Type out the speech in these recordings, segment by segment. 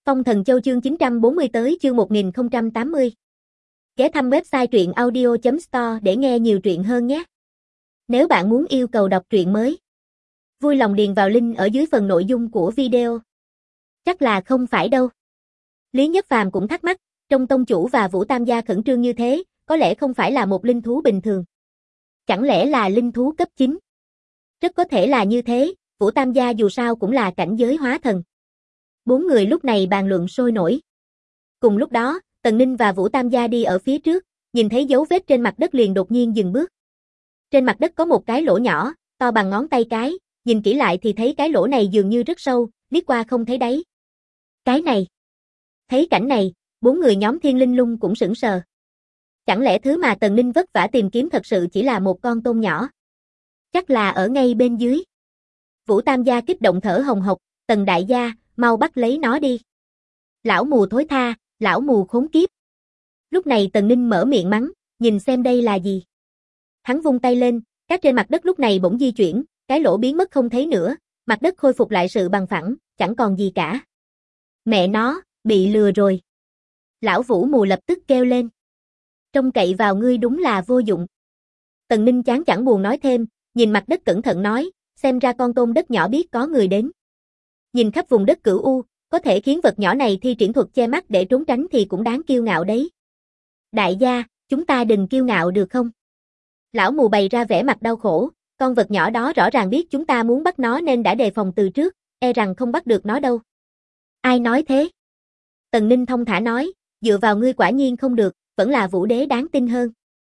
Phong Thần Châu chương 940 tới chương 1080. Ghé thăm website truyện audio.store để nghe nhiều truyện hơn nhé. Nếu bạn muốn yêu cầu đọc truyện mới, vui lòng điền vào link ở dưới phần nội dung của video. Chắc là không phải đâu. Lý Nhất Phàm cũng thắc mắc, trong tông chủ và Vũ Tam gia khẩn trương như thế, có lẽ không phải là một linh thú bình thường. Chẳng lẽ là linh thú cấp 9? Rất có thể là như thế, Vũ Tam gia dù sao cũng là cảnh giới hóa thần. Bốn người lúc này bàn luận sôi nổi. Cùng lúc đó, Tần Ninh và Vũ Tam gia đi ở phía trước, nhìn thấy dấu vết trên mặt đất liền đột nhiên dừng bước. Trên mặt đất có một cái lỗ nhỏ, to bằng ngón tay cái, nhìn kỹ lại thì thấy cái lỗ này dường như rất sâu, liếc qua không thấy đáy. Cái này. Thấy cảnh này, bốn người nhóm Thiên Linh Lung cũng sững sờ. Chẳng lẽ thứ mà Tần Ninh vất vả tìm kiếm thật sự chỉ là một con tôm nhỏ? Chắc là ở ngay bên dưới. Vũ Tam gia kích động thở hồng hộc, Tần đại gia, mau bắt lấy nó đi. Lão mù thối tha, lão mù khốn kiếp. Lúc này Tần Ninh mở miệng mắng, nhìn xem đây là gì. Hắn vung tay lên, cát trên mặt đất lúc này bỗng di chuyển, cái lỗ biến mất không thấy nữa, mặt đất khôi phục lại sự bằng phẳng, chẳng còn gì cả. Mẹ nó, bị lừa rồi. Lão Vũ mù lập tức kêu lên. Trông cậy vào ngươi đúng là vô dụng. Tần Ninh chán chẳng buồn nói thêm, nhìn mặt đất cẩn thận nói, xem ra con tôm đất nhỏ biết có người đến. Nhìn khắp vùng đất Cửu U, có thể khiến vật nhỏ này thi triển thuật che mắt để trốn tránh thì cũng đáng kiêu ngạo đấy. Đại gia, chúng ta đừng kiêu ngạo được không? Lão mù bày ra vẻ mặt đau khổ, con vật nhỏ đó rõ ràng biết chúng ta muốn bắt nó nên đã đề phòng từ trước, e rằng không bắt được nó đâu. Ai nói thế? Tần Ninh thông thả nói, dựa vào ngươi quả nhiên không được, vẫn là Vũ Đế đáng tin hơn.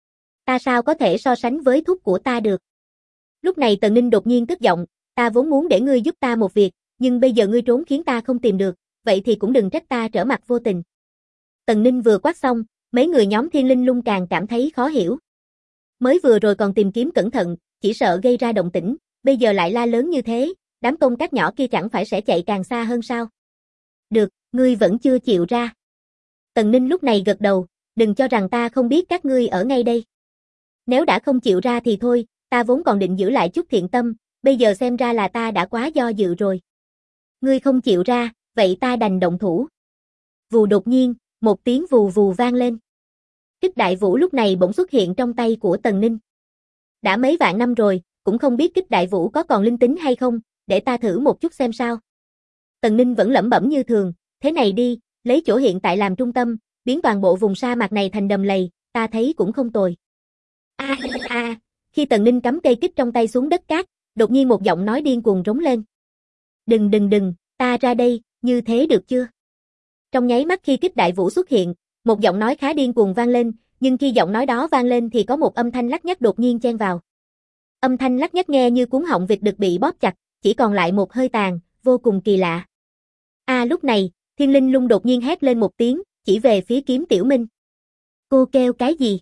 Ta sao có thể so sánh với thúc của ta được? Lúc này Tần Ninh đột nhiên cất giọng, ta vốn muốn để ngươi giúp ta một việc, nhưng bây giờ ngươi trốn khiến ta không tìm được, vậy thì cũng đừng trách ta trở mặt vô tình. Tần Ninh vừa quát xong, mấy người nhóm Thiên Linh Lung càng cảm thấy khó hiểu. Mới vừa rồi còn tìm kiếm cẩn thận, chỉ sợ gây ra động tĩnh, bây giờ lại la lớn như thế, đám công các nhỏ kia chẳng phải sẽ chạy càng xa hơn sao? Được, ngươi vẫn chưa chịu ra. Tần Ninh lúc này gật đầu, đừng cho rằng ta không biết các ngươi ở ngay đây. Nếu đã không chịu ra thì thôi, ta vốn còn định giữ lại chút thiện tâm, bây giờ xem ra là ta đã quá do dự rồi. Ngươi không chịu ra, vậy ta đành động thủ. Vù đột nhiên, một tiếng vù vù vang lên. Kích đại vũ lúc này bỗng xuất hiện trong tay của Tần Ninh. Đã mấy vạn năm rồi, cũng không biết kích đại vũ có còn linh tính hay không, để ta thử một chút xem sao. Tần Ninh vẫn lẩm bẩm như thường, thế này đi, lấy chỗ hiện tại làm trung tâm, biến toàn bộ vùng sa mạc này thành đầm lầy, ta thấy cũng không tồi. Khi Tần Ninh cắm cây kích trong tay xuống đất cát, đột nhiên một giọng nói điên cuồng rống lên. Đừng, ta ra đây, như thế được chưa? Trong nháy mắt khi kích đại vũ xuất hiện, một giọng nói khá điên cuồng vang lên, nhưng khi giọng nói đó vang lên thì có một âm thanh lắc nhắc đột nhiên chen vào. Âm thanh lắc nhắc nghe như cuống họng vịt đực bị bóp chặt, chỉ còn lại một hơi tàn, vô cùng kỳ lạ. Lúc này, Thiên Linh Lung đột nhiên hét lên một tiếng, chỉ về phía Kiếm Tiểu Minh. Cô kêu cái gì?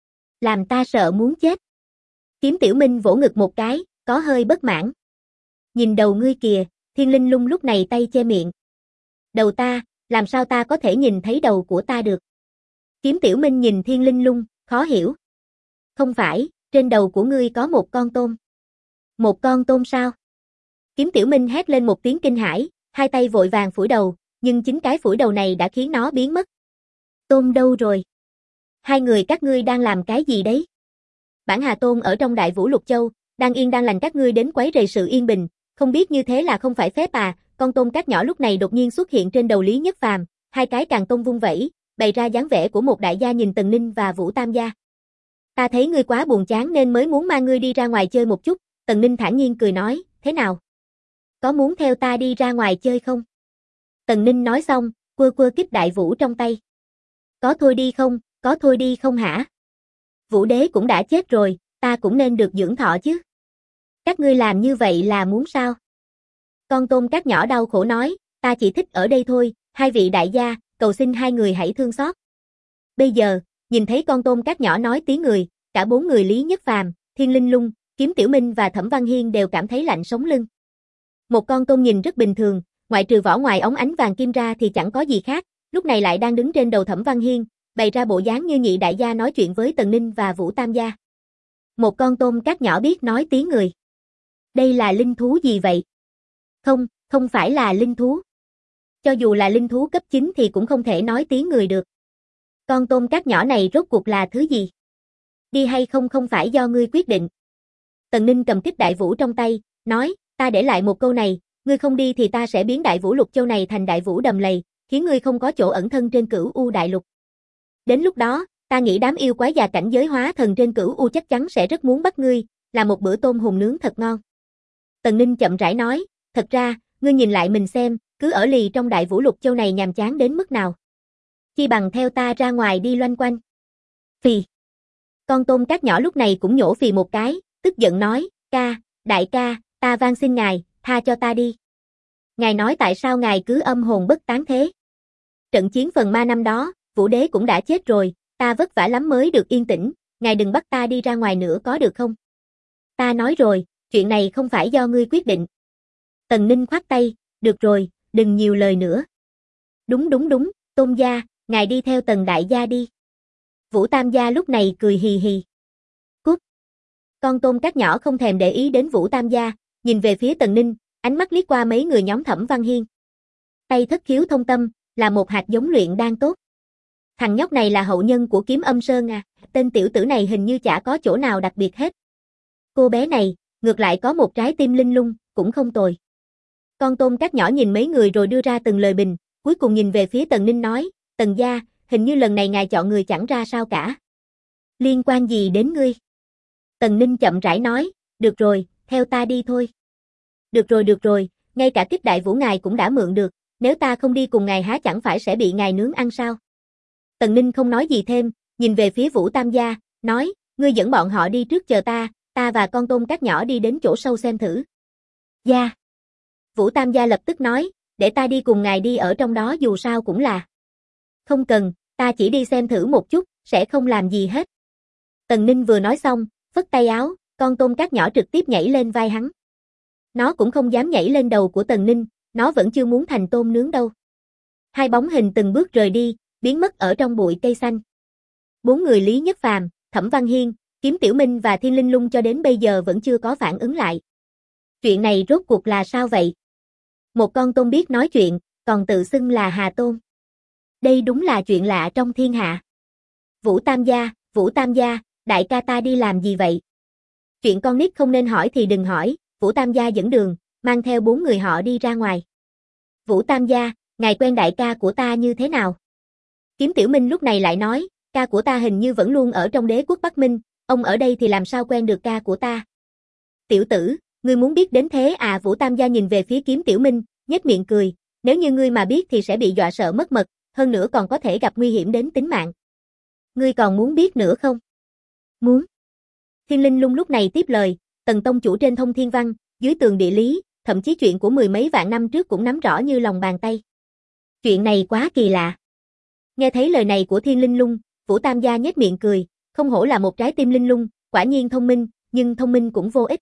Làm ta sợ muốn chết. Kiếm Tiểu Minh vỗ ngực một cái, có hơi bất mãn. Nhìn đầu ngươi kìa, Thiên Linh Lung lúc này tay che miệng. Đầu ta, làm sao ta có thể nhìn thấy đầu của ta được? Kiếm Tiểu Minh nhìn Thiên Linh Lung, khó hiểu. Không phải, trên đầu của ngươi có một con tôm. Một con tôm sao? Kiếm Tiểu Minh hét lên một tiếng kinh hãi, hai tay vội vàng phủi đầu, nhưng chính cái phủi đầu này đã khiến nó biến mất. Tôm đâu rồi? Hai người các ngươi đang làm cái gì đấy? Bản Hà Tôn ở trong Đại Vũ Lục Châu, đang yên đang lành các ngươi đến quấy rầy sự yên bình, không biết như thế là không phải phép à? Con tôm cát nhỏ lúc này đột nhiên xuất hiện trên đầu Lý Nhất Phàm, hai cái càng tôm vung vẩy, bày ra dáng vẻ của một đại gia nhìn Tần Ninh và Vũ Tam gia. Ta thấy ngươi quá buồn chán nên mới muốn mang ngươi đi ra ngoài chơi một chút, Tần Ninh thản nhiên cười nói, thế nào? Có muốn theo ta đi ra ngoài chơi không? Tần Ninh nói xong, quơ kích đại vũ trong tay. Có thôi đi không hả? Vũ Đế cũng đã chết rồi, ta cũng nên được dưỡng thọ chứ. Các ngươi làm như vậy là muốn sao? Con tôm cát nhỏ đau khổ nói, ta chỉ thích ở đây thôi, hai vị đại gia, cầu xin hai người hãy thương xót. Bây giờ, nhìn thấy con tôm cát nhỏ nói tiếng người, cả bốn người Lý Nhất Phàm, Thiên Linh Lung, Kiếm Tiểu Minh và Thẩm Văn Hiên đều cảm thấy lạnh sống lưng. Một con tôm nhìn rất bình thường, ngoại trừ vỏ ngoài óng ánh vàng kim ra thì chẳng có gì khác, lúc này lại đang đứng trên đầu Thẩm Văn Hiên, bày ra bộ dáng như nhị đại gia nói chuyện với Tần Ninh và Vũ Tam gia. Một con tôm cát nhỏ biết nói tiếng người. Đây là linh thú gì vậy? Không phải là linh thú. Cho dù là linh thú cấp 9 thì cũng không thể nói tiếng người được. Con tôm cát nhỏ này rốt cuộc là thứ gì? Đi hay không không phải do ngươi quyết định. Tần Ninh cầm kích đại vũ trong tay, nói, ta để lại một câu này, ngươi không đi thì ta sẽ biến đại vũ lục châu này thành đại vũ đầm lầy, khiến ngươi không có chỗ ẩn thân trên Cửu U đại lục. Đến lúc đó, ta nghĩ đám yêu quái già cảnh giới hóa thần trên Cửu U chắc chắn sẽ rất muốn bắt ngươi, là một bữa tôm hùm nướng thật ngon. Tần Ninh chậm rãi nói, thật ra, ngươi nhìn lại mình xem, cứ ở lì trong đại vũ lục châu này nhàm chán đến mức nào. Chi bằng theo ta ra ngoài đi loanh quanh. Phì. Con tôm cát nhỏ lúc này cũng nhổ phì một cái, tức giận nói, đại ca, ta van xin ngài, tha cho ta đi. Ngài nói tại sao ngài cứ âm hồn bất tán thế? Trận chiến phần ma năm đó, Vũ Đế cũng đã chết rồi, ta vất vả lắm mới được yên tĩnh, ngài đừng bắt ta đi ra ngoài nữa có được không? Ta nói rồi, chuyện này không phải do ngươi quyết định. Tần Ninh khoát tay, được rồi, đừng nhiều lời nữa. Đúng, Tôn gia, ngài đi theo Tần đại gia đi. Vũ Tam gia lúc này cười hì hì. Cút. Con tôm cát nhỏ không thèm để ý đến Vũ Tam gia, nhìn về phía Tần Ninh, ánh mắt liếc qua mấy người nhóm Thẩm Văn Hiên. Tay thất khiếu thông tâm, là một hạt giống luyện đan tốt. Thằng nhóc này là hậu nhân của Kiếm Âm Sơn à, tên tiểu tử này hình như chả có chỗ nào đặc biệt hết. Cô bé này, ngược lại có một trái tim linh lung, cũng không tồi. Con tôm cát nhỏ nhìn mấy người rồi đưa ra từng lời bình, cuối cùng nhìn về phía Tần Ninh nói, Tần gia, hình như lần này ngài chọn người chẳng ra sao cả. Liên quan gì đến ngươi? Tần Ninh chậm rãi nói, được rồi, theo ta đi thôi. Được rồi, ngay cả kích đại vũ ngài cũng đã mượn được, nếu ta không đi cùng ngài há chẳng phải sẽ bị ngài nướng ăn sao? Tần Ninh không nói gì thêm, nhìn về phía Vũ Tam gia, nói, ngươi dẫn bọn họ đi trước chờ ta và con tôm cát nhỏ đi đến chỗ sâu xem thử. Gia. Vũ Tam gia lập tức nói, để ta đi cùng ngài đi ở trong đó dù sao cũng là. Không cần, ta chỉ đi xem thử một chút, sẽ không làm gì hết. Tần Ninh vừa nói xong, phất tay áo, con tôm cát nhỏ trực tiếp nhảy lên vai hắn. Nó cũng không dám nhảy lên đầu của Tần Ninh, nó vẫn chưa muốn thành tôm nướng đâu. Hai bóng hình từng bước rời đi, biến mất ở trong bụi cây xanh. Bốn người Lý Nhất Phàm, Thẩm Văn Hiên, Kiếm Tiểu Minh và Thiên Linh Lung cho đến bây giờ vẫn chưa có phản ứng lại. Chuyện này rốt cuộc là sao vậy? Một con tôm biết nói chuyện, còn tự xưng là Hà Tôn. Đây đúng là chuyện lạ trong thiên hạ. Vũ Tam gia, đại ca ta đi làm gì vậy? Chuyện con nít không nên hỏi thì đừng hỏi, Vũ Tam gia dẫn đường, mang theo bốn người họ đi ra ngoài. Vũ Tam gia, ngài quen đại ca của ta như thế nào? Kiếm Tiểu Minh lúc này lại nói, ca của ta hình như vẫn luôn ở trong Đế quốc Bắc Minh, ông ở đây thì làm sao quen được ca của ta? Tiểu tử, ngươi muốn biết đến thế à? Vũ Tam gia nhìn về phía Kiếm Tiểu Minh, nhếch miệng cười, nếu như ngươi mà biết thì sẽ bị dọa sợ mất mật, hơn nữa còn có thể gặp nguy hiểm đến tính mạng. Ngươi còn muốn biết nữa không? Muốn. Thiên Linh Lung lúc này tiếp lời, Tần tông chủ trên thông thiên văn, dưới tường địa lý, thậm chí chuyện của mười mấy vạn năm trước cũng nắm rõ như lòng bàn tay. Chuyện này quá kỳ lạ. Nghe thấy lời này của Thiên Linh Lung, Vũ Tam gia nhếch miệng cười, không hổ là một trái tim linh lung, quả nhiên thông minh, nhưng thông minh cũng vô ích.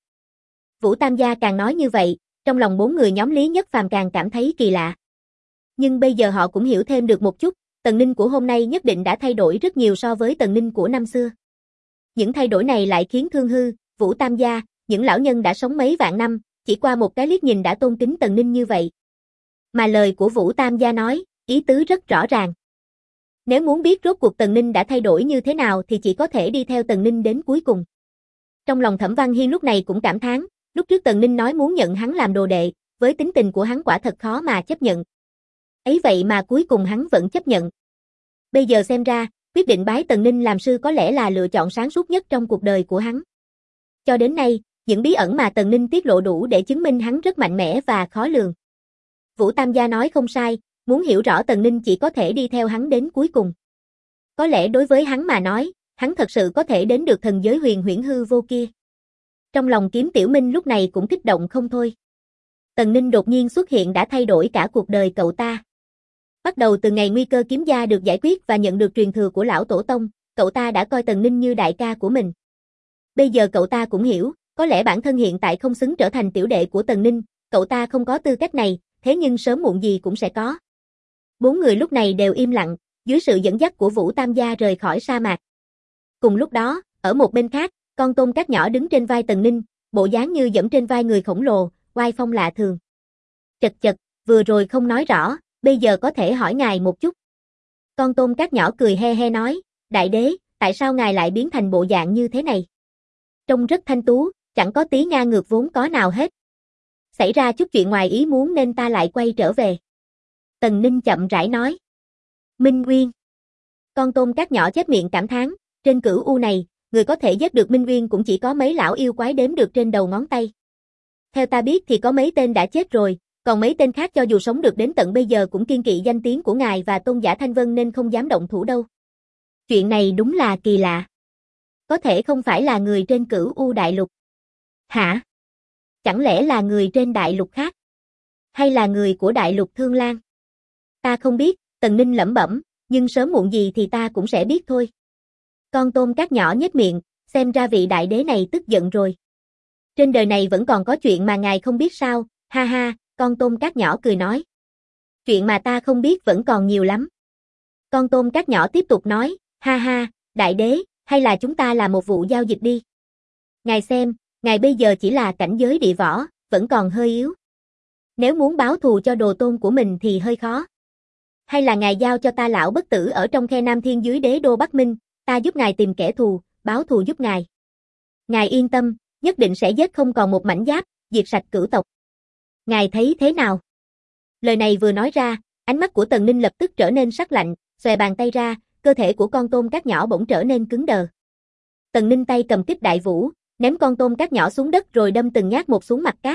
Vũ Tam gia càng nói như vậy, trong lòng bốn người nhóm Lý Nhất Phàm càng cảm thấy kỳ lạ. Nhưng bây giờ họ cũng hiểu thêm được một chút, Tần Ninh của hôm nay nhất định đã thay đổi rất nhiều so với Tần Ninh của năm xưa. Những thay đổi này lại khiến Thương Hư, Vũ Tam gia, những lão nhân đã sống mấy vạn năm, chỉ qua một cái liếc nhìn đã tôn kính Tần Ninh như vậy. Mà lời của Vũ Tam gia nói, ý tứ rất rõ ràng. Nếu muốn biết rốt cuộc Tần Ninh đã thay đổi như thế nào thì chỉ có thể đi theo Tần Ninh đến cuối cùng. Trong lòng Thẩm Văn Hiên lúc này cũng cảm thán, lúc trước Tần Ninh nói muốn nhận hắn làm đồ đệ, với tính tình của hắn quả thật khó mà chấp nhận. Ấy vậy mà cuối cùng hắn vẫn chấp nhận. Bây giờ xem ra, quyết định bái Tần Ninh làm sư có lẽ là lựa chọn sáng suốt nhất trong cuộc đời của hắn. Cho đến nay, những bí ẩn mà Tần Ninh tiết lộ đủ để chứng minh hắn rất mạnh mẽ và khó lường. Vũ Tam gia nói không sai, muốn hiểu rõ Tần Ninh chỉ có thể đi theo hắn đến cuối cùng. Có lẽ đối với hắn mà nói, hắn thật sự có thể đến được thần giới huyền huyễn hư vô kia. Trong lòng Kiếm Tiểu Minh lúc này cũng kích động không thôi. Tần Ninh đột nhiên xuất hiện đã thay đổi cả cuộc đời cậu ta. Bắt đầu từ ngày nguy cơ kiếm gia được giải quyết và nhận được truyền thừa của lão tổ tông, cậu ta đã coi Tần Ninh như đại ca của mình. Bây giờ cậu ta cũng hiểu, có lẽ bản thân hiện tại không xứng trở thành tiểu đệ của Tần Ninh, cậu ta không có tư cách này, thế nhưng sớm muộn gì cũng sẽ có. Bốn người lúc này đều im lặng, dưới sự dẫn dắt của Vũ Tam gia rời khỏi sa mạc. Cùng lúc đó, ở một bên khác, con tôm cát nhỏ đứng trên vai Tần Ninh, bộ dáng như dẫm trên vai người khổng lồ, oai phong lạ thường. Chật chật, vừa rồi không nói rõ, bây giờ có thể hỏi ngài một chút. Con tôm cát nhỏ cười he he nói, đại đế, tại sao ngài lại biến thành bộ dạng như thế này? Trông rất thanh tú, chẳng có tí ngang ngược vốn có nào hết. Xảy ra chút chuyện ngoài ý muốn nên ta lại quay trở về. Tần Ninh chậm rãi nói. Minh Uyên. Con tôm cát nhỏ chép miệng cảm thán, trên cửu u này, người có thể giết được Minh Uyên cũng chỉ có mấy lão yêu quái đếm được trên đầu ngón tay. Theo ta biết thì có mấy tên đã chết rồi, còn mấy tên khác cho dù sống được đến tận bây giờ cũng kiêng kỵ danh tiếng của ngài và tôn giả Thanh Vân nên không dám động thủ đâu. Chuyện này đúng là kỳ lạ. Có thể không phải là người trên cửu u đại lục. Hả? Chẳng lẽ là người trên đại lục khác? Hay là người của đại lục Thương Lan? Ta không biết, Tần Ninh lẩm bẩm, nhưng sớm muộn gì thì ta cũng sẽ biết thôi. Con tôm cát nhỏ nhếch miệng, xem ra vị đại đế này tức giận rồi. Trên đời này vẫn còn có chuyện mà ngài không biết sao, ha ha, con tôm cát nhỏ cười nói. Chuyện mà ta không biết vẫn còn nhiều lắm. Con tôm cát nhỏ tiếp tục nói, ha ha, đại đế, hay là chúng ta làm một vụ giao dịch đi. Ngài xem, ngài bây giờ chỉ là cảnh giới địa võ, vẫn còn hơi yếu. Nếu muốn báo thù cho đồ tôn của mình thì hơi khó. Hay là ngài giao cho ta lão bất tử ở trong khe Nam Thiên dưới đế đô Bắc Minh, ta giúp ngài tìm kẻ thù, báo thù giúp ngài. Ngài yên tâm, nhất định sẽ giết không còn một mảnh giáp, diệt sạch cửu tộc. Ngài thấy thế nào? Lời này vừa nói ra, ánh mắt của Tần Ninh lập tức trở nên sắc lạnh, xòe bàn tay ra, cơ thể của con tôm cát nhỏ bỗng trở nên cứng đờ. Tần Ninh tay cầm Kích Đại Vũ, ném con tôm cát nhỏ xuống đất rồi đâm từng nhát một xuống mặt cát.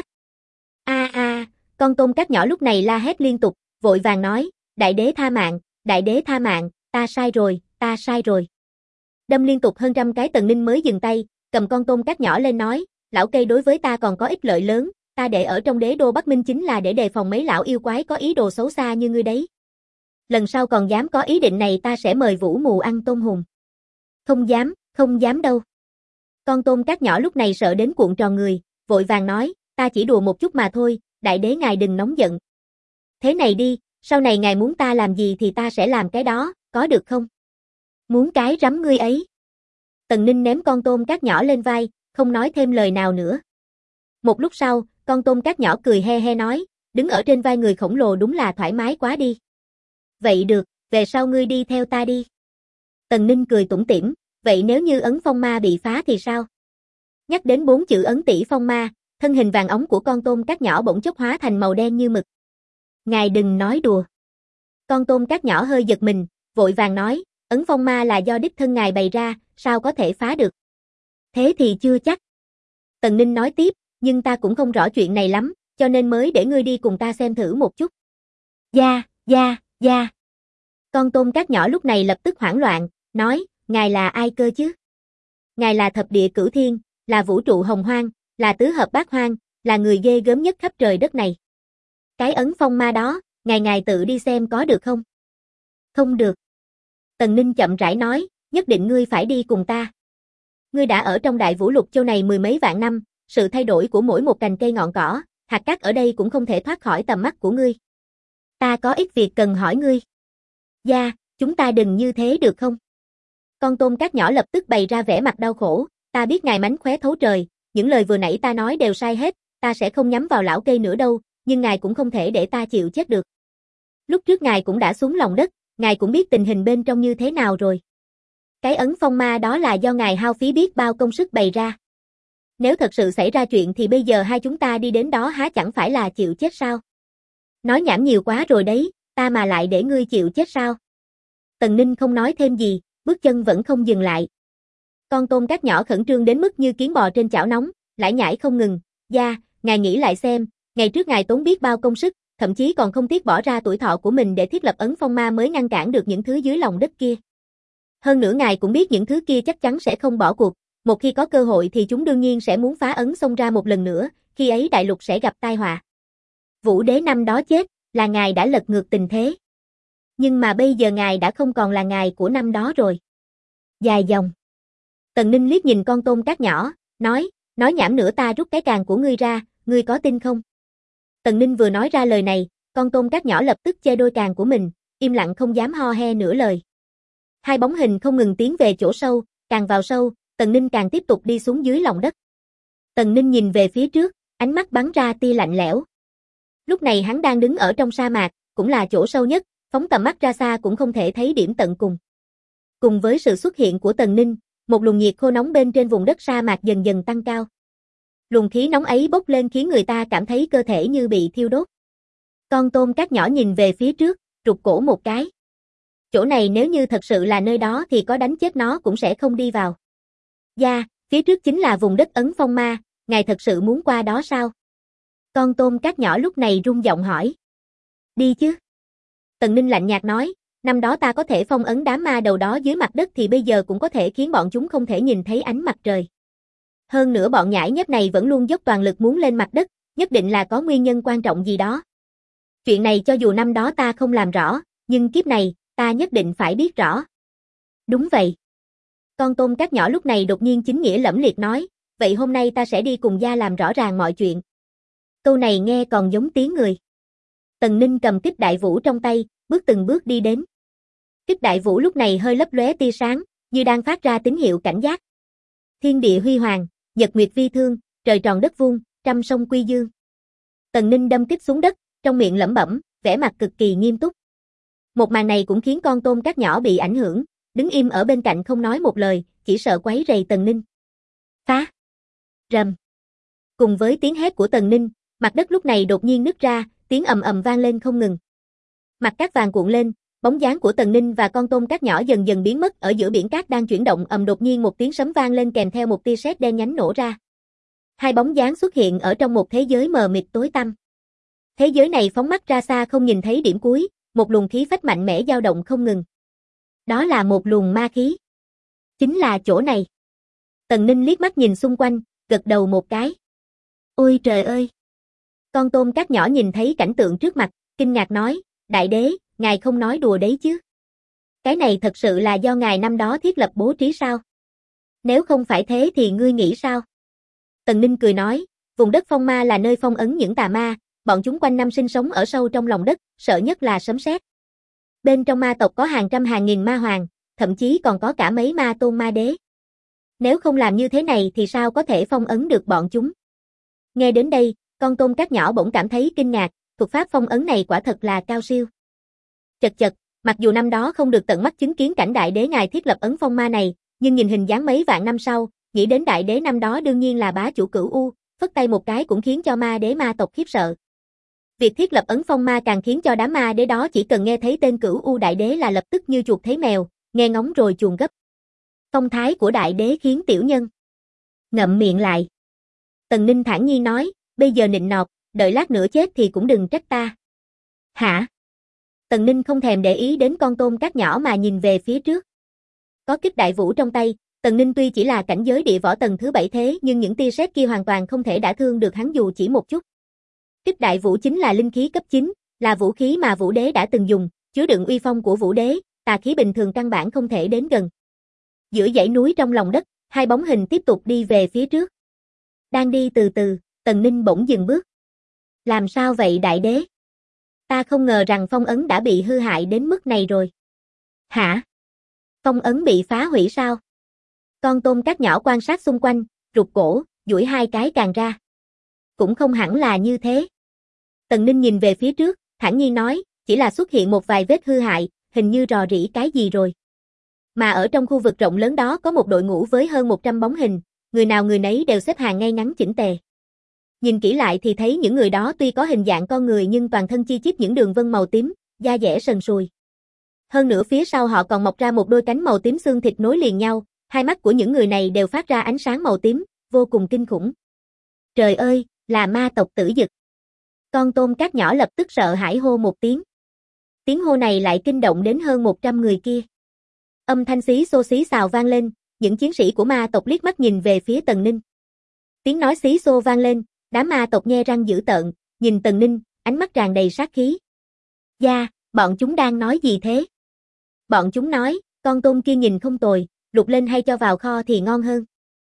Con tôm cát nhỏ lúc này la hét liên tục, vội vàng nói, đại đế tha mạng, ta sai rồi. Đâm liên tục hơn trăm cái Tần Ninh mới dừng tay, cầm con tôm cát nhỏ lên nói, lão cây đối với ta còn có ích lợi lớn, ta để ở trong đế đô Bắc Minh chính là để đề phòng mấy lão yêu quái có ý đồ xấu xa như ngươi đấy. Lần sau còn dám có ý định này ta sẽ mời Vũ Mù ăn tôm hùm. Không dám đâu. Con tôm cát nhỏ lúc này sợ đến cuộn tròn người, vội vàng nói, ta chỉ đùa một chút mà thôi, đại đế ngài đừng nóng giận. Thế này đi, sau này ngài muốn ta làm gì thì ta sẽ làm cái đó, có được không? Muốn cái rắm ngươi ấy. Tần Ninh ném con tôm cát nhỏ lên vai, không nói thêm lời nào nữa. Một lúc sau, con tôm cát nhỏ cười he he nói, đứng ở trên vai người khổng lồ đúng là thoải mái quá đi. Vậy được, về sau ngươi đi theo ta đi. Tần Ninh cười tủm tỉm, vậy nếu như ấn phong ma bị phá thì sao? Nhắc đến 4 chữ ấn tỷ phong ma, thân hình vàng óng của con tôm cát nhỏ bỗng chốc hóa thành màu đen như mực. Ngài đừng nói đùa. Con tôm cát nhỏ hơi giật mình, vội vàng nói, ấn phong ma là do đích thân ngài bày ra, sao có thể phá được? Thế thì chưa chắc. Tần Ninh nói tiếp, nhưng ta cũng không rõ chuyện này lắm, cho nên mới để ngươi đi cùng ta xem thử một chút. Dạ. Con tôm cát nhỏ lúc này lập tức hoảng loạn, nói, ngài là ai cơ chứ? Ngài là thập địa cửu thiên, là vũ trụ hồng hoang, là tứ hợp bát hoang, là người ghê gớm nhất khắp trời đất này. Cái ấn phong ma đó, ngài tự đi xem có được không? Không được. Tần Ninh chậm rãi nói, nhất định ngươi phải đi cùng ta. Ngươi đã ở trong đại vũ lục châu này mười mấy vạn năm, sự thay đổi của mỗi một cành cây ngọn cỏ, hạt cát ở đây cũng không thể thoát khỏi tầm mắt của ngươi. Ta có ít việc cần hỏi ngươi. Dạ, chúng ta đừng như thế được không? Con tôm cát nhỏ lập tức bày ra vẻ mặt đau khổ, ta biết ngài mánh khóe thấu trời, những lời vừa nãy ta nói đều sai hết, ta sẽ không nhắm vào lão cây nữa đâu, nhưng ngài cũng không thể để ta chịu chết được. Lúc trước ngài cũng đã xuống lòng đất, ngài cũng biết tình hình bên trong như thế nào rồi. Cái ấn phong ma đó là do ngài hao phí biết bao công sức bày ra. Nếu thật sự xảy ra chuyện thì bây giờ hai chúng ta đi đến đó há chẳng phải là chịu chết sao? Nói nhảm nhiều quá rồi đấy, ta mà lại để ngươi chịu chết sao? Tần Ninh không nói thêm gì, bước chân vẫn không dừng lại. Con tôm cát nhỏ khẩn trương đến mức như kiến bò trên chảo nóng, lải nhải không ngừng. Dạ, ngài nghĩ lại xem, ngày trước ngài tốn biết bao công sức, thậm chí còn không tiếc bỏ ra tuổi thọ của mình để thiết lập ấn phong ma mới ngăn cản được những thứ dưới lòng đất kia. Hơn nữa ngài cũng biết những thứ kia chắc chắn sẽ không bỏ cuộc, một khi có cơ hội thì chúng đương nhiên sẽ muốn phá ấn xông ra một lần nữa, khi ấy đại lục sẽ gặp tai họa. Vũ đế năm đó chết, là ngài đã lật ngược tình thế. Nhưng mà bây giờ ngài đã không còn là ngài của năm đó rồi. Dài dòng. Tần Ninh liếc nhìn con tôm cát nhỏ, nói nhảm nữa ta rút cái càng của ngươi ra, ngươi có tin không? Tần Ninh vừa nói ra lời này, con tôm cát nhỏ lập tức che đôi càng của mình, im lặng không dám ho he nửa lời. Hai bóng hình không ngừng tiến về chỗ sâu, càng vào sâu, Tần Ninh càng tiếp tục đi xuống dưới lòng đất. Tần Ninh nhìn về phía trước, ánh mắt bắn ra tia lạnh lẽo. Lúc này hắn đang đứng ở trong sa mạc, cũng là chỗ sâu nhất, phóng tầm mắt ra xa cũng không thể thấy điểm tận cùng. Cùng với sự xuất hiện của Tần Ninh, một luồng nhiệt khô nóng bên trên vùng đất sa mạc dần dần tăng cao. Luồng khí nóng ấy bốc lên khiến người ta cảm thấy cơ thể như bị thiêu đốt. Con tôm cát nhỏ nhìn về phía trước, rụt cổ một cái. Chỗ này nếu như thật sự là nơi đó thì có đánh chết nó cũng sẽ không đi vào. Dạ, phía trước chính là vùng đất Ấn Phong Ma, ngài thật sự muốn qua đó sao? Con tôm cát nhỏ lúc này rung giọng hỏi. Đi chứ. Tần Ninh lạnh nhạt nói, năm đó ta có thể phong ấn đám ma đầu đó dưới mặt đất thì bây giờ cũng có thể khiến bọn chúng không thể nhìn thấy ánh mặt trời. Hơn nữa bọn nhãi nhép này vẫn luôn dốc toàn lực muốn lên mặt đất, nhất định là có nguyên nhân quan trọng gì đó. Chuyện này cho dù năm đó ta không làm rõ, nhưng kiếp này, ta nhất định phải biết rõ. Đúng vậy. Con tôm cát nhỏ lúc này đột nhiên chính nghĩa lẫm liệt nói, vậy hôm nay ta sẽ đi cùng gia làm rõ ràng mọi chuyện. Câu này nghe còn giống tiếng người. Tần Ninh cầm kích đại vũ trong tay, bước từng bước đi đến. Kích đại vũ lúc này hơi lấp lóe tia sáng, như đang phát ra tín hiệu cảnh giác. Thiên địa huy hoàng, nhật nguyệt vi thương, trời tròn đất vuông, trăm sông quy dương. Tần Ninh đâm kích xuống đất, trong miệng lẩm bẩm, vẻ mặt cực kỳ nghiêm túc. Một màn này cũng khiến con tôm cát nhỏ bị ảnh hưởng, đứng im ở bên cạnh không nói một lời, chỉ sợ quấy rầy Tần Ninh. Phá! Rầm! Cùng với tiếng hét của Tần Ninh, mặt đất lúc này đột nhiên nứt ra, tiếng ầm ầm vang lên không ngừng. Mặt cát vàng cuộn lên, bóng dáng của Tần Ninh và con tôm cát nhỏ dần dần biến mất ở giữa biển cát đang chuyển động, đột nhiên một tiếng sấm vang lên kèm theo một tia sét đen nhánh nổ ra. Hai bóng dáng xuất hiện ở trong một thế giới mờ mịt tối tăm. Thế giới này phóng mắt ra xa không nhìn thấy điểm cuối, một luồng khí phách mạnh mẽ dao động không ngừng. Đó là một luồng ma khí. Chính là chỗ này. Tần Ninh liếc mắt nhìn xung quanh, gật đầu một cái. Ôi trời ơi! Con tôm cát nhỏ nhìn thấy cảnh tượng trước mặt, kinh ngạc nói, đại đế, ngài không nói đùa đấy chứ. Cái này thật sự là do ngài năm đó thiết lập bố trí sao? Nếu không phải thế thì ngươi nghĩ sao? Tần Ninh cười nói, vùng đất phong ma là nơi phong ấn những tà ma, bọn chúng quanh năm sinh sống ở sâu trong lòng đất, sợ nhất là sấm sét. Bên trong ma tộc có hàng trăm hàng nghìn ma hoàng, thậm chí còn có cả mấy ma tôn ma đế. Nếu không làm như thế này thì sao có thể phong ấn được bọn chúng? Nghe đến đây, con tôm cát nhỏ bỗng cảm thấy kinh ngạc, thuật pháp phong ấn này quả thật là cao siêu. Chật chật, mặc dù năm đó không được tận mắt chứng kiến cảnh đại đế ngài thiết lập ấn phong ma này, nhưng nhìn hình dáng mấy vạn năm sau, nghĩ đến đại đế năm đó đương nhiên là bá chủ cửu u, phất tay một cái cũng khiến cho ma đế ma tộc khiếp sợ. Việc thiết lập ấn phong ma càng khiến cho đám ma đế đó chỉ cần nghe thấy tên cửu u đại đế là lập tức như chuột thấy mèo, nghe ngóng rồi chuồn gấp. Phong thái của đại đế khiến tiểu nhân ngậm miệng lại. Tần Ninh thản nhiên nói, bây giờ nịnh nọt, đợi lát nữa chết thì cũng đừng trách ta. Hả? Tần Ninh không thèm để ý đến con tôm cát nhỏ mà nhìn về phía trước. Có kích đại vũ trong tay, Tần Ninh tuy chỉ là cảnh giới địa võ tầng thứ 7 thế nhưng những tia sét kia hoàn toàn không thể đả thương được hắn dù chỉ một chút. Kích đại vũ chính là linh khí cấp 9, là vũ khí mà vũ đế đã từng dùng, chứa đựng uy phong của vũ đế, tà khí bình thường căn bản không thể đến gần. Giữa dãy núi trong lòng đất, hai bóng hình tiếp tục đi về phía trước. Đang đi từ từ, Tần Ninh bỗng dừng bước. Làm sao vậy đại đế? Ta không ngờ rằng phong ấn đã bị hư hại đến mức này rồi. Hả? Phong ấn bị phá hủy sao? Con tôm cát nhỏ quan sát xung quanh, rụt cổ, duỗi hai cái càng ra. Cũng không hẳn là như thế. Tần Ninh nhìn về phía trước, thản nhiên nói, chỉ là xuất hiện một vài vết hư hại, hình như rò rỉ cái gì rồi. Mà ở trong khu vực rộng lớn đó có một đội ngũ với hơn 100 bóng hình, người nào người nấy đều xếp hàng ngay ngắn chỉnh tề. Nhìn kỹ lại thì thấy những người đó tuy có hình dạng con người nhưng toàn thân chi chít những đường vân màu tím, da dẻ sần sùi. Hơn nữa phía sau họ còn mọc ra một đôi cánh màu tím xương thịt nối liền nhau, hai mắt của những người này đều phát ra ánh sáng màu tím, vô cùng kinh khủng. Trời ơi, là ma tộc Tử Dực. Con tôm cát nhỏ lập tức sợ hãi hô một tiếng. Tiếng hô này lại kinh động đến hơn 100 người kia. Âm thanh xí xô xí xào vang lên, những chiến sĩ của ma tộc liếc mắt nhìn về phía Tần Ninh. Tiếng nói xí xô vang lên, đám ma tộc nhe răng dữ tợn, nhìn Tần Ninh, ánh mắt tràn đầy sát khí. Dạ, bọn chúng đang nói gì thế? Bọn chúng nói, con tôm kia nhìn không tồi, luộc lên hay cho vào kho thì ngon hơn.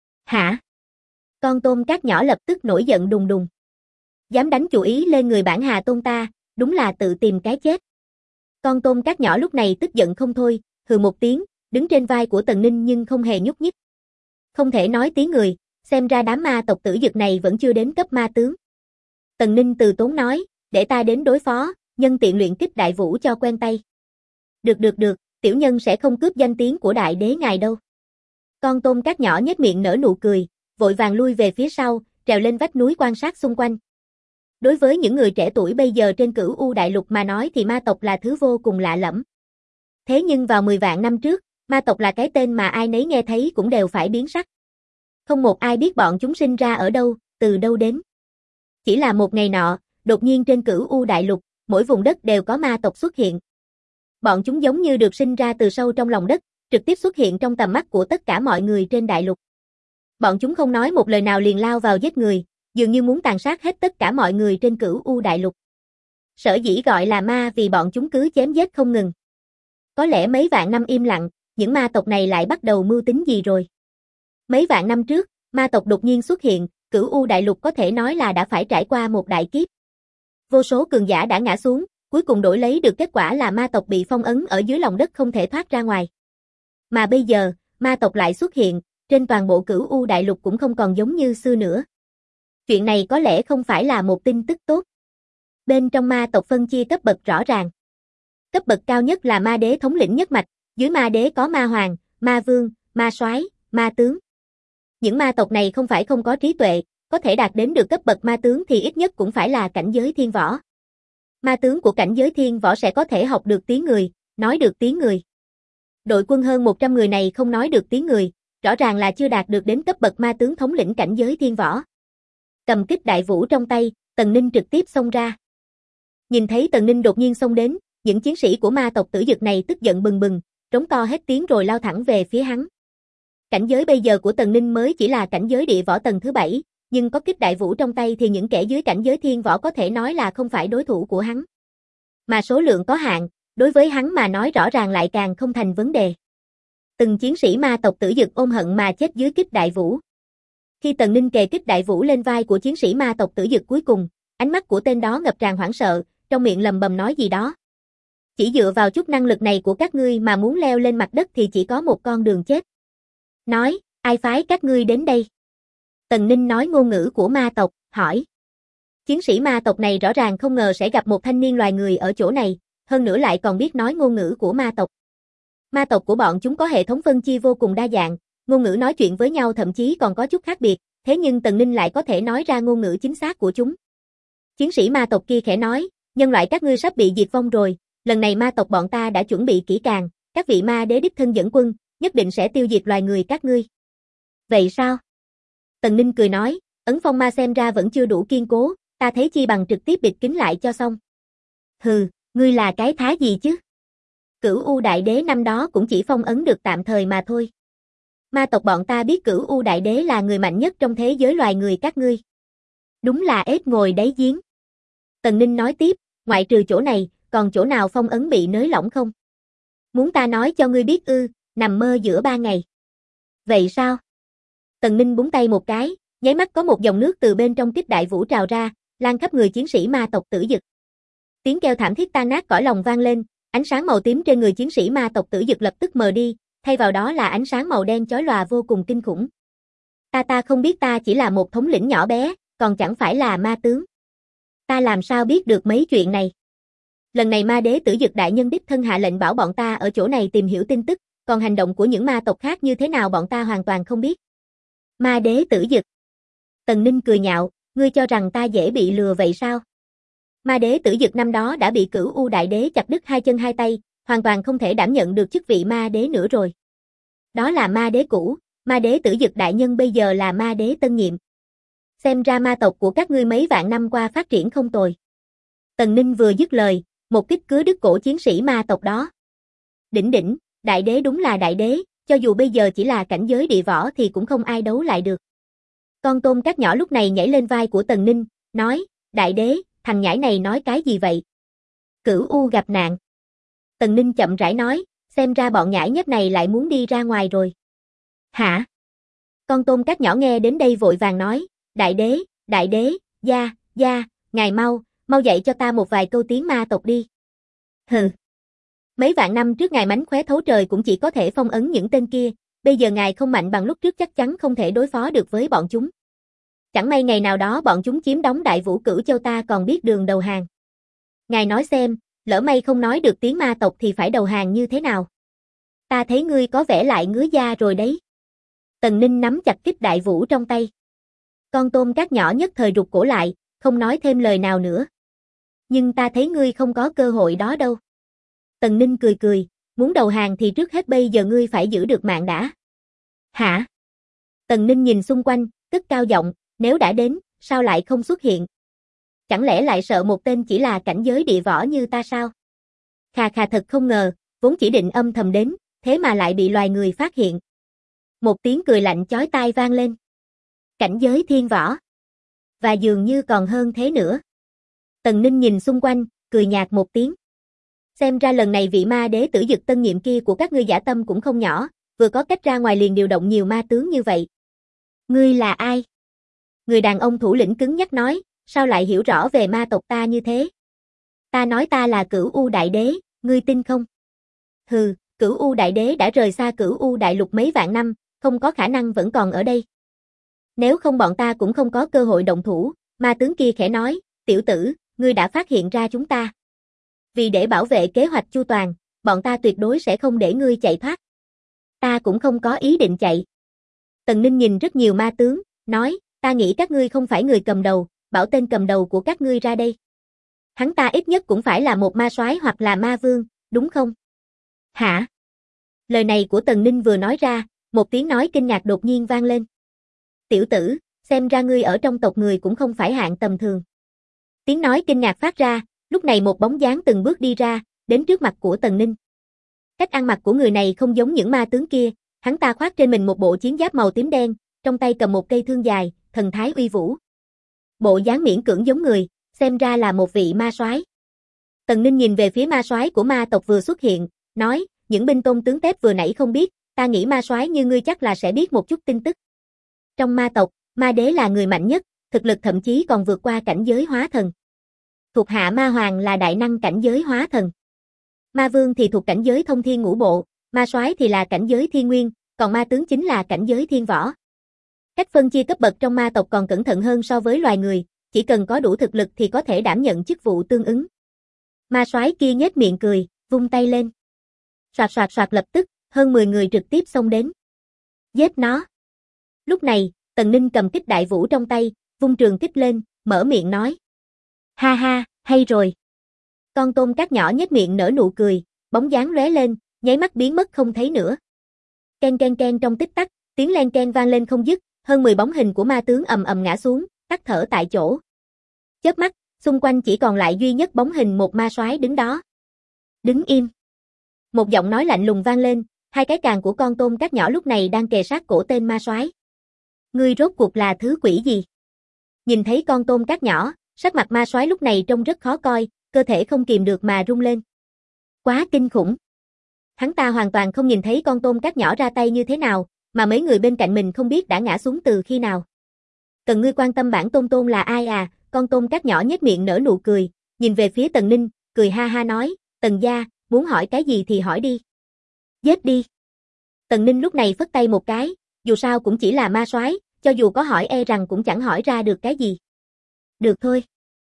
Hả? Con tôm cát nhỏ lập tức nổi giận đùng đùng. Dám đánh chủ ý lên người bản Hà Tôn ta, đúng là tự tìm cái chết. Con tôm cát nhỏ lúc này tức giận không thôi, hừ một tiếng, đứng trên vai của Tần Ninh nhưng không hề nhúc nhích. Không thể nói tiếng người, xem ra đám ma tộc Tử Dực này vẫn chưa đến cấp ma tướng. Tần Ninh từ tốn nói, để ta đến đối phó, nhân tiện luyện kích đại vũ cho quen tay. Được, tiểu nhân sẽ không cướp danh tiếng của đại đế ngài đâu. Con tôm các nhỏ nhếch miệng nở nụ cười, vội vàng lui về phía sau, trèo lên vách núi quan sát xung quanh. Đối với những người trẻ tuổi bây giờ trên Cửu U Đại Lục mà nói thì ma tộc là thứ vô cùng lạ lẫm. Thế nhưng vào 10 vạn năm trước, ma tộc là cái tên mà ai nấy nghe thấy cũng đều phải biến sắc. Không một ai biết bọn chúng sinh ra ở đâu, từ đâu đến. Chỉ là một ngày nọ, đột nhiên trên Cửu U Đại Lục, mỗi vùng đất đều có ma tộc xuất hiện. Bọn chúng giống như được sinh ra từ sâu trong lòng đất, trực tiếp xuất hiện trong tầm mắt của tất cả mọi người trên đại lục. Bọn chúng không nói một lời nào liền lao vào giết người, dường như muốn tàn sát hết tất cả mọi người trên Cửu U Đại Lục. Sở dĩ gọi là ma vì bọn chúng cứ chém giết không ngừng. Có lẽ mấy vạn năm im lặng, những ma tộc này lại bắt đầu mưu tính gì rồi. Mấy vạn năm trước, ma tộc đột nhiên xuất hiện, Cửu U Đại Lục có thể nói là đã phải trải qua một đại kiếp. Vô số cường giả đã ngã xuống, cuối cùng đổi lấy được kết quả là ma tộc bị phong ấn ở dưới lòng đất không thể thoát ra ngoài. Mà bây giờ, ma tộc lại xuất hiện, trên toàn bộ Cửu U Đại Lục cũng không còn giống như xưa nữa. Chuyện này có lẽ không phải là một tin tức tốt. Bên trong ma tộc phân chia cấp bậc rõ ràng. Cấp bậc cao nhất là ma đế thống lĩnh nhất mạch, dưới ma đế có ma hoàng, ma vương, ma soái, ma tướng. Những ma tộc này không phải không có trí tuệ, có thể đạt đến được cấp bậc ma tướng thì ít nhất cũng phải là cảnh giới thiên võ. Ma tướng của cảnh giới thiên võ sẽ có thể học được tiếng người, nói được tiếng người. Đội quân hơn 100 người này không nói được tiếng người, rõ ràng là chưa đạt được đến cấp bậc ma tướng thống lĩnh cảnh giới thiên võ. Cầm kích đại vũ trong tay, Tần Ninh trực tiếp xông ra. Nhìn thấy Tần Ninh đột nhiên xông đến, những chiến sĩ của ma tộc Tử Dực này tức giận bừng bừng, trống to hết tiếng rồi lao thẳng về phía hắn. Cảnh giới bây giờ của Tần Ninh mới chỉ là cảnh giới địa võ tầng thứ 7, nhưng có kích đại vũ trong tay thì những kẻ dưới cảnh giới thiên võ có thể nói là không phải đối thủ của hắn. Mà số lượng có hạn, đối với hắn mà nói rõ ràng lại càng không thành vấn đề. Từng chiến sĩ ma tộc Tử Dực ôm hận mà chết dưới kích đại vũ. Khi Tần Ninh kề kích đại vũ lên vai của chiến sĩ ma tộc Tử Dực cuối cùng, ánh mắt của tên đó ngập tràn hoảng sợ, trong miệng lầm bầm nói gì đó. Chỉ dựa vào chút năng lực này của các ngươi mà muốn leo lên mặt đất thì chỉ có một con đường chết. Nói, ai phái các ngươi đến đây? Tần Ninh nói ngôn ngữ của ma tộc, hỏi. Chiến sĩ ma tộc này rõ ràng không ngờ sẽ gặp một thanh niên loài người ở chỗ này, hơn nữa lại còn biết nói ngôn ngữ của ma tộc. Ma tộc của bọn chúng có hệ thống phân chia vô cùng đa dạng, ngôn ngữ nói chuyện với nhau thậm chí còn có chút khác biệt, thế nhưng Tần Ninh lại có thể nói ra ngôn ngữ chính xác của chúng. Chiến sĩ ma tộc kia khẽ nói, nhân loại các ngươi sắp bị diệt vong rồi, lần này ma tộc bọn ta đã chuẩn bị kỹ càng, các vị ma đế đích thân dẫn quân, nhất định sẽ tiêu diệt loài người các ngươi. Vậy sao? Tần Ninh cười nói, ấn phong ma xem ra vẫn chưa đủ kiên cố, ta thấy chi bằng trực tiếp bịt kín lại cho xong. Hừ, ngươi là cái thá gì chứ? Cửu U Đại Đế năm đó cũng chỉ phong ấn được tạm thời mà thôi. Ma tộc bọn ta biết Cửu U Đại Đế là người mạnh nhất trong thế giới loài người các ngươi. Đúng là ếch ngồi đáy giếng. Tần Ninh nói tiếp, ngoại trừ chỗ này, còn chỗ nào phong ấn bị nới lỏng không? Muốn ta nói cho ngươi biết ư, nằm mơ giữa 3 ngày. Vậy sao? Tần Ninh búng tay một cái, nháy mắt có một dòng nước từ bên trong kích đại vũ trào ra, lan khắp người chiến sĩ ma tộc Tử Dực. Tiếng kêu thảm thiết tan nát cõi lòng vang lên, ánh sáng màu tím trên người chiến sĩ ma tộc Tử Dực lập tức mờ đi, thay vào đó là ánh sáng màu đen chói lòa vô cùng kinh khủng. Ta không biết, ta chỉ là một thống lĩnh nhỏ bé, còn chẳng phải là ma tướng. Ta làm sao biết được mấy chuyện này? Lần này ma đế Tử Dực đại nhân đích thân hạ lệnh bảo bọn ta ở chỗ này tìm hiểu tin tức, còn hành động của những ma tộc khác như thế nào bọn ta hoàn toàn không biết. Ma đế Tử Dực. Tần Ninh cười nhạo, ngươi cho rằng ta dễ bị lừa vậy sao? Ma đế Tử Dực năm đó đã bị Cửu U Đại Đế chặt đứt hai chân hai tay, hoàn toàn không thể đảm nhận được chức vị ma đế nữa rồi. Đó là ma đế cũ, ma đế Tử Dực đại nhân bây giờ là ma đế tân nhiệm. Xem ra ma tộc của các ngươi mấy vạn năm qua phát triển không tồi. Tần Ninh vừa dứt lời, một kích cứa đứt cổ chiến sĩ ma tộc đó. Đỉnh, đại đế đúng là đại đế, cho dù bây giờ chỉ là cảnh giới địa võ thì cũng không ai đấu lại được. Con tôm các nhỏ lúc này nhảy lên vai của Tần Ninh, nói, đại đế, thằng nhãi này nói cái gì vậy? Cửu U gặp nạn. Tần Ninh chậm rãi nói, xem ra bọn nhãi nhép này lại muốn đi ra ngoài rồi. Hả? Con tôm các nhỏ nghe đến đây vội vàng nói, đại đế, gia, ngài mau dạy cho ta một vài câu tiếng ma tộc đi. Hừ. Mấy vạn năm trước ngài mánh khóe thấu trời cũng chỉ có thể phong ấn những tên kia, bây giờ ngài không mạnh bằng lúc trước chắc chắn không thể đối phó được với bọn chúng. Chẳng may ngày nào đó bọn chúng chiếm đóng Đại Vũ Cửu Châu ta còn biết đường đầu hàng. Ngài nói xem, lỡ may không nói được tiếng ma tộc thì phải đầu hàng như thế nào? Ta thấy ngươi có vẻ lại ngứa da rồi đấy. Tần Ninh nắm chặt kích đại vũ trong tay. Con tôm cát nhỏ nhất thời rụt cổ lại, không nói thêm lời nào nữa. Nhưng ta thấy ngươi không có cơ hội đó đâu. Tần Ninh cười cười, muốn đầu hàng thì trước hết bây giờ ngươi phải giữ được mạng đã. Hả? Tần Ninh nhìn xung quanh, cất cao giọng, nếu đã đến, sao lại không xuất hiện? Chẳng lẽ lại sợ một tên chỉ là cảnh giới địa võ như ta sao? Khà khà, thật không ngờ, vốn chỉ định âm thầm đến, thế mà lại bị loài người phát hiện. Một tiếng cười lạnh chói tai vang lên. Cảnh giới thiên võ. Và dường như còn hơn thế nữa. Tần Ninh nhìn xung quanh, cười nhạt một tiếng. Xem ra lần này vị ma đế tử dực tân nhiệm kia của các ngươi dã tâm cũng không nhỏ, vừa có cách ra ngoài liền điều động nhiều ma tướng như vậy. Ngươi là ai? Người đàn ông thủ lĩnh cứng nhắc nói, sao lại hiểu rõ về ma tộc ta như thế? Ta nói ta là Cửu U Đại Đế, ngươi tin không? Hừ, Cửu U Đại Đế đã rời xa Cửu U Đại Lục mấy vạn năm, không có khả năng vẫn còn ở đây. Nếu không bọn ta cũng không có cơ hội động thủ, ma tướng kia khẽ nói, tiểu tử, ngươi đã phát hiện ra chúng ta. Vì để bảo vệ kế hoạch chu toàn, bọn ta tuyệt đối sẽ không để ngươi chạy thoát. Ta cũng không có ý định chạy. Tần Ninh nhìn rất nhiều ma tướng, nói, ta nghĩ các ngươi không phải người cầm đầu, bảo tên cầm đầu của các ngươi ra đây. Hắn ta ít nhất cũng phải là một ma soái hoặc là ma vương, đúng không? Hả? Lời này của Tần Ninh vừa nói ra, một tiếng nói kinh ngạc đột nhiên vang lên. Tiểu tử, xem ra ngươi ở trong tộc người cũng không phải hạng tầm thường. Tiếng nói kinh ngạc phát ra, lúc này một bóng dáng từng bước đi ra, đến trước mặt của Tần Ninh. Cách ăn mặc của người này không giống những ma tướng kia, hắn ta khoác trên mình một bộ chiến giáp màu tím đen, trong tay cầm một cây thương dài, thần thái uy vũ. Bộ dáng miễn cưỡng giống người, xem ra là một vị ma soái. Tần Ninh nhìn về phía ma soái của ma tộc vừa xuất hiện, nói, những binh tôn tướng tép vừa nãy không biết, ta nghĩ ma soái như ngươi chắc là sẽ biết một chút tin tức. Trong ma tộc, ma đế là người mạnh nhất, thực lực thậm chí còn vượt qua cảnh giới hóa thần. Thuộc hạ ma hoàng là đại năng cảnh giới hóa thần. Ma vương thì thuộc cảnh giới thông thiên ngũ bộ, ma soái thì là cảnh giới thiên nguyên, còn ma tướng chính là cảnh giới thiên võ. Cách phân chia cấp bậc trong ma tộc còn cẩn thận hơn so với loài người, chỉ cần có đủ thực lực thì có thể đảm nhận chức vụ tương ứng. Ma soái kia nhếch miệng cười, vung tay lên. Soạt soạt soạt, lập tức, hơn 10 người trực tiếp xông đến. Giết nó. Lúc này, Tần Ninh cầm kích đại vũ trong tay, vung trường kích lên, mở miệng nói. Ha ha, hay rồi. Con tôm cát nhỏ nhếch miệng nở nụ cười, bóng dáng lóe lên, nháy mắt biến mất không thấy nữa. Ken ken ken, trong tích tắc, tiếng len ken vang lên không dứt, hơn 10 bóng hình của ma tướng ầm ầm ngã xuống, tắt thở tại chỗ. Chớp mắt, xung quanh chỉ còn lại duy nhất bóng hình một ma soái đứng đó. Đứng im. Một giọng nói lạnh lùng vang lên, hai cái càng của con tôm cát nhỏ lúc này đang kề sát cổ tên ma soái. Ngươi rốt cuộc là thứ quỷ gì? Nhìn thấy con tôm cát nhỏ, sắc mặt ma soái lúc này trông rất khó coi, cơ thể không kìm được mà rung lên. Quá kinh khủng. Hắn ta hoàn toàn không nhìn thấy con tôm cát nhỏ ra tay như thế nào, mà mấy người bên cạnh mình không biết đã ngã xuống từ khi nào. Cần ngươi quan tâm bản tôn tôn là ai à? Con tôm cát nhỏ nhếch miệng nở nụ cười, nhìn về phía Tần Ninh, cười ha ha nói, Tần gia, muốn hỏi cái gì thì hỏi đi. Giết đi. Tần Ninh lúc này phất tay một cái, dù sao cũng chỉ là ma soái, cho dù có hỏi e rằng cũng chẳng hỏi ra được cái gì. Được thôi.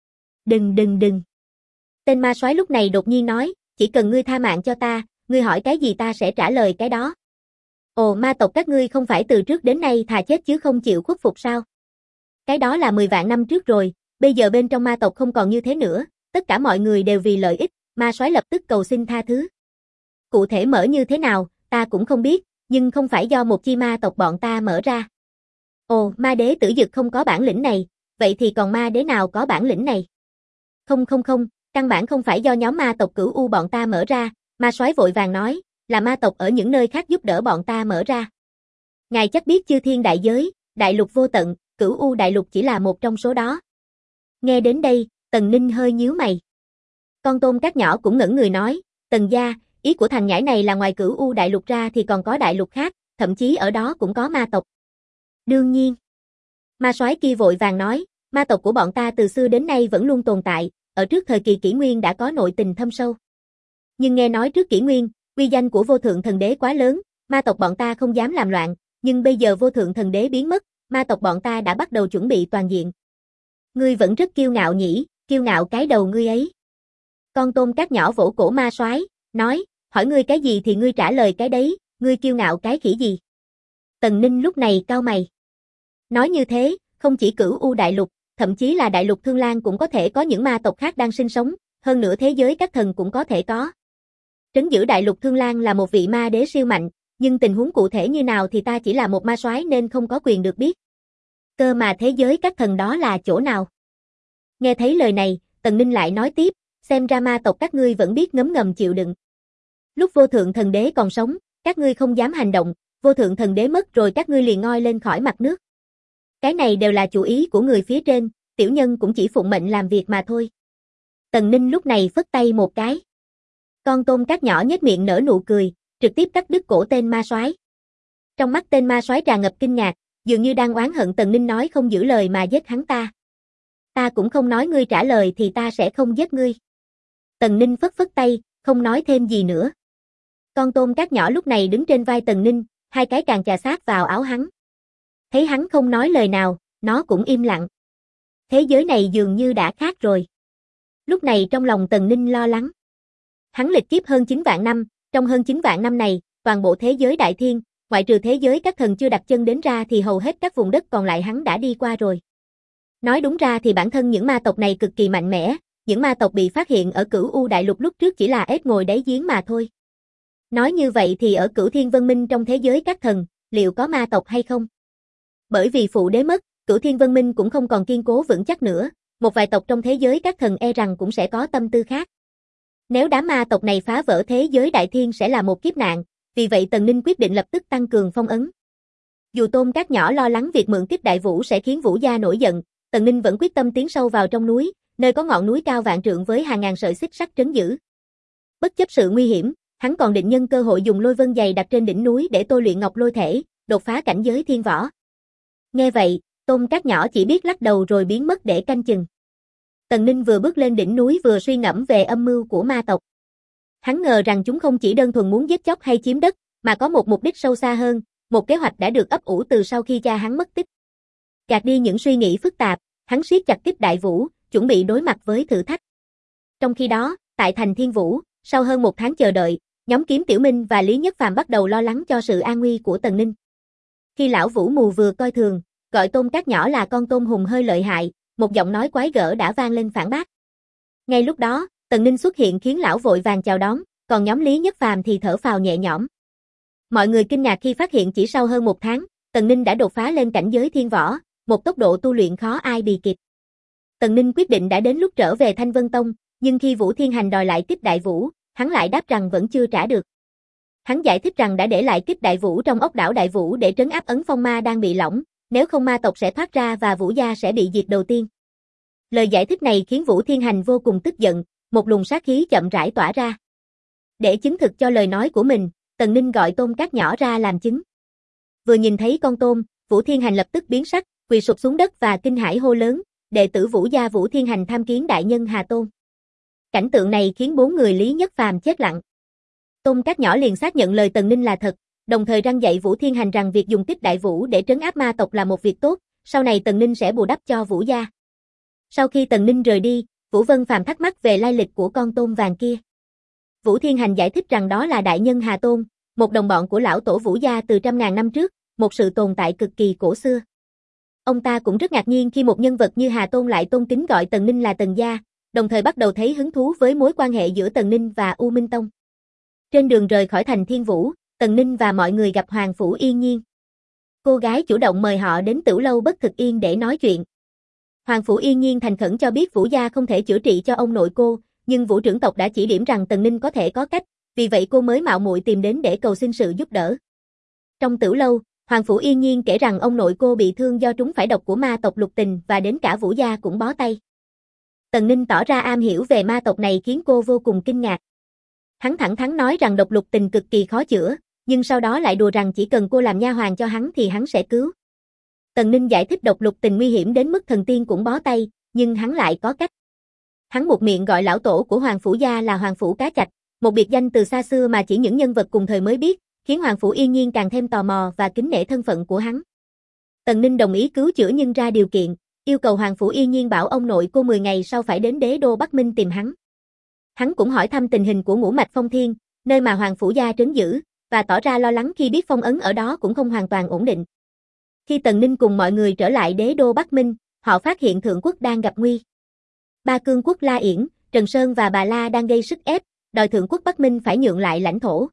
Đừng. Tên ma soái lúc này đột nhiên nói, chỉ cần ngươi tha mạng cho ta, ngươi hỏi cái gì ta sẽ trả lời cái đó. Ồ, ma tộc các ngươi không phải từ trước đến nay thà chết chứ không chịu khuất phục sao? Cái đó là 10 vạn năm trước rồi, bây giờ bên trong ma tộc không còn như thế nữa, tất cả mọi người đều vì lợi ích, ma soái lập tức cầu xin tha thứ. Cụ thể mở như thế nào, ta cũng không biết, nhưng không phải do một chi ma tộc bọn ta mở ra. Ồ, ma đế tử dực không có bản lĩnh này, vậy thì còn ma đế nào có bản lĩnh này? Không, căn bản không phải do nhóm ma tộc Cửu U bọn ta mở ra, ma soái vội vàng nói, là ma tộc ở những nơi khác giúp đỡ bọn ta mở ra. Ngài chắc biết chư thiên đại giới, đại lục vô tận, Cửu U đại lục chỉ là một trong số đó. Nghe đến đây, Tần Ninh hơi nhíu mày. Con tôm cát nhỏ cũng ngẩn người nói, Tần gia, ý của thằng nhãi này là ngoài Cửu U đại lục ra thì còn có đại lục khác, thậm chí ở đó cũng có ma tộc. Đương nhiên. Ma soái kia vội vàng nói, ma tộc của bọn ta từ xưa đến nay vẫn luôn tồn tại, ở trước thời kỳ kỷ nguyên đã có nội tình thâm sâu. Nhưng nghe nói trước kỷ nguyên, uy danh của vô thượng thần đế quá lớn, ma tộc bọn ta không dám làm loạn, nhưng bây giờ vô thượng thần đế biến mất, ma tộc bọn ta đã bắt đầu chuẩn bị toàn diện. Ngươi vẫn rất kiêu ngạo nhỉ, kiêu ngạo cái đầu ngươi ấy. Con tôm cát nhỏ vỗ cổ ma soái, nói, hỏi ngươi cái gì thì ngươi trả lời cái đấy, ngươi kiêu ngạo cái khỉ gì. Tần Ninh lúc này cau mày. Nói như thế, không chỉ Cửu U đại lục, thậm chí là đại lục Thương Lan cũng có thể có những ma tộc khác đang sinh sống, hơn nữa thế giới các thần cũng có thể có. Trấn giữ đại lục Thương Lan là một vị ma đế siêu mạnh, nhưng tình huống cụ thể như nào thì ta chỉ là một ma soái nên không có quyền được biết. Cơ mà thế giới các thần đó là chỗ nào? Nghe thấy lời này, Tần Ninh lại nói tiếp, xem ra ma tộc các ngươi vẫn biết ngấm ngầm chịu đựng. Lúc vô thượng thần đế còn sống, các ngươi không dám hành động, vô thượng thần đế mất rồi các ngươi liền ngoi lên khỏi mặt nước. Cái này đều là chủ ý của người phía trên, tiểu nhân cũng chỉ phụng mệnh làm việc mà thôi. Tần Ninh lúc này phất tay một cái. Con tôm cát nhỏ nhếch miệng nở nụ cười, trực tiếp cắt đứt cổ tên ma soái. Trong mắt tên ma soái tràn ngập kinh ngạc, dường như đang oán hận Tần Ninh nói không giữ lời mà giết hắn ta. Ta cũng không nói ngươi trả lời thì ta sẽ không giết ngươi. Tần Ninh phất phất tay, không nói thêm gì nữa. Con tôm cát nhỏ lúc này đứng trên vai Tần Ninh, hai cái càng chà sát vào áo hắn. Thấy hắn không nói lời nào, nó cũng im lặng. Thế giới này dường như đã khác rồi. Lúc này trong lòng Tần Ninh lo lắng. Hắn lịch kiếp hơn 9 vạn năm, trong hơn 9 vạn năm này, toàn bộ thế giới đại thiên, ngoại trừ thế giới các thần chưa đặt chân đến ra thì hầu hết các vùng đất còn lại hắn đã đi qua rồi. Nói đúng ra thì bản thân những ma tộc này cực kỳ mạnh mẽ, những ma tộc bị phát hiện ở Cửu U đại lục lúc trước chỉ là ếch ngồi đáy giếng mà thôi. Nói như vậy thì ở Cửu Thiên Vân Minh trong thế giới các thần, liệu có ma tộc hay không? Bởi vì phụ đế mất, Cửu Thiên Vân Minh cũng không còn kiên cố vững chắc nữa, một vài tộc trong thế giới các thần e rằng cũng sẽ có tâm tư khác. Nếu đám ma tộc này phá vỡ thế giới đại thiên sẽ là một kiếp nạn, vì vậy Tần Ninh quyết định lập tức tăng cường phong ấn. Dù tôm cát nhỏ lo lắng việc mượn kiếp đại vũ sẽ khiến Vũ gia nổi giận, Tần Ninh vẫn quyết tâm tiến sâu vào trong núi, nơi có ngọn núi cao vạn trượng với hàng ngàn sợi xích sắt trấn giữ. Bất chấp sự nguy hiểm, hắn còn định nhân cơ hội dùng lôi vân dày đặt trên đỉnh núi để tôi luyện ngọc lôi thể, đột phá cảnh giới thiên võ. Nghe vậy, tôm cát nhỏ chỉ biết lắc đầu rồi biến mất để canh chừng. Tần Ninh vừa bước lên đỉnh núi vừa suy ngẫm về âm mưu của ma tộc. Hắn ngờ rằng chúng không chỉ đơn thuần muốn giết chóc hay chiếm đất, mà có một mục đích sâu xa hơn, một kế hoạch đã được ấp ủ từ sau khi cha hắn mất tích. Gạt đi những suy nghĩ phức tạp, hắn siết chặt Kích Đại Vũ, chuẩn bị đối mặt với thử thách. Trong khi đó, tại thành Thiên Vũ, sau hơn một tháng chờ đợi, nhóm Kiếm Tiểu Minh và Lý Nhất Phàm bắt đầu lo lắng cho sự an nguy của Tần Ninh. Khi lão Vũ Mù vừa coi thường, gọi tôm cát nhỏ là con tôm hùm hơi lợi hại, một giọng nói quái gở đã vang lên phản bác. Ngay lúc đó, Tần Ninh xuất hiện khiến lão vội vàng chào đón, còn nhóm Lý Nhất Phàm thì thở phào nhẹ nhõm. Mọi người kinh ngạc khi phát hiện chỉ sau hơn một tháng, Tần Ninh đã đột phá lên cảnh giới thiên võ, một tốc độ tu luyện khó ai bì kịp. Tần Ninh quyết định đã đến lúc trở về Thanh Vân Tông, nhưng khi Vũ Thiên Hành đòi lại Kích Đại Vũ, hắn lại đáp rằng vẫn chưa trả được. Hắn giải thích rằng đã để lại Kích Đại Vũ trong ốc đảo Đại Vũ để trấn áp ấn phong ma đang bị lỏng, nếu không ma tộc sẽ thoát ra và Vũ gia sẽ bị diệt đầu tiên. Lời giải thích này khiến Vũ Thiên Hành vô cùng tức giận, một luồng sát khí chậm rãi tỏa ra. Để chứng thực cho lời nói của mình, Tần Ninh gọi tôm cát nhỏ ra làm chứng. Vừa nhìn thấy con tôm, Vũ Thiên Hành lập tức biến sắc, quỳ sụp xuống đất và kinh hãi hô lớn, đệ tử Vũ gia Vũ Thiên Hành tham kiến đại nhân Hà Tôn. Cảnh tượng này khiến 4 người Lý Nhất Phàm chết lặng. Tôm cát nhỏ liền xác nhận lời Tần Ninh là thật, đồng thời răn dạy Vũ Thiên Hành rằng việc dùng Kích Đại Vũ để trấn áp ma tộc là một việc tốt, sau này Tần Ninh sẽ bù đắp cho Vũ gia. Sau khi Tần Ninh rời đi, Vũ Vân Phàm thắc mắc về lai lịch của con tôm vàng kia. Vũ Thiên Hành giải thích rằng đó là đại nhân Hà Tôn, một đồng bọn của lão tổ Vũ gia từ trăm ngàn năm trước, một sự tồn tại cực kỳ cổ xưa. Ông ta cũng rất ngạc nhiên khi một nhân vật như Hà Tôn lại tôn kính gọi Tần Ninh là Tần gia, đồng thời bắt đầu thấy hứng thú với mối quan hệ giữa Tần Ninh và U Minh Tông. Trên đường rời khỏi thành Thiên Vũ, Tần Ninh và mọi người gặp Hoàng Phủ Yên Nhiên. Cô gái chủ động mời họ đến Tửu Lâu Bất Thực Yên để nói chuyện. Hoàng Phủ Yên Nhiên thành khẩn cho biết Vũ gia không thể chữa trị cho ông nội cô, nhưng Vũ trưởng tộc đã chỉ điểm rằng Tần Ninh có thể có cách, vì vậy cô mới mạo muội tìm đến để cầu xin sự giúp đỡ. Trong Tửu Lâu, Hoàng Phủ Yên Nhiên kể rằng ông nội cô bị thương do trúng phải độc của ma tộc Lục Tình và đến cả Vũ gia cũng bó tay. Tần Ninh tỏ ra am hiểu về ma tộc này khiến cô vô cùng kinh ngạc. Hắn thẳng thắn nói rằng độc Lục Tình cực kỳ khó chữa, nhưng sau đó lại đùa rằng chỉ cần cô làm nha hoàn cho hắn thì hắn sẽ cứu. Tần Ninh giải thích độc Lục Tình nguy hiểm đến mức thần tiên cũng bó tay, nhưng hắn lại có cách. Hắn một miệng gọi lão tổ của Hoàng Phủ gia là Hoàng Phủ Cá Chạch, một biệt danh từ xa xưa mà chỉ những nhân vật cùng thời mới biết, khiến Hoàng Phủ Yên Nhiên càng thêm tò mò và kính nể thân phận của hắn. Tần Ninh đồng ý cứu chữa nhưng ra điều kiện, yêu cầu Hoàng Phủ Yên Nhiên bảo ông nội cô 10 ngày sau phải đến đế đô Bắc Minh tìm hắn. Hắn cũng hỏi thăm tình hình của Ngũ Mạch Phong Thiên, nơi mà Hoàng Phủ Gia trấn giữ, và tỏ ra lo lắng khi biết phong ấn ở đó cũng không hoàn toàn ổn định. Khi Tần Ninh cùng mọi người trở lại đế đô Bắc Minh, họ phát hiện Thượng Quốc đang gặp nguy. Ba cương quốc La Yển, Trần Sơn và Bà La đang gây sức ép, đòi Thượng Quốc Bắc Minh phải nhượng lại lãnh thổ.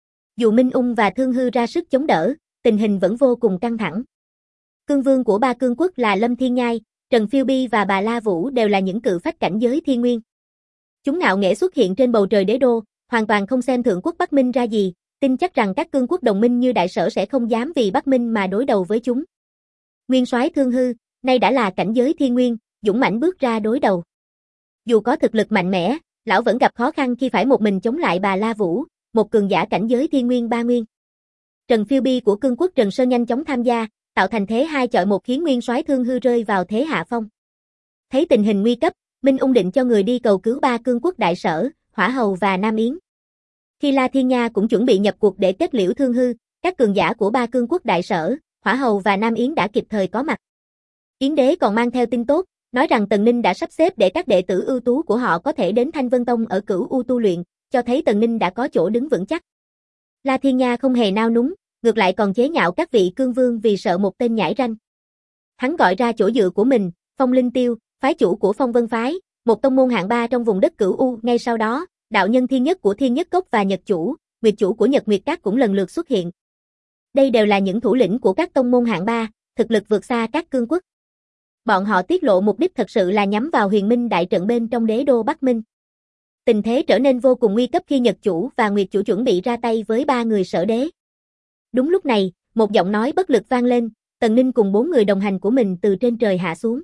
Dù Minh Ung và Thương Hư ra sức chống đỡ, tình hình vẫn vô cùng căng thẳng. Cương vương của ba cương quốc là Lâm Thiên Nhai, Trần Phiêu Bi và Bà La Vũ đều là những cự phách cảnh giới thiên nguyên. Chúng ngạo nghễ xuất hiện trên bầu trời đế đô, hoàn toàn không xem Thượng Quốc Bắc Minh ra gì, tin chắc rằng các cương quốc đồng minh như Đại Sở sẽ không dám vì Bắc Minh mà đối đầu với chúng. Nguyên soái Thương Hư, nay đã là cảnh giới thiên nguyên, dũng mãnh bước ra đối đầu. Dù có thực lực mạnh mẽ, lão vẫn gặp khó khăn khi phải một mình chống lại Bà La Vũ, một cường giả cảnh giới thiên nguyên ba nguyên. Trần Phiêu Bi của cương quốc Trần Sơn nhanh chóng tham gia, tạo thành thế 2 chọi 1 khiến Nguyên soái Thương Hư rơi vào thế hạ phong. Thấy tình hình nguy cấp, Minh Ung định cho người đi cầu cứu ba cương quốc Đại Sở, Hỏa Hầu và Nam Yến. Khi La Thiên Nha cũng chuẩn bị nhập cuộc để kết liễu Thương Hư, các cường giả của ba cương quốc Đại Sở, Hỏa Hầu và Nam Yến đã kịp thời có mặt. Yến Đế còn mang theo tin tốt, nói rằng Tần Ninh đã sắp xếp để các đệ tử ưu tú của họ có thể đến Thanh Vân Tông ở Cửu U tu luyện, cho thấy Tần Ninh đã có chỗ đứng vững chắc. La Thiên Nha không hề nao núng, ngược lại còn chế nhạo các vị cương vương vì sợ một tên nhãi ranh. Hắn gọi ra chỗ dựa của mình, Phong Linh Tiêu, phái chủ của Phong Vân phái, một tông môn hạng 3 trong vùng đất Cửu U. Ngay sau đó, đạo nhân Thiên Nhất của Thiên Nhất Cốc và Nhật chủ, Nguyệt chủ của Nhật Nguyệt Các cũng lần lượt xuất hiện. Đây đều là những thủ lĩnh của các tông môn hạng 3, thực lực vượt xa các cương quốc. Bọn họ tiết lộ mục đích thật sự là nhắm vào Huyền Minh đại trận bên trong đế đô Bắc Minh. Tình thế trở nên vô cùng nguy cấp khi Nhật chủ và Nguyệt chủ chuẩn bị ra tay với 3 người Sở đế. Đúng lúc này, một giọng nói bất lực vang lên, Tần Ninh cùng 4 người đồng hành của mình từ trên trời hạ xuống.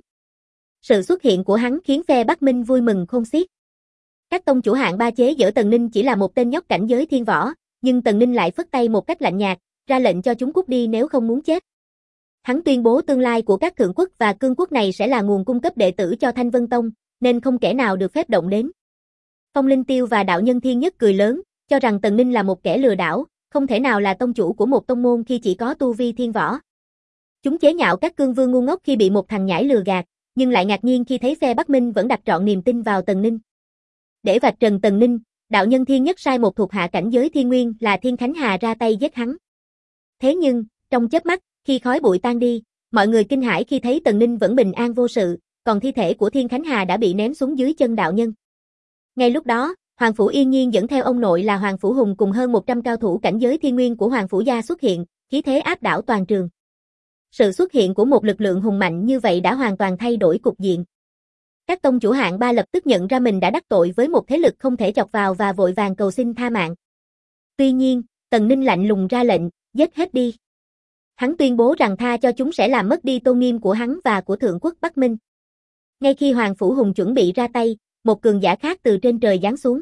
Sự xuất hiện của hắn khiến phe Bắc Minh vui mừng khôn xiết. Các tông chủ hạng 3 chế giễu Tần Ninh chỉ là một tên nhóc cảnh giới thiên võ, nhưng Tần Ninh lại phất tay một cách lạnh nhạt, ra lệnh cho chúng cút đi nếu không muốn chết. Hắn tuyên bố tương lai của các thượng quốc và cương quốc này sẽ là nguồn cung cấp đệ tử cho Thanh Vân Tông, nên không kẻ nào được phép động đến. Phong Linh Tiêu và đạo nhân Thiên Nhất cười lớn, cho rằng Tần Ninh là một kẻ lừa đảo, không thể nào là tông chủ của một tông môn khi chỉ có tu vi thiên võ. Chúng chế nhạo các cương vương ngu ngốc khi bị một thằng nhãi lừa gạt, nhưng lại ngạc nhiên khi thấy phe Bắc Minh vẫn đặt trọn niềm tin vào Tần Ninh. Để vạch trần Tần Ninh, đạo nhân Thiên Nhất sai một thuộc hạ cảnh giới thiên nguyên là Thiên Khánh Hà ra tay giết hắn. Thế nhưng, trong chớp mắt, khi khói bụi tan đi, mọi người kinh hãi khi thấy Tần Ninh vẫn bình an vô sự, còn thi thể của Thiên Khánh Hà đã bị ném xuống dưới chân đạo nhân. Ngay lúc đó, Hoàng Phủ Yên Nhiên dẫn theo ông nội là Hoàng Phủ Hùng cùng hơn 100 cao thủ cảnh giới thiên nguyên của Hoàng Phủ Gia xuất hiện, khí thế áp đảo toàn trường. Sự xuất hiện của một lực lượng hùng mạnh như vậy đã hoàn toàn thay đổi cục diện. Các tông chủ hạng 3 lập tức nhận ra mình đã đắc tội với một thế lực không thể chọc vào và vội vàng cầu xin tha mạng. Tuy nhiên, Tần Ninh lạnh lùng ra lệnh, giết hết đi. Hắn tuyên bố rằng tha cho chúng sẽ làm mất đi tôn nghiêm của hắn và của Thượng Quốc Bắc Minh. Ngay khi Hoàng Phủ Hùng chuẩn bị ra tay, một cường giả khác từ trên trời giáng xuống.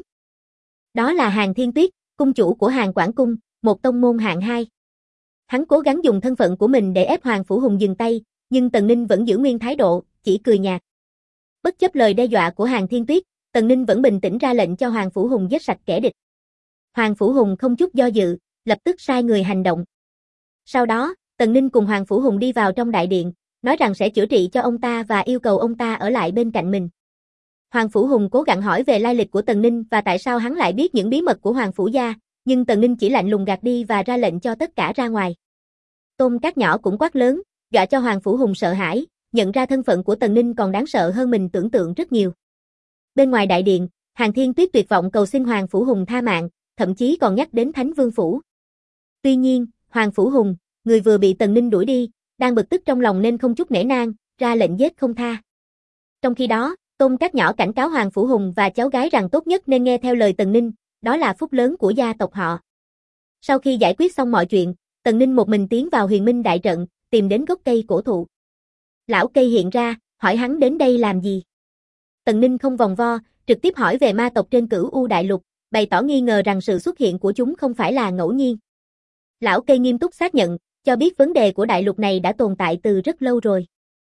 Đó là Hàn Thiên Tuyết, cung chủ của Hàn Quảng Cung, một tông môn hạng 2. Hắn cố gắng dùng thân phận của mình để ép Hoàng Phủ Hùng dừng tay, nhưng Tần Ninh vẫn giữ nguyên thái độ, chỉ cười nhạt. Bất chấp lời đe dọa của Hàn Thiên Tuyết, Tần Ninh vẫn bình tĩnh ra lệnh cho Hoàng Phủ Hùng giết sạch kẻ địch. Hoàng Phủ Hùng không chút do dự, lập tức sai người hành động. Sau đó, Tần Ninh cùng Hoàng Phủ Hùng đi vào trong đại điện, nói rằng sẽ chữa trị cho ông ta và yêu cầu ông ta ở lại bên cạnh mình. Hoàng Phủ Hùng cố gắng hỏi về lai lịch của Tần Ninh và tại sao hắn lại biết những bí mật của Hoàng Phủ Gia, nhưng Tần Ninh chỉ lạnh lùng gạt đi và ra lệnh cho tất cả ra ngoài. Tôn Cát Nhỏ cũng quát lớn, dọa cho Hoàng Phủ Hùng sợ hãi, nhận ra thân phận của Tần Ninh còn đáng sợ hơn mình tưởng tượng rất nhiều. Bên ngoài đại điện, Hàn Thiên Tuyết tuyệt vọng cầu xin Hoàng Phủ Hùng tha mạng, thậm chí còn nhắc đến Thánh Vương Phủ. Tuy nhiên, Hoàng Phủ Hùng, người vừa bị Tần Ninh đuổi đi, đang bực tức trong lòng nên không chút nể nang, ra lệnh giết không tha. Trong khi đó, Tôn Cát Nhỏ cảnh cáo Hoàng Phủ Hùng và cháu gái rằng tốt nhất nên nghe theo lời Tần Ninh, đó là phúc lớn của gia tộc họ. Sau khi giải quyết xong mọi chuyện, Tần Ninh một mình tiến vào Huyền Minh đại trận, tìm đến gốc cây cổ thụ. Lão cây hiện ra, hỏi hắn đến đây làm gì. Tần Ninh không vòng vo, trực tiếp hỏi về ma tộc trên Cửu U đại lục, bày tỏ nghi ngờ rằng sự xuất hiện của chúng không phải là ngẫu nhiên. Lão cây nghiêm túc xác nhận, cho biết vấn đề của đại lục này đã tồn tại từ rất lâu rồi.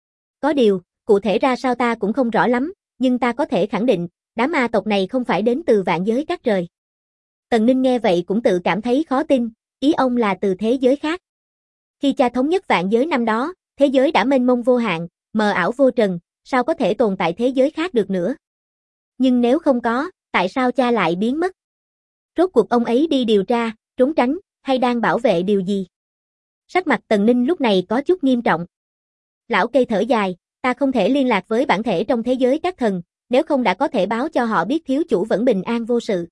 Có điều, cụ thể ra sao ta cũng không rõ lắm, nhưng ta có thể khẳng định, đám ma tộc này không phải đến từ vạn giới các trời. Tần Ninh nghe vậy cũng tự cảm thấy khó tin, ý ông là từ thế giới khác. Khi cha thống nhất vạn giới năm đó, thế giới đã mênh mông vô hạn, mờ ảo vô trần, sao có thể tồn tại thế giới khác được nữa. Nhưng nếu không có, Tại sao cha lại biến mất? Rốt cuộc ông ấy đi điều tra, trốn tránh, hay đang bảo vệ điều gì? Sắc mặt Tần Ninh lúc này có chút nghiêm trọng. Lão cây thở dài, ta không thể liên lạc với bản thể trong thế giới các thần, nếu không đã có thể báo cho họ biết thiếu chủ vẫn bình an vô sự.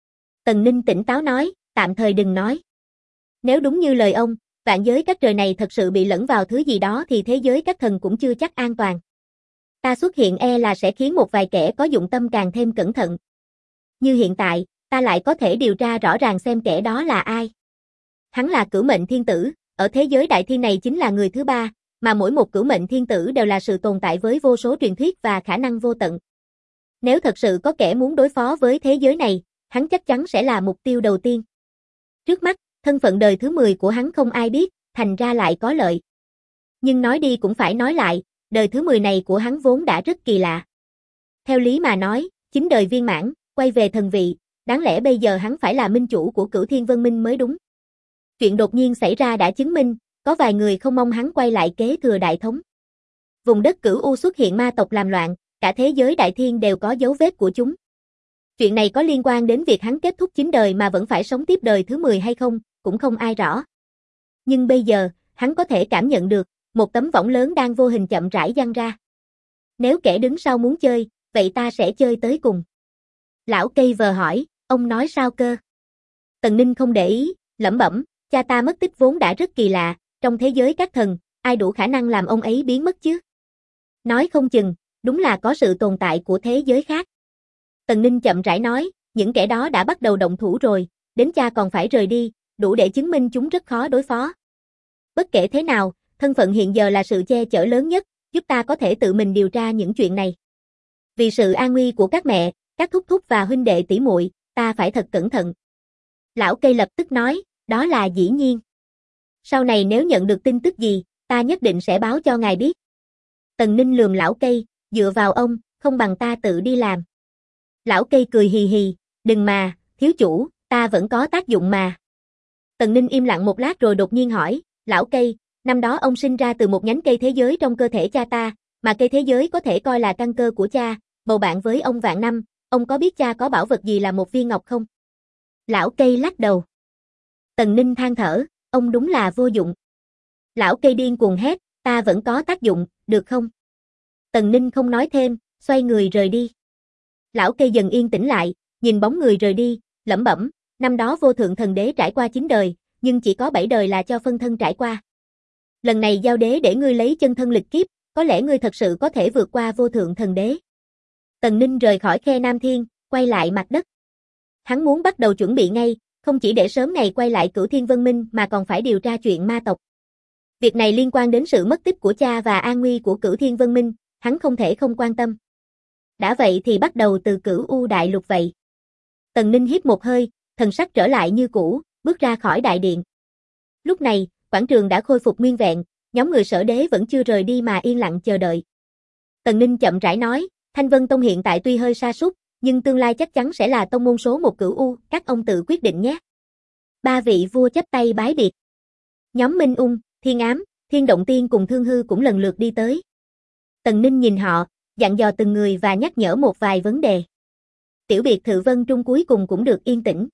Tần Ninh tỉnh táo nói, tạm thời đừng nói. Nếu đúng như lời ông, vạn giới các trời này thật sự bị lẫn vào thứ gì đó thì thế giới các thần cũng chưa chắc an toàn. Ta xuất hiện e là sẽ khiến một vài kẻ có dụng tâm càng thêm cẩn thận. Như hiện tại, ta lại có thể điều tra rõ ràng xem kẻ đó là ai. Hắn là cửu mệnh thiên tử, ở thế giới đại thiên này chính là người thứ ba, mà mỗi một cửu mệnh thiên tử đều là sự tồn tại với vô số truyền thuyết và khả năng vô tận. Nếu thật sự có kẻ muốn đối phó với thế giới này, hắn chắc chắn sẽ là mục tiêu đầu tiên. Trước mắt, thân phận đời thứ 10 của hắn không ai biết, thành ra lại có lợi. Nhưng nói đi cũng phải nói lại, đời thứ 10 này của hắn vốn đã rất kỳ lạ. Theo lý mà nói, 9 đời viên mãn, quay về thần vị, đáng lẽ bây giờ hắn phải là minh chủ của Cửu Thiên Vân Minh mới đúng. Chuyện đột nhiên xảy ra đã chứng minh, có vài người không mong hắn quay lại kế thừa đại thống. Vùng đất Cửu U xuất hiện ma tộc làm loạn, cả thế giới đại thiên đều có dấu vết của chúng. Chuyện này có liên quan đến việc hắn kết thúc 9 đời mà vẫn phải sống tiếp đời thứ 10 hay không, cũng không ai rõ. Nhưng bây giờ, hắn có thể cảm nhận được, một tấm võng lớn đang vô hình chậm rãi giăng ra. Nếu kẻ đứng sau muốn chơi, vậy ta sẽ chơi tới cùng. Lão cây vờ hỏi, ông nói sao cơ? Tần Ninh không để ý, lẩm bẩm, cha ta mất tích vốn đã rất kỳ lạ, trong thế giới các thần, ai đủ khả năng làm ông ấy biến mất chứ? Nói không chừng, đúng là có sự tồn tại của thế giới khác. Tần Ninh chậm rãi nói, những kẻ đó đã bắt đầu động thủ rồi, đến cha còn phải rời đi, đủ để chứng minh chúng rất khó đối phó. Bất kể thế nào, thân phận hiện giờ là sự che chở lớn nhất, giúp ta có thể tự mình điều tra những chuyện này. Vì sự an nguy của các mẹ, các thúc thúc và huynh đệ tỷ muội, ta phải thật cẩn thận. Lão cây lập tức nói, đó là dĩ nhiên. Sau này nếu nhận được tin tức gì, ta nhất định sẽ báo cho ngài biết. Tần Ninh lườm lão cây, dựa vào ông, không bằng ta tự đi làm. Lão cây cười hì hì, đừng mà, thiếu chủ, ta vẫn có tác dụng mà. Tần Ninh im lặng một lát rồi đột nhiên hỏi, lão cây, năm đó ông sinh ra từ một nhánh cây thế giới trong cơ thể cha ta, mà cây thế giới có thể coi là căn cơ của cha, bầu bạn với ông vạn năm, ông có biết cha có bảo vật gì là một viên ngọc không? Lão cây lắc đầu. Tần Ninh than thở, ông đúng là vô dụng. Lão cây điên cuồng hét, ta vẫn có tác dụng, được không? Tần Ninh không nói thêm, xoay người rời đi. Lão cây dần yên tĩnh lại, nhìn bóng người rời đi, lẩm bẩm, năm đó vô thượng thần đế trải qua 9 đời, nhưng chỉ có 7 đời là cho phân thân trải qua. Lần này giao đế để ngươi lấy chân thân lịch kiếp, có lẽ ngươi thật sự có thể vượt qua vô thượng thần đế. Tần Ninh rời khỏi khe Nam Thiên, quay lại mặt đất. Hắn muốn bắt đầu chuẩn bị ngay, không chỉ để sớm ngày quay lại Cửu Thiên Vân Minh mà còn phải điều tra chuyện ma tộc. Việc này liên quan đến sự mất tích của cha và an nguy của Cửu Thiên Vân Minh, hắn không thể không quan tâm. Đã vậy thì bắt đầu từ Cửu U Đại Lục vậy. Tần Ninh hít một hơi, thần sắc trở lại như cũ, bước ra khỏi đại điện. Lúc này, quảng trường đã khôi phục nguyên vẹn, nhóm người Sở Đế vẫn chưa rời đi mà yên lặng chờ đợi. Tần Ninh chậm rãi nói, Thanh Vân Tông hiện tại tuy hơi sa sút, nhưng tương lai chắc chắn sẽ là tông môn số 1 Cửu U, các ông tự quyết định nhé. Ba vị vua chắp tay bái biệt. Nhóm Minh Ung, Thiên Ám, Thiên Động Tiên cùng Thương Hư cũng lần lượt đi tới. Tần Ninh nhìn họ, dặn dò từng người và nhắc nhở một vài vấn đề. Tiểu biệt thự Vân Trung cuối cùng cũng được yên tĩnh.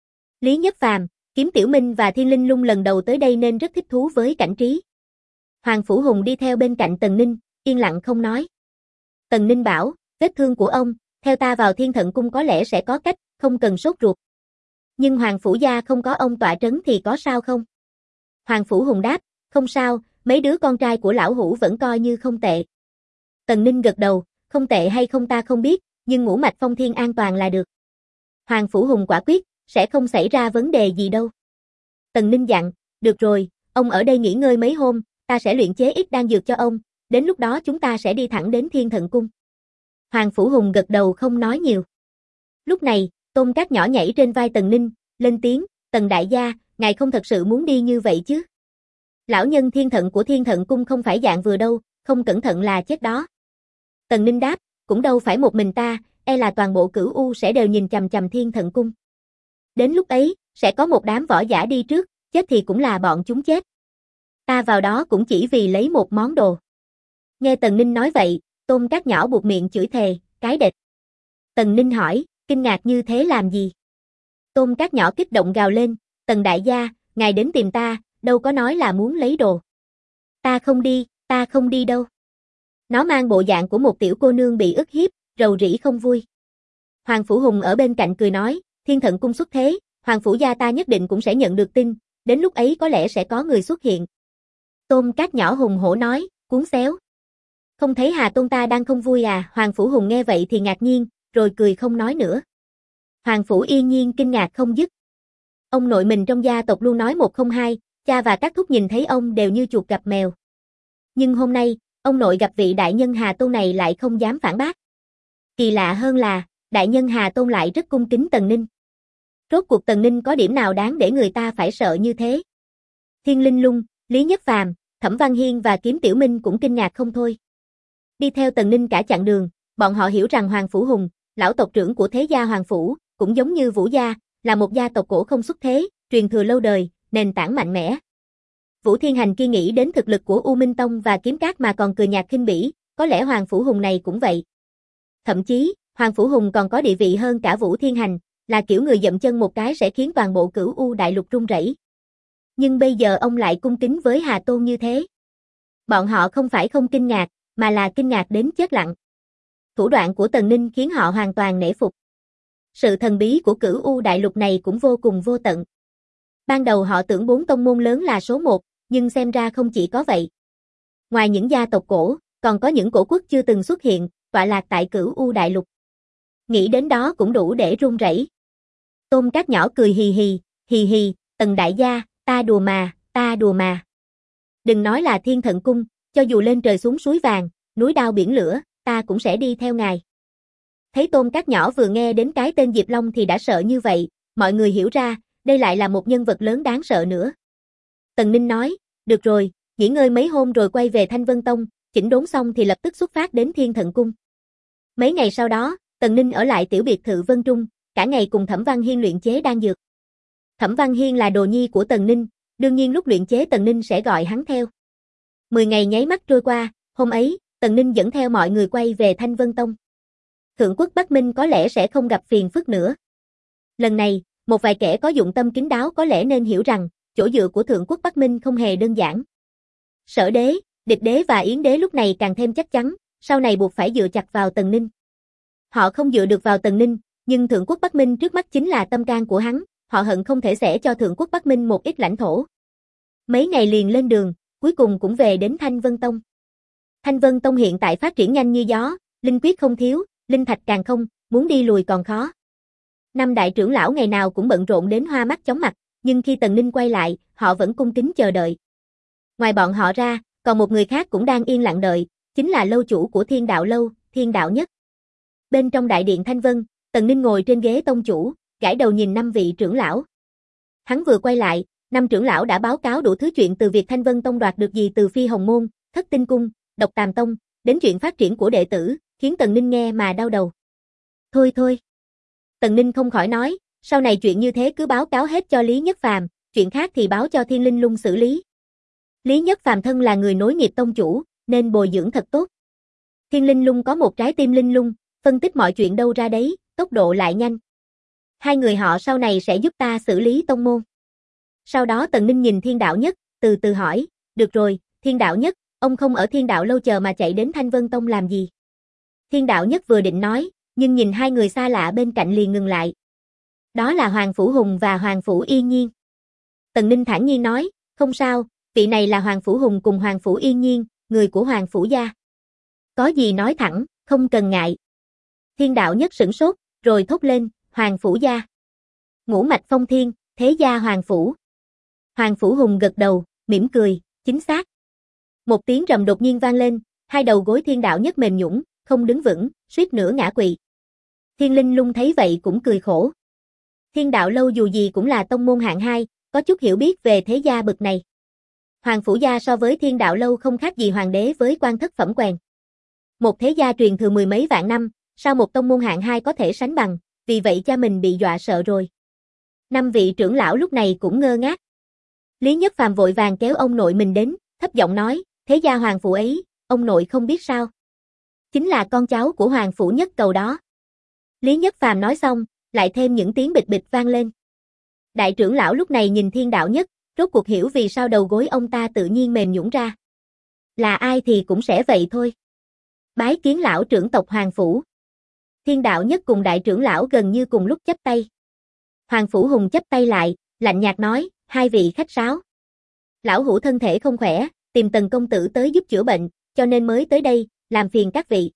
Lý Nhất Phàm, Kiếm Tiểu Minh và Thiên Linh Lung lần đầu tới đây nên rất thích thú với cảnh trí. Hoàng Phủ Hùng đi theo bên cạnh Tần Ninh, yên lặng không nói. Tần Ninh bảo, vết thương của ông, theo ta vào Thiên Thận Cung có lẽ sẽ có cách, không cần sốt ruột. Nhưng Hoàng Phủ gia không có ông tọa trấn thì có sao không? Hoàng Phủ Hùng đáp, không sao, mấy đứa con trai của lão hủ vẫn coi như không tệ. Tần Ninh gật đầu, không tệ hay không ta không biết, nhưng ngũ mạch phong thiên an toàn là được. Hoàng Phủ Hùng quả quyết, sẽ không xảy ra vấn đề gì đâu. Tần Ninh dặn, được rồi, ông ở đây nghỉ ngơi mấy hôm, ta sẽ luyện chế ít đan dược cho ông, đến lúc đó chúng ta sẽ đi thẳng đến Thiên Thận Cung. Hoàng Phủ Hùng gật đầu không nói nhiều. Lúc này, Tôn Cát nhỏ nhảy trên vai Tần Ninh, lên tiếng, Tần đại gia, ngài không thật sự muốn đi như vậy chứ? Lão nhân thiên thận của Thiên Thận Cung không phải dạng vừa đâu, không cẩn thận là chết đó. Tần Ninh đáp, cũng đâu phải một mình ta, e là toàn bộ Cửu U sẽ đều nhìn chằm chằm Thiên Thận Cung. Đến lúc ấy, sẽ có một đám võ giả đi trước, chết thì cũng là bọn chúng chết. Ta vào đó cũng chỉ vì lấy một món đồ. Nghe Tần Ninh nói vậy, Tôn Cát nhỏ buột miệng chửi thề, cái đệt. Tần Ninh hỏi, Kinh ngạc như thế làm gì? Tôm Cát Nhỏ kích động gào lên, Tần đại gia, ngài đến tìm ta, đâu có nói là muốn lấy đồ. Ta không đi đâu. Nó mang bộ dạng của một tiểu cô nương bị ức hiếp, rầu rĩ không vui. Hoàng Phủ Hùng ở bên cạnh cười nói, Thiên Thận Cung xuất thế, Hoàng Phủ gia ta nhất định cũng sẽ nhận được tin, đến lúc ấy có lẽ sẽ có người xuất hiện. Tôm Cát Nhỏ hùng hổ nói, cuốn xéo. Không thấy Hà Tôn ta đang không vui à? Hoàng Phủ Hùng nghe vậy thì ngạc nhiên, rồi cười không nói nữa. Hoàng Phủ Yên Nhiên kinh ngạc không dứt. Ông nội mình trong gia tộc luôn nói một không hai, cha và các thúc nhìn thấy ông đều như chuột gặp mèo. Nhưng hôm nay, ông nội gặp vị đại nhân Hà Tôn này lại không dám phản bác. Kỳ lạ hơn là, đại nhân Hà Tôn lại rất cung kính Tần Ninh. Rốt cuộc Tần Ninh có điểm nào đáng để người ta phải sợ như thế? Thiên Linh Lung, Lý Nhất Phàm, Thẩm Văn Hiên và Kiếm Tiểu Minh cũng kinh ngạc không thôi. Đi theo Tần Ninh cả chặng đường, bọn họ hiểu rằng Hoàng Phủ Hùng, lão tộc trưởng của thế gia Hoàng Phủ, cũng giống như Vũ gia, là một gia tộc cổ không xuất thế, truyền thừa lâu đời, nền tảng mạnh mẽ. Vũ Thiên Hành kia nghĩ đến thực lực của U Minh Tông và Kiếm Cát mà còn cười nhạt khinh bỉ, có lẽ Hoàng Phủ Hùng này cũng vậy. Thậm chí, Hoàng Phủ Hùng còn có địa vị hơn cả Vũ Thiên Hành, là kiểu người dậm chân một cái sẽ khiến toàn bộ Cửu U đại lục rung rẩy. Nhưng bây giờ ông lại cung kính với Hà Tôn như thế. Bọn họ không phải không kinh ngạc, mà là kinh ngạc đến chết lặng. Thủ đoạn của Tần Ninh khiến họ hoàn toàn nể phục. Sự thần bí của Cửu U đại lục này cũng vô cùng vô tận. Ban đầu họ tưởng 4 tông môn lớn là số 1, nhưng xem ra không chỉ có vậy. Ngoài những gia tộc cổ, còn có những cổ quốc chưa từng xuất hiện, tọa lạc tại Cửu U đại lục. Nghĩ đến đó cũng đủ để run rẩy. Tôm Cát Nhỏ cười hì hì, Tần đại gia, ta đùa mà. Đừng nói là Thiên Thận Cung, cho dù lên trời xuống suối vàng, núi đao biển lửa, ta cũng sẽ đi theo ngài. Thấy Tôm Cát Nhỏ vừa nghe đến cái tên Diệp Long thì đã sợ như vậy, mọi người hiểu ra, đây lại là một nhân vật lớn đáng sợ nữa. Tần Ninh nói, được rồi, nghỉ ngơi mấy hôm rồi quay về Thanh Vân Tông, chỉnh đốn xong thì lập tức xuất phát đến Thiên Thận Cung. Mấy ngày sau đó, Tần Ninh ở lại tiểu biệt thự Vân Trung, cả ngày cùng Thẩm Văn Hiên luyện chế đan dược. Thẩm Văn Hiên là đồ nhi của Tần Ninh, đương nhiên lúc luyện chế Tần Ninh sẽ gọi hắn theo. 10 ngày nháy mắt trôi qua, hôm ấy, Tần Ninh dẫn theo mọi người quay về Thanh Vân Tông. Thượng quốc Bắc Minh có lẽ sẽ không gặp phiền phức nữa. Lần này, một vài kẻ có dụng tâm kín đáo có lẽ nên hiểu rằng, chỗ dựa của Thượng quốc Bắc Minh không hề đơn giản. Sở đế, Địch đế và Yến đế lúc này càng thêm chắc chắn, sau này buộc phải dựa chặt vào Tần Ninh. Họ không dựa được vào Tần Ninh, nhưng Thượng quốc Bắc Minh trước mắt chính là tâm can của hắn, họ hận không thể xẻ cho Thượng quốc Bắc Minh một ít lãnh thổ. Mấy ngày liền lên đường, cuối cùng cũng về đến Thanh Vân Tông. Thanh Vân Tông hiện tại phát triển nhanh như gió, linh quyết không thiếu, linh thạch càng không, muốn đi lùi còn khó. 5 đại trưởng lão ngày nào cũng bận rộn đến hoa mắt chóng mặt, nhưng khi Tần Ninh quay lại, họ vẫn cung kính chờ đợi. Ngoài bọn họ ra, còn một người khác cũng đang yên lặng đợi, chính là lâu chủ của Thiên Đạo Lâu, Thiên Đạo Nhất. Bên trong đại điện Thanh Vân, Tần Ninh ngồi trên ghế tông chủ, gãi đầu nhìn 5 vị trưởng lão. Hắn vừa quay lại, 5 trưởng lão đã báo cáo đủ thứ chuyện từ việc Thanh Vân Tông đoạt được gì từ Phi Hồng Môn, Thất Tinh Cung, Độc Tàm Tông, đến chuyện phát triển của đệ tử, khiến Tần Ninh nghe mà đau đầu. Thôi. Tần Ninh không khỏi nói, sau này chuyện như thế cứ báo cáo hết cho Lý Nhất Phàm, chuyện khác thì báo cho Thiên Linh Lung xử lý. Lý Nhất Phàm thân là người nối nghiệp tông chủ, nên bồi dưỡng thật tốt. Thiên Linh Lung có một trái tim linh lung, phân tích mọi chuyện đâu ra đấy, tốc độ lại nhanh. Hai người họ sau này sẽ giúp ta xử lý tông môn. Sau đó Tần Ninh nhìn Thiên Đạo Nhất, từ từ hỏi, được rồi, Thiên Đạo Nhất, ông không ở Thiên Đạo Lâu chờ mà chạy đến Thanh Vân Tông làm gì? Thiên Đạo Nhất vừa định nói, nhưng nhìn hai người xa lạ bên cạnh liền ngừng lại. Đó là Hoàng Phủ Hùng và Hoàng Phủ Yên Nhiên. Tần Ninh thản nhiên nói, không sao, vị này là Hoàng Phủ Hùng cùng Hoàng Phủ Yên Nhiên, người của Hoàng Phủ gia. Có gì nói thẳng, không cần ngại. Thiên Đạo Nhất sửng sốt, rồi thốt lên, Hoàng Phủ gia. Ngũ mạch phong thiên, thế gia Hoàng Phủ. Hoàng Phủ Hùng gật đầu, mỉm cười, chính xác. Một tiếng rầm đột nhiên vang lên, hai đầu gối Thiên Đạo Nhất mềm nhũn, không đứng vững, suýt nữa ngã quỵ. Thiên Linh Lung thấy vậy cũng cười khổ. Thiên Đạo Lâu dù gì cũng là tông môn hạng 2, có chút hiểu biết về thế gia bực này. Hoàng Phủ gia so với Thiên Đạo Lâu không khác gì hoàng đế với quan thất phẩm quèn. Một thế gia truyền thừa mười mấy vạn năm, sao một tông môn hạng 2 có thể sánh bằng, vì vậy cha mình bị dọa sợ rồi. 5 vị trưởng lão lúc này cũng ngơ ngác. Lý Nhất Phàm vội vàng kéo ông nội mình đến, thấp giọng nói, thế gia Hoàng Phủ ấy, ông nội không biết sao. Chính là con cháu của Hoàng Phủ Nhất Cầu đó. Lý Nhất Phàm nói xong, lại thêm những tiếng bịch bịch vang lên. Đại trưởng lão lúc này nhìn Thiên Đạo Nhất, rốt cuộc hiểu vì sao đầu gối ông ta tự nhiên mềm nhũn ra. Là ai thì cũng sẽ vậy thôi. Bái kiến lão trưởng tộc Hoàng Phủ. Thiên Đạo Nhất cùng đại trưởng lão gần như cùng lúc chắp tay. Hoàng Phủ Hùng chắp tay lại, lạnh nhạt nói, hai vị khách sáo. Lão hữu thân thể không khỏe, tìm Tần công tử tới giúp chữa bệnh, cho nên mới tới đây, làm phiền các vị.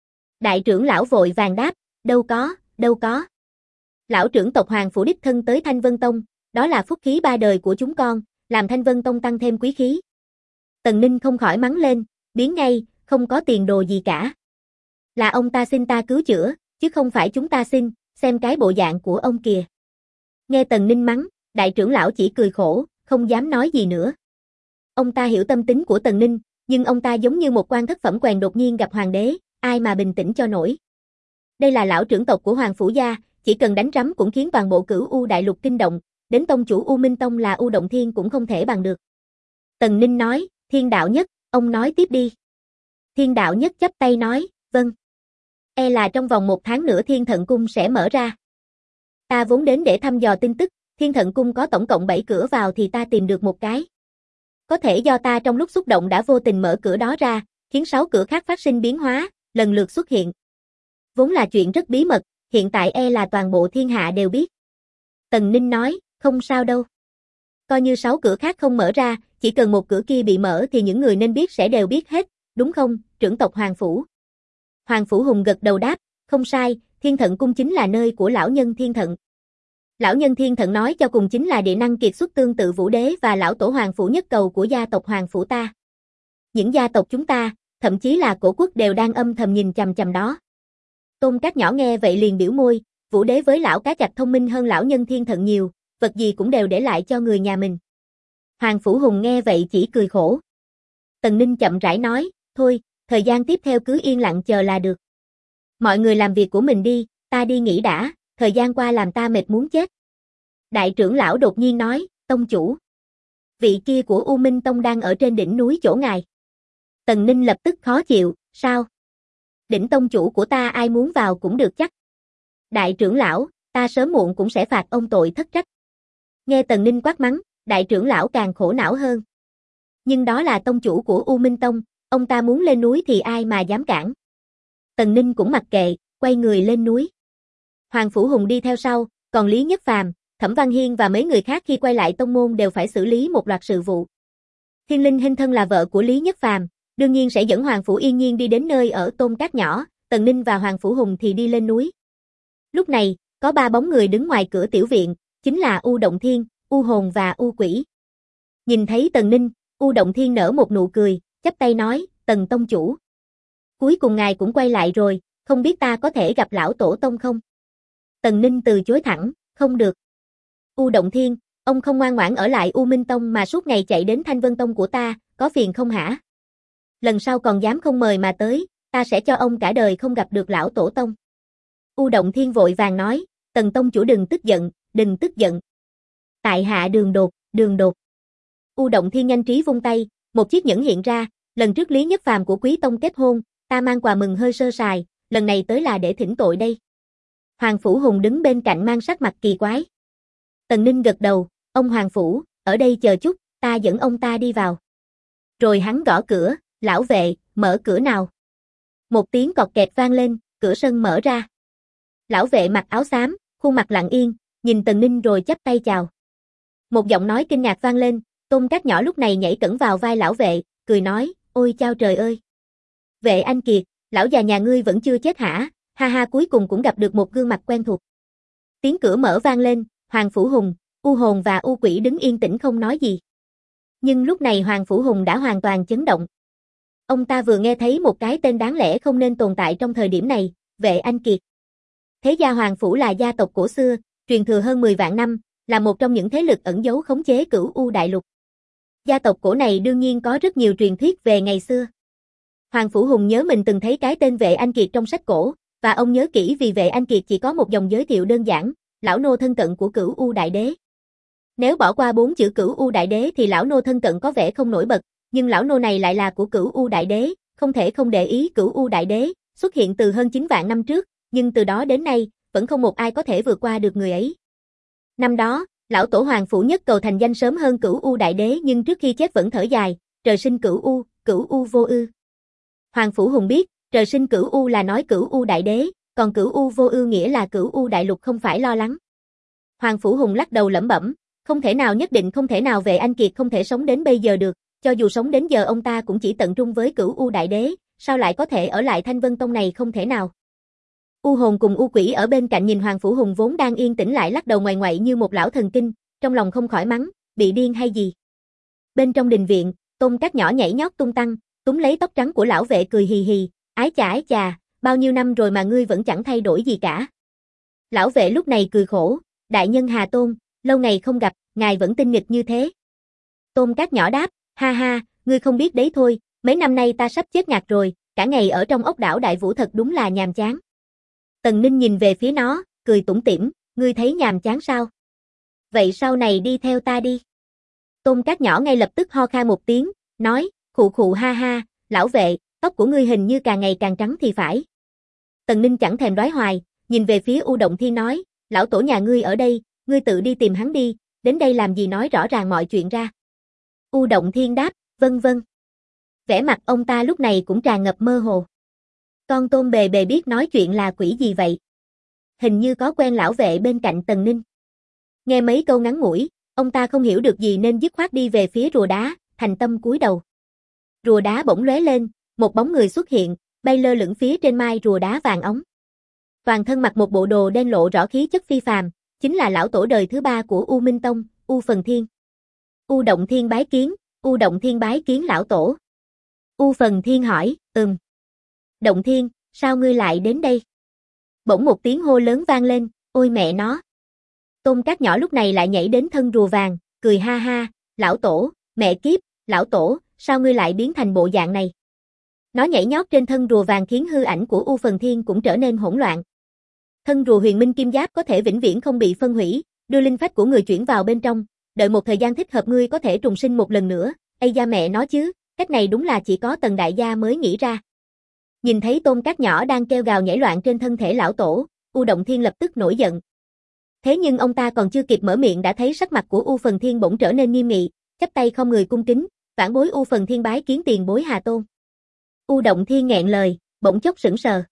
Đại trưởng lão vội vàng đáp, đâu có. Lão trưởng tộc Hoàng Phủ đích thân tới Thanh Vân Tông, đó là phúc khí ba đời của chúng con, làm Thanh Vân Tông tăng thêm quý khí. Tần Ninh không khỏi mắng lên, biến ngay, không có tiền đồ gì cả. Là ông ta xin ta cứu chữa, chứ không phải chúng ta xin, xem cái bộ dạng của ông kìa. Nghe Tần Ninh mắng, đại trưởng lão chỉ cười khổ, không dám nói gì nữa. Ông ta hiểu tâm tính của Tần Ninh, nhưng ông ta giống như một quan thất phẩm quèn đột nhiên gặp hoàng đế, ai mà bình tĩnh cho nổi. Đây là lão trưởng tộc của Hoàng Phủ gia, chỉ cần đánh rắm cũng khiến toàn bộ Cửu U đại lục kinh động, đến tông chủ U Minh Tông là U Động Thiên cũng không thể bằng được. Tần Ninh nói, Thiên Đạo Nhất, ông nói tiếp đi. Thiên Đạo Nhất chắp tay nói, vâng. E là trong vòng 1 tháng nữa Thiên Thận Cung sẽ mở ra. Ta vốn đến để thăm dò tin tức, Thiên Thận Cung có tổng cộng 7 cửa vào thì ta tìm được một cái. Có thể do ta trong lúc xúc động đã vô tình mở cửa đó ra, khiến 6 cửa khác phát sinh biến hóa, lần lượt xuất hiện. Vốn là chuyện rất bí mật, hiện tại e là toàn bộ thiên hạ đều biết. Tần Ninh nói, không sao đâu. Coi như 6 cửa khác không mở ra, chỉ cần một cửa kia bị mở thì những người nên biết sẽ đều biết hết, đúng không, trưởng tộc Hoàng Phủ? Hoàng Phủ Hùng gật đầu đáp, không sai, Thiên Thận Cung chính là nơi của lão nhân Thiên Thận. Lão nhân Thiên Thận nói cho cùng chính là địa năng kiệt xuất tương tự Vũ Đế và lão tổ Hoàng Phủ nhất cầu của gia tộc Hoàng Phủ ta. Những gia tộc chúng ta, thậm chí là cổ quốc đều đang âm thầm nhìn chằm chằm đó. Tôn Cát Nhỏ nghe vậy liền biểu môi, Vũ Đế với lão cá chạch thông minh hơn lão nhân Thiên Thận nhiều, vật gì cũng đều để lại cho người nhà mình. Hoàng Phủ Hùng nghe vậy chỉ cười khổ. Tần Ninh chậm rãi nói, thôi, thời gian tiếp theo cứ yên lặng chờ là được. Mọi người làm việc của mình đi, ta đi nghỉ đã, thời gian qua làm ta mệt muốn chết. Đại trưởng lão đột nhiên nói, tông chủ. Vị kia của U Minh Tông đang ở trên đỉnh núi chỗ ngài. Tần Ninh lập tức khó chịu, sao? Đỉnh tông chủ của ta ai muốn vào cũng được chắc. Đại trưởng lão, ta sớm muộn cũng sẽ phạt ông tội thất trách. Nghe Tần Ninh quát mắng, đại trưởng lão càng khổ não hơn. Nhưng đó là tông chủ của U Minh Tông, ông ta muốn lên núi thì ai mà dám cản. Tần Ninh cũng mặc kệ, quay người lên núi. Hoàng Phủ Hùng đi theo sau, còn Lý Nhất Phàm, Thẩm Văn Hiên và mấy người khác khi quay lại tông môn đều phải xử lý một loạt sự vụ. Thiên Linh Hinh thân là vợ của Lý Nhất Phàm, đương nhiên sẽ dẫn Hoàng Phủ Yên Nhiên đi đến nơi ở Tôn Cát Nhỏ, Tần Ninh và Hoàng Phủ Hùng thì đi lên núi. Lúc này, có 3 bóng người đứng ngoài cửa tiểu viện, chính là U Động Thiên, U Hồn và U Quỷ. Nhìn thấy Tần Ninh, U Động Thiên nở một nụ cười, chắp tay nói, Tần tông chủ. Cuối cùng ngài cũng quay lại rồi, không biết ta có thể gặp lão tổ tông không? Tần Ninh từ chối thẳng, không được. U Động Thiên, ông không ngoan ngoãn ở lại U Minh Tông mà suốt ngày chạy đến Thanh Vân Tông của ta, có phiền không hả? Lần sau còn dám không mời mà tới, ta sẽ cho ông cả đời không gặp được lão tổ tông. U Động Thiên vội vàng nói, Tần tông chủ đừng tức giận, đừng tức giận. Tại hạ Đường Đột, Đường Đột. U Động Thiên nhanh trí vung tay, một chiếc nhẫn hiện ra, lần trước Lý Nhất Phàm của Quý Tông kết hôn, ta mang quà mừng hơi sơ sài, lần này tới là để thỉnh tội đây. Hoàng Phủ Hùng đứng bên cạnh mang sắc mặt kỳ quái. Tần Ninh gật đầu, ông Hoàng Phủ, ở đây chờ chút, ta dẫn ông ta đi vào. Rồi hắn gõ cửa, lão vệ, mở cửa nào. Một tiếng cọt kẹt vang lên, cửa sân mở ra. Lão vệ mặc áo xám, khuôn mặt lặng yên, nhìn Tần Ninh rồi chắp tay chào. Một giọng nói kinh ngạc vang lên, Tôn Cát Nhỏ lúc này nhảy cẫng vào vai lão vệ, cười nói, ôi chao trời ơi. Vệ anh Kiệt, lão già nhà ngươi vẫn chưa chết hả, ha ha cuối cùng cũng gặp được một gương mặt quen thuộc. Tiếng cửa mở vang lên, Hoàng Phủ Hùng, U Hồn và U Quỷ đứng yên tĩnh không nói gì. Nhưng lúc này Hoàng Phủ Hùng đã hoàn toàn chấn động. Ông ta vừa nghe thấy một cái tên đáng lẽ không nên tồn tại trong thời điểm này, Vệ Anh Kiệt. Thế gia Hoàng Phủ là gia tộc cổ xưa, truyền thừa hơn 10 vạn năm, là một trong những thế lực ẩn giấu khống chế Cửu U đại lục. Gia tộc cổ này đương nhiên có rất nhiều truyền thuyết về ngày xưa. Hoàng Phủ Hùng nhớ mình từng thấy cái tên Vệ Anh Kiệt trong sách cổ, và ông nhớ kỹ vì Vệ Anh Kiệt chỉ có một dòng giới thiệu đơn giản, lão nô thân cận của Cửu U đại đế. Nếu bỏ qua 4 chữ Cửu U đại đế thì lão nô thân cận có vẻ không nổi bật, nhưng lão nô này lại là của Cửu U đại đế, không thể không để ý Cửu U đại đế, xuất hiện từ hơn 9 vạn năm trước, nhưng từ đó đến nay, vẫn không một ai có thể vượt qua được người ấy. Năm đó, lão tổ Hoàng Phủ Nhất Cầu thành danh sớm hơn Cửu U Đại Đế nhưng trước khi chết vẫn thở dài, trời sinh Cửu U vô ư. Hoàng Phủ Hùng biết, trời sinh Cửu U là nói Cửu U Đại Đế, còn Cửu U vô ư nghĩa là Cửu U Đại Lục không phải lo lắng. Hoàng Phủ Hùng lắc đầu lẩm bẩm, không thể nào, nhất định không thể nào, Vệ Anh Kiệt không thể sống đến bây giờ được, cho dù sống đến giờ ông ta cũng chỉ tận trung với Cửu U Đại Đế, sao lại có thể ở lại Thanh Vân Tông này, không thể nào. U Hồn cùng U Quỷ ở bên cạnh nhìn Hoàng Phủ Hùng vốn đang yên tĩnh lại lắc đầu ngoại ngoại như một lão thần kinh, trong lòng không khỏi mắng, bị điên hay gì. Bên trong đình viện, Tôn Cát Nhỏ nhảy nhót tung tăng, túm lấy tóc trắng của lão vệ cười hì hì, ái chà, bao nhiêu năm rồi mà ngươi vẫn chẳng thay đổi gì cả. Lão vệ lúc này cười khổ, đại nhân Hà Tôn, lâu ngày không gặp, ngài vẫn tinh nghịch như thế. Tôn Cát Nhỏ đáp, ha ha, ngươi không biết đấy thôi, mấy năm nay ta sắp chết ngạt rồi, cả ngày ở trong ốc đảo Đại Vũ thật đúng là nhàm chán. Tần Ninh nhìn về phía nó, cười tủm tỉm, ngươi thấy nhàm chán sao? Vậy sau này đi theo ta đi. Tôn Cát Nhỏ ngay lập tức ho khan một tiếng, nói, khụ khụ ha ha, lão vệ, tóc của ngươi hình như càng ngày càng trắng thì phải. Tần Ninh chẳng thèm đoái hoài, nhìn về phía U Động Thiên nói, lão tổ nhà ngươi ở đây, ngươi tự đi tìm hắn đi, đến đây làm gì nói rõ ràng mọi chuyện ra. U Động Thiên đáp, vâng vâng. Vẻ mặt ông ta lúc này cũng tràn ngập mơ hồ. Con Tôn bề bề biết nói chuyện là quỷ gì vậy? Hình như có quen lão vệ bên cạnh Tần Ninh. Nghe mấy câu ngắn ngủi, ông ta không hiểu được gì nên dứt khoát đi về phía rùa đá, thành tâm cúi đầu. Rùa đá bỗng lóe lên, một bóng người xuất hiện, bay lơ lửng phía trên mai rùa đá vàng óng. Toàn thân mặc một bộ đồ đen lộ rõ khí chất phi phàm, chính là lão tổ đời thứ 3 của U Minh Tông, U Phần Thiên. U Động Thiên bái kiến, U Động Thiên bái kiến lão tổ. U Phần Thiên hỏi, Động Thiên, sao ngươi lại đến đây? Bỗng một tiếng hô lớn vang lên, ôi mẹ nó. Tôn Cát Nhỏ lúc này lại nhảy đến thân rùa vàng, cười ha ha, lão tổ, mẹ kiếp, lão tổ, sao ngươi lại biến thành bộ dạng này? Nó nhảy nhót trên thân rùa vàng khiến hư ảnh của U Phần Thiên cũng trở nên hỗn loạn. Thân rùa huyền minh kim giáp có thể vĩnh viễn không bị phân hủy, đưa linh phách của người chuyển vào bên trong, đợi một thời gian thích hợp ngươi có thể trùng sinh một lần nữa, ây da mẹ nó chứ, cách này đúng là chỉ có Tần đại gia mới nghĩ ra. Nhìn thấy Tôn Cát Nhỏ đang kêu gào nhảy loạn trên thân thể lão tổ, U Động Thiên lập tức nổi giận. Thế nhưng ông ta còn chưa kịp mở miệng đã thấy sắc mặt của U Phần Thiên bỗng trở nên nghiêm nghị, chắp tay không người cung kính, vãn bối U Phần Thiên bái kiến tiền bối Hà Tôn. U Động Thiên nghẹn lời, bỗng chốc sững sờ.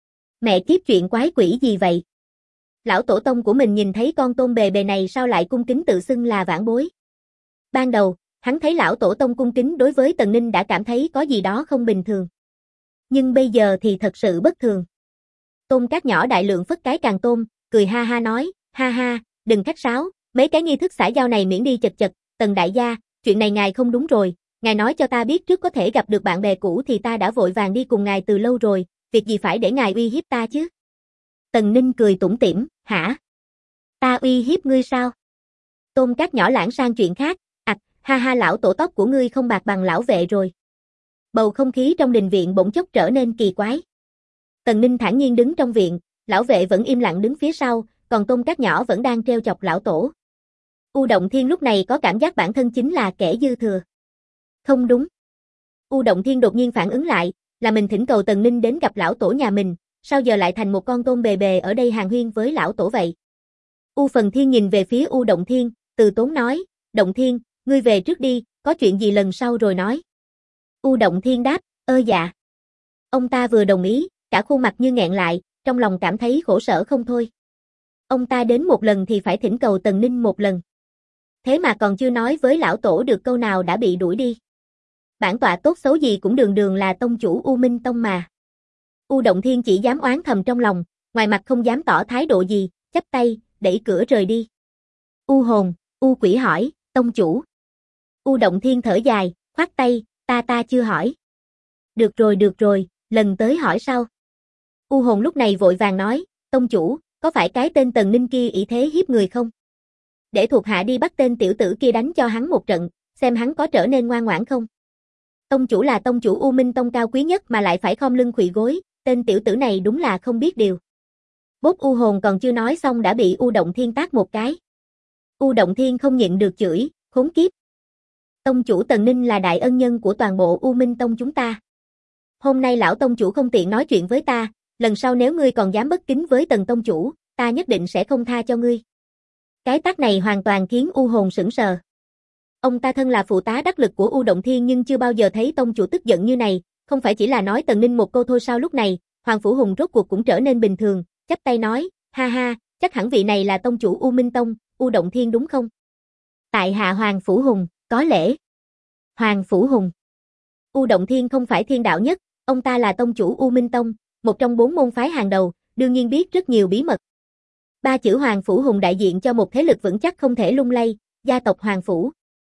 Mẹ kiếp, chuyện quái quỷ gì vậy? Lão tổ tông của mình nhìn thấy con Tôn bề bề này sao lại cung kính tự xưng là vãn bối? Ban đầu, hắn thấy lão tổ tông cung kính đối với Tần Ninh đã cảm thấy có gì đó không bình thường. Nhưng bây giờ thì thật sự bất thường. Tôn Cát Nhỏ đại lượng phất cái càng tôm, cười ha ha nói, ha ha, đừng khách sáo, mấy cái nghi thức xã giao này miễn đi chật chật, Tần đại gia, chuyện này ngài không đúng rồi, ngài nói cho ta biết trước có thể gặp được bạn bè cũ thì ta đã vội vàng đi cùng ngài từ lâu rồi, việc gì phải để ngài uy hiếp ta chứ? Tần Ninh cười tủm tỉm, hả? Ta uy hiếp ngươi sao? Tôn Cát Nhỏ lãng sang chuyện khác, ha ha, lão tổ tóc của ngươi không bạc bằng lão vệ rồi. Bầu không khí trong đình viện bỗng chốc trở nên kỳ quái. Tần Ninh thản nhiên đứng trong viện, lão vệ vẫn im lặng đứng phía sau, còn Tôn Cát Nhỏ vẫn đang trêu chọc lão tổ. U Động Thiên lúc này có cảm giác bản thân chính là kẻ dư thừa. Không đúng. U Động Thiên đột nhiên phản ứng lại, là mình thỉnh cầu Tần Ninh đến gặp lão tổ nhà mình, sao giờ lại thành một con tôm bề bề ở đây hàn huyên với lão tổ vậy? U Phần Thiên nhìn về phía U Động Thiên, từ tốn nói, Động Thiên, ngươi về trước đi, có chuyện gì lần sau rồi nói. U Động Thiên đáp, dạ. Ông ta vừa đồng ý, cả khuôn mặt như nghẹn lại, trong lòng cảm thấy khổ sở không thôi. Ông ta đến một lần thì phải thỉnh cầu Tần Ninh một lần. Thế mà còn chưa nói với lão tổ được câu nào đã bị đuổi đi. Bản tọa tốt xấu gì cũng đường đường là tông chủ U Minh Tông mà. U Động Thiên chỉ dám oán thầm trong lòng, ngoài mặt không dám tỏ thái độ gì, chắp tay, đẩy cửa rời đi. U Hồn, U Quỷ hỏi, tông chủ. U Động Thiên thở dài, khoát tay, ta chưa hỏi. Được rồi, lần tới hỏi sau. U Hồn lúc này vội vàng nói, tông chủ, có phải cái tên Tần Ninh kia ỷ thế hiếp người không? Để thuộc hạ đi bắt tên tiểu tử kia đánh cho hắn một trận, xem hắn có trở nên ngoan ngoãn không. Tông chủ là tông chủ U Minh Tông cao quý nhất mà lại phải khom lưng khuỵu gối, tên tiểu tử này đúng là không biết điều. Bốp U Hồn còn chưa nói xong đã bị U Động Thiên tát một cái. U Động Thiên không nhịn được chửi, khốn kiếp. Tông chủ Tần Ninh là đại ân nhân của toàn bộ U Minh Tông chúng ta. Hôm nay lão tông chủ không tiện nói chuyện với ta, lần sau nếu ngươi còn dám bất kính với Tần tông chủ, ta nhất định sẽ không tha cho ngươi. Cái tát này hoàn toàn khiến U Hồn sững sờ. Ông ta thân là phụ tá đắc lực của U Động Thiên nhưng chưa bao giờ thấy tông chủ tức giận như này, không phải chỉ là nói Tần Ninh một câu thôi sao. Lúc này, Hoàng Phủ Hùng rốt cuộc cũng trở nên bình thường, chắp tay nói, ha ha, chắc hẳn vị này là tông chủ U Minh Tông, U Động Thiên đúng không? Tại hạ Hoàng Phủ Hùng, có lễ. Hoàng Phủ Hùng. U Động Thiên không phải thiên đạo nhất, ông ta là tông chủ U Minh Tông, một trong 4 môn phái hàng đầu, đương nhiên biết rất nhiều bí mật. 3 chữ Hoàng Phủ Hùng đại diện cho một thế lực vững chắc không thể lung lay, gia tộc Hoàng Phủ.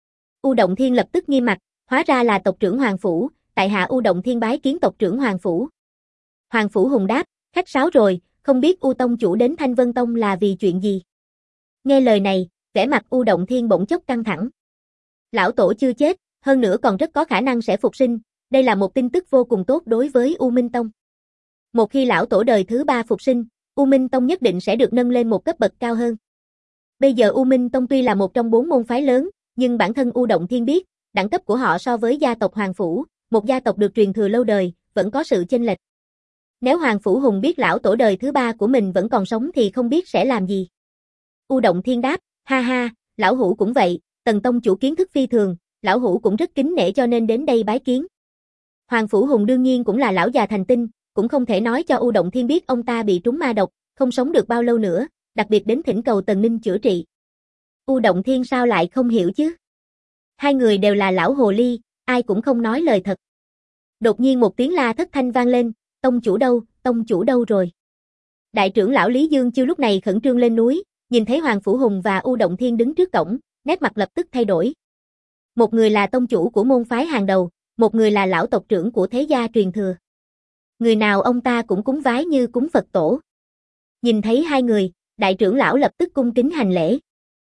U Động Thiên lập tức nghiêm mặt, hóa ra là tộc trưởng Hoàng Phủ, tại hạ U Động Thiên bái kiến tộc trưởng Hoàng Phủ. Hoàng Phủ Hùng đáp, khách sáo rồi, không biết U Tông chủ đến Thanh Vân Tông là vì chuyện gì. Nghe lời này, vẻ mặt U Động Thiên bỗng chốc căng thẳng. Lão tổ chưa chết, hơn nữa còn rất có khả năng sẽ phục sinh, đây là một tin tức vô cùng tốt đối với U Minh Tông. Một khi lão tổ đời thứ 3 phục sinh, U Minh Tông nhất định sẽ được nâng lên một cấp bậc cao hơn. Bây giờ U Minh Tông tuy là một trong 4 môn phái lớn, nhưng bản thân U Động Thiên biết, đẳng cấp của họ so với gia tộc Hoàng Phủ, một gia tộc được truyền thừa lâu đời, vẫn có sự chênh lệch. Nếu Hoàng Phủ Hùng biết lão tổ đời thứ 3 của mình vẫn còn sống thì không biết sẽ làm gì. U Động Thiên đáp, ha ha, lão hủ cũng vậy, Tần tông chủ kiến thức phi thường, lão hủ cũng rất kính nể cho nên đến đây bái kiến. Hoàng Phủ Hùng đương nhiên cũng là lão già thành tinh, cũng không thể nói cho U Động Thiên biết ông ta bị trúng ma độc, không sống được bao lâu nữa, đặc biệt đến thỉnh cầu Tần Ninh chữa trị. U Động Thiên sao lại không hiểu chứ? Hai người đều là lão hồ ly, ai cũng không nói lời thật. Đột nhiên một tiếng la thất thanh vang lên, tông chủ đâu rồi? Đại trưởng lão Lý Dương Chiêu lúc này khẩn trương lên núi, nhìn thấy Hoàng Phủ Hùng và U Động Thiên đứng trước cổng, nét mặt lập tức thay đổi. Một người là tông chủ của môn phái hàng đầu, một người là lão tộc trưởng của thế gia truyền thừa. Người nào ông ta cũng cúng vái như cúng Phật tổ. Nhìn thấy hai người, đại trưởng lão lập tức cung kính hành lễ.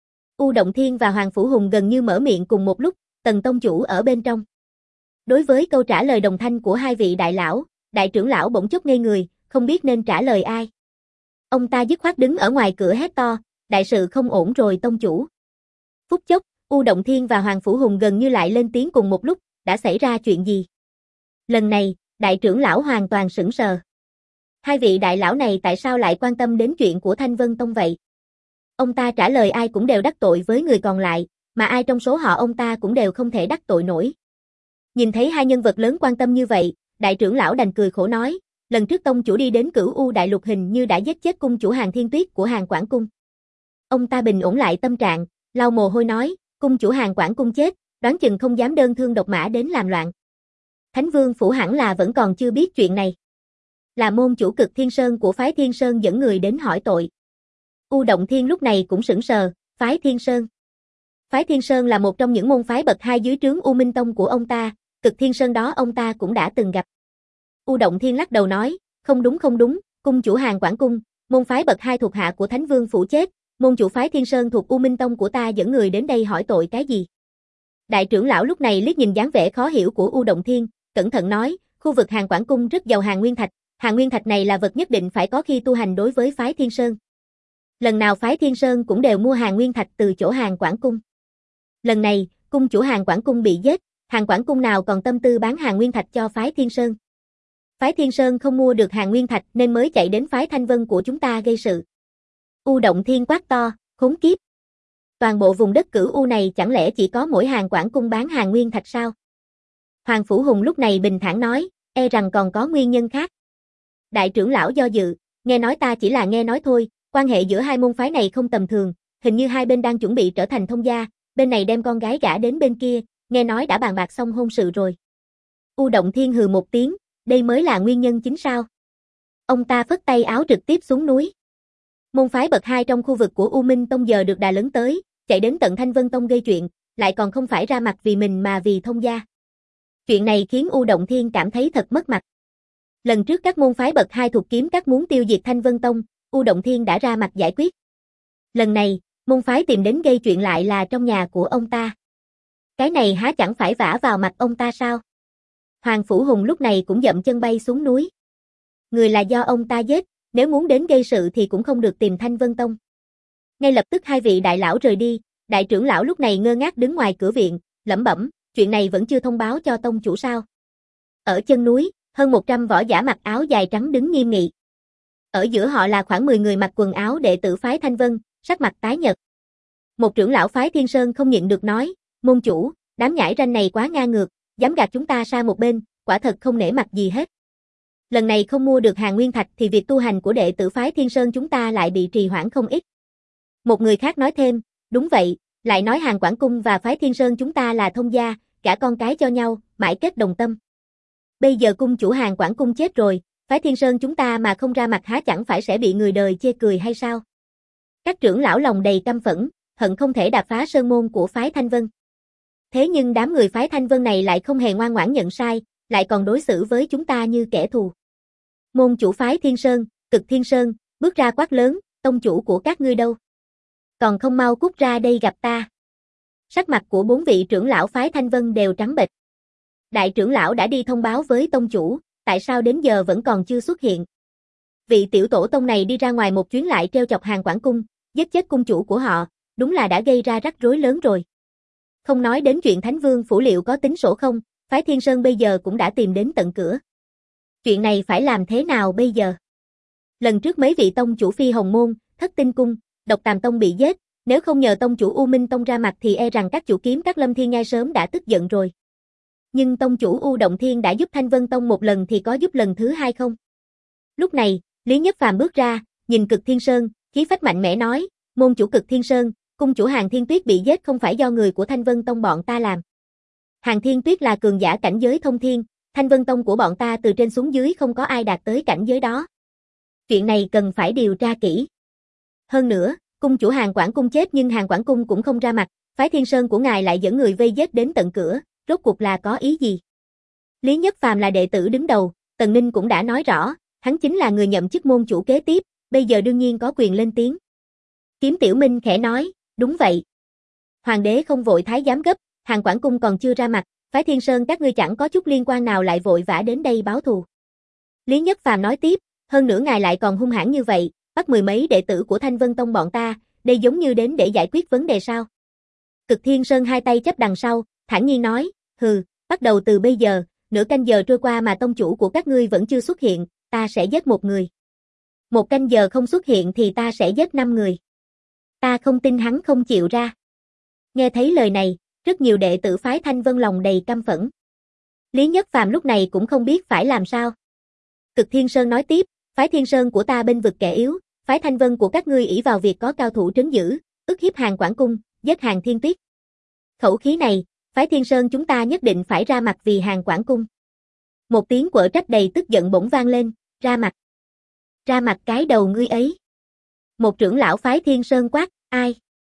U Động Thiên và Hoàng Phủ Hùng gần như mở miệng cùng một lúc, Tần tông chủ ở bên trong. Đối với câu trả lời đồng thanh của hai vị đại lão, đại trưởng lão bỗng chốc ngây người, không biết nên trả lời ai. Ông ta dứt khoát đứng ở ngoài cửa hét to, đại sự không ổn rồi tông chủ. Phút chốc, U Động Thiên và Hoàng Phủ Hùng gần như lại lên tiếng cùng một lúc, đã xảy ra chuyện gì? Lần này, đại trưởng lão hoàn toàn sững sờ. Hai vị đại lão này tại sao lại quan tâm đến chuyện của Thanh Vân Tông vậy? Ông ta trả lời ai cũng đều đắc tội với người còn lại, mà ai trong số họ ông ta cũng đều không thể đắc tội nổi. Nhìn thấy hai nhân vật lớn quan tâm như vậy, đại trưởng lão đành cười khổ nói, lần trước tông chủ đi đến Cửu U Đại Lục hình như đã giết chết cung chủ Hàn Thiên Tuyết của Hàn Quản Cung. Ông ta bình ổn lại tâm trạng, lau mồ hôi nói, cung chủ Hàn Quản Cung chết, đoán chừng không dám đơn thương độc mã đến làm loạn. Thánh Vương phủ hẳn là vẫn còn chưa biết chuyện này. Là môn chủ Cực Thiên Sơn của phái Thiên Sơn dẫn người đến hỏi tội. U Động Thiên lúc này cũng sững sờ, phái Thiên Sơn. Phái Thiên Sơn là một trong những môn phái bậc 2 dưới trướng U Minh Tông của ông ta, Cực Thiên Sơn đó ông ta cũng đã từng gặp. U Động Thiên lắc đầu nói, không đúng, cung chủ Hàn Quản Cung, môn phái bậc 2 thuộc hạ của Thánh Vương phủ chết, môn chủ phái Thiên Sơn thuộc U Minh Tông của ta dẫn người đến đây hỏi tội cái gì? Đại trưởng lão lúc này liếc nhìn dáng vẻ khó hiểu của U Động Thiên, cẩn thận nói, khu vực Hàn Quản Cung rất giàu Hàn Nguyên Thạch, Hàn Nguyên Thạch này là vật nhất định phải có khi tu hành đối với phái Thiên Sơn. Lần nào phái Thiên Sơn cũng đều mua Hàn Nguyên Thạch từ chỗ Hàn Quản Cung. Lần này, cung chủ Hàn Quản Cung bị giết, Hàn Quản Cung nào còn tâm tư bán Hàn Nguyên Thạch cho phái Thiên Sơn. Phái Thiên Sơn không mua được Hàn Nguyên Thạch nên mới chạy đến phái Thanh Vân của chúng ta gây sự. U Động Thiên quát to, khốn kiếp. Toàn bộ vùng đất Cửu U này chẳng lẽ chỉ có mỗi Hàn Quản Cung bán Hàn Nguyên Thạch sao? Hoàng Phủ Hùng lúc này bình thản nói, e rằng còn có nguyên nhân khác. Đại trưởng lão do dự, nghe nói ta chỉ là nghe nói thôi, quan hệ giữa hai môn phái này không tầm thường, hình như hai bên đang chuẩn bị trở thành thông gia, bên này đem con gái gả đến bên kia, nghe nói đã bàn bạc xong hôn sự rồi. U Động Thiên hừ một tiếng, đây mới là nguyên nhân chính sao? Ông ta phất tay áo trực tiếp xuống núi. Môn phái bậc 2 trong khu vực của U Minh Tông giờ được đà lớn tới, chạy đến tận Thanh Vân Tông gây chuyện, lại còn không phải ra mặt vì mình mà vì thông gia. Chuyện này khiến U Động Thiên cảm thấy thật mất mặt. Lần trước các môn phái bậc 2 thuộc kiếm các muốn tiêu diệt Thanh Vân Tông, U Động Thiên đã ra mặt giải quyết. Lần này, môn phái tìm đến gây chuyện lại là trong nhà của ông ta. Cái này há chẳng phải vả vào mặt ông ta sao? Hoàng Phủ Hùng lúc này cũng dậm chân bay xuống núi. Người là do ông ta giết, nếu muốn đến gây sự thì cũng không được tìm Thanh Vân Tông. Ngay lập tức hai vị đại lão rời đi, đại trưởng lão lúc này ngơ ngác đứng ngoài cửa viện, lẩm bẩm, chuyện này vẫn chưa thông báo cho tông chủ sao? Ở chân núi, hơn 100 võ giả mặc áo dài trắng đứng nghiêm nghị. Ở giữa họ là khoảng 10 người mặc quần áo đệ tử phái Thanh Vân, sắc mặt tái nhợt. Một trưởng lão phái Thiên Sơn không nhịn được nói, môn chủ, đám nhãi ranh này quá ngang ngược, dám gạt chúng ta sang một bên, quả thật không nể mặt gì hết. Lần này không mua được hàng nguyên thạch thì việc tu hành của đệ tử phái Thiên Sơn chúng ta lại bị trì hoãn không ít. Một người khác nói thêm, đúng vậy, lại nói Hàng Quản Cung và phái Thiên Sơn chúng ta là thông gia, gả con cái cho nhau, mãi kết đồng tâm. Bây giờ cung chủ Hàng Quản Cung chết rồi, phái Thiên Sơn chúng ta mà không ra mặt há chẳng phải sẽ bị người đời chê cười hay sao? Các trưởng lão lòng đầy căm phẫn, hận không thể đạp phá sơn môn của phái Thanh Vân. Thế nhưng đám người phái Thanh Vân này lại không hề ngoan ngoãn nhận sai, lại còn đối xử với chúng ta như kẻ thù. Môn chủ phái Thiên Sơn, Cực Thiên Sơn, bước ra quát lớn, tông chủ của các ngươi đâu? Còn không mau cút ra đây gặp ta. Sắc mặt của 4 vị trưởng lão phái Thanh Vân đều trắng bệch. Đại trưởng lão đã đi thông báo với tông chủ, tại sao đến giờ vẫn còn chưa xuất hiện? Vị tiểu tổ tông này đi ra ngoài một chuyến lại treo chọc Hàng Quản Cung, giết chết cung chủ của họ, đúng là đã gây ra rắc rối lớn rồi. Không nói đến chuyện Thánh Vương phủ liệu có tính sổ không, phái Thiên Sơn bây giờ cũng đã tìm đến tận cửa. Chuyện này phải làm thế nào bây giờ? Lần trước mấy vị tông chủ Phi Hồng Môn, Thất Tinh Cung, Độc Tàm Tông bị giết, nếu không nhờ tông chủ U Minh Tông ra mặt thì e rằng các chủ kiếm các Lâm Thiên Nhai sớm đã tức giận rồi. Nhưng tông chủ U Động Thiên đã giúp Thanh Vân Tông một lần thì có giúp lần thứ hai không? Lúc này, Lý Nhất Phàm bước ra, nhìn Cực Thiên Sơn, khí phách mạnh mẽ nói, môn chủ Cực Thiên Sơn, cung chủ Hàng Thiên Tuyết bị giết không phải do người của Thanh Vân Tông bọn ta làm. Hàng Thiên Tuyết là cường giả cảnh giới thông thiên, Thanh Vân Tông của bọn ta từ trên xuống dưới không có ai đạt tới cảnh giới đó. Chuyện này cần phải điều tra kỹ. Hơn nữa, cung chủ Hàng Quản Cung chết nhưng Hàng Quản Cung cũng không ra mặt, phái Thiên Sơn của ngài lại dẫn người vây giết đến tận cửa, rốt cuộc là có ý gì? Lý Nhất Phàm là đệ tử đứng đầu, Tần Ninh cũng đã nói rõ, hắn chính là người nhậm chức môn chủ kế tiếp, bây giờ đương nhiên có quyền lên tiếng. Kiếm Tiểu Minh khẽ nói, đúng vậy. Hoàng đế không vội thái giám gấp, Hàng Quản Cung còn chưa ra mặt, phái Thiên Sơn các ngươi chẳng có chút liên quan nào lại vội vã đến đây báo thù. Lý Nhất Phàm nói tiếp, hơn nữa ngài lại còn hung hãn như vậy, bắt 10 mấy đệ tử của Thanh Vân Tông bọn ta, đây giống như đến để giải quyết vấn đề sao? Cực Thiên Sơn hai tay chấp đằng sau, thản nhiên nói, hừ, bắt đầu từ bây giờ, nửa canh giờ trôi qua mà tông chủ của các ngươi vẫn chưa xuất hiện, ta sẽ giết một người. Một canh giờ không xuất hiện thì ta sẽ giết 5 người. Ta không tin hắn không chịu ra. Nghe thấy lời này, rất nhiều đệ tử phái Thanh Vân lòng đầy căm phẫn. Lý Nhất Phàm lúc này cũng không biết phải làm sao. Cực Thiên Sơn nói tiếp, phái Thiên Sơn của ta bên vực kẻ yếu, phái Thanh Vân của các ngươi ỷ vào việc có cao thủ trấn giữ, ức hiếp Hàng Quản Cung, giết Hàng Thiên Tuyết. Khẩu khí này, phái Thiên Sơn chúng ta nhất định phải ra mặt vì Hàng Quản Cung. Một tiếng quở trách đầy tức giận bỗng vang lên, ra mặt. Ra mặt cái đầu ngươi ấy. Một trưởng lão phái Thiên Sơn quát, ai?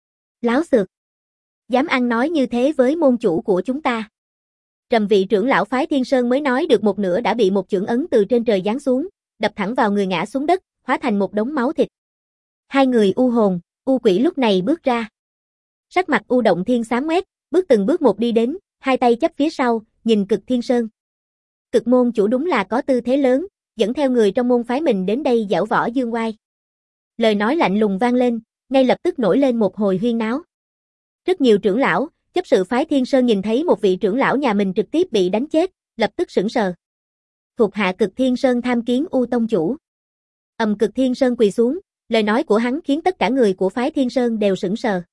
Láo xược. Dám ăn nói như thế với môn chủ của chúng ta. Trầm vị trưởng lão phái Thiên Sơn mới nói được một nửa đã bị một chưởng ấn từ trên trời giáng xuống, đập thẳng vào người ngã xuống đất, hóa thành một đống máu thịt. Hai người u hồn, u quỷ lúc này bước ra. Sắc mặt U Động Thiên xám ngoét, bước từng bước một đi đến, hai tay chắp phía sau, nhìn Cực Thiên Sơn. Cực môn chủ đúng là có tư thế lớn, dẫn theo người trong môn phái mình đến đây giảo võ dương oai. Lời nói lạnh lùng vang lên, ngay lập tức nổi lên một hồi huyên náo. Rất nhiều trưởng lão, chấp sự phái Thiên Sơn nhìn thấy một vị trưởng lão nhà mình trực tiếp bị đánh chết, lập tức sững sờ. Thuộc hạ Cực Thiên Sơn tham kiến U tông chủ. Cực Thiên Sơn quỳ xuống, lời nói của hắn khiến tất cả người của phái Thiên Sơn đều sững sờ.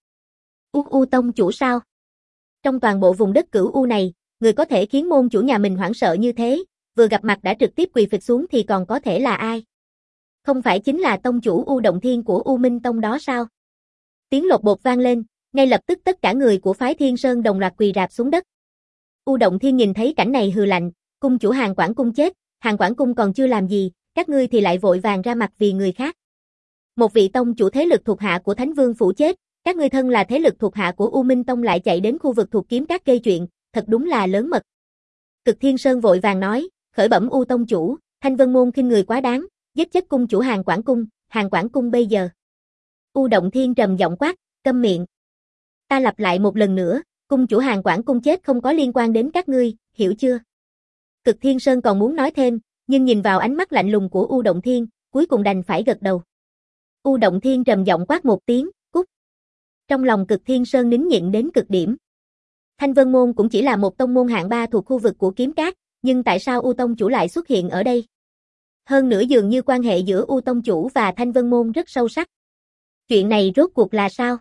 U tông chủ sao? Trong toàn bộ vùng đất Cửu U này, người có thể khiến môn chủ nhà mình hoảng sợ như thế, vừa gặp mặt đã trực tiếp quỳ phịch xuống thì còn có thể là ai? Không phải chính là tông chủ U Động Thiên của U Minh Tông đó sao? Tiếng lột bột vang lên, ngay lập tức tất cả người của phái Thiên Sơn đồng loạt quỳ rạp xuống đất. U Động Thiên nhìn thấy cảnh này hừ lạnh, cung chủ Hàng Quản Cung chết, Hàng Quản Cung còn chưa làm gì, các ngươi thì lại vội vàng ra mặt vì người khác. Một vị tông chủ thế lực thuộc hạ của Thánh Vương phủ chết, các ngươi thân là thế lực thuộc hạ của U Minh Tông lại chạy đến khu vực thuộc kiếm các gây chuyện, thật đúng là lớn mật. Cực Thiên Sơn vội vàng nói, khởi bẩm U tông chủ, Thanh Vân môn khinh người quá đáng, giết chết cung chủ Hàng Quản Cung bây giờ. U Động Thiên trầm giọng quát, câm miệng. Ta lặp lại một lần nữa, cung chủ Hàng Quản Cung chết không có liên quan đến các ngươi, hiểu chưa? Cực Thiên Sơn còn muốn nói thêm, nhưng nhìn vào ánh mắt lạnh lùng của U Động Thiên, cuối cùng đành phải gật đầu. U Động Thiên trầm giọng quát một tiếng, cút. Trong lòng Cực Thiên Sơn nín nhịn đến cực điểm. Thanh Vân môn cũng chỉ là một tông môn hạng 3 thuộc khu vực của kiếm cát, nhưng tại sao U tông chủ lại xuất hiện ở đây? Hơn nữa dường như quan hệ giữa U Tông Chủ và Thanh Vân Môn rất sâu sắc. Chuyện này rốt cuộc là sao?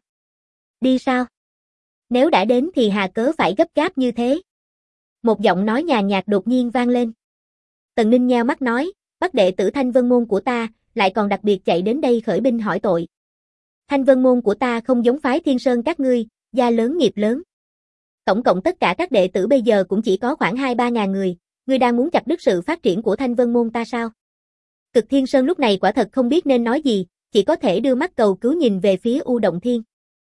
Đi sao? Nếu đã đến thì hà cớ phải gấp gáp như thế? Một giọng nói nhàn nhạt đột nhiên vang lên. Tần Ninh nheo mắt nói, bắt đệ tử Thanh Vân Môn của ta, lại còn đặc biệt chạy đến đây khởi binh hỏi tội. Thanh Vân Môn của ta không giống phái Thiên Sơn các ngươi, gia lớn nghiệp lớn. Tổng cộng tất cả các đệ tử bây giờ cũng chỉ có khoảng 2-3 ngàn người, ngươi đang muốn chặt đứt sự phát triển của Thanh Vân Môn ta sao? Cực Thiên Sơn lúc này quả thật không biết nên nói gì, chỉ có thể đưa mắt cầu cứu nhìn về phía U Động Thiên.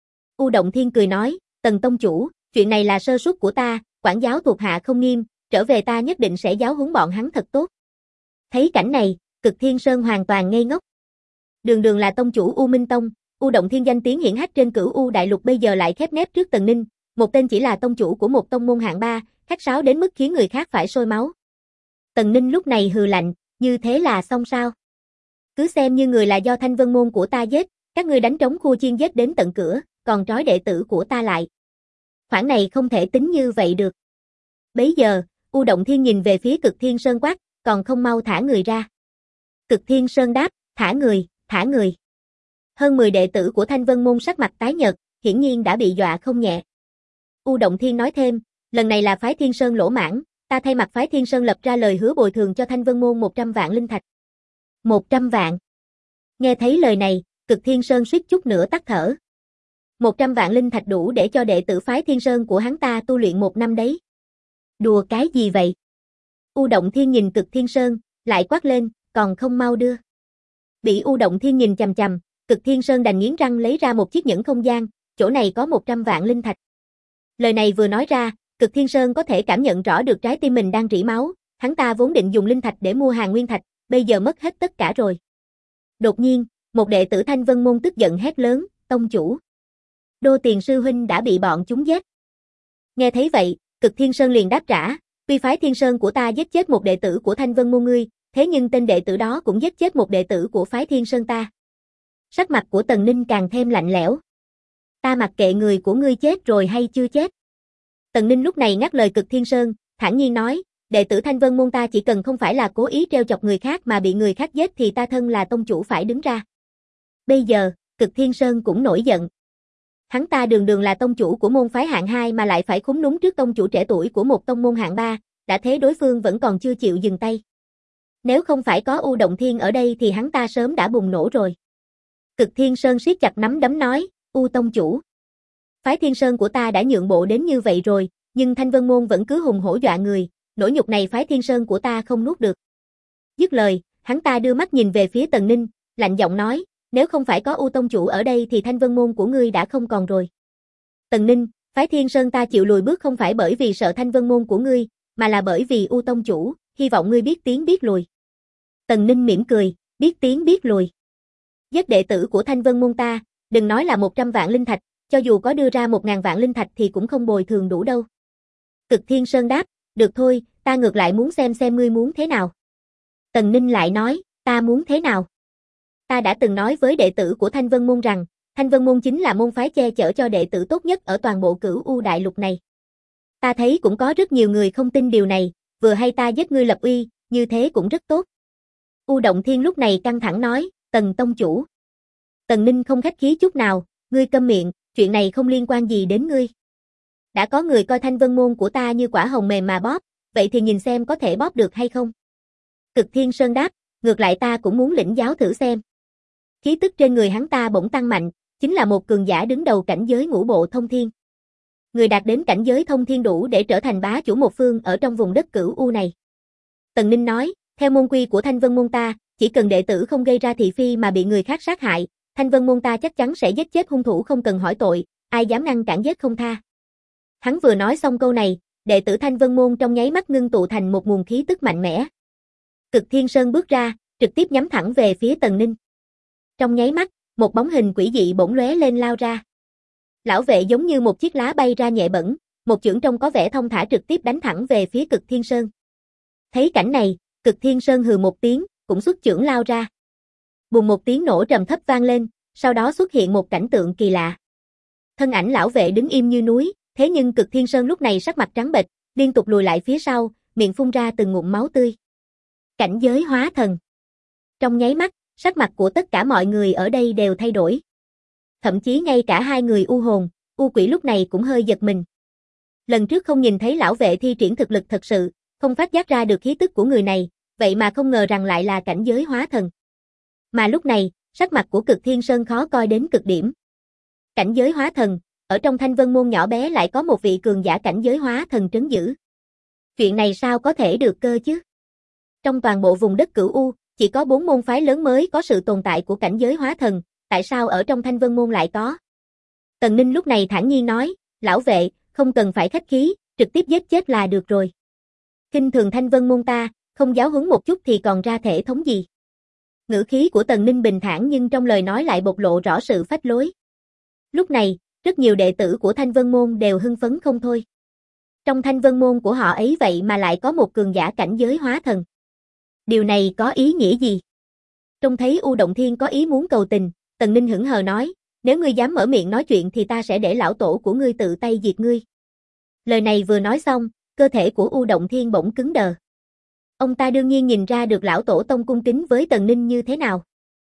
U Động Thiên cười nói, Tần Tông Chủ, chuyện này là sơ suất của ta, quản giáo thuộc hạ không nghiêm, trở về ta nhất định sẽ giáo huấn bọn hắn thật tốt. Thấy cảnh này, Cực Thiên Sơn hoàn toàn ngây ngốc. Đường đường là tông chủ U Minh Tông, U Động Thiên danh tiếng hiển hách trên cửu U đại lục bây giờ lại khép nép trước Tần Ninh, một tên chỉ là tông chủ của một tông môn hạng 3, khách sáo đến mức khiến người khác phải sôi máu. Tần Ninh lúc này hừ lạnh, như thế là xong sao? Cứ xem như người là do Thanh Vân Môn của ta giết, các ngươi đánh trống khua chiên giết đến tận cửa, còn trói đệ tử của ta lại. Khoản này không thể tính như vậy được. Bấy giờ, U Động Thiên nhìn về phía Cực Thiên Sơn quát, còn không mau thả người ra. Cực Thiên Sơn đáp, thả người, thả người. Hơn 10 đệ tử của Thanh Vân Môn sắc mặt tái nhợt, hiển nhiên đã bị dọa không nhẹ. U Động Thiên nói thêm, lần này là phái Thiên Sơn lỗ mãng, ta thay mặt phái Thiên Sơn lập ra lời hứa bồi thường cho Thanh Vân Môn 100 vạn linh thạch. 100 vạn. Nghe thấy lời này, Cực Thiên Sơn suýt chút nữa tắt thở. 100 vạn linh thạch đủ để cho đệ tử phái Thiên Sơn của hắn ta tu luyện 1 năm đấy. Đùa cái gì vậy? U Động Thiên nhìn Cực Thiên Sơn, lại quát lên, còn không mau đưa. Bị U Động Thiên nhìn chằm chằm, Cực Thiên Sơn đành nghiến răng lấy ra một chiếc nhẫn không gian, chỗ này có 100 vạn linh thạch. Lời này vừa nói ra, Cực Thiên Sơn có thể cảm nhận rõ được trái tim mình đang rỉ máu, hắn ta vốn định dùng linh thạch để mua hàng nguyên thạch, bây giờ mất hết tất cả rồi. Đột nhiên, một đệ tử Thanh Vân Môn tức giận hét lớn, tông chủ. Đô Tiền sư huynh đã bị bọn chúng giết. Nghe thấy vậy, Cực Thiên Sơn liền đáp trả, tuy phái Thiên Sơn của ta giết chết một đệ tử của Thanh Vân Môn ngươi, thế nhưng tên đệ tử đó cũng giết chết một đệ tử của phái Thiên Sơn ta. Sắc mặt của Tần Ninh càng thêm lạnh lẽo. Ta mặc kệ người của ngươi chết rồi hay chưa chết. Tần Ninh lúc này ngắt lời Cực Thiên Sơn, thản nhiên nói, đệ tử Thanh Vân Môn ta chỉ cần không phải là cố ý trêu chọc người khác mà bị người khác giết thì ta thân là tông chủ phải đứng ra. Bây giờ, Cực Thiên Sơn cũng nổi giận. Hắn ta đường đường là tông chủ của môn phái hạng 2 mà lại phải khúm núm trước tông chủ trẻ tuổi của một tông môn hạng 3, đã thế đối phương vẫn còn chưa chịu dừng tay. Nếu không phải có U Động Thiên ở đây thì hắn ta sớm đã bùng nổ rồi. Cực Thiên Sơn siết chặt nắm đấm nói, U tông chủ. Phái Thiên Sơn của ta đã nhượng bộ đến như vậy rồi, nhưng Thanh Vân Môn vẫn cứ hùng hổ dọa người, nỗi nhục này phái Thiên Sơn của ta không nuốt được. Dứt lời, hắn ta đưa mắt nhìn về phía Tần Ninh, lạnh giọng nói, nếu không phải có U tông chủ ở đây thì Thanh Vân Môn của ngươi đã không còn rồi. Tần Ninh, phái Thiên Sơn ta chịu lùi bước không phải bởi vì sợ Thanh Vân Môn của ngươi, mà là bởi vì U tông chủ, hy vọng ngươi biết tiến biết lùi. Tần Ninh mỉm cười, biết tiến biết lùi. Giết đệ tử của Thanh Vân Môn ta, đừng nói là 100 vạn linh thạch, cho dù có đưa ra 1000 vạn linh thạch thì cũng không bồi thường đủ đâu. Cực Thiên Sơn đáp, được thôi, ta ngược lại muốn xem ngươi muốn thế nào. Tần Ninh lại nói, ta muốn thế nào? Ta đã từng nói với đệ tử của Thanh Vân Môn rằng, Thanh Vân Môn chính là môn phái che chở cho đệ tử tốt nhất ở toàn bộ cửu U đại lục này. Ta thấy cũng có rất nhiều người không tin điều này, vừa hay ta giết ngươi lập uy, như thế cũng rất tốt. U Động Thiên lúc này căng thẳng nói, Tần tông chủ. Tần Ninh không khách khí chút nào, ngươi câm miệng, chuyện này không liên quan gì đến ngươi. Đã có người coi Thanh Vân Môn của ta như quả hồng mềm mà bóp, vậy thì nhìn xem có thể bóp được hay không. Cực Thiên Sơn đáp, ngược lại ta cũng muốn lĩnh giáo thử xem. Khí tức trên người hắn ta bỗng tăng mạnh, chính là một cường giả đứng đầu cảnh giới ngũ bộ thông thiên. Người đạt đến cảnh giới thông thiên đủ để trở thành bá chủ một phương ở trong vùng đất cửu U này. Tần Ninh nói, theo môn quy của Thanh Vân Môn ta, chỉ cần đệ tử không gây ra thị phi mà bị người khác sát hại, Thanh Vân Môn ta chắc chắn sẽ giết chết hung thủ không cần hỏi tội, ai dám ngăn cản giết không tha. Hắn vừa nói xong câu này, đệ tử Thanh Vân Môn trong nháy mắt ngưng tụ thành một nguồn khí tức mạnh mẽ. Cực Thiên Sơn bước ra, trực tiếp nhắm thẳng về phía Tần Ninh. Trong nháy mắt, một bóng hình quỷ dị bỗng lóe lên lao ra. Lão vệ giống như một chiếc lá bay ra nhẹ bẫng, một chưởng trông có vẻ thông thả trực tiếp đánh thẳng về phía Cực Thiên Sơn. Thấy cảnh này, Cực Thiên Sơn hừ một tiếng, cũng xuất chưởng lao ra. Bùng một tiếng nổ trầm thấp vang lên, sau đó xuất hiện một cảnh tượng kỳ lạ. Thân ảnh lão vệ đứng im như núi, thế nhưng Cực Thiên Sơn lúc này sắc mặt trắng bệch, liên tục lùi lại phía sau, miệng phun ra từng ngụm máu tươi. Cảnh giới hóa thần. Trong nháy mắt, sắc mặt của tất cả mọi người ở đây đều thay đổi. Thậm chí ngay cả hai người u hồn, u quỷ lúc này cũng hơi giật mình. Lần trước không nhìn thấy lão vệ thi triển thực lực thật sự, không phát giác ra được khí tức của người này, vậy mà không ngờ rằng lại là cảnh giới hóa thần. Mà lúc này, sắc mặt của Cực Thiên Sơn khó coi đến cực điểm. Cảnh giới hóa thần, ở trong Thanh Vân môn nhỏ bé lại có một vị cường giả cảnh giới hóa thần trấn giữ. Chuyện này sao có thể được cơ chứ? Trong toàn bộ vùng đất Cửu U, chỉ có 4 môn phái lớn mới có sự tồn tại của cảnh giới hóa thần, tại sao ở trong Thanh Vân môn lại có? Tần Ninh lúc này thản nhiên nói, lão vệ, không cần phải khách khí, trực tiếp giết chết là được rồi. Khinh thường Thanh Vân môn ta, không giáo huấn một chút thì còn ra thể thống gì? Ngữ khí của Tần Ninh bình thản nhưng trong lời nói lại bộc lộ rõ sự phách lối. Lúc này, rất nhiều đệ tử của Thanh Vân môn đều hưng phấn không thôi. Trong Thanh Vân môn của họ ấy vậy mà lại có một cường giả cảnh giới hóa thần. Điều này có ý nghĩa gì? Trông thấy U Động Thiên có ý muốn cầu tình, Tần Ninh hững hờ nói, nếu ngươi dám mở miệng nói chuyện thì ta sẽ để lão tổ của ngươi tự tay diệt ngươi. Lời này vừa nói xong, cơ thể của U Động Thiên bỗng cứng đờ. Ông ta đương nhiên nhìn ra được lão tổ tông cung kính với Tần Ninh như thế nào.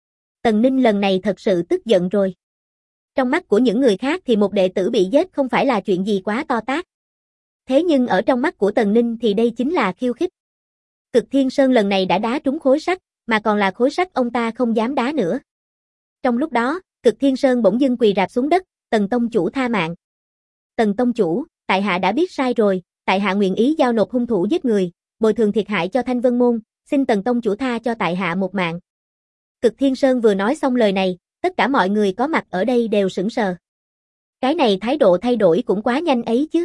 Tần Ninh lần này thật sự tức giận rồi. Trong mắt của những người khác thì một đệ tử bị giết không phải là chuyện gì quá to tát. Thế nhưng ở trong mắt của Tần Ninh thì đây chính là khiêu khích. Cực Thiên Sơn lần này đã đá trúng khối sắt, mà còn là khối sắt ông ta không dám đá nữa. Trong lúc đó, Cực Thiên Sơn bỗng dưng quỳ rạp xuống đất, Tần tông chủ tha mạng. Tần tông chủ, tại hạ đã biết sai rồi, tại hạ nguyện ý giao nộp hung thủ giết người, bồi thường thiệt hại cho Thanh Vân môn, xin Tần tông chủ tha cho tại hạ một mạng. Cực Thiên Sơn vừa nói xong lời này, tất cả mọi người có mặt ở đây đều sững sờ. Cái này thái độ thay đổi cũng quá nhanh ấy chứ.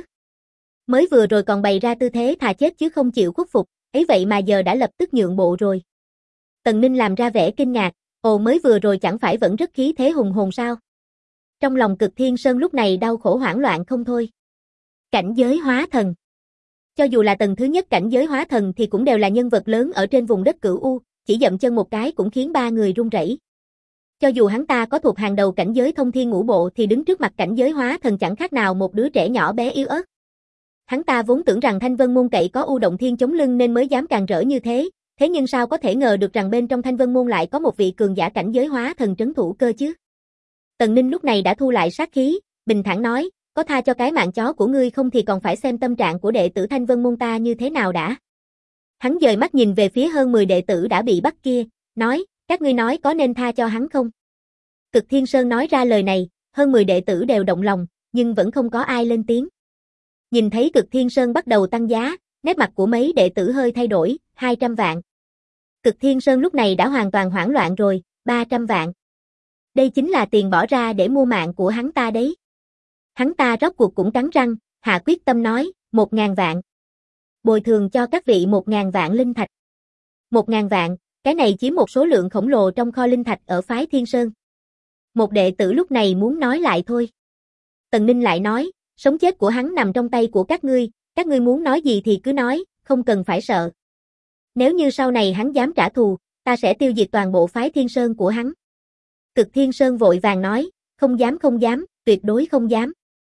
Mới vừa rồi còn bày ra tư thế thà chết chứ không chịu khuất phục, ấy vậy mà giờ đã lập tức nhượng bộ rồi. Tần Ninh làm ra vẻ kinh ngạc, ồ mới vừa rồi chẳng phải vẫn rất khí thế hùng hồn sao? Trong lòng Cực Thiên Sơn lúc này đau khổ hoảng loạn không thôi. Cảnh giới hóa thần. Cho dù là tầng thứ nhất cảnh giới hóa thần thì cũng đều là nhân vật lớn ở trên vùng đất Cửu U, chỉ dậm chân một cái cũng khiến ba người run rẩy. Cho dù hắn ta có thuộc hàng đầu cảnh giới thông thiên ngũ bộ thì đứng trước mặt cảnh giới hóa thần chẳng khác nào một đứa trẻ nhỏ bé yếu ớt. Hắn ta vốn tưởng rằng Thanh Vân môn cậy có U Động Thiên chống lưng nên mới dám càn rỡ như thế, thế nhưng sao có thể ngờ được rằng bên trong Thanh Vân môn lại có một vị cường giả cảnh giới hóa thần trấn thủ cơ chứ? Tần Ninh lúc này đã thu lại sát khí, bình thản nói, có tha cho cái mạng chó của ngươi không thì còn phải xem tâm trạng của đệ tử Thanh Vân môn ta như thế nào đã. Hắn dời mắt nhìn về phía hơn 10 đệ tử đã bị bắt kia, nói, các ngươi nói có nên tha cho hắn không? Cực Thiên Sơn nói ra lời này, hơn 10 đệ tử đều động lòng, nhưng vẫn không có ai lên tiếng. Nhìn thấy Cực Thiên Sơn bắt đầu tăng giá, nét mặt của mấy đệ tử hơi thay đổi, 200 vạn. Cực Thiên Sơn lúc này đã hoàn toàn hoảng loạn rồi, 300 vạn. Đây chính là tiền bỏ ra để mua mạng của hắn ta đấy. Hắn ta rốt cuộc cũng cắn răng, hạ quyết tâm nói, 1.000 vạn. Bồi thường cho các vị 1.000 vạn linh thạch. 1.000 vạn, cái này chiếm một số lượng khổng lồ trong kho linh thạch ở phái Thiên Sơn. Một đệ tử lúc này muốn nói lại thôi. Tần Ninh lại nói, sống chết của hắn nằm trong tay của các ngươi muốn nói gì thì cứ nói, không cần phải sợ. Nếu như sau này hắn dám trả thù, ta sẽ tiêu diệt toàn bộ phái Thiên Sơn của hắn. Cực Thiên Sơn vội vàng nói, không dám, tuyệt đối không dám.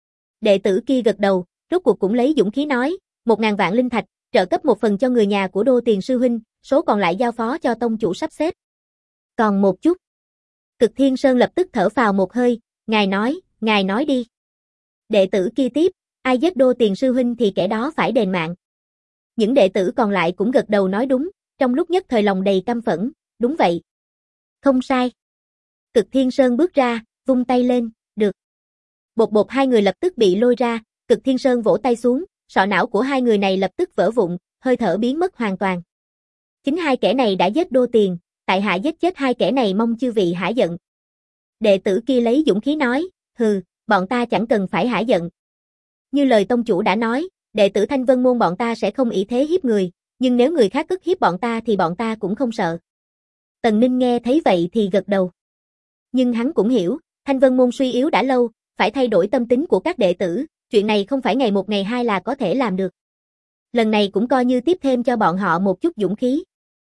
Đệ tử kia gật đầu, rốt cuộc cũng lấy dũng khí nói, 1.000 vạn linh thạch, trợ cấp một phần cho người nhà của Đô Tiền sư huynh, số còn lại giao phó cho tông chủ sắp xếp. Còn một chút. Cực Thiên Sơn lập tức thở phào một hơi, ngài nói đi. Đệ tử kia tiếp, ai giết Đô Tiền sư huynh thì kẻ đó phải đền mạng. Những đệ tử còn lại cũng gật đầu nói đúng, trong lúc nhất thời lòng đầy căm phẫn, đúng vậy. Không sai. Cực Thiên Sơn bước ra, vung tay lên, được. Bột bột hai người lập tức bị lôi ra, Cực Thiên Sơn vỗ tay xuống, sọ não của hai người này lập tức vỡ vụn, hơi thở biến mất hoàn toàn. Chính hai kẻ này đã giết Đô Tiền, tại hạ giết chết hai kẻ này mong chư vị hả giận. Đệ tử kia lấy dũng khí nói, hừ, bọn ta chẳng cần phải hả giận. Như lời tông chủ đã nói, đệ tử Thanh Vân môn bọn ta sẽ không ỷ thế hiếp người, nhưng nếu người khác ức hiếp bọn ta thì bọn ta cũng không sợ. Tần Ninh nghe thấy vậy thì gật đầu. Nhưng hắn cũng hiểu, Thanh Vân môn suy yếu đã lâu, phải thay đổi tâm tính của các đệ tử, chuyện này không phải ngày một ngày hai là có thể làm được. Lần này cũng coi như tiếp thêm cho bọn họ một chút dũng khí.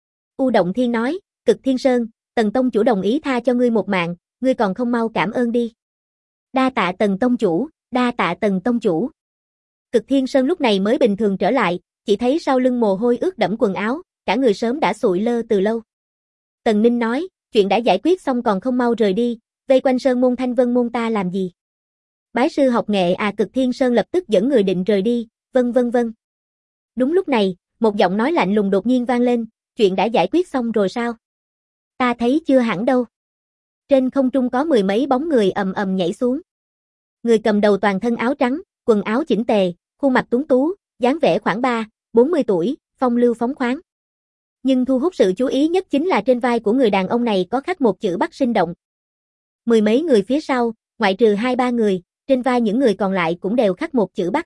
U Động Thiên nói, Cực Thiên Sơn, Tần tông chủ đồng ý tha cho ngươi một mạng, ngươi còn không mau cảm ơn đi. Đa tạ Tần tông chủ, đa tạ Tần tông chủ. Cực Thiên Sơn lúc này mới bình thường trở lại, chỉ thấy sau lưng mồ hôi ướt đẫm quần áo, cả người sớm đã sụi lơ từ lâu. Tần Ninh nói, chuyện đã giải quyết xong còn không mau rời đi, vây quanh Sơn môn Thanh Vân môn ta làm gì? Bái sư học nghệ à? Cực Thiên Sơn lập tức dẫn người định rời đi, vâng. Đúng lúc này, một giọng nói lạnh lùng đột nhiên vang lên, chuyện đã giải quyết xong rồi sao? Ta thấy chưa hẳn đâu. Trên không trung có mười mấy bóng người ầm ầm nhảy xuống. Người cầm đầu toàn thân áo trắng, quần áo chỉnh tề, khuôn mặt tuấn tú, dáng vẻ khoảng 40 tuổi, phong lưu phóng khoáng. Nhưng thu hút sự chú ý nhất chính là trên vai của người đàn ông này có khắc một chữ Bắc sinh động. Mười mấy người phía sau, ngoại trừ 2-3 người, trên vai những người còn lại cũng đều khắc một chữ Bắc.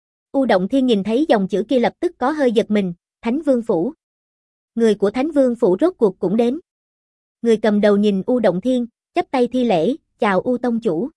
U Động Thiên nhìn thấy dòng chữ kia lập tức có hơi giật mình, Thánh Vương Phủ. Người của Thánh Vương Phủ rốt cuộc cũng đến. Người cầm đầu nhìn U Động Thiên, chắp tay thi lễ, chào U Tông Chủ.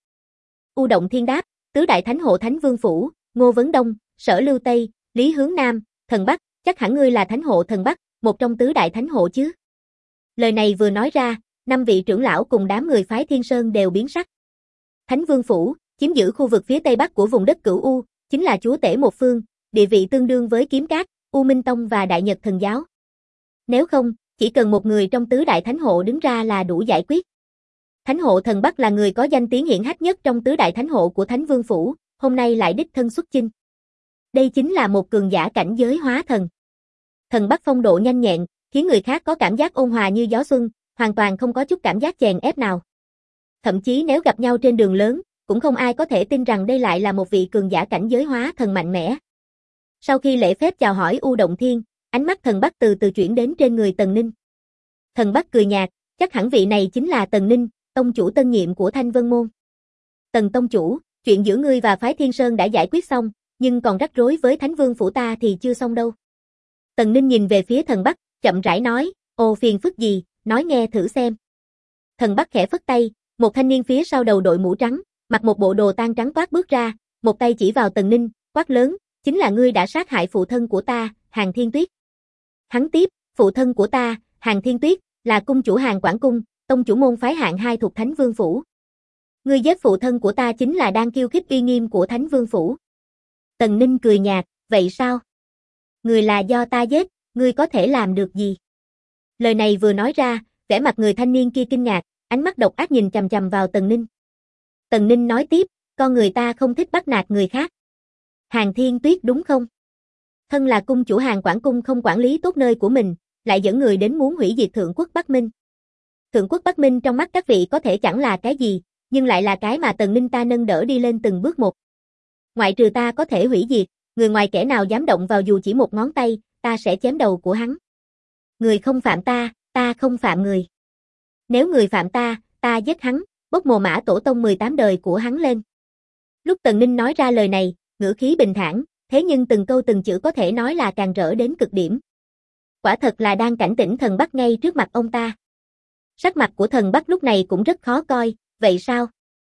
U Động Thiên đáp, tứ đại thánh hộ Thánh Vương Phủ, Ngô Vấn Đông, Sở Lưu Tây, Lý Hướng Nam, Thần Bắc, chắc hẳn ngươi là thánh hộ Thần Bắc, một trong tứ đại thánh hộ chứ. Lời này vừa nói ra, 5 vị trưởng lão cùng đám người phái Thiên Sơn đều biến sắc. Thánh Vương Phủ, chiếm giữ khu vực phía tây bắc của vùng đất Cửu U, chính là chúa tể một phương, địa vị tương đương với Kiếm Cát, U Minh Tông và Đại Nhật Thần Giáo. Nếu không, chỉ cần một người trong tứ đại thánh hộ đứng ra là đủ giải quyết. Thánh hộ Thần Bắc là người có danh tiếng hiển hách nhất trong tứ đại thánh hộ của Thánh Vương Phủ, hôm nay lại đích thân xuất chinh. Đây chính là một cường giả cảnh giới hóa thần. Thần Bắc phong độ nhanh nhẹn, khiến người khác có cảm giác ôn hòa như gió xuân, hoàn toàn không có chút cảm giác chèn ép nào. Thậm chí nếu gặp nhau trên đường lớn, cũng không ai có thể tin rằng đây lại là một vị cường giả cảnh giới hóa thần mạnh mẽ. Sau khi lễ phép chào hỏi U Động Thiên, ánh mắt Thần Bắc từ từ chuyển đến trên người Tần Ninh. Thần Bắc cười nhạt, chắc hẳn vị này chính là Tần Ninh, tông chủ tân nhiệm của Thanh Vân Môn. Tần tông chủ, chuyện giữa ngươi và phái Thiên Sơn đã giải quyết xong, nhưng còn rắc rối với Thánh Vương Phủ ta thì chưa xong đâu. Tần Ninh nhìn về phía Thần Bắc, chậm rãi nói, ồ phiền phức gì, nói nghe thử xem. Thần Bắc khẽ phất tay, một thanh niên phía sau đầu đội mũ trắng, mặc một bộ đồ tang trắng toát bước ra, một tay chỉ vào Tần Ninh, quát lớn, chính là ngươi đã sát hại phụ thân của ta, Hàn Thiên Tuyết. Hắn tiếp, phụ thân của ta, Hàn Thiên Tuyết, là cung chủ Hàn Quảng Cung, tông chủ môn phái hạng 2 thuộc Thánh Vương Phủ. Ngươi giết phụ thân của ta chính là đang khiêu khích uy nghiêm của Thánh Vương Phủ. Tần Ninh cười nhạt, vậy sao? Người là do ta giết, ngươi có thể làm được gì? Lời này vừa nói ra, vẻ mặt người thanh niên kia kinh ngạc, ánh mắt độc ác nhìn chằm chằm vào Tần Ninh. Tần Ninh nói tiếp, con người ta không thích bắt nạt người khác. Hàn Thiên Tuyết đúng không? Thân là cung chủ Hàn Quảng Cung không quản lý tốt nơi của mình, lại dẫn người đến muốn hủy diệt Thượng Quốc Bắc Minh. Thượng Quốc Bắc Minh trong mắt các vị có thể chẳng là cái gì, nhưng lại là cái mà Tần Ninh ta nâng đỡ đi lên từng bước một. Ngoại trừ ta có thể hủy diệt, người ngoài kẻ nào dám động vào dù chỉ một ngón tay, ta sẽ chém đầu của hắn. Người không phạm ta, ta không phạm người. Nếu người phạm ta, ta giết hắn, bốc mồ mã tổ tông 18 đời của hắn lên. Lúc Tần Ninh nói ra lời này, ngữ khí bình thản, thế nhưng từng câu từng chữ có thể nói là càng rỡ đến cực điểm. Quả thật là đang cảnh tỉnh Thần Bắc ngay trước mặt ông ta. Sắc mặt của Thần Bắc lúc này cũng rất khó coi, vậy sao?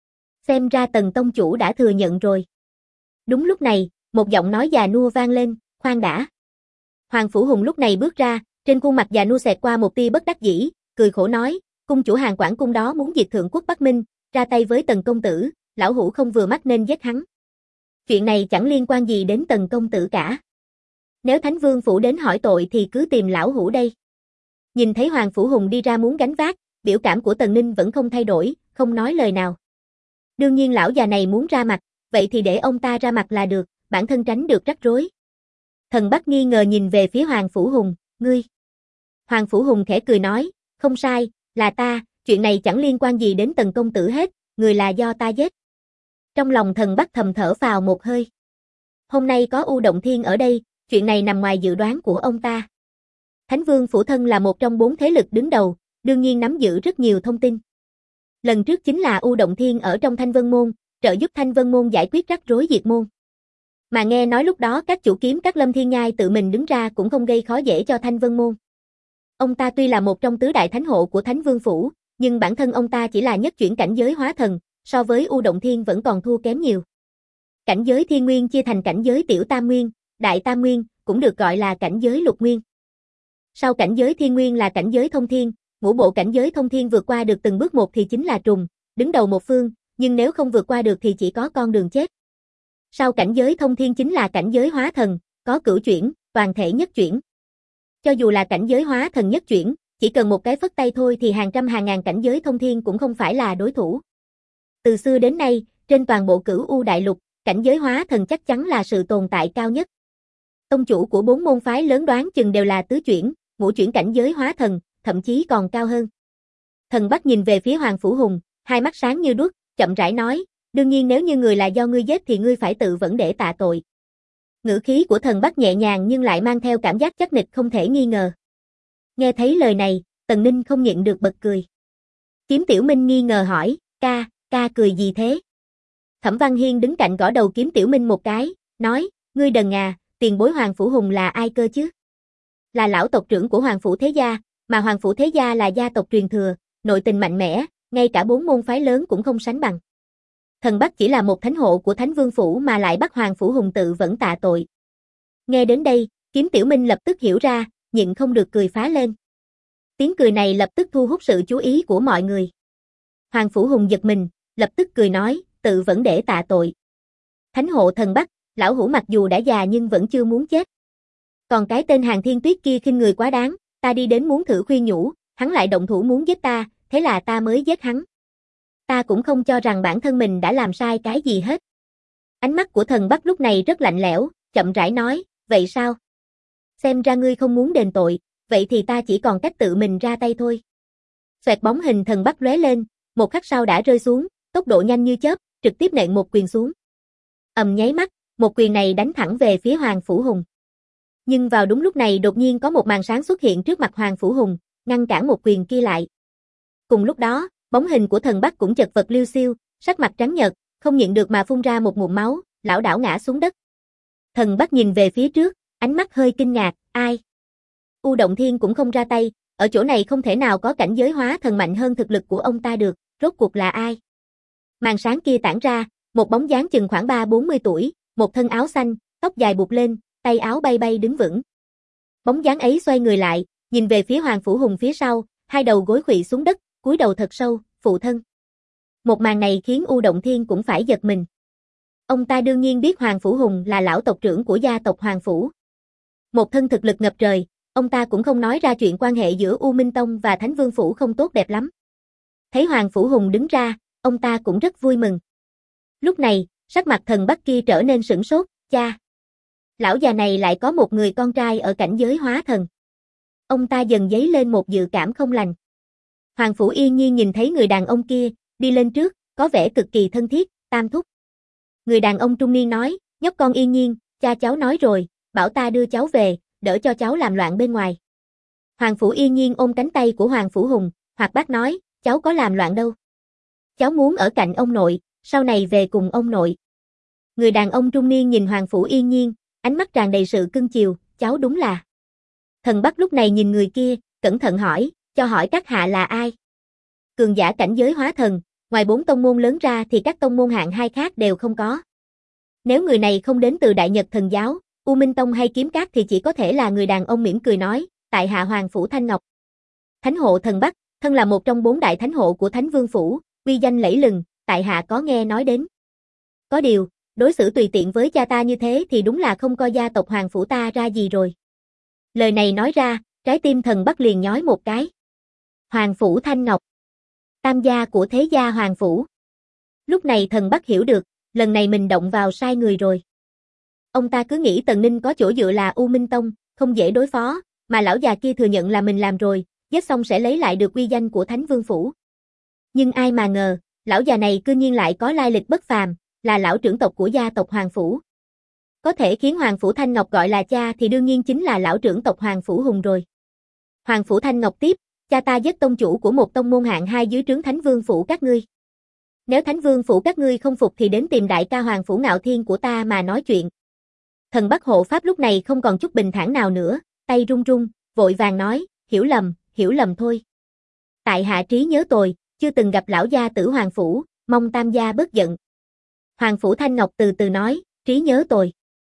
Xem ra Tần tông chủ đã thừa nhận rồi. Đúng lúc này, một giọng nói già nua vang lên, khoan đã. Hoàng Phủ Hùng lúc này bước ra, trên khuôn mặt già nua xẹt qua một tia bất đắc dĩ, cười khổ nói, cung chủ Hàn Quảng Cung đó muốn diệt Thượng Quốc Bắc Minh, ra tay với Tần công tử, lão hủ không vừa mắt nên giết hắn. Chuyện này chẳng liên quan gì đến Tần công tử cả. Nếu Thánh Vương Phủ đến hỏi tội thì cứ tìm lão hủ đây. Nhìn thấy Hoàng Phủ Hùng đi ra muốn gánh vác, biểu cảm của Tần Ninh vẫn không thay đổi, không nói lời nào. Đương nhiên lão già này muốn ra mặt, vậy thì để ông ta ra mặt là được, bản thân tránh được rắc rối. Thần Bắc nghi ngờ nhìn về phía Hoàng Phủ Hùng, ngươi. Hoàng Phủ Hùng khẽ cười nói, không sai, là ta, chuyện này chẳng liên quan gì đến Tần công tử hết, người là do ta giết. Trong lòng Thần Bắc thầm thở phào một hơi. Hôm nay có U Động Thiên ở đây, chuyện này nằm ngoài dự đoán của ông ta. Thánh Vương Phủ thân là một trong 4 thế lực đứng đầu, đương nhiên nắm giữ rất nhiều thông tin. Lần trước chính là U Động Thiên ở trong Thanh Vân Môn, trợ giúp Thanh Vân Môn giải quyết rắc rối diệt môn. Mà nghe nói lúc đó các chủ kiếm các Lâm Thiên Nhai tự mình đứng ra cũng không gây khó dễ cho Thanh Vân Môn. Ông ta tuy là một trong tứ đại thánh hộ của Thánh Vương Phủ, nhưng bản thân ông ta chỉ là nhất chuyển cảnh giới hóa thần, so với U Động Thiên vẫn còn thua kém nhiều. Cảnh giới Thiên Nguyên chia thành cảnh giới Tiểu Tam Nguyên, Đại Tam Nguyên, cũng được gọi là cảnh giới Lục Nguyên. Sau cảnh giới Thiên Nguyên là cảnh giới Thông Thiên, ngũ bộ cảnh giới Thông Thiên vượt qua được từng bước một thì chính là trùng, đứng đầu một phương, nhưng nếu không vượt qua được thì chỉ có con đường chết. Sau cảnh giới Thông Thiên chính là cảnh giới hóa thần, có cửu chuyển, toàn thể nhất chuyển. Cho dù là cảnh giới hóa thần nhất chuyển, chỉ cần một cái phất tay thôi thì hàng trăm hàng ngàn cảnh giới thông thiên cũng không phải là đối thủ. Từ xưa đến nay, trên toàn bộ Cửu U đại lục, cảnh giới hóa thần chắc chắn là sự tồn tại cao nhất. Tông chủ của 4 môn phái lớn đoán chừng đều là tứ chuyển, ngũ chuyển cảnh giới hóa thần, thậm chí còn cao hơn. Thần Bắc nhìn về phía Hoàng Phủ Hùng, hai mắt sáng như đuốc, chậm rãi nói, đương nhiên nếu như người là do ngươi giết thì ngươi phải tự vẫn để tạ tội. Ngữ khí của Thần Bắc nhẹ nhàng nhưng lại mang theo cảm giác chắc nịch không thể nghi ngờ. Nghe thấy lời này, Tần Ninh không nhịn được bật cười. Kiếm Tiểu Minh nghi ngờ hỏi, ca cười gì thế? Thẩm Văn Hiên đứng cạnh gõ đầu Kiếm Tiểu Minh một cái, nói, ngươi đần à, tiền bối Hoàng Phủ Hùng là ai cơ chứ? Là lão tộc trưởng của Hoàng Phủ Thế Gia, mà Hoàng Phủ Thế Gia là gia tộc truyền thừa, nội tình mạnh mẽ, ngay cả 4 môn phái lớn cũng không sánh bằng. Thần Bắc chỉ là một thánh hộ của Thánh Vương Phủ mà lại bắt Hoàng Phủ Hùng tự vẫn tạ tội. Nghe đến đây, Kiếm Tiểu Minh lập tức hiểu ra, nhịn không được cười phá lên. Tiếng cười này lập tức thu hút sự chú ý của mọi người. Hoàng Phủ Hùng giật mình, lập tức cười nói, tự vẫn để tạ tội. Thánh hộ thần Bắc, lão hủ mặc dù đã già nhưng vẫn chưa muốn chết. Còn cái tên Hàn Thiên Tuyết kia khinh người quá đáng, ta đi đến muốn thử khuyên nhủ, hắn lại động thủ muốn giết ta, thế là ta mới giết hắn. Ta cũng không cho rằng bản thân mình đã làm sai cái gì hết. Ánh mắt của thần Bắc lúc này rất lạnh lẽo, chậm rãi nói, vậy sao? Xem ra ngươi không muốn đền tội, vậy thì ta chỉ còn cách tự mình ra tay thôi. Xoẹt bóng hình thần Bắc lóe lên, một khắc sau đã rơi xuống, tốc độ nhanh như chớp, trực tiếp nện một quyền xuống. Nháy mắt, một quyền này đánh thẳng về phía Hoàng Phủ Hùng. Nhưng vào đúng lúc này đột nhiên có một màn sáng xuất hiện trước mặt Hoàng Phủ Hùng, ngăn cản một quyền kia lại. Cùng lúc đó, bóng hình của thần Bắc cũng chật vật liêu xiêu, sắc mặt trắng nhợt, không nhịn được mà phun ra một ngụm máu, lảo đảo ngã xuống đất. Thần Bắc nhìn về phía trước, ánh mắt hơi kinh ngạc, ai? U Động Thiên cũng không ra tay, ở chỗ này không thể nào có cảnh giới hóa thần mạnh hơn thực lực của ông ta được, rốt cuộc là ai? Màn sáng kia tản ra, một bóng dáng chừng khoảng 30-40 tuổi, một thân áo xanh, tóc dài buộc lên, tay áo bay bay đứng vững. Bóng dáng ấy xoay người lại, nhìn về phía Hoàng Phủ Hùng phía sau, hai đầu gối khuỵu xuống đất, cúi đầu thật sâu, phụ thân. Một màn này khiến U Động Thiên cũng phải giật mình. Ông ta đương nhiên biết Hoàng Phủ Hùng là lão tộc trưởng của gia tộc Hoàng Phủ. Một thân thực lực ngập trời, ông ta cũng không nói ra chuyện quan hệ giữa U Minh Tông và Thánh Vương Phủ không tốt đẹp lắm. Thấy Hoàng Phủ Hùng đứng ra, ông ta cũng rất vui mừng. Lúc này, sắc mặt thần Bắc kia trở nên sửng sốt, cha. Lão già này lại có một người con trai ở cảnh giới hóa thần. Ông ta dần dấy lên một dự cảm không lành. Hoàng Phủ Yên Nhiên nhìn thấy người đàn ông kia, đi lên trước, có vẻ cực kỳ thân thiết, tam thúc. Người đàn ông trung niên nói, nhóc con Yên Nhiên, cha cháu nói rồi, bảo ta đưa cháu về, đỡ cho cháu làm loạn bên ngoài. Hoàng Phủ Yên Nhiên ôm cánh tay của Hoàng Phủ Hùng, hoạt bát nói, cháu có làm loạn đâu. Cháu muốn ở cạnh ông nội, sau này về cùng ông nội. Người đàn ông trung niên nhìn Hoàng Phủ Yên Nhiên, ánh mắt tràn đầy sự cưng chiều, cháu đúng là. Thần Bắc lúc này nhìn người kia, cẩn thận hỏi, cho hỏi các hạ là ai? Cường giả cảnh giới hóa thần, ngoài 4 tông môn lớn ra thì các tông môn hạng 2 khác đều không có. Nếu người này không đến từ Đại Nhật Thần Giáo, U Minh Tông hay Kiếm Cát thì chỉ có thể là người đàn ông mỉm cười nói, tại hạ Hoàng Phủ Thanh Ngọc. Thánh hộ thần Bắc, thân là một trong 4 đại thánh hộ của Thánh Vương Phủ, uy danh lẫy lừng, tại hạ có nghe nói đến. Có điều, đối xử tùy tiện với cha ta như thế thì đúng là không coi gia tộc Hoàng Phủ ta ra gì rồi. Lời này nói ra, trái tim thần Bắc liền nhói một cái. Hoàng Phủ Thanh Ngọc, tam gia của thế gia Hoàng Phủ. Lúc này thần Bắc hiểu được, lần này mình động vào sai người rồi. Ông ta cứ nghĩ Tần Ninh có chỗ dựa là U Minh Tông, không dễ đối phó, mà lão già kia thừa nhận là mình làm rồi, giết xong sẽ lấy lại được uy danh của Thánh Vương Phủ. Nhưng ai mà ngờ, lão già này cư nhiên lại có lai lịch bất phàm, là lão trưởng tộc của gia tộc Hoàng Phủ. Có thể khiến Hoàng Phủ Thanh Ngọc gọi là cha thì đương nhiên chính là lão trưởng tộc Hoàng Phủ Hùng rồi. Hoàng Phủ Thanh Ngọc tiếp, cha ta giết tông chủ của một tông môn hạng 2 dưới trướng Thánh Vương Phủ các ngươi. Nếu Thánh Vương Phủ các ngươi không phục thì đến tìm đại ca Hoàng Phủ Ngạo Thiên của ta mà nói chuyện. Thần Bắc hộ pháp lúc này không còn chút bình thản nào nữa, tay run run, vội vàng nói, hiểu lầm thôi. Tại hạ trí nhớ tồi, chưa từng gặp lão gia tử Hoàng Phủ, mong tam gia bớt giận. Hoàng Phủ Thanh Ngọc từ từ nói, trí nhớ tồi.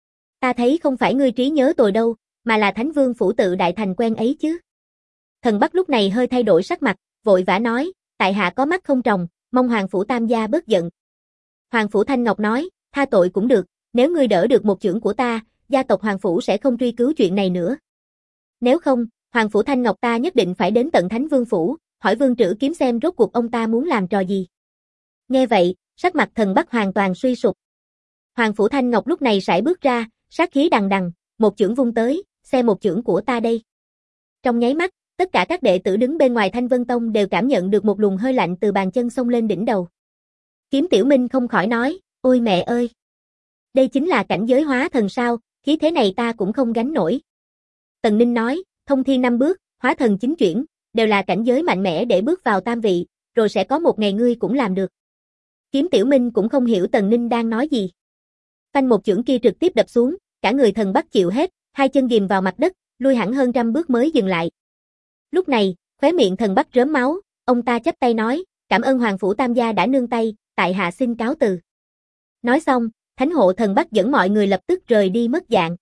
Ta thấy không phải ngươi trí nhớ tồi đâu, mà là Thánh Vương Phủ tự đại thành quen ấy chứ. Thần Bắc lúc này hơi thay đổi sắc mặt, vội vã nói, tại hạ có mắt không tròng, mong Hoàng Phủ tam gia bớt giận. Hoàng Phủ Thanh Ngọc nói, tha tội cũng được, nếu ngươi đỡ được một chưởng của ta, gia tộc Hoàng Phủ sẽ không truy cứu chuyện này nữa. Nếu không, Hoàng Phủ Thanh Ngọc ta nhất định phải đến tận Thánh Vương Phủ, hỏi Vương Trữ Kiếm xem rốt cuộc ông ta muốn làm trò gì. Nghe vậy, sắc mặt Thần Bắc hoàn toàn suy sụp. Hoàng Phủ Thanh Ngọc lúc này sải bước ra, sát khí đằng đằng, một chưởng vung tới, xem một chưởng của ta đây. Trong nháy mắt, tất cả các đệ tử đứng bên ngoài Thanh Vân Tông đều cảm nhận được một luồng hơi lạnh từ bàn chân xông lên đỉnh đầu. Kiếm Tiểu Minh không khỏi nói, ôi mẹ ơi! Đây chính là cảnh giới hóa thần sao, khí thế này ta cũng không gánh nổi. Tần Ninh nói, thông thiên 5 bước, hóa thần 9 chuyển, đều là cảnh giới mạnh mẽ để bước vào tam vị, rồi sẽ có một ngày ngươi cũng làm được. Kiếm Tiểu Minh cũng không hiểu Tần Ninh đang nói gì. Phanh một chưởng kia trực tiếp đập xuống, cả người Thần Bắc chịu hết, hai chân ghìm vào mặt đất, lui hẳn hơn trăm bước mới dừng lại. Lúc này, khóe miệng Thần Bắc rớm máu, ông ta chắp tay nói, cảm ơn Hoàng Phủ Tam gia đã nương tay, tại hạ xin cáo từ. Nói xong, Thánh hộ Thần Bắc dẫn mọi người lập tức rời đi mất dạng.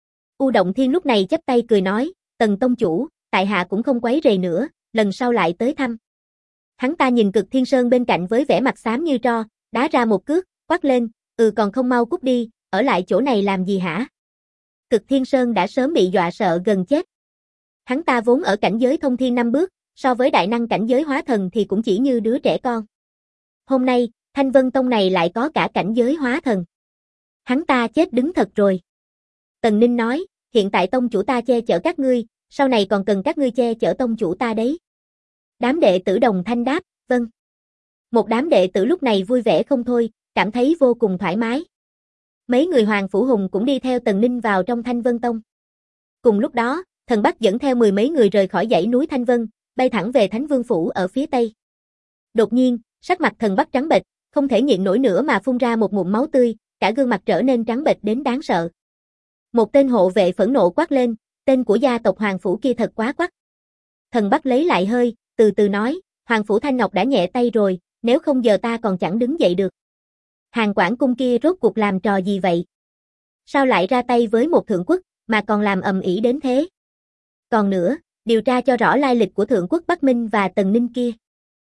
U Động Thiên lúc này chắp tay cười nói, Tần tông chủ, tại hạ cũng không quấy rầy nữa, lần sau lại tới thăm. Hắn ta nhìn Cực Thiên Sơn bên cạnh với vẻ mặt xám như tro, đá ra một cước, quát lên, còn không mau cút đi, ở lại chỗ này làm gì hả? Cực Thiên Sơn đã sớm bị dọa sợ gần chết. Hắn ta vốn ở cảnh giới thông thiên 5 bước, so với đại năng cảnh giới hóa thần thì cũng chỉ như đứa trẻ con. Hôm nay, Thanh Vân Tông này lại có cả cảnh giới hóa thần. Hắn ta chết đứng thật rồi. Tần Ninh nói, hiện tại tông chủ ta che chở các ngươi, sau này còn cần các ngươi che chở tông chủ ta đấy. Đám đệ tử đồng thanh đáp, vâng. Một đám đệ tử lúc này vui vẻ không thôi, cảm thấy vô cùng thoải mái. Mấy người Hoàng Phủ Hùng cũng đi theo Tần Ninh vào trong Thanh Vân Tông. Cùng lúc đó, Thần Bắc dẫn theo 10 mấy người rời khỏi dãy núi Thanh Vân, bay thẳng về Thánh Vương Phủ ở phía tây. Đột nhiên, sắc mặt Thần Bắc trắng bệch, không thể nhịn nổi nữa mà phun ra một ngụm máu tươi, cả gương mặt trở nên trắng bệch đến đáng sợ. Một tên hộ vệ phẫn nộ quát lên, tên của gia tộc Hoàng Phủ kia thật quá quắc. Thần Bắc lấy lại hơi, từ từ nói, Hoàng Phủ Thanh Ngọc đã nhẹ tay rồi, nếu không giờ ta còn chẳng đứng dậy được. Hàng Quản cung kia rốt cuộc làm trò gì vậy? Sao lại ra tay với một thượng quốc, mà còn làm ầm ĩ đến thế? Còn nữa, điều tra cho rõ lai lịch của thượng quốc Bắc Minh và Tần Ninh kia.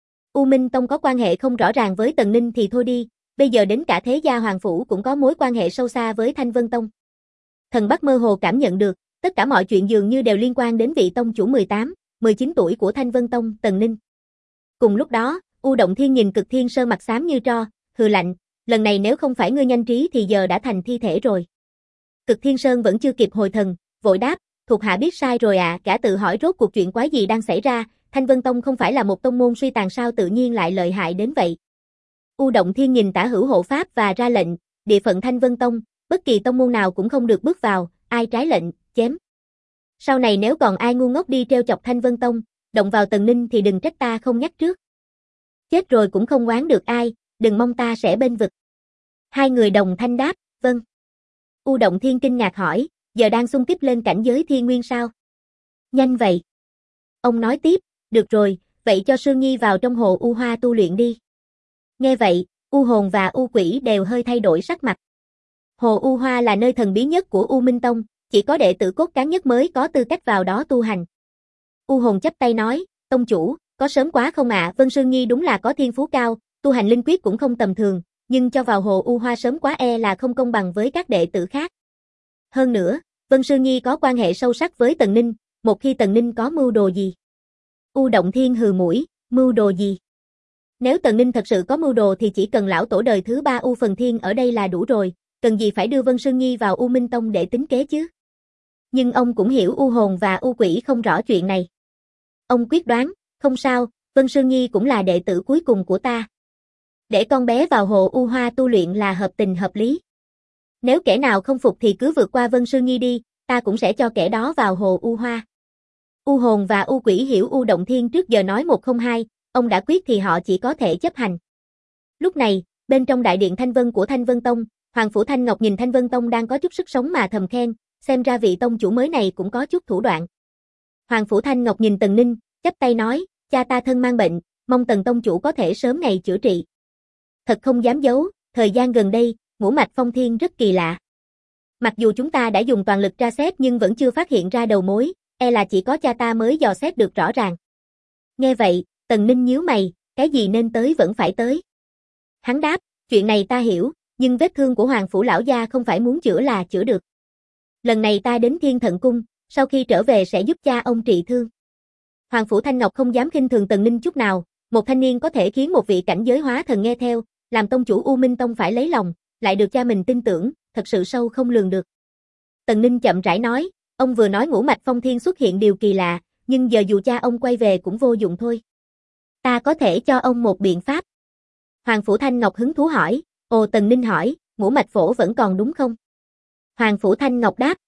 U Minh Tông có quan hệ không rõ ràng với Tần Ninh thì thôi đi, bây giờ đến cả thế gia Hoàng Phủ cũng có mối quan hệ sâu xa với Thanh Vân Tông. Thần Bắc mơ hồ cảm nhận được, tất cả mọi chuyện dường như đều liên quan đến vị tông chủ 18, 19 tuổi của Thanh Vân Tông, Tần Ninh. Cùng lúc đó, U Động Thiên nhìn Cực Thiên Sơn mặt xám như tro, hừ lạnh, lần này nếu không phải ngươi nhanh trí thì giờ đã thành thi thể rồi. Cực Thiên Sơn vẫn chưa kịp hồi thần, vội đáp, thuộc hạ biết sai rồi ạ, gã tự hỏi rốt cuộc chuyện quái gì đang xảy ra, Thanh Vân Tông không phải là một tông môn suy tàn sao tự nhiên lại lợi hại đến vậy. U Động Thiên nhìn Tả Hữu hộ pháp và ra lệnh, địa phận Thanh Vân Tông, bất kỳ tông môn nào cũng không được bước vào, ai trái lệnh, chém. Sau này nếu còn ai ngu ngốc đi trêu chọc Thanh Vân Tông, động vào Tần Ninh thì đừng trách ta không nhắc trước. Chết rồi cũng không oán được ai, đừng mong ta sẽ bên vực. Hai người đồng thanh đáp, vâng. U Động Thiên kinh ngạc hỏi, giờ đang xung kích lên cảnh giới thiên nguyên sao? Nhanh vậy. Ông nói tiếp, được rồi, vậy cho Sương Nhi vào trong hồ U Hoa tu luyện đi. Nghe vậy, U Hồn và U Quỷ đều hơi thay đổi sắc mặt. Hồ U Hoa là nơi thần bí nhất của U Minh Tông, chỉ có đệ tử cốt cán nhất mới có tư cách vào đó tu hành. U Hồn chắp tay nói, tông chủ, có sớm quá không ạ? Vân Sương Nhi đúng là có thiên phú cao, tu hành linh quyết cũng không tầm thường, nhưng cho vào hồ U Hoa sớm quá e là không công bằng với các đệ tử khác. Hơn nữa, Vân Sương Nhi có quan hệ sâu sắc với Tần Ninh, một khi Tần Ninh có mưu đồ gì. U Động Thiên hừ mũi, mưu đồ gì? Nếu Tần Ninh thật sự có mưu đồ thì chỉ cần lão tổ đời thứ 3 U Phần Thiên ở đây là đủ rồi, cần gì phải đưa Vân Sương Nhi vào U Minh Tông để tính kế chứ? Nhưng ông cũng hiểu U Hồn và U Quỷ không rõ chuyện này. Ông quyết đoán, không sao, Vân Sương Nhi cũng là đệ tử cuối cùng của ta. Để con bé vào hồ U Hoa tu luyện là hợp tình hợp lý. Nếu kẻ nào không phục thì cứ vượt qua Vân Sương Nhi đi, ta cũng sẽ cho kẻ đó vào hồ U Hoa. U Hồn và U Quỷ hiểu U Động Thiên trước giờ nói 102, ông đã quyết thì họ chỉ có thể chấp hành. Lúc này, bên trong đại điện Thanh Vân của Thanh Vân Tông, Hoàng Phủ Thanh Ngọc nhìn Thanh Vân Tông đang có chút sức sống mà thầm khen, xem ra vị tông chủ mới này cũng có chút thủ đoạn. Hoàng Phủ Thanh Ngọc nhìn Tần Ninh, chắp tay nói, cha ta thân mang bệnh, mong Tần tông chủ có thể sớm ngày chữa trị. Thật không dám giấu, thời gian gần đây, ngũ mạch phong thiên rất kỳ lạ. Mặc dù chúng ta đã dùng toàn lực tra xét nhưng vẫn chưa phát hiện ra đầu mối, e là chỉ có cha ta mới dò xét được rõ ràng. Nghe vậy, Tần Ninh nhíu mày, cái gì nên tới vẫn phải tới. Hắn đáp, chuyện này ta hiểu, nhưng vết thương của Hoàng Phủ lão gia không phải muốn chữa là chữa được. Lần này ta đến Thiên Thận Cung, sau khi trở về sẽ giúp cha ông trị thương. Hoàng Phủ Thanh Ngọc không dám khinh thường Tần Ninh chút nào, một thanh niên có thể khiến một vị cảnh giới hóa thần nghe theo, làm tông chủ U Minh Tông phải lấy lòng, lại được cha mình tin tưởng, thật sự sâu không lường được. Tần Ninh chậm rãi nói, ông vừa nói Ngũ Mạch Phong Thiên xuất hiện điều kỳ lạ, nhưng giờ dù cha ông quay về cũng vô dụng thôi. Ta có thể cho ông một biện pháp. Hoàng Phủ Thanh Ngọc hứng thú hỏi, ồ. Tần Ninh hỏi, Ngũ Mạch Phổ vẫn còn đúng không? Hoàng Phủ Thanh Ngọc đáp,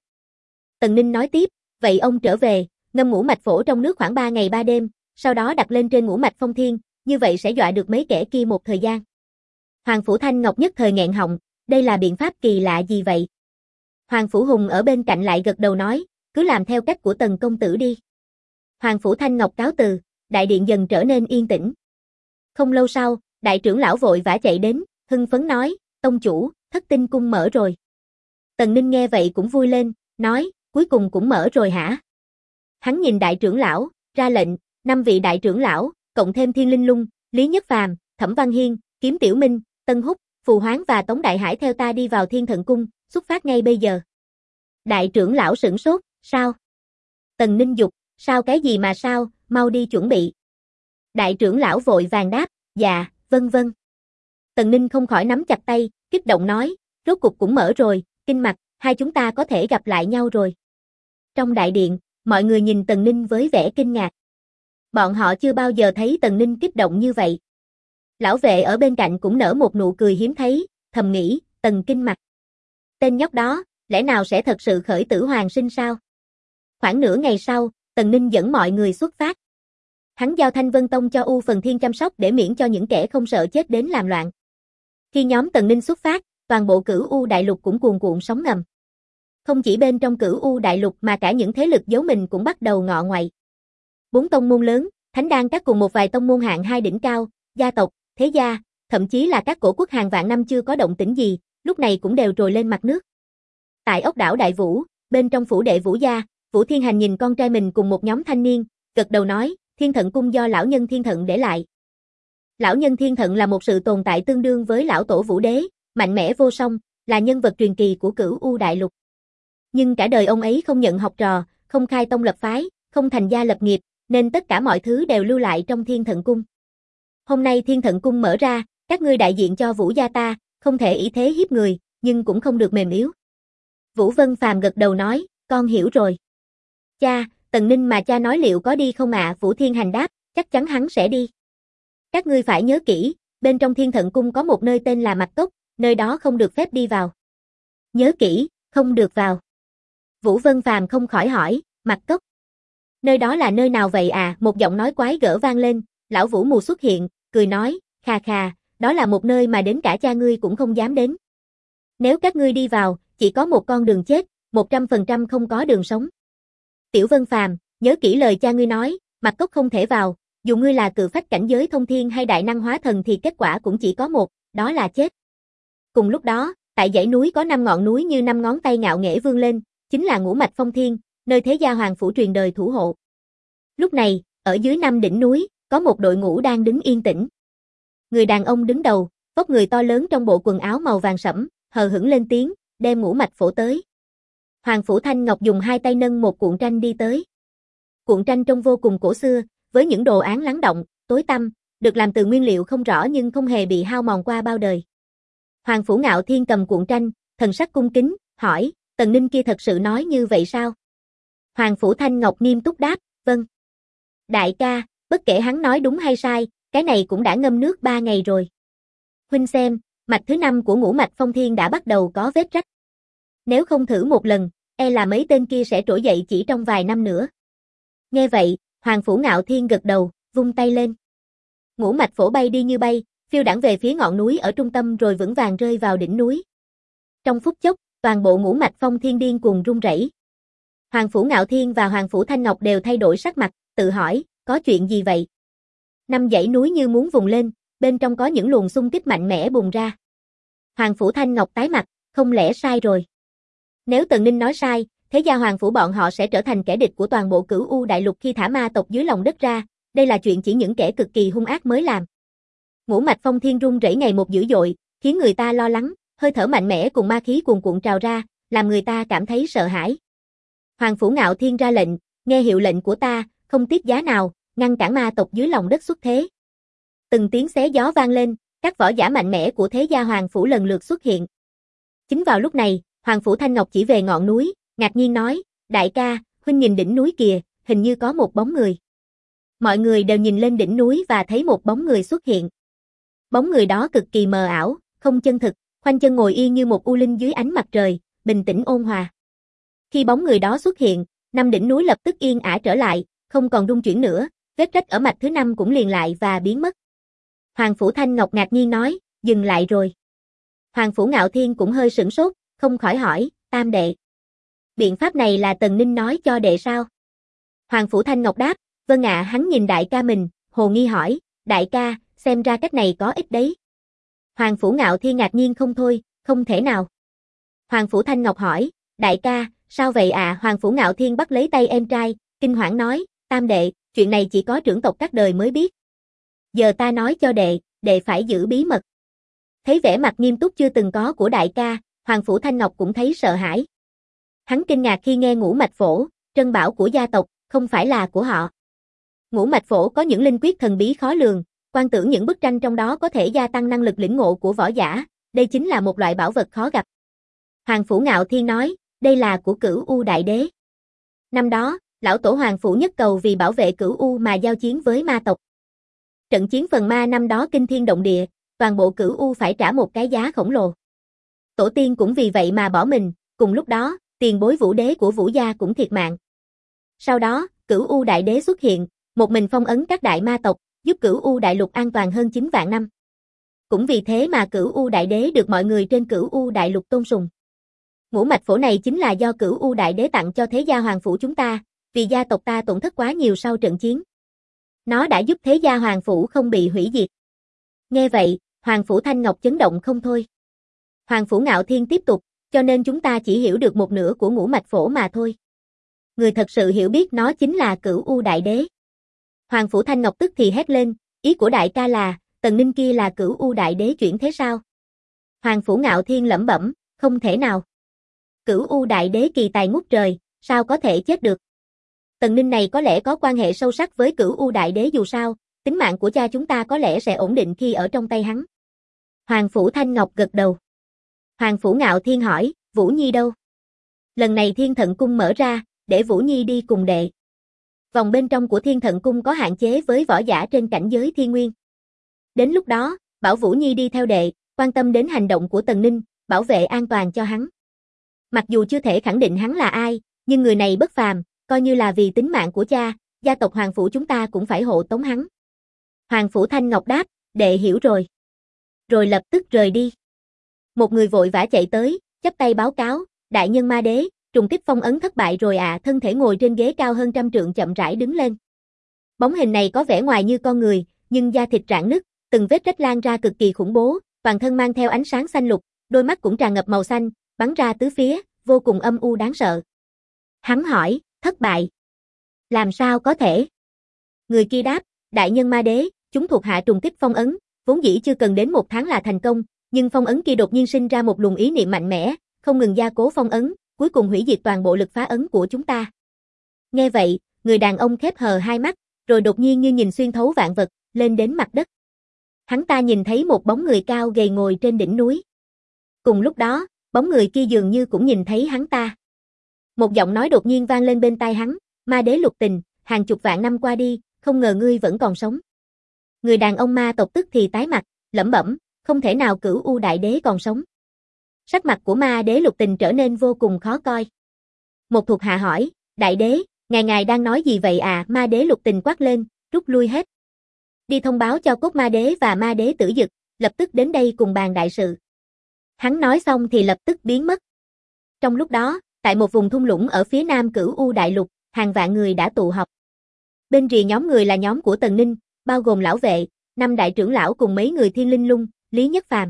Tần Ninh nói tiếp, vậy ông trở về, ngâm Ngũ Mạch Phổ trong nước khoảng 3 ngày 3 đêm, sau đó đặt lên trên Ngũ Mạch Phong Thiên, như vậy sẽ dọa được mấy kẻ kia một thời gian. Hoàng Phủ Thanh Ngọc nhất thời nghẹn họng, đây là biện pháp kỳ lạ gì vậy? Hoàng Phủ Hùng ở bên cạnh lại gật đầu nói, cứ làm theo cách của Tần công tử đi. Hoàng Phủ Thanh Ngọc cáo từ, đại điện dần trở nên yên tĩnh. Không lâu sau, đại trưởng lão vội vã chạy đến, hưng phấn nói, tông chủ, Thất Tinh cung mở rồi. Tần Ninh nghe vậy cũng vui lên, nói, cuối cùng cũng mở rồi hả? Hắn nhìn đại trưởng lão, ra lệnh, 5 vị đại trưởng lão, cộng thêm Thiên Linh Lung, Lý Nhất Phàm, Thẩm Văn Hiên, Kiếm Tiểu Minh, Tân Húc, Phù Hoán và Tống Đại Hải theo ta đi vào Thiên Thận cung, xuất phát ngay bây giờ. Đại trưởng lão sửng sốt, sao? Tần Ninh dục, sao cái gì mà sao, mau đi chuẩn bị. Đại trưởng lão vội vàng đáp, dạ, vâng vâng. Tần Ninh không khỏi nắm chặt tay, kích động nói, rốt cục cũng mở rồi, Kinh Mạch, hai chúng ta có thể gặp lại nhau rồi. Trong đại điện, mọi người nhìn Tần Ninh với vẻ kinh ngạc. Bọn họ chưa bao giờ thấy Tần Ninh kích động như vậy. Lão vệ ở bên cạnh cũng nở một nụ cười hiếm thấy, thầm nghĩ, Tần Kinh Mạch. Tên nhóc đó, lẽ nào sẽ thật sự khởi tử hoàng sinh sao? Khoảng nửa ngày sau, Tần Ninh dẫn mọi người xuất phát. Hắn giao Thanh Vân Tông cho U Phần Thiên chăm sóc để miễn cho những kẻ không sợ chết đến làm loạn. Khi nhóm Tần Ninh xuất phát, toàn bộ Cửu U Đại Lục cũng cuồn cuộn sóng ngầm. Không chỉ bên trong Cửu U Đại Lục mà cả những thế lực giấu mình cũng bắt đầu ngọ nguậy. 4 tông môn lớn, Thánh Đan các cùng một vài tông môn hạng 2 đỉnh cao, gia tộc, thế gia, thậm chí là các cổ quốc hàng vạn năm chưa có động tĩnh gì, lúc này cũng đều trồi lên mặt nước. Tại ốc đảo Đại Vũ, bên trong phủ đệ Vũ gia, Vũ Thiên Hành nhìn con trai mình cùng một nhóm thanh niên, gật đầu nói, Thiên Thận cung do lão nhân Thiên Thận để lại. Lão nhân Thiên Thận là một sự tồn tại tương đương với lão tổ Vũ Đế, mạnh mẽ vô song, là nhân vật truyền kỳ của Cửu U Đại Lục. Nhưng cả đời ông ấy không nhận học trò, không khai tông lập phái, không thành gia lập nghiệp, nên tất cả mọi thứ đều lưu lại trong Thiên Thận cung. Hôm nay Thiên Thận cung mở ra, các ngươi đại diện cho Vũ gia ta, không thể ỷ thế hiếp người, nhưng cũng không được mềm yếu. Vũ Vân Phàm gật đầu nói, con hiểu rồi. Cha, Tần Ninh mà cha nói liệu có đi không ạ? Vũ Thiên Hành đáp, chắc chắn hắn sẽ đi. Các ngươi phải nhớ kỹ, bên trong Thiên Thận cung có một nơi tên là Mạch Cốc, nơi đó không được phép đi vào. Nhớ kỹ, không được vào. Vũ Vân Phàm không khỏi hỏi, Mạch Cốc. Nơi đó là nơi nào vậy à? Một giọng nói quái gở vang lên, lão Vũ Mù xuất hiện, cười nói, khà khà, đó là một nơi mà đến cả cha ngươi cũng không dám đến. Nếu các ngươi đi vào, chỉ có một con đường chết, 100% không có đường sống. Tiểu Vân Phàm, nhớ kỹ lời cha ngươi nói, Mạch Cốc không thể vào, dù ngươi là cự phách cảnh giới thông thiên hay đại năng hóa thần thì kết quả cũng chỉ có một, đó là chết. Cùng lúc đó, tại dãy núi có 5 ngọn núi như 5 ngón tay ngạo nghễ vươn lên, chính là Ngũ Mạch Phong Thiên, nơi thế gia hoàng phủ truyền đời thủ hộ. Lúc này, ở dưới 5 đỉnh núi, có một đội ngũ đang đứng yên tĩnh. Người đàn ông đứng đầu, vóc người to lớn trong bộ quần áo màu vàng sẫm, hờ hững lên tiếng, đem Ngũ Mạch Phổ tới. Hoàng Phủ Thanh Ngọc dùng 2 tay nâng một cuộn tranh đi tới. Cuộn tranh trông vô cùng cổ xưa, với những đồ án lắng động, tối tăm, được làm từ nguyên liệu không rõ nhưng không hề bị hao mòn qua bao đời. Hoàng Phủ Ngạo Thiên cầm cuộn tranh, thần sắc cung kính, hỏi, Tần Ninh kia thật sự nói như vậy sao? Hoàng Phủ Thanh Ngọc nghiêm túc đáp, vâng. Đại ca, bất kể hắn nói đúng hay sai, cái này cũng đã ngâm nước 3 ngày rồi. Huynh xem, mạch thứ 5 của Ngũ Mạch Phong Thiên đã bắt đầu có vết rách. Nếu không thử một lần, e là mấy tên kia sẽ trỗi dậy chỉ trong vài năm nữa. Nghe vậy, Hoàng Phủ Ngạo Thiên gật đầu, vung tay lên. Ngũ Mạch Phổ bay đi như bay, phiêu đãng về phía ngọn núi ở trung tâm rồi vững vàng rơi vào đỉnh núi. Trong phút chốc, toàn bộ Ngũ Mạch Phong Thiên điên cuồng rung rẩy. Hoàng Phủ Ngạo Thiên và Hoàng Phủ Thanh Ngọc đều thay đổi sắc mặt, tự hỏi, có chuyện gì vậy? 5 dãy núi như muốn vùng lên, bên trong có những luồng xung kích mạnh mẽ bùng ra. Hoàng Phủ Thanh Ngọc tái mặt, không lẽ sai rồi? Nếu Tần Ninh nói sai, thế gia Hoàng Phủ bọn họ sẽ trở thành kẻ địch của toàn bộ Cửu U Đại Lục khi thả ma tộc dưới lòng đất ra, đây là chuyện chỉ những kẻ cực kỳ hung ác mới làm. Ngũ Mạch Phong Thiên rung rẩy ngày một dữ dội, khiến người ta lo lắng, hơi thở mạnh mẽ cùng ma khí cuồn cuộn trào ra, làm người ta cảm thấy sợ hãi. Hoàng Phủ Ngạo Thiên ra lệnh, nghe hiệu lệnh của ta, không tiếc giá nào, ngăn cản ma tộc dưới lòng đất xuất thế. Từng tiếng xé gió vang lên, các võ giả mạnh mẽ của thế gia Hoàng Phủ lần lượt xuất hiện. Chính vào lúc này, Hoàng Phủ Thanh Ngọc chỉ về ngọn núi, ngạc nhiên nói, đại ca, huynh nhìn đỉnh núi kìa, hình như có một bóng người. Mọi người đều nhìn lên đỉnh núi và thấy một bóng người xuất hiện. Bóng người đó cực kỳ mờ ảo, không chân thực, khoanh chân ngồi yên như một u linh dưới ánh mặt trời, bình tĩnh ôn hòa. Khi bóng người đó xuất hiện, 5 đỉnh núi lập tức yên ả trở lại, không còn rung chuyển nữa, vết rách ở mạch thứ 5 cũng liền lại và biến mất. Hoàng Phủ Thanh Ngọc ngạc nhiên nói, dừng lại rồi. Hoàng Phủ Ngạo Thiên cũng hơi sửng sốt, không khỏi hỏi, tam đệ. Biện pháp này là Tần Ninh nói cho đệ sao? Hoàng Phủ Thanh Ngọc đáp, vâng ạ. Hắn nhìn đại ca mình, hồ nghi hỏi, đại ca, xem ra cách này có ích đấy. Hoàng Phủ Ngạo Thiên ngạc nhiên không thôi, không thể nào. Hoàng Phủ Thanh Ngọc hỏi, đại ca, sao vậy ạ? Hoàng Phủ Ngạo Thiên bắt lấy tay em trai, kinh hoảng nói, tam đệ, chuyện này chỉ có trưởng tộc các đời mới biết. Giờ ta nói cho đệ phải giữ bí mật. Thấy vẻ mặt nghiêm túc chưa từng có của đại ca, Hoàng Phủ Thanh Ngọc cũng thấy sợ hãi. Hắn kinh ngạc khi nghe ngũ mạch phổ, trân bảo của gia tộc, không phải là của họ. Ngũ mạch phổ có những linh quyết thần bí khó lường, quan tưởng những bức tranh trong đó có thể gia tăng năng lực lĩnh ngộ của võ giả, đây chính là một loại bảo vật khó gặp. Hoàng Phủ Ngạo Thiên nói, đây là của Cửu U Đại Đế. Năm đó, lão tổ Hoàng Phủ Nhất Cầu vì bảo vệ Cửu U mà giao chiến với ma tộc. Trận chiến phần ma năm đó kinh thiên động địa, toàn bộ Cửu U phải trả một cái giá khổng lồ. Tổ tiên cũng vì vậy mà bỏ mình, cùng lúc đó, tiền bối Vũ Đế của Vũ gia cũng thiệt mạng. Sau đó, Cửu U Đại Đế xuất hiện, một mình phong ấn các đại ma tộc, giúp Cửu U Đại Lục an toàn hơn 9 vạn năm. Cũng vì thế mà Cửu U Đại Đế được mọi người trên Cửu U Đại Lục tôn sùng. Ngũ mạch phổ này chính là do Cửu U Đại Đế tặng cho thế gia Hoàng Phủ chúng ta, vì gia tộc ta tổn thất quá nhiều sau trận chiến. Nó đã giúp thế gia Hoàng Phủ không bị hủy diệt. Nghe vậy, Hoàng Phủ Thanh Ngọc chấn động không thôi. Hoàng Phủ Ngạo Thiên tiếp tục, cho nên chúng ta chỉ hiểu được một nửa của ngũ mạch phổ mà thôi. Người thật sự hiểu biết nó chính là Cửu U Đại Đế. Hoàng Phủ Thanh Ngọc tức thì hét lên, ý của đại ca là, Tần Ninh kia là Cửu U Đại Đế chuyển thế sao? Hoàng Phủ Ngạo Thiên lẩm bẩm, không thể nào. Cửu U Đại Đế kỳ tài ngút trời, sao có thể chết được? Tần Ninh này có lẽ có quan hệ sâu sắc với Cửu U Đại Đế dù sao, tính mạng của cha chúng ta có lẽ sẽ ổn định khi ở trong tay hắn. Hoàng Phủ Thanh Ngọc gật đầu. Hoàng Phủ Ngạo Thiên hỏi, Vũ Nhi đâu? Lần này Thiên Thận Cung mở ra, để Vũ Nhi đi cùng đệ. Vòng bên trong của Thiên Thận Cung có hạn chế với võ giả trên cảnh giới thiên nguyên. Đến lúc đó, bảo Vũ Nhi đi theo đệ, quan tâm đến hành động của Tần Ninh, bảo vệ an toàn cho hắn. Mặc dù chưa thể khẳng định hắn là ai, nhưng người này bất phàm, coi như là vì tính mạng của cha, gia tộc Hoàng Phủ chúng ta cũng phải hộ tống hắn. Hoàng Phủ Thanh Ngọc đáp, đệ hiểu rồi. Rồi lập tức rời đi. Một người vội vã chạy tới, chắp tay báo cáo, đại nhân ma đế, trùng kích phong ấn thất bại rồi ạ. Thân thể ngồi trên ghế cao hơn 100 trượng chậm rãi đứng lên. Bóng hình này có vẻ ngoài như con người, nhưng da thịt rạn nứt, từng vết rách lan ra cực kỳ khủng bố, toàn thân mang theo ánh sáng xanh lục, đôi mắt cũng tràn ngập màu xanh, bắn ra tứ phía, vô cùng âm u đáng sợ. Hắn hỏi, thất bại. Làm sao có thể? Người kia đáp, đại nhân ma đế, chúng thuộc hạ trùng kích phong ấn, vốn dĩ chưa cần đến 1 tháng là thành công, nhưng phong ấn kia đột nhiên sinh ra một luồng ý niệm mạnh mẽ, không ngừng gia cố phong ấn, cuối cùng hủy diệt toàn bộ lực phá ấn của chúng ta. Nghe vậy, người đàn ông khép hờ hai mắt, rồi đột nhiên như nhìn xuyên thấu vạn vật, lên đến mặt đất. Hắn ta nhìn thấy một bóng người cao gầy ngồi trên đỉnh núi. Cùng lúc đó, bóng người kia dường như cũng nhìn thấy hắn ta. Một giọng nói đột nhiên vang lên bên tai hắn, ma đế Lục Tình, hàng chục vạn năm qua đi, không ngờ ngươi vẫn còn sống. Người đàn ông ma tộc tức thì tái mặt, lẩm bẩm, không thể nào Cửu U Đại Đế còn sống. Sắc mặt của ma đế Lục Tình trở nên vô cùng khó coi. Một thuộc hạ hỏi, đại đế, ngài đang nói gì vậy à? Ma đế Lục Tình quát lên, rút lui hết. Đi thông báo cho Cốt Ma Đế và Ma Đế Tử Dực, lập tức đến đây cùng bàn đại sự. Hắn nói xong thì lập tức biến mất. Trong lúc đó, tại một vùng thung lũng ở phía nam Cửu U Đại Lục, hàng vạn người đã tụ họp. Bên rìa nhóm người là nhóm của Tần Ninh, bao gồm lão vệ, 5 đại trưởng lão cùng mấy người Thiên Linh Lung, Lý Nhất Phàm.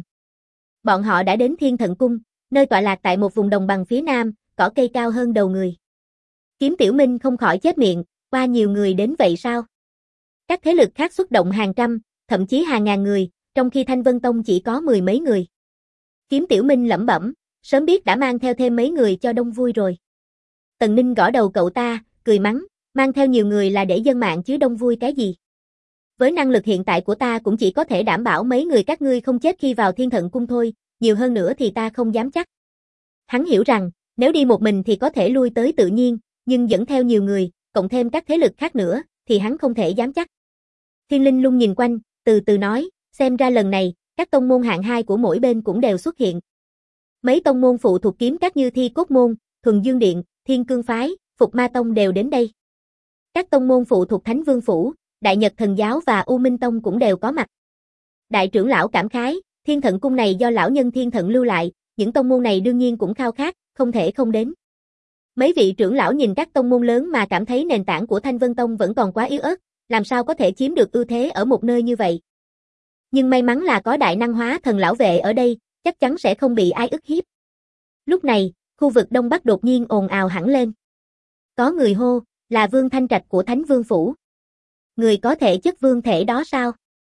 Bọn họ đã đến Thiên Thận Cung, nơi tọa lạc tại một vùng đồng bằng phía nam, cỏ cây cao hơn đầu người. Kiếm Tiểu Minh không khỏi chép miệng, qua nhiều người đến vậy sao? Các thế lực khác xuất động hàng trăm, thậm chí hàng ngàn người, trong khi Thanh Vân Tông chỉ có 10 mấy người. Kiếm Tiểu Minh lẩm bẩm, sớm biết đã mang theo thêm mấy người cho đông vui rồi. Tần Ninh gõ đầu cậu ta, cười mắng, mang theo nhiều người là để dân mạng chứ đông vui cái gì. Với năng lực hiện tại của ta cũng chỉ có thể đảm bảo mấy người các ngươi không chết khi vào Thiên Thận Cung thôi, nhiều hơn nữa thì ta không dám chắc. Hắn hiểu rằng, nếu đi một mình thì có thể lui tới tự nhiên, nhưng dẫn theo nhiều người, cộng thêm các thế lực khác nữa, thì hắn không thể dám chắc. Thiên Linh Lung nhìn quanh, từ từ nói, xem ra lần này, các tông môn hạng 2 của mỗi bên cũng đều xuất hiện. Mấy tông môn phụ thuộc kiếm các như Thi Cốt Môn, Thuần Dương Điện, Thiên Cương Phái, Phục Ma Tông đều đến đây. Các tông môn phụ thuộc Thánh Vương Phủ, Đại Nhật Thần Giáo và U Minh Tông cũng đều có mặt. Đại trưởng lão cảm khái, Thiên Thận Cung này do lão nhân Thiên Thận lưu lại, những tông môn này đương nhiên cũng khao khát, không thể không đến. Mấy vị trưởng lão nhìn các tông môn lớn mà cảm thấy nền tảng của Thanh Vân Tông vẫn còn quá yếu ớt, làm sao có thể chiếm được ưu thế ở một nơi như vậy. Nhưng may mắn là có đại năng hóa thần lão vệ ở đây, chắc chắn sẽ không bị ai ức hiếp. Lúc này, khu vực Đông Bắc đột nhiên ồn ào hẳn lên. Có người hô, là Vương Thanh Trạch của Thánh Vương Phủ. Người có thể chất vương thể đó sao?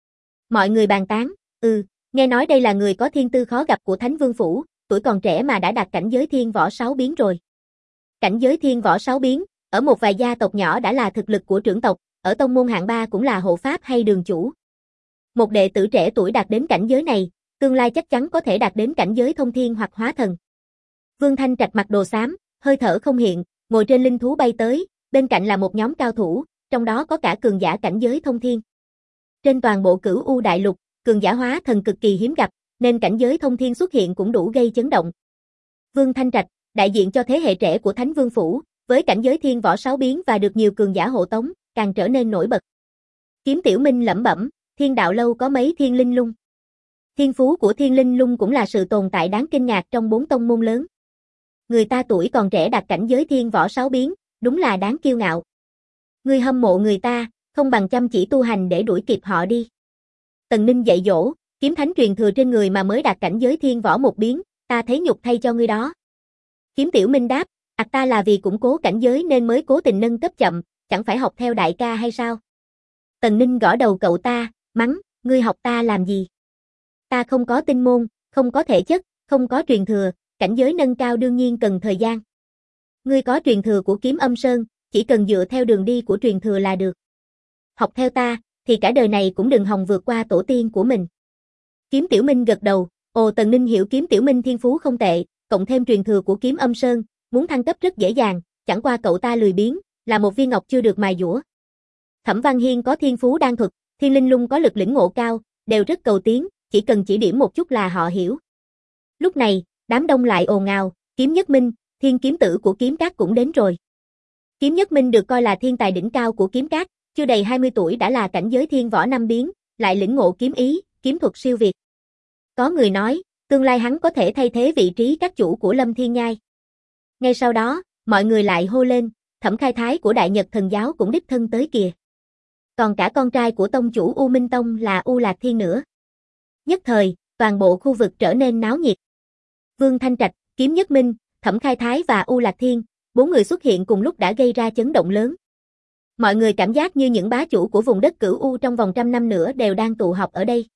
Mọi người bàn tán, nghe nói đây là người có thiên tư khó gặp của Thánh Vương Phủ, tuổi còn trẻ mà đã đạt cảnh giới thiên võ 6 biến rồi. Cảnh giới thiên võ 6 biến, ở một vài gia tộc nhỏ đã là thực lực của trưởng tộc, ở tông môn hạng 3 cũng là hộ pháp hay đường chủ. Một đệ tử trẻ tuổi đạt đến cảnh giới này, tương lai chắc chắn có thể đạt đến cảnh giới thông thiên hoặc hóa thần. Vương Thanh Trạch mặc đồ xám, hơi thở không hiện, ngồi trên linh thú bay tới, bên cạnh là một nhóm cao thủ, trong đó có cả cường giả cảnh giới thông thiên. Trên toàn bộ Cửu U đại lục, cường giả hóa thần cực kỳ hiếm gặp, nên cảnh giới thông thiên xuất hiện cũng đủ gây chấn động. Vương Thanh Trạch, đại diện cho thế hệ trẻ của Thánh Vương Phủ, với cảnh giới thiên võ 6 biến và được nhiều cường giả hộ tống, càng trở nên nổi bật. Kiếm Tiểu Minh lẩm bẩm, Thiên Đạo Lâu có mấy thiên linh lung. Thiên phú của thiên linh lung cũng là sự tồn tại đáng kinh ngạc trong 4 tông môn lớn. Người ta tuổi còn trẻ đạt cảnh giới thiên võ 6 biến, đúng là đáng kiêu ngạo. Ngươi hâm mộ người ta, không bằng chăm chỉ tu hành để đuổi kịp họ đi. Tần Ninh dạy dỗ, kiếm thánh truyền thừa trên người mà mới đạt cảnh giới thiên võ 1 biến, ta thấy nhục thay cho ngươi đó. Kiếm Tiểu Minh đáp, ta là vì củng cố cảnh giới nên mới cố tình nâng cấp chậm, chẳng phải học theo đại ca hay sao? Tần Ninh gõ đầu cậu ta, mắng, ngươi học ta làm gì? Ta không có tinh môn, không có thể chất, không có truyền thừa, cảnh giới nâng cao đương nhiên cần thời gian. Ngươi có truyền thừa của Kiếm Âm Sơn, chỉ cần dựa theo đường đi của truyền thừa là được. Học theo ta, thì cả đời này cũng đừng hòng vượt qua tổ tiên của mình. Kiếm Tiểu Minh gật đầu, Tần Ninh hiểu Kiếm Tiểu Minh thiên phú không tệ, cộng thêm truyền thừa của Kiếm Âm Sơn, muốn thăng cấp rất dễ dàng, chẳng qua cậu ta lười biếng, là một viên ngọc chưa được mài dũa. Thẩm Văn Hiên có thiên phú đan thuật, Thiên Linh Lung có lực lĩnh ngộ cao, đều rất cầu tiến, chỉ cần chỉ điểm một chút là họ hiểu. Lúc này, đám đông lại ồn ào, Kiếm Nhất Minh, thiên kiếm tử của Kiếm Các cũng đến rồi. Kiếm Nhất Minh được coi là thiên tài đỉnh cao của Kiếm Các, chưa đầy 20 tuổi đã là cảnh giới thiên võ 5 biến, lại lĩnh ngộ kiếm ý, kiếm thuật siêu việt. Có người nói, tương lai hắn có thể thay thế vị trí các chủ của Lâm Thiên Nhai. Ngay sau đó, mọi người lại hô lên, Thẩm Khai Thái của Đại Nhật Thần Giáo cũng đích thân tới kìa. Còn cả con trai của tông chủ U Minh Tông là U Lạc Thiên nữa. Nhất thời, toàn bộ khu vực trở nên náo nhiệt. Vương Thanh Trạch, Kiếm Nhất Minh, Thẩm Khai Thái và U Lạc Thiên, 4 người xuất hiện cùng lúc đã gây ra chấn động lớn. Mọi người cảm giác như những bá chủ của vùng đất Cửu U trong vòng 100 năm nữa đều đang tụ họp ở đây.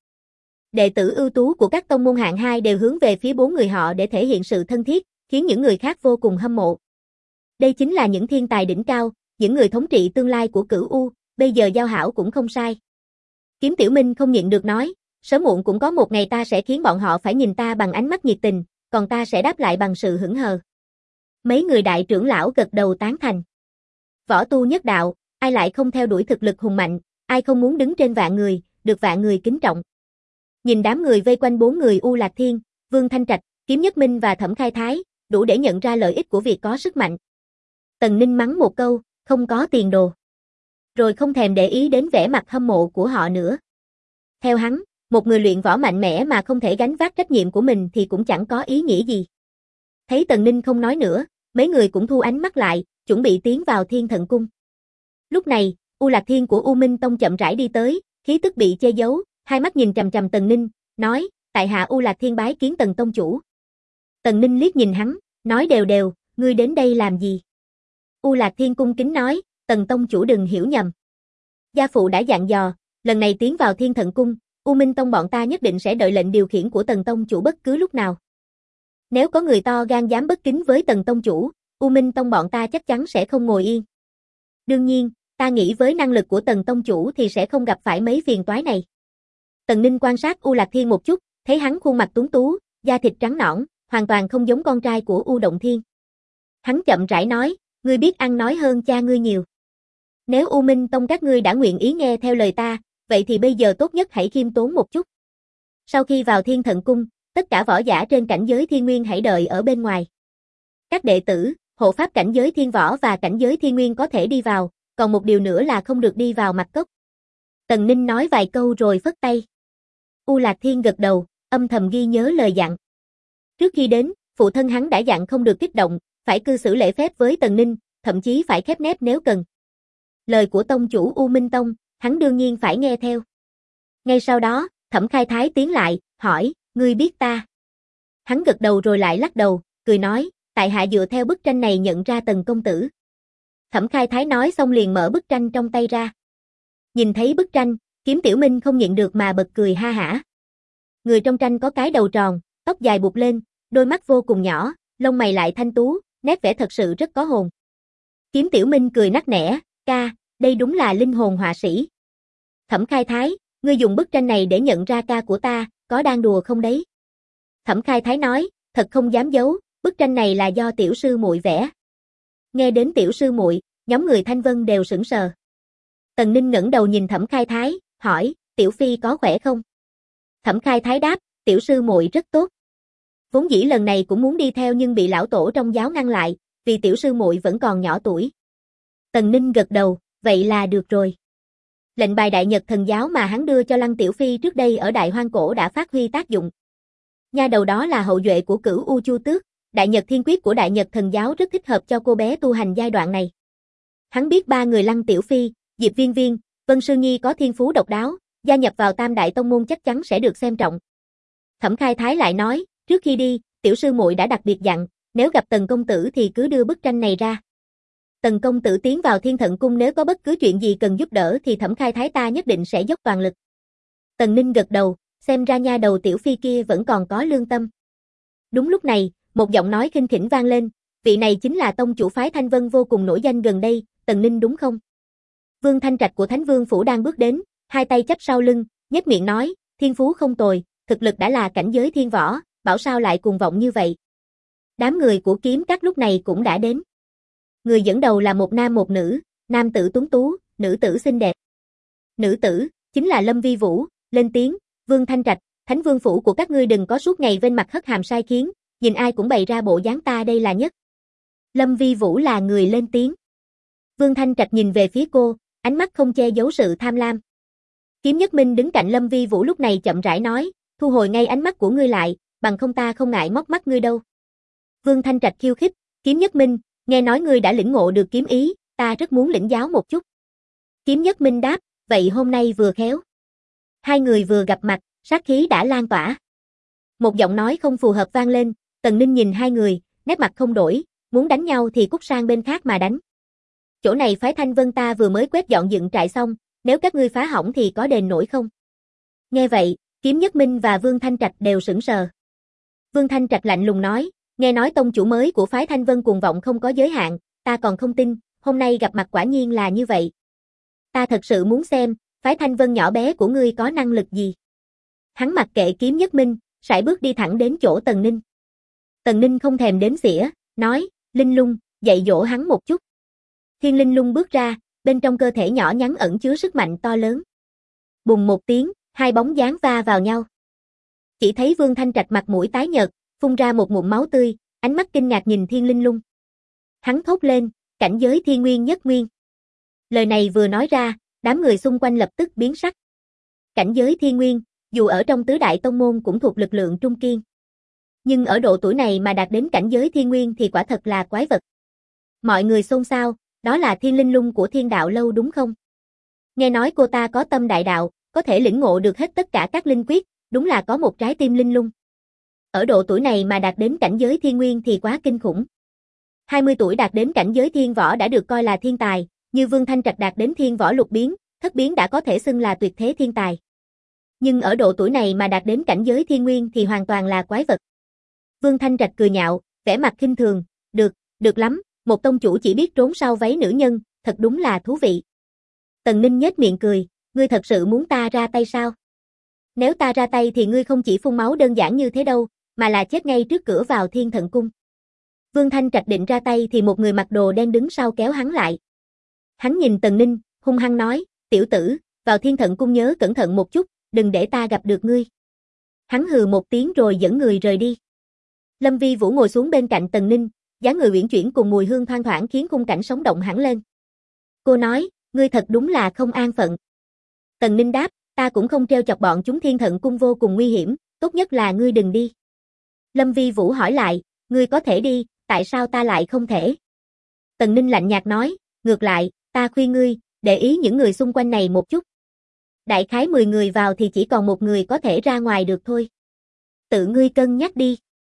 Đệ tử ưu tú của các tông môn hạng 2 đều hướng về phía 4 người họ để thể hiện sự thân thiết, khiến những người khác vô cùng hâm mộ. Đây chính là những thiên tài đỉnh cao, những người thống trị tương lai của Cửu U, bây giờ giao hảo cũng không sai. Kiếm Tiểu Minh không nhịn được nói, sớm muộn cũng có một ngày ta sẽ khiến bọn họ phải nhìn ta bằng ánh mắt nhiệt tình, còn ta sẽ đáp lại bằng sự hững hờ. Mấy người đại trưởng lão gật đầu tán thành. Võ tu nhất đạo, ai lại không theo đuổi thực lực hùng mạnh, ai không muốn đứng trên vạn người, được vạn người kính trọng. Nhìn đám người vây quanh 4 người U Lạc Thiên, Vương Thanh Trạch, Kiếm Nhất Minh và Thẩm Khai Thái, đủ để nhận ra lợi ích của việc có sức mạnh. Tần Ninh mắng một câu, không có tiền đồ. Rồi không thèm để ý đến vẻ mặt hâm mộ của họ nữa. Theo hắn, một người luyện võ mạnh mẽ mà không thể gánh vác trách nhiệm của mình thì cũng chẳng có ý nghĩa gì. Thấy Tần Ninh không nói nữa, mấy người cũng thu ánh mắt lại, chuẩn bị tiến vào Thiên Thận Cung. Lúc này, U Lạc Thiên của U Minh Tông chậm rãi đi tới, khí tức bị che giấu, hai mắt nhìn chằm chằm Tần Ninh, nói, tại hạ U Lạc Thiên bái kiến Tần tông chủ. Tần Ninh liếc nhìn hắn, nói đều đều, ngươi đến đây làm gì? U Lạc Thiên cung kính nói, Tần tông chủ đừng hiểu nhầm. Gia phụ đã dặn dò, lần này tiến vào Thiên Thận Cung, U Minh Tông bọn ta nhất định sẽ đợi lệnh điều khiển của Tần tông chủ bất cứ lúc nào. Nếu có người to gan dám bất kính với Tần tông chủ, U Minh Tông bọn ta chắc chắn sẽ không ngồi yên. Đương nhiên, ta nghĩ với năng lực của Tần tông chủ thì sẽ không gặp phải mấy phiền toái này. Tần Ninh quan sát U Lạc Thiên một chút, thấy hắn khuôn mặt tuấn tú, da thịt trắng nõn, hoàn toàn không giống con trai của U Động Thiên. Hắn chậm rãi nói, ngươi biết ăn nói hơn cha ngươi nhiều. Nếu U Minh Tông các ngươi đã nguyện ý nghe theo lời ta, vậy thì bây giờ tốt nhất hãy khiêm tốn một chút. Sau khi vào Thiên Thận Cung, tất cả võ giả trên cảnh giới Thiên Nguyên hãy đợi ở bên ngoài. Các đệ tử, hộ pháp cảnh giới Thiên Võ và cảnh giới Thiên Nguyên có thể đi vào, còn một điều nữa là không được đi vào Mạc Cốc. Tần Ninh nói vài câu rồi phất tay. U Lạc Thiên gật đầu, âm thầm ghi nhớ lời dặn. Trước khi đến, phụ thân hắn đã dặn không được kích động, phải cư xử lễ phép với Tần Ninh, thậm chí phải khép nép nếu cần. Lời của tông chủ U Minh Tông, hắn đương nhiên phải nghe theo. Ngay sau đó, Thẩm Khai Thái tiến lại, hỏi, ngươi biết ta? Hắn gật đầu rồi lại lắc đầu, cười nói, tại hạ dựa theo bức tranh này nhận ra Tần công tử. Thẩm Khai Thái nói xong liền mở bức tranh trong tay ra. Nhìn thấy bức tranh, Kiếm Tiểu Minh không nhịn được mà bật cười ha hả. Người trong tranh có cái đầu tròn, tóc dài buộc lên, đôi mắt vô cùng nhỏ, lông mày lại thanh tú, nét vẽ thật sự rất có hồn. Kiếm Tiểu Minh cười nắc nẻ, ca, đây đúng là linh hồn họa sĩ. Thẩm Khai Thái, ngươi dùng bức tranh này để nhận ra ca của ta, có đang đùa không đấy? Thẩm Khai Thái nói, thật không dám giấu, bức tranh này là do tiểu sư muội vẽ. Nghe đến tiểu sư muội, nhóm người Thanh Vân đều sững sờ. Tần Ninh ngẩng đầu nhìn Thẩm Khai Thái, hỏi, tiểu phi có khỏe không? Thẩm Khai Thái đáp, tiểu sư muội rất tốt. Vốn dĩ lần này cũng muốn đi theo nhưng bị lão tổ trong giáo ngăn lại, vì tiểu sư muội vẫn còn nhỏ tuổi. Tần Ninh gật đầu, vậy là được rồi. Lệnh bài Đại Nhật Thần Giáo mà hắn đưa cho Lăng Tiểu Phi trước đây ở Đại Hoang Cổ đã phát huy tác dụng. Nha đầu đó là hậu duệ của Cửu U Chu Tước, Đại Nhật Thiên Quyết của Đại Nhật Thần Giáo rất thích hợp cho cô bé tu hành giai đoạn này. Hắn biết ba người Lăng Tiểu Phi, Diệp Viên Viên, Vân Sư Nhi có thiên phú độc đáo, gia nhập vào Tam Đại Tông Môn chắc chắn sẽ được xem trọng. Thẩm Khai Thái lại nói, trước khi đi, tiểu sư muội đã đặc biệt dặn, nếu gặp Tần công tử thì cứ đưa bức tranh này ra. Tần công tử tiến vào Thiên Thận Cung nếu có bất cứ chuyện gì cần giúp đỡ thì Thẩm Khai Thái ta nhất định sẽ dốc toàn lực. Tần Ninh gật đầu, xem ra nha đầu tiểu phi kia vẫn còn có lương tâm. Đúng lúc này, một giọng nói khinh khỉnh vang lên, vị này chính là tông chủ phái Thanh Vân vô cùng nổi danh gần đây, Tần Ninh đúng không? Vương Thanh Trạch của Thánh Vương Phủ đang bước đến, hai tay chắp sau lưng, nhếch miệng nói, thiên phú không tồi, thực lực đã là cảnh giới thiên võ, bảo sao lại cuồng vọng như vậy. Đám người của Kiếm Các lúc này cũng đã đến. Người dẫn đầu là một nam một nữ, nam tử tuấn tú, nữ tử xinh đẹp. Nữ tử, chính là Lâm Vi Vũ, lên tiếng, Vương Thanh Trạch, Thánh Vương Phủ của các ngươi đừng có suốt ngày bên mặt hất hàm sai khiến, nhìn ai cũng bày ra bộ dáng ta đây là nhất. Lâm Vi Vũ là người lên tiếng. Vương Thanh Trạch nhìn về phía cô, ánh mắt không che giấu sự tham lam. Kiếm Nhất Minh đứng cạnh Lâm Vi Vũ lúc này chậm rãi nói, thu hồi ngay ánh mắt của ngươi lại, bằng không ta không ngại móc mắt ngươi đâu. Vương Thanh Trạch khiêu khích, Kiếm Nhất Minh, nghe nói ngươi đã lĩnh ngộ được kiếm ý, ta rất muốn lĩnh giáo một chút. Kiếm Nhất Minh đáp, vậy hôm nay vừa khéo. Hai người vừa gặp mặt, sát khí đã lan tỏa. Một giọng nói không phù hợp vang lên, Tần Ninh nhìn hai người, nét mặt không đổi, muốn đánh nhau thì cút sang bên khác mà đánh. Chỗ này phái Thanh Vân ta vừa mới quét dọn dựng trại xong, nếu các ngươi phá hỏng thì có đền nổi không? Nghe vậy, Kiếm Nhất Minh và Vương Thanh Trạch đều sững sờ. Vương Thanh Trạch lạnh lùng nói, nghe nói tông chủ mới của phái Thanh Vân cuồng vọng không có giới hạn, ta còn không tin, hôm nay gặp mặt quả nhiên là như vậy. Ta thật sự muốn xem, phái Thanh Vân nhỏ bé của ngươi có năng lực gì. Hắn mặc kệ Kiếm Nhất Minh, sải bước đi thẳng đến chỗ Tần Ninh. Tần Ninh không thèm đếm xỉa, nói, Linh Lung, dạy dỗ hắn một chút. Thiên Linh Lung bước ra, bên trong cơ thể nhỏ nhắn ẩn chứa sức mạnh to lớn. Bùng một tiếng, hai bóng dáng va vào nhau. Chỉ thấy Vương Thanh Trạch mặt mũi tái nhợt, phun ra một ngụm máu tươi, ánh mắt kinh ngạc nhìn Thiên Linh Lung. Hắn thốt lên, cảnh giới Thiên Nguyên nhất nguyên. Lời này vừa nói ra, đám người xung quanh lập tức biến sắc. Cảnh giới Thiên Nguyên, dù ở trong tứ đại tông môn cũng thuộc lực lượng trung kiên. Nhưng ở độ tuổi này mà đạt đến cảnh giới Thiên Nguyên thì quả thật là quái vật. Mọi người xôn xao, đó là Thiên Linh Lung của Thiên Đạo Lâu đúng không? Nghe nói cô ta có tâm đại đạo, có thể lĩnh ngộ được hết tất cả các linh quyết, đúng là có một trái tim linh lung. Ở độ tuổi này mà đạt đến cảnh giới Thiên Nguyên thì quá kinh khủng. 20 tuổi đạt đến cảnh giới Thiên Võ đã được coi là thiên tài, như Vương Thanh Trạch đạt đến Thiên Võ lục biến, thất biến đã có thể xưng là tuyệt thế thiên tài. Nhưng ở độ tuổi này mà đạt đến cảnh giới Thiên Nguyên thì hoàn toàn là quái vật. Vương Thanh Trạch cười nhạo, vẻ mặt khinh thường, được lắm, một tông chủ chỉ biết trốn sau váy nữ nhân, thật đúng là thú vị. Tần Ninh nhếch miệng cười, ngươi thật sự muốn ta ra tay sao? Nếu ta ra tay thì ngươi không chỉ phun máu đơn giản như thế đâu, mà là chết ngay trước cửa vào Thiên Thận Cung. Vương Thanh Trạch định ra tay thì một người mặc đồ đen đứng sau kéo hắn lại. Hắn nhìn Tần Ninh, hung hăng nói, tiểu tử, vào Thiên Thận Cung nhớ cẩn thận một chút, đừng để ta gặp được ngươi. Hắn hừ một tiếng rồi dẫn người rời đi. Lâm Vi Vũ ngồi xuống bên cạnh Tần Ninh, dáng người uyển chuyển cùng mùi hương thoang thoảng khiến khung cảnh sống động hẳn lên. Cô nói, ngươi thật đúng là không an phận. Tần Ninh đáp, ta cũng không trêu chọc bọn chúng, Thiên Thận Cung vô cùng nguy hiểm, tốt nhất là ngươi đừng đi. Lâm Vi Vũ hỏi lại, ngươi có thể đi, tại sao ta lại không thể? Tần Ninh lạnh nhạt nói, ngược lại, ta khuyên ngươi, để ý những người xung quanh này một chút. Đại khái 10 người vào thì chỉ còn một người có thể ra ngoài được thôi. Tự ngươi cân nhắc đi.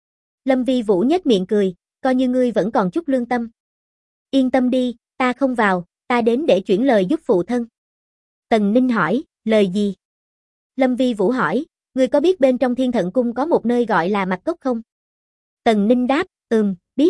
Lâm Vi Vũ nhếch miệng cười, coi như ngươi vẫn còn chút lương tâm. Yên tâm đi, ta không vào, ta đến để chuyển lời giúp phụ thân. Tần Ninh hỏi, lời gì? Lâm Vi Vũ hỏi, ngươi có biết bên trong Thiên Thận Cung có một nơi gọi là Mặt Cốc không? Tần Ninh đáp, biết.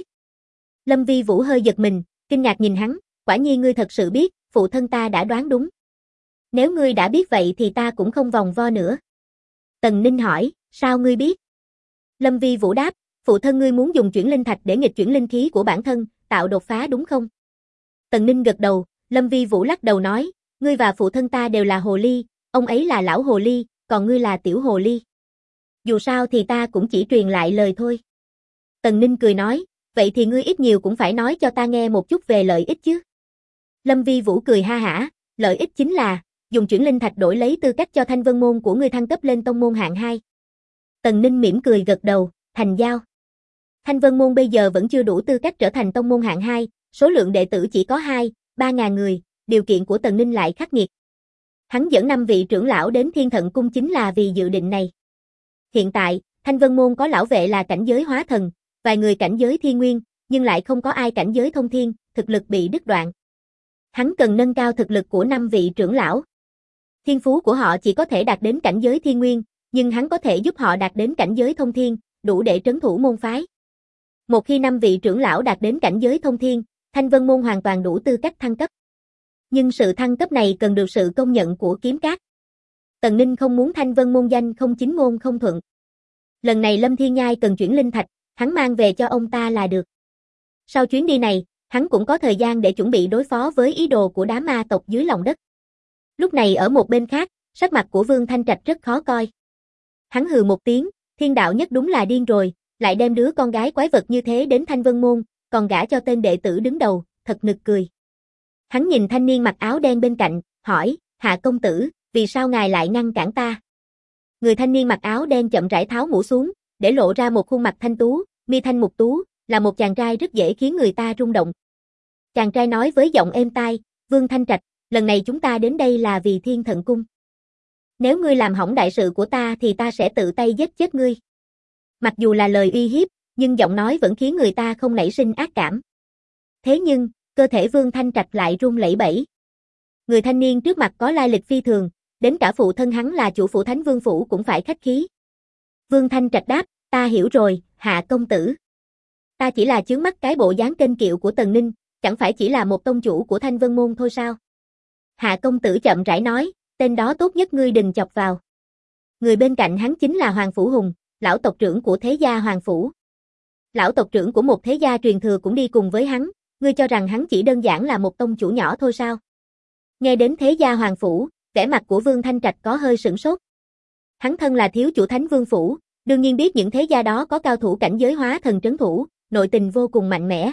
Lâm Vi Vũ hơi giật mình, kinh ngạc nhìn hắn, quả nhiên ngươi thật sự biết, phụ thân ta đã đoán đúng. Nếu ngươi đã biết vậy thì ta cũng không vòng vo nữa. Tần Ninh hỏi, sao ngươi biết? Lâm Vi Vũ đáp, phụ thân ngươi muốn dùng chuyển linh thạch để nghịch chuyển linh khí của bản thân, tạo đột phá đúng không? Tần Ninh gật đầu, Lâm Vi Vũ lắc đầu nói, ngươi và phụ thân ta đều là hồ ly, ông ấy là lão hồ ly, còn ngươi là tiểu hồ ly. Dù sao thì ta cũng chỉ truyền lại lời thôi. Tần Ninh cười nói, vậy thì ngươi ít nhiều cũng phải nói cho ta nghe một chút về lợi ích chứ. Lâm Vi Vũ cười ha hả, lợi ích chính là, dùng chuyển linh thạch đổi lấy tư cách cho Thanh Vân môn của ngươi thăng cấp lên tông môn hạng 2. Tần Ninh mỉm cười gật đầu, thành giao. Thanh Vân môn bây giờ vẫn chưa đủ tư cách trở thành tông môn hạng 2, số lượng đệ tử chỉ có 2-3 ngàn người, điều kiện của Tần Ninh lại khắc nghiệt. Hắn dẫn 5 vị trưởng lão đến Thiên Thận Cung chính là vì dự định này. Hiện tại, Thanh Vân môn có lão vệ là cảnh giới hóa thần, vài người cảnh giới thiên nguyên, nhưng lại không có ai cảnh giới thông thiên, thực lực bị đứt đoạn. Hắn cần nâng cao thực lực của 5 vị trưởng lão. Thiên phú của họ chỉ có thể đạt đến cảnh giới thiên nguyên, nhưng hắn có thể giúp họ đạt đến cảnh giới thông thiên, đủ để trấn thủ môn phái. Một khi 5 vị trưởng lão đạt đến cảnh giới thông thiên, Thanh Vân môn hoàn toàn đủ tư cách thăng cấp. Nhưng sự thăng cấp này cần được sự công nhận của Kiếm Các. Tần Ninh không muốn Thanh Vân môn danh không chính ngôn không thuận. Lần này Lâm Thiên Nhai cần chuyển linh thạch, hắn mang về cho ông ta là được. Sau chuyến đi này, hắn cũng có thời gian để chuẩn bị đối phó với ý đồ của đám ma tộc dưới lòng đất. Lúc này ở một bên khác, sắc mặt của Vương Thanh Trạch rất khó coi. Hắn hừ một tiếng, Thiên đạo nhất đúng là điên rồi, lại đem đứa con gái quái vật như thế đến Thanh Vân môn, còn gả cho tên đệ tử đứng đầu, thật nực cười. Hắn nhìn thanh niên mặc áo đen bên cạnh, hỏi, Hạ công tử, vì sao ngài lại ngăn cản ta? Người thanh niên mặc áo đen chậm rãi tháo mũ xuống, để lộ ra một khuôn mặt thanh tú, mi thanh mục tú, là một chàng trai rất dễ khiến người ta rung động. Chàng trai nói với giọng êm tai, Vương Thanh Trạch, lần này chúng ta đến đây là vì Thiên Thận Cung. Nếu ngươi làm hỏng đại sự của ta thì ta sẽ tự tay giết chết ngươi. Mặc dù là lời uy hiếp, nhưng giọng nói vẫn khiến người ta không nảy sinh ác cảm. Thế nhưng, cơ thể Vương Thanh Trạch lại run lẩy bẩy. Người thanh niên trước mặt có lai lịch phi thường, đến cả phụ thân hắn là chủ phủ Thánh Vương phủ cũng phải khách khí. Vương Thanh Trạch đáp, ta hiểu rồi, Hạ công tử. Ta chỉ là chướng mắt cái bộ dáng kênh kiệu của Tần Ninh, chẳng phải chỉ là một tông chủ của Thanh Vân môn thôi sao? Hạ công tử chậm rãi nói, tên đó tốt nhất ngươi đừng chọc vào. Người bên cạnh hắn chính là Hoàng Phủ Hùng, lão tộc trưởng của thế gia Hoàng Phủ. Lão tộc trưởng của một thế gia truyền thừa cũng đi cùng với hắn, ngươi cho rằng hắn chỉ đơn giản là một tông chủ nhỏ thôi sao? Nghe đến thế gia Hoàng Phủ, vẻ mặt của Vương Thanh Trạch có hơi sửng sốt. Hắn thân là thiếu chủ Thánh Vương Phủ, đương nhiên biết những thế gia đó có cao thủ cảnh giới hóa thần trấn thủ, nội tình vô cùng mạnh mẽ.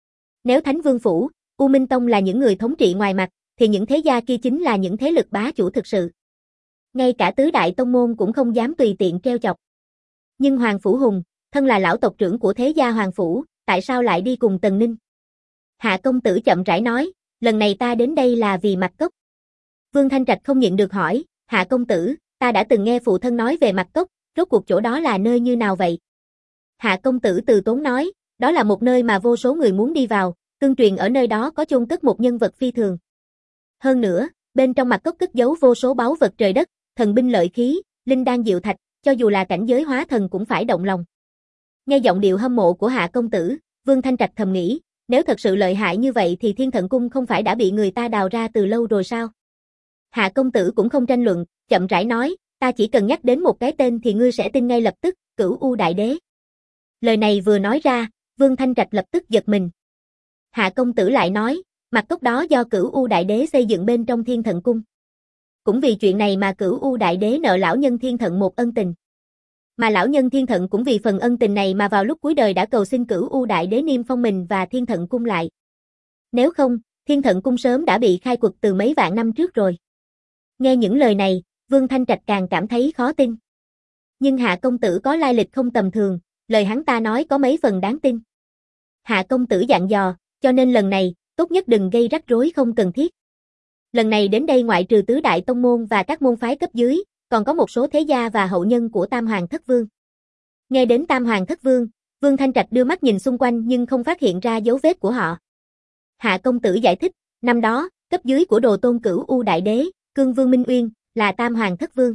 Nếu Thánh Vương Phủ, U Minh Tông là những người thống trị ngoài mặt, thì những thế gia kia chính là những thế lực bá chủ thực sự. Ngay cả tứ đại tông môn cũng không dám tùy tiện trêu chọc. Nhưng Hoàng Phủ Hùng, thân là lão tộc trưởng của thế gia Hoàng Phủ, tại sao lại đi cùng Tần Ninh? Hạ công tử chậm rãi nói, lần này ta đến đây là vì Mặt Cốc. Vương Thanh Trạch không nhịn được hỏi, Hạ công tử, ta đã từng nghe phụ thân nói về Mặt Cốc, rốt cuộc chỗ đó là nơi như nào vậy? Hạ công tử từ tốn nói, đó là một nơi mà vô số người muốn đi vào, tương truyền ở nơi đó có chôn cất một nhân vật phi thường. Hơn nữa, bên trong Mặt Cốc cất giấu vô số báu vật trời đất, thần binh lợi khí, linh đan diệu thạch, cho dù là cảnh giới hóa thần cũng phải động lòng. Nghe giọng điệu hâm mộ của Hạ công tử, Vương Thanh Trạch thầm nghĩ, Nếu thật sự lợi hại như vậy thì Thiên Thận Cung không phải đã bị người ta đào ra từ lâu rồi sao? Hạ công tử cũng không tranh luận, chậm rãi nói, ta chỉ cần nhắc đến một cái tên thì ngươi sẽ tin ngay lập tức, Cửu U Đại Đế. Lời này vừa nói ra, Vương Thanh Trạch lập tức giật mình. Hạ công tử lại nói, mặt cốc đó do Cửu U Đại Đế xây dựng bên trong Thiên Thận Cung. Cũng vì chuyện này mà Cửu U Đại Đế nợ lão nhân Thiên Thận một ân tình. Mà lão nhân Thiên Thận cũng vì phần ân tình này mà vào lúc cuối đời đã cầu xin Cửu U Đại Đế niêm phong mình và Thiên Thận Cung lại. Nếu không, Thiên Thận Cung sớm đã bị khai quật từ mấy vạn năm trước rồi. Nghe những lời này, Vương Thanh Trạch càng cảm thấy khó tin. Nhưng Hạ công tử có lai lịch không tầm thường, lời hắn ta nói có mấy phần đáng tin. Hạ công tử dặn dò, cho nên lần này, tốt nhất đừng gây rắc rối không cần thiết. Lần này đến đây ngoại trừ tứ đại tông môn và các môn phái cấp dưới, còn có một số thế gia và hậu nhân của Tam Hoàng Thất Vương. Nghe đến Tam Hoàng Thất Vương, Vương Thanh Trạch đưa mắt nhìn xung quanh nhưng không phát hiện ra dấu vết của họ. Hạ công tử giải thích, năm đó, cấp dưới của Đồ Tôn Cửu U Đại Đế, Cương Vương Minh Uyên, là Tam Hoàng Thất Vương.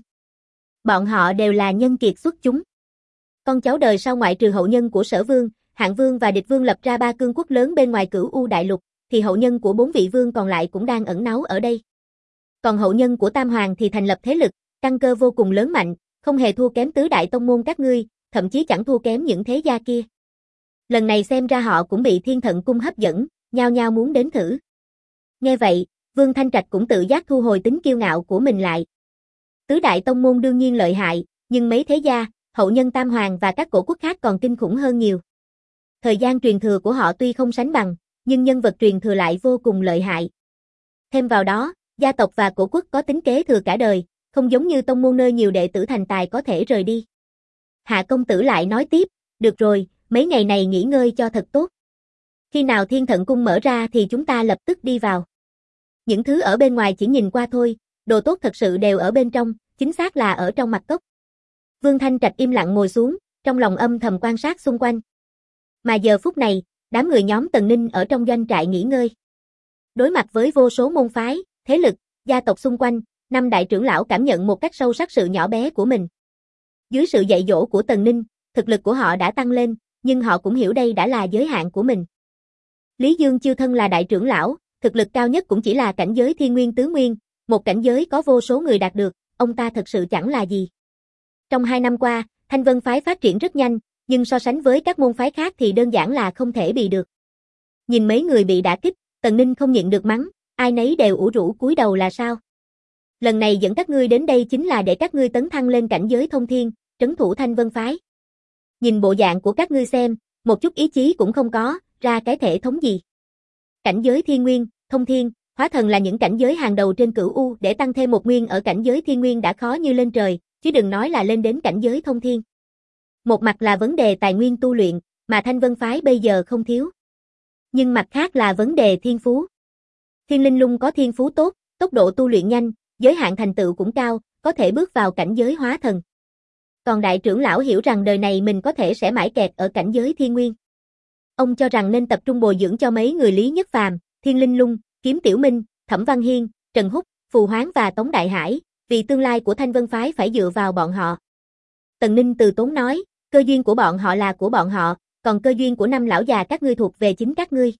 Bọn họ đều là nhân kiệt xuất chúng. Con cháu đời sau ngoại trừ hậu nhân của Sở Vương, Hạng Vương và Địch Vương lập ra 3 cương quốc lớn bên ngoài Cửu U Đại Lục, thì hậu nhân của 4 vị vương còn lại cũng đang ẩn náu ở đây. Còn hậu nhân của Tam Hoàng thì thành lập thế lực, căn cơ vô cùng lớn mạnh, không hề thua kém tứ đại tông môn các ngươi, thậm chí chẳng thua kém những thế gia kia. Lần này xem ra họ cũng bị Thiên Thận Cung hấp dẫn, nhao nhao muốn đến thử. Nghe vậy, Vương Thanh Trạch cũng tự giác thu hồi tính kiêu ngạo của mình lại. Tứ đại tông môn đương nhiên lợi hại, nhưng mấy thế gia, hậu nhân Tam Hoàng và các cổ quốc khác còn kinh khủng hơn nhiều. Thời gian truyền thừa của họ tuy không sánh bằng, nhưng nhân vật truyền thừa lại vô cùng lợi hại. Thêm vào đó, gia tộc và cổ quốc có tính kế thừa cả đời, không giống như tông môn nơi nhiều đệ tử thành tài có thể rời đi. Hạ công tử lại nói tiếp, được rồi, mấy ngày này nghỉ ngơi cho thật tốt. Khi nào Thiên Thận Cung mở ra thì chúng ta lập tức đi vào. Những thứ ở bên ngoài chỉ nhìn qua thôi, đồ tốt thật sự đều ở bên trong, chính xác là ở trong mặt cốc. Vương Thanh Trạch im lặng ngồi xuống, trong lòng âm thầm quan sát xung quanh. Mà giờ phút này, đám người nhóm Tần Ninh ở trong doanh trại nghỉ ngơi. Đối mặt với vô số môn phái, thế lực, gia tộc xung quanh, 5 đại trưởng lão cảm nhận một cách sâu sắc sự nhỏ bé của mình. Dưới sự dạy dỗ của Tần Ninh, thực lực của họ đã tăng lên, nhưng họ cũng hiểu đây đã là giới hạn của mình. Lý Dương Chiêu thân là đại trưởng lão, thực lực cao nhất cũng chỉ là cảnh giới Thiên Nguyên Tứ Nguyên, một cảnh giới có vô số người đạt được, ông ta thật sự chẳng là gì. Trong 2 năm qua, Thanh Vân phái phát triển rất nhanh, nhưng so sánh với các môn phái khác thì đơn giản là không thể bị được. Nhìn mấy người bị đả kích, Tần Ninh không nhịn được mắng, ai nấy đều ủ rũ cúi đầu là sao? Lần này dẫn các ngươi đến đây chính là để các ngươi tấn thăng lên cảnh giới thông thiên, trấn thủ Thanh Vân phái. Nhìn bộ dạng của các ngươi xem, một chút ý chí cũng không có, ra cái thể thống gì. Cảnh giới Thiên Nguyên, Thông Thiên, Hóa Thần là những cảnh giới hàng đầu trên Cửu U, để tăng thêm một nguyên ở cảnh giới Thiên Nguyên đã khó như lên trời, chứ đừng nói là lên đến cảnh giới Thông Thiên. Một mặt là vấn đề tài nguyên tu luyện, mà Thanh Vân phái bây giờ không thiếu. Nhưng mặt khác là vấn đề thiên phú. Thiên Linh Lung có thiên phú tốt, tốc độ tu luyện nhanh, giới hạn thành tựu cũng cao, có thể bước vào cảnh giới Hóa Thần. Còn đại trưởng lão hiểu rằng đời này mình có thể sẽ mãi kẹt ở cảnh giới Thiên Nguyên. Ông cho rằng nên tập trung bồi dưỡng cho mấy người Lý Nhất Phàm, Thiên Linh Lung, Kiếm Tiểu Minh, Thẩm Văn Hiên, Trần Húc, Phù Hoáng và Tống Đại Hải, vì tương lai của Thanh Vân phái phải dựa vào bọn họ. Tần Ninh từ tốn nói, cơ duyên của bọn họ là của bọn họ, còn cơ duyên của 5 lão già các ngươi thuộc về chính các ngươi.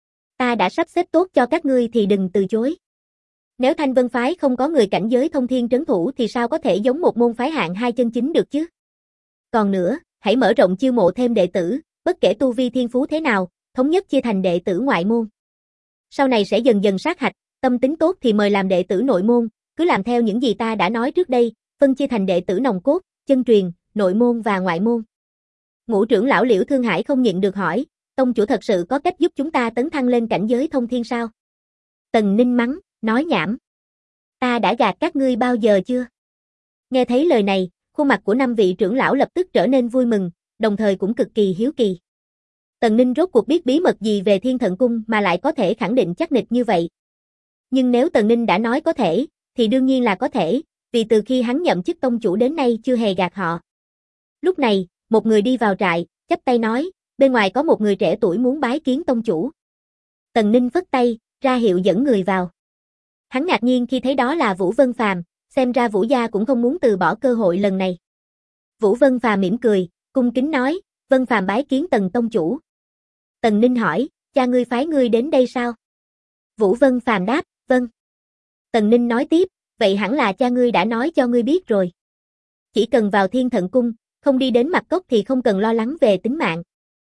Ta đã sắp xếp tốt cho các ngươi thì đừng từ chối. Nếu Thanh Vân phái không có người cảnh giới thông thiên trấn thủ thì sao có thể giống một môn phái hạng 2 chân chính được chứ? Còn nữa, hãy mở rộng chiêu mộ thêm đệ tử, bất kể tu vi thiên phú thế nào, thống nhất chia thành đệ tử ngoại môn. Sau này sẽ dần dần sát hạch, tâm tính tốt thì mời làm đệ tử nội môn, cứ làm theo những gì ta đã nói trước đây, phân chia thành đệ tử nòng cốt, chân truyền, nội môn và ngoại môn. Ngũ trưởng lão Liễu Thương Hải không nhịn được hỏi, tông chủ thật sự có cách giúp chúng ta tấn thăng lên cảnh giới thông thiên sao? Tần Ninh mắng, nói nhảm. Ta đã gạt các ngươi bao giờ chưa? Nghe thấy lời này, khuôn mặt của 5 vị trưởng lão lập tức trở nên vui mừng, đồng thời cũng cực kỳ hiếu kỳ. Tần Ninh rốt cuộc biết bí mật gì về Thiên Thận Cung mà lại có thể khẳng định chắc nịch như vậy. Nhưng nếu Tần Ninh đã nói có thể, thì đương nhiên là có thể, vì từ khi hắn nhậm chức tông chủ đến nay chưa hề gạt họ. Lúc này, một người đi vào trại, chắp tay nói, bên ngoài có một người trẻ tuổi muốn bái kiến tông chủ. Tần Ninh phất tay, ra hiệu dẫn người vào. Hắn ngạc nhiên khi thấy đó là Vũ Vân Phàm, xem ra Vũ gia cũng không muốn từ bỏ cơ hội lần này. Vũ Vân Phàm mỉm cười, cung kính nói, Vân Phàm bái kiến Tần tông chủ. Tần Ninh hỏi, cha ngươi phái ngươi đến đây sao? Vũ Vân Phàm đáp, vâng. Tần Ninh nói tiếp, vậy hẳn là cha ngươi đã nói cho ngươi biết rồi. Chỉ cần vào Thiên Thận Cung, không đi đến Mặc Cốc thì không cần lo lắng về tính mạng.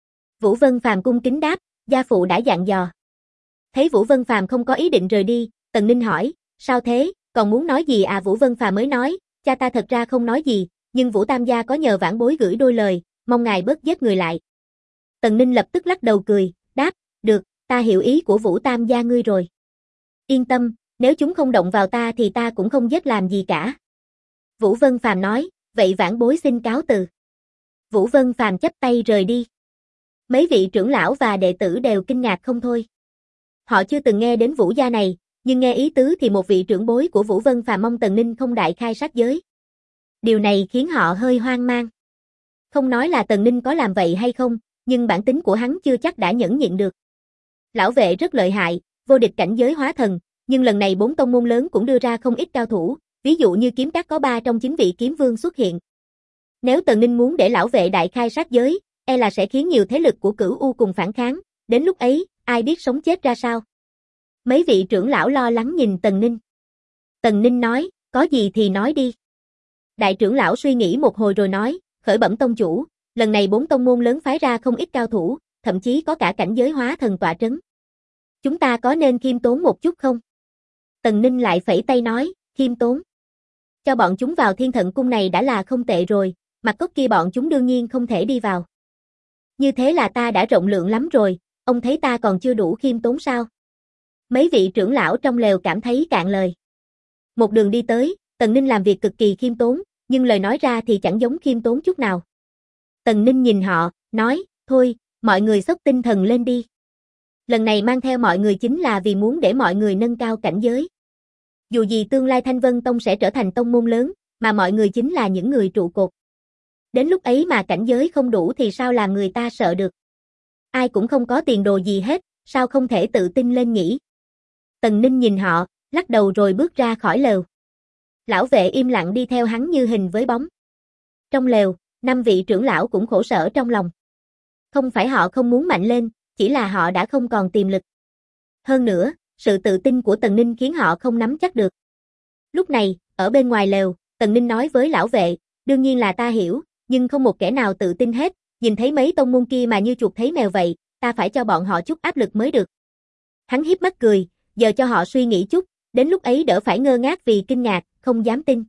Vũ Vân Phàm cung kính đáp, gia phụ đã dặn dò. Thấy Vũ Vân Phàm không có ý định rời đi, Tần Ninh hỏi, sao thế, còn muốn nói gì à? Vũ Vân Phàm mới nói, cha ta thật ra không nói gì, nhưng Vũ Tam gia có nhờ vãn bối gửi đôi lời, mong ngài bớt giết người lại. Tần Ninh lập tức lắc đầu cười, đáp, được, ta hiểu ý của Vũ Tam gia ngươi rồi. Yên tâm, nếu chúng không động vào ta thì ta cũng không giết làm gì cả. Vũ Vân Phàm nói, vậy vãn bối xin cáo từ. Vũ Vân Phàm chắp tay rời đi. Mấy vị trưởng lão và đệ tử đều kinh ngạc không thôi. Họ chưa từng nghe đến Vũ gia này, nhưng nghe ý tứ thì một vị trưởng bối của Vũ Vân Phàm mong Tần Ninh không đại khai sát giới. Điều này khiến họ hơi hoang mang. Không nói là Tần Ninh có làm vậy hay không, nhưng bản tính của hắn chưa chắc đã nhẫn nhịn được. Lão vệ rất lợi hại, vô địch cảnh giới hóa thần, nhưng lần này 4 tông môn lớn cũng đưa ra không ít cao thủ, ví dụ như kiếm các có 3 trong 9 vị kiếm vương xuất hiện. Nếu Tần Ninh muốn để lão vệ đại khai sát giới, e là sẽ khiến nhiều thế lực của Cửu U cùng phản kháng, đến lúc ấy, ai biết sống chết ra sao. Mấy vị trưởng lão lo lắng nhìn Tần Ninh. Tần Ninh nói, có gì thì nói đi. Đại trưởng lão suy nghĩ một hồi rồi nói, khởi bẩm tông chủ, lần này 4 tông môn lớn phái ra không ít cao thủ, thậm chí có cả cảnh giới hóa thần tọa trấn. Chúng ta có nên khiêm tốn một chút không? Tần Ninh lại phẩy tay nói, khiêm tốn. Cho bọn chúng vào Thiên Thận Cung này đã là không tệ rồi, Mặc Cốc kia bọn chúng đương nhiên không thể đi vào. Như thế là ta đã rộng lượng lắm rồi, ông thấy ta còn chưa đủ khiêm tốn sao? Mấy vị trưởng lão trong lều cảm thấy cạn lời. Một đường đi tới, Tần Ninh làm việc cực kỳ khiêm tốn, nhưng lời nói ra thì chẳng giống khiêm tốn chút nào. Tần Ninh nhìn họ, nói, thôi, mọi người xốc tinh thần lên đi. Lần này mang theo mọi người chính là vì muốn để mọi người nâng cao cảnh giới. Dù gì tương lai Thanh Vân Tông sẽ trở thành tông môn lớn, mà mọi người chính là những người trụ cột. Đến lúc ấy mà cảnh giới không đủ thì sao làm người ta sợ được. Ai cũng không có tiền đồ gì hết, sao không thể tự tin lên nhỉ? Tần Ninh nhìn họ, lắc đầu rồi bước ra khỏi lều. Lão vệ im lặng đi theo hắn như hình với bóng. Trong lều, 5 vị trưởng lão cũng khổ sở trong lòng. Không phải họ không muốn mạnh lên, chỉ là họ đã không còn tiềm lực. Hơn nữa, sự tự tin của Tần Ninh khiến họ không nắm chắc được. Lúc này, ở bên ngoài lều, Tần Ninh nói với lão vệ, đương nhiên là ta hiểu, nhưng không một kẻ nào tự tin hết, nhìn thấy mấy tông môn kia mà như chuột thấy mèo vậy, ta phải cho bọn họ chút áp lực mới được. Hắn hiếp mắt cười, giờ cho họ suy nghĩ chút, đến lúc ấy đỡ phải ngơ ngác vì kinh ngạc, không dám tin.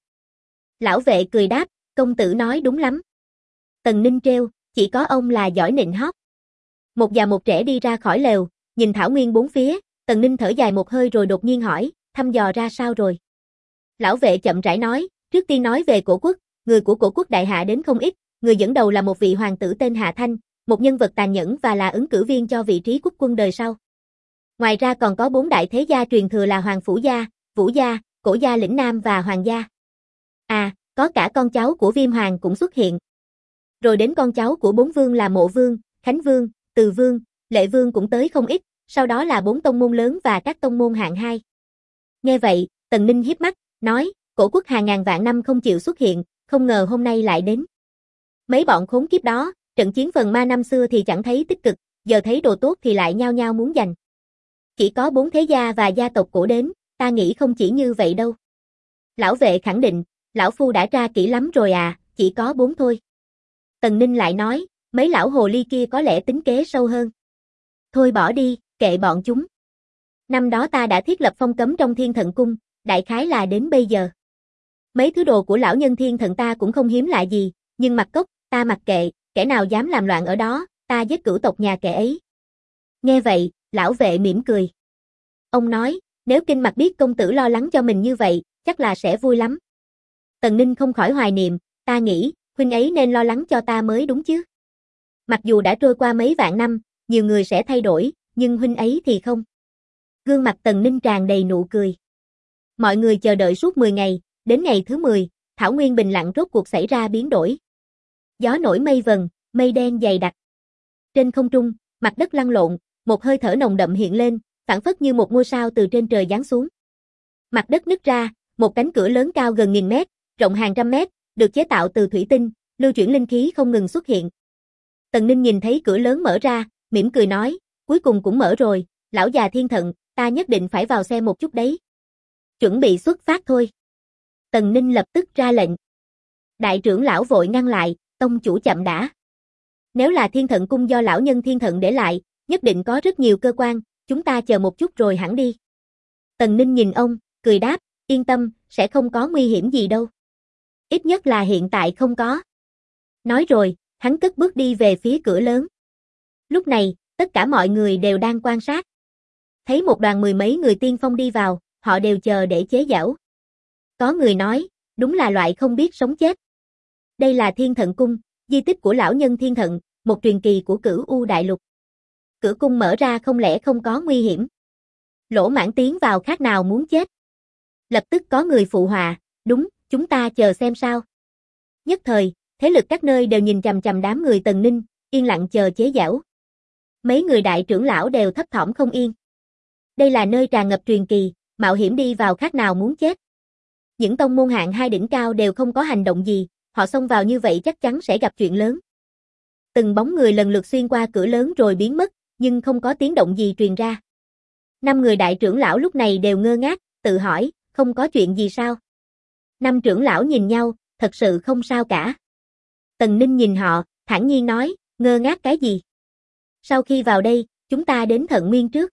Lão vệ cười đáp, công tử nói đúng lắm. Tần Ninh trêu, chỉ có ông là giỏi nịnh hót. Một già một trẻ đi ra khỏi lều, nhìn thảo nguyên bốn phía, Tần Ninh thở dài một hơi rồi đột nhiên hỏi, thăm dò ra sao rồi? Lão vệ chậm rãi nói, trước tiên nói về Cổ Quốc, người của Cổ Quốc đại hạ đến không ít, người dẫn đầu là một vị hoàng tử tên Hạ Thanh, một nhân vật tàn nhẫn và là ứng cử viên cho vị trí quốc quân đời sau. Ngoài ra còn có 4 đại thế gia truyền thừa là Hoàng Phủ gia, Vũ gia, Cổ gia lĩnh Nam và Hoàng gia. À, có cả con cháu của Viêm Hoàng cũng xuất hiện. Rồi đến con cháu của 4 vương là Mộ Vương, Khánh Vương, Từ Vương, Lệ Vương cũng tới không ít, sau đó là 4 tông môn lớn và các tông môn hạng 2. Nghe vậy, Tần Ninh hiếp mắt, nói, Cổ Quốc hàng ngàn vạn năm không chịu xuất hiện, không ngờ hôm nay lại đến. Mấy bọn khốn kiếp đó, trận chiến phần ma năm xưa thì chẳng thấy tích cực, giờ thấy đồ tốt thì lại nhao nhao muốn giành. Chỉ có 4 thế gia và gia tộc cổ đến, ta nghĩ không chỉ như vậy đâu. Lão vệ khẳng định, lão phu đã tra kỹ lắm rồi à, chỉ có 4 thôi. Tần Ninh lại nói, mấy lão hồ ly kia có lẽ tính kế sâu hơn. Thôi bỏ đi, kệ bọn chúng. Năm đó ta đã thiết lập phong cấm trong Thiên Thận Cung, đại khái là đến bây giờ. Mấy thứ đồ của lão nhân Thiên Thận ta cũng không hiếm lạ gì, nhưng Mặc Cốc, ta mặc kệ, kẻ nào dám làm loạn ở đó, ta giết cửu tộc nhà kẻ ấy. Nghe vậy, lão vệ mỉm cười. Ông nói, nếu Kinh Mặc biết công tử lo lắng cho mình như vậy, chắc là sẽ vui lắm. Tần Ninh không khỏi hoài niệm, ta nghĩ, huynh ấy nên lo lắng cho ta mới đúng chứ. Mặc dù đã trôi qua mấy vạn năm, nhiều người sẽ thay đổi, nhưng huynh ấy thì không. Gương mặt Tần Ninh tràn đầy nụ cười. Mọi người chờ đợi suốt 10 ngày, đến ngày thứ 10, thảo nguyên bình lặng rốt cuộc xảy ra biến đổi. Gió nổi mây vần, mây đen dày đặc. Trên không trung, mặt đất lăn lộn, một hơi thở nồng đậm hiện lên, phảng phất như một ngôi sao từ trên trời giáng xuống. Mặt đất nứt ra, một cánh cửa lớn cao gần 1000 mét, rộng hàng trăm mét, được chế tạo từ thủy tinh, lưu chuyển linh khí không ngừng xuất hiện. Tần Ninh nhìn thấy cửa lớn mở ra, mỉm cười nói, cuối cùng cũng mở rồi, lão già thiên thận, ta nhất định phải vào xem một chút đấy. Chuẩn bị xuất phát thôi. Tần Ninh lập tức ra lệnh. Đại trưởng lão vội ngăn lại, tông chủ chậm đã. Nếu là thiên thận cung do lão nhân thiên thận để lại, nhất định có rất nhiều cơ quan, chúng ta chờ một chút rồi hẳn đi. Tần Ninh nhìn ông, cười đáp, yên tâm, sẽ không có nguy hiểm gì đâu. Ít nhất là hiện tại không có. Nói rồi, hắn cất bước đi về phía cửa lớn. Lúc này, tất cả mọi người đều đang quan sát. Thấy một đoàn mười mấy người tiên phong đi vào, họ đều chờ để chế giễu. Có người nói, đúng là loại không biết sống chết. Đây là Thiên Thận Cung, di tích của lão nhân Thiên Thận, một truyền kỳ của Cửu U Đại Lục. Cửa cung mở ra không lẽ không có nguy hiểm. Lỗ Mãn tiến vào khác nào muốn chết. Lập tức có người phụ họa, đúng, chúng ta chờ xem sao. Nhất thời, thế lực các nơi đều nhìn chằm chằm đám người Tần Ninh, yên lặng chờ chế giễu. Mấy người đại trưởng lão đều thấp thỏm không yên. Đây là nơi tràn ngập truyền kỳ, mạo hiểm đi vào khác nào muốn chết. Những tông môn hạng 2 đỉnh cao đều không có hành động gì, họ xông vào như vậy chắc chắn sẽ gặp chuyện lớn. Từng bóng người lần lượt xuyên qua cửa lớn rồi biến mất, nhưng không có tiếng động gì truyền ra. 5 người đại trưởng lão lúc này đều ngơ ngác, tự hỏi, không có chuyện gì sao? 5 trưởng lão nhìn nhau, thật sự không sao cả. Tần Ninh nhìn họ, thản nhiên nói, ngơ ngác cái gì? Sau khi vào đây, chúng ta đến Thận Nguyên trước.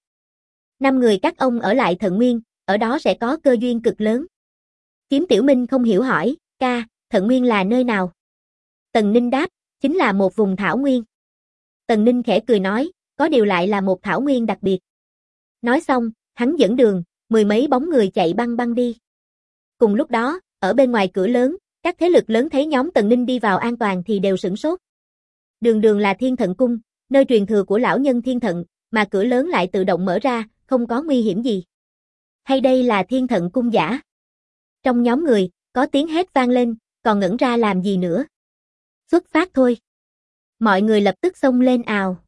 5 người các ông ở lại Thận Nguyên, ở đó sẽ có cơ duyên cực lớn. Kiếm Tiểu Minh không hiểu hỏi, ca, Thận Nguyên là nơi nào? Tần Ninh đáp, chính là một vùng thảo nguyên. Tần Ninh khẽ cười nói, có điều lại là một thảo nguyên đặc biệt. Nói xong, hắn dẫn đường, mười mấy bóng người chạy băng băng đi. Cùng lúc đó, ở bên ngoài cửa lớn, các thế lực lớn thấy nhóm Tần Ninh đi vào an toàn thì đều sửng sốt. Đường đường là Thiên Thận Cung, nơi truyền thừa của lão nhân Thiên Thận, mà cửa lớn lại tự động mở ra, không có nguy hiểm gì. Hay đây là Thiên Thận Cung giả? Trong nhóm người, có tiếng hét vang lên, còn ngẩn ra làm gì nữa? Xuất phát thôi. Mọi người lập tức xông lên ào.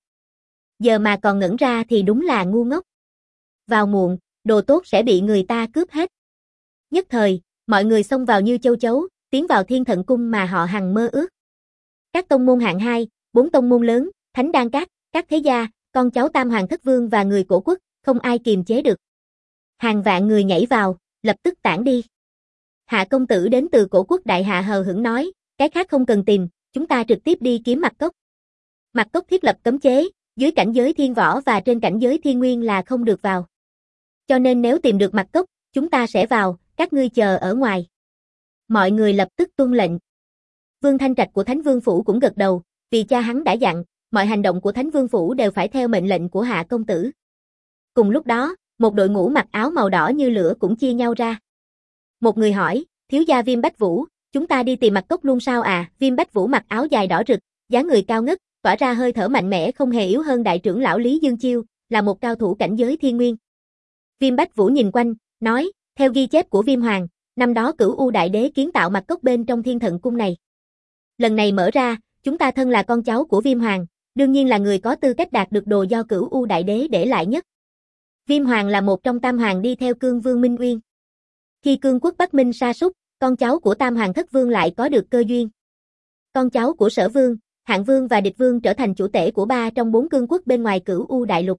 Giờ mà còn ngẩn ra thì đúng là ngu ngốc. Vào muộn, đồ tốt sẽ bị người ta cướp hết. Nhất thời, mọi người xông vào như châu chấu, tiến vào Thiên Thận Cung mà họ hằng mơ ước. Các tông môn hạng 2, 4 tông môn lớn, Thánh Đan Các, các thế gia, con cháu Tam Hoàng Thất Vương và người cổ quốc, không ai kiềm chế được. Hàng vạn người nhảy vào, lập tức tản đi. Hạ công tử đến từ cổ quốc đại hạ hờ hững nói, cái khác không cần tìm, chúng ta trực tiếp đi kiếm Mạc Cốc. Mạc Cốc thiết lập cấm chế, dưới cảnh giới thiên võ và trên cảnh giới thiên nguyên là không được vào. Cho nên nếu tìm được Mạc Cốc, chúng ta sẽ vào, các ngươi chờ ở ngoài. Mọi người lập tức tuân lệnh. Vương Thanh Trạch của Thánh Vương Phủ cũng gật đầu, vì cha hắn đã dặn, mọi hành động của Thánh Vương Phủ đều phải theo mệnh lệnh của Hạ công tử. Cùng lúc đó, một đội ngũ mặc áo màu đỏ như lửa cũng chia nhau ra. Một người hỏi, thiếu gia Viêm Bách Vũ, chúng ta đi tìm Mạc Cốc luôn sao à? Viêm Bách Vũ mặc áo dài đỏ rực, dáng người cao ngất, tỏa ra hơi thở mạnh mẽ không hề yếu hơn đại trưởng lão Lý Dương Chiêu, là một cao thủ cảnh giới thiên nguyên. Viêm Bách Vũ nhìn quanh, nói, theo ghi chép của Viêm Hoàng, năm đó Cửu U Đại Đế kiến tạo Mạc Cốc bên trong Thiên Thận Cung này. Lần này mở ra, chúng ta thân là con cháu của Viêm Hoàng, đương nhiên là người có tư cách đạt được đồ do Cửu U Đại Đế để lại nhất. Viêm Hoàng là một trong tam hoàng đi theo Cương Vương Minh Uyên. Khi Cương quốc Bắc Minh sa sút, con cháu của Tam Hoàng Thất Vương lại có được cơ duyên. Con cháu của Sở Vương, Hạng Vương và Địch Vương trở thành chủ tể của 3 trong 4 cương quốc bên ngoài Cửu U Đại Lục.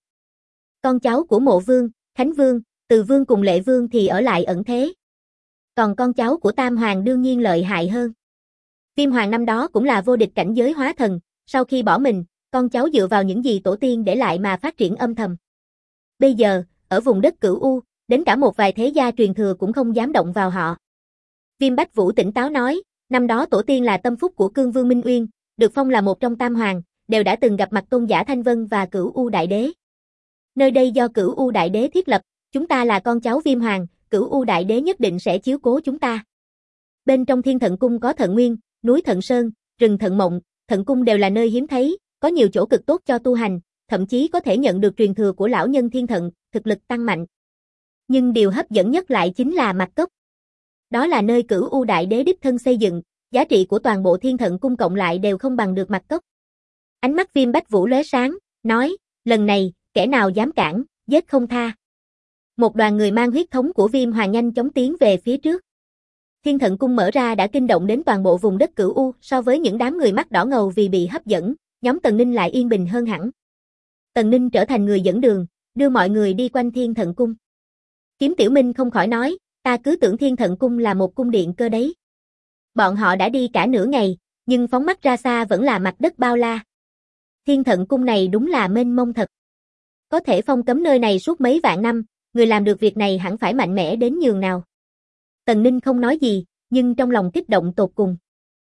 Con cháu của Mộ Vương, Khánh Vương, Từ Vương cùng Lệ Vương thì ở lại ẩn thế. Còn con cháu của Tam Hoàng đương nhiên lợi hại hơn. Viêm Hoàng năm đó cũng là vô địch cảnh giới hóa thần, sau khi bỏ mình, con cháu dựa vào những gì tổ tiên để lại mà phát triển âm thầm. Bây giờ, ở vùng đất Cửu U, đến cả một vài thế gia truyền thừa cũng không dám động vào họ. Viêm Bách Vũ tỉnh táo nói, năm đó tổ tiên là tâm phúc của Cương Vương Minh Uyên, được phong là một trong tam hoàng, đều đã từng gặp mặt tôn giả Thanh Vân và Cửu U Đại Đế. Nơi đây do Cửu U Đại Đế thiết lập, chúng ta là con cháu Viêm Hoàng, Cửu U Đại Đế nhất định sẽ chiếu cố chúng ta. Bên trong Thiên Thận Cung có Thận Nguyên, núi Thận Sơn, rừng Thận Mộng, Thận Cung đều là nơi hiếm thấy, có nhiều chỗ cực tốt cho tu hành, thậm chí có thể nhận được truyền thừa của lão nhân Thiên Thận, thực lực tăng mạnh. Nhưng điều hấp dẫn nhất lại chính là Mạc Cốc. Đó là nơi Cửu U Đại Đế đích thân xây dựng, giá trị của toàn bộ Thiên Thận Cung cộng lại đều không bằng được Mạc Cốc. Ánh mắt Viêm Bách Vũ lóe sáng, nói, lần này, kẻ nào dám cản, giết không tha. Một đoàn người mang huyết thống của Viêm Hoàng nhanh chóng tiến về phía trước. Thiên Thận Cung mở ra đã kinh động đến toàn bộ vùng đất Cửu U, so với những đám người mắt đỏ ngầu vì bị hấp dẫn, nhóm Tần Ninh lại yên bình hơn hẳn. Tần Ninh trở thành người dẫn đường, đưa mọi người đi quanh Thiên Thận Cung. Kiếm Tiểu Minh không khỏi nói, ta cứ tưởng Thiên Thận Cung là một cung điện cơ đấy. Bọn họ đã đi cả nửa ngày, nhưng phóng mắt ra xa vẫn là mặt đất bao la. Thiên Thận Cung này đúng là mênh mông thật. Có thể phong cấm nơi này suốt mấy vạn năm, người làm được việc này hẳn phải mạnh mẽ đến nhường nào. Tần Ninh không nói gì, nhưng trong lòng kích động tột cùng.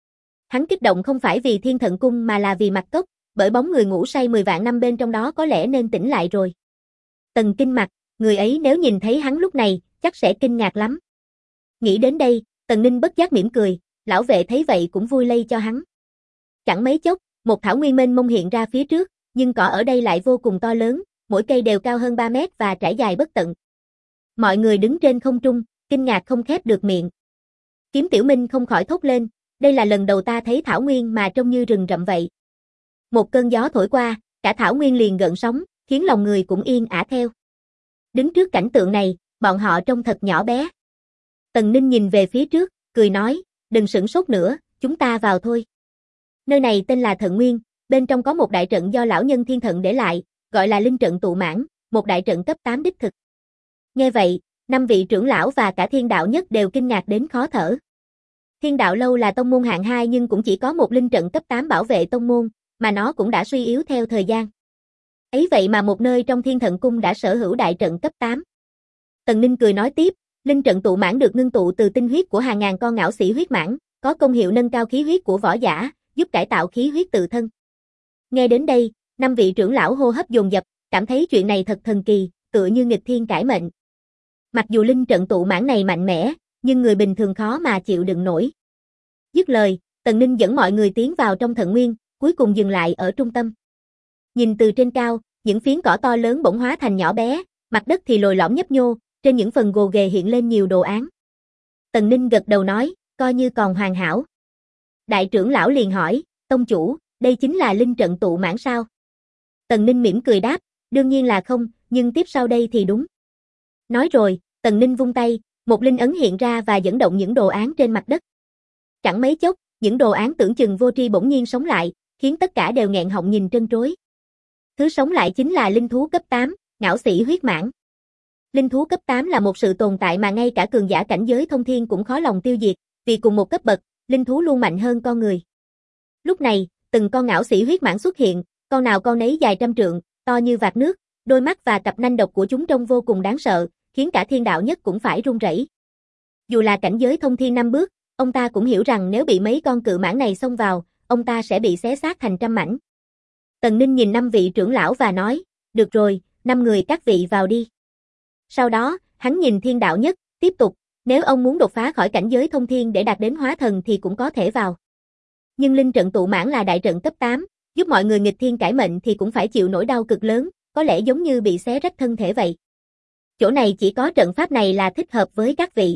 Hắn kích động không phải vì Thiên Thận Cung mà là vì Mặc Cốc, bởi bóng người ngủ say 10 vạn năm bên trong đó có lẽ nên tỉnh lại rồi. Tần Kinh Mặc, người ấy nếu nhìn thấy hắn lúc này, chắc sẽ kinh ngạc lắm. Nghĩ đến đây, Tần Ninh bất giác mỉm cười, lão vệ thấy vậy cũng vui lây cho hắn. Chẳng mấy chốc, một thảo nguyên mênh mông hiện ra phía trước, nhưng cỏ ở đây lại vô cùng to lớn, mỗi cây đều cao hơn 3 mét và trải dài bất tận. Mọi người đứng trên không trung, kinh ngạc không khép được miệng. Kiếm Tiểu Minh không khỏi thốt lên, đây là lần đầu ta thấy thảo nguyên mà trông như rừng rậm vậy. Một cơn gió thổi qua, cả thảo nguyên liền gợn sóng, khiến lòng người cũng yên ả theo. Đứng trước cảnh tượng này, bọn họ trông thật nhỏ bé. Tần Ninh nhìn về phía trước, cười nói, đừng sửng sốt nữa, chúng ta vào thôi. Nơi này tên là Thận Nguyên, bên trong có một đại trận do lão nhân Thiên Thận để lại, gọi là linh trận tụ mãn, một đại trận cấp 8 đích thực. Nghe vậy, 5 vị trưởng lão và cả Thiên Đạo Nhất đều kinh ngạc đến khó thở. Thiên Đạo Lâu là tông môn hạng 2 nhưng cũng chỉ có một linh trận cấp 8 bảo vệ tông môn, mà nó cũng đã suy yếu theo thời gian. Ấy vậy mà một nơi trong Thiên Thận Cung đã sở hữu đại trận cấp 8. Tần Ninh cười nói tiếp, linh trận tụ mãn được ngưng tụ từ tinh huyết của hàng ngàn con ngạo sĩ huyết mãn, có công hiệu nâng cao khí huyết của võ giả, giúp cải tạo khí huyết tự thân. Nghe đến đây, 5 vị trưởng lão hô hấp dồn dập, cảm thấy chuyện này thật thần kỳ, tựa như nghịch thiên cải mệnh. Mặc dù linh trận tụ mãn này mạnh mẽ, nhưng người bình thường khó mà chịu đựng nổi. Dứt lời, Tần Ninh dẫn mọi người tiến vào trong Thận Nguyên, cuối cùng dừng lại ở trung tâm. Nhìn từ trên cao, những phiến cỏ to lớn bỗng hóa thành nhỏ bé, mặt đất thì lồi lõm nhấp nhô, trên những phần gồ ghề hiện lên nhiều đồ án. Tần Ninh gật đầu nói, coi như còn hoàn hảo. Đại trưởng lão liền hỏi, tông chủ, đây chính là linh trận tụ mãn sao? Tần Ninh mỉm cười đáp, đương nhiên là không, nhưng tiếp sau đây thì đúng. Nói rồi, Tần Ninh vung tay, một linh ấn hiện ra và dẫn động những đồ án trên mặt đất. Chẳng mấy chốc, những đồ án tưởng chừng vô tri bỗng nhiên sống lại, khiến tất cả đều nghẹn họng nhìn trân trối. Thứ sống lại chính là linh thú cấp 8, ngạo sĩ huyết mãn. Linh thú cấp 8 là một sự tồn tại mà ngay cả cường giả cảnh giới thông thiên cũng khó lòng tiêu diệt, vì cùng một cấp bậc, linh thú luôn mạnh hơn con người. Lúc này, từng con ngạo sĩ huyết mãn xuất hiện, con nào con nấy dài trăm trượng, to như vạt nước, đôi mắt và cặp nanh độc của chúng trông vô cùng đáng sợ, khiến cả Thiên Đạo Nhất cũng phải run rẩy. Dù là cảnh giới thông thiên 5 bước, ông ta cũng hiểu rằng nếu bị mấy con cự mãn này xông vào, ông ta sẽ bị xé xác thành trăm mảnh. Tần Ninh nhìn 5 vị trưởng lão và nói, được rồi, 5 người các vị vào đi. Sau đó, hắn nhìn Thiên Đạo Nhất, tiếp tục, nếu ông muốn đột phá khỏi cảnh giới thông thiên để đạt đến hóa thần thì cũng có thể vào. Nhưng linh trận tụ mãn là đại trận cấp 8, giúp mọi người nghịch thiên cải mệnh thì cũng phải chịu nỗi đau cực lớn, có lẽ giống như bị xé rách thân thể vậy. Chỗ này chỉ có trận pháp này là thích hợp với các vị.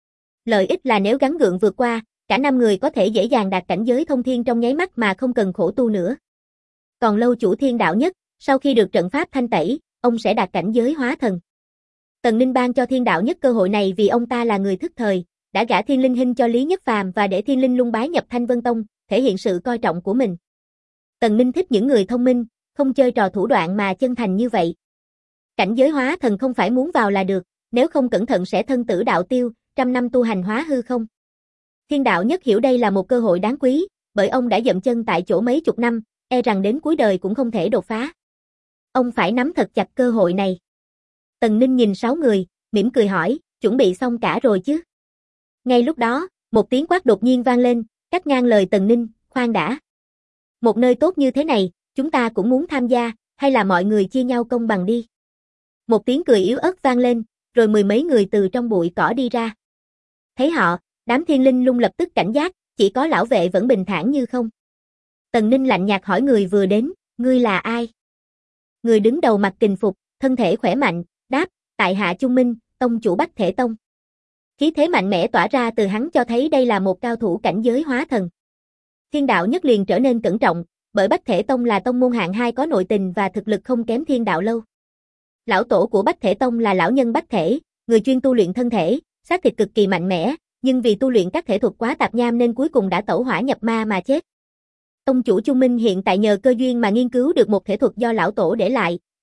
Lợi ích là nếu gắng gượng vượt qua, cả 5 người có thể dễ dàng đạt cảnh giới thông thiên trong nháy mắt mà không cần khổ tu nữa. Còn lâu chủ Thiên Đạo Nhất, sau khi được trận pháp thanh tẩy, ông sẽ đạt cảnh giới hóa thần. Tần Ninh ban cho Thiên Đạo Nhất cơ hội này vì ông ta là người thức thời, đã gả Thiên Linh Hinh cho Lý Nhất Phàm và để Thiên Linh Lung bái nhập Thanh Vân Tông, thể hiện sự coi trọng của mình. Tần Ninh thích những người thông minh, không chơi trò thủ đoạn mà chân thành như vậy. Cảnh giới hóa thần không phải muốn vào là được, nếu không cẩn thận sẽ thân tử đạo tiêu, trăm năm tu hành hóa hư không. Thiên Đạo Nhất hiểu đây là một cơ hội đáng quý, bởi ông đã dậm chân tại chỗ mấy chục năm, e rằng đến cuối đời cũng không thể đột phá. Ông phải nắm thật chặt cơ hội này. Tần Ninh nhìn 6 người, mỉm cười hỏi, chuẩn bị xong cả rồi chứ? Ngay lúc đó, một tiếng quát đột nhiên vang lên, cắt ngang lời Tần Ninh, khoan đã. Một nơi tốt như thế này, chúng ta cũng muốn tham gia, hay là mọi người chia nhau công bằng đi? Một tiếng cười yếu ớt vang lên, rồi 10 mấy người từ trong bụi cỏ đi ra. Thấy họ, đám Thiên Linh Lung lập tức cảnh giác, chỉ có lão vệ vẫn bình thản như không. Tần Ninh lạnh nhạt hỏi người vừa đến, ngươi là ai? Người đứng đầu mặc kình phục, thân thể khỏe mạnh, đáp, tại hạ Chung Minh, tông chủ Bách Thể Tông. Khí thế mạnh mẽ tỏa ra từ hắn cho thấy đây là một cao thủ cảnh giới hóa thần. Thiên Đạo Nhất liền trở nên cẩn trọng, bởi Bách Thể Tông là tông môn hạng 2 có nội tình và thực lực không kém Thiên Đạo Lâu. Lão tổ của Bách Thể Tông là lão nhân Bách Thể, người chuyên tu luyện thân thể, xác thịt cực kỳ mạnh mẽ, nhưng vì tu luyện các thể thuật quá tạp nham nên cuối cùng đã tẩu hỏa nhập ma mà chết. Tông chủ Chung Minh hiện tại nhờ cơ duyên mà nghiên cứu được một thể thuật do lão tổ để lại,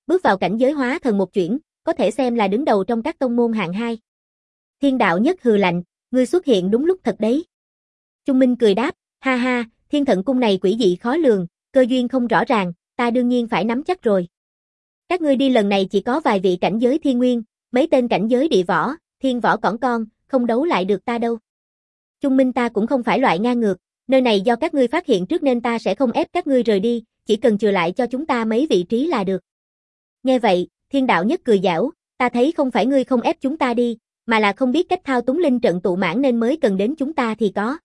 bước vào cảnh giới hóa thần một chuyển, có thể xem là đứng đầu trong các tông môn hạng 2. Thiên đạo nhất hừ lạnh, ngươi xuất hiện đúng lúc thật đấy. Chung Minh cười đáp, ha ha, Thiên Thận Cung này quỷ dị khó lường, cơ duyên không rõ ràng, ta đương nhiên phải nắm chắc rồi. Các ngươi đi lần này chỉ có vài vị cảnh giới thiên nguyên, mấy tên cảnh giới địa võ, thiên võ cỏn con, không đấu lại được ta đâu. Chung Minh ta cũng không phải loại ngang ngược, nơi này do các ngươi phát hiện trước nên ta sẽ không ép các ngươi rời đi, chỉ cần chừa lại cho chúng ta mấy vị trí là được. Nghe vậy, Thiên đạo nhất cười giảo, ta thấy không phải ngươi không ép chúng ta đi, mà là không biết cách thao túng linh trận tụ mãn nên mới cần đến chúng ta thì có.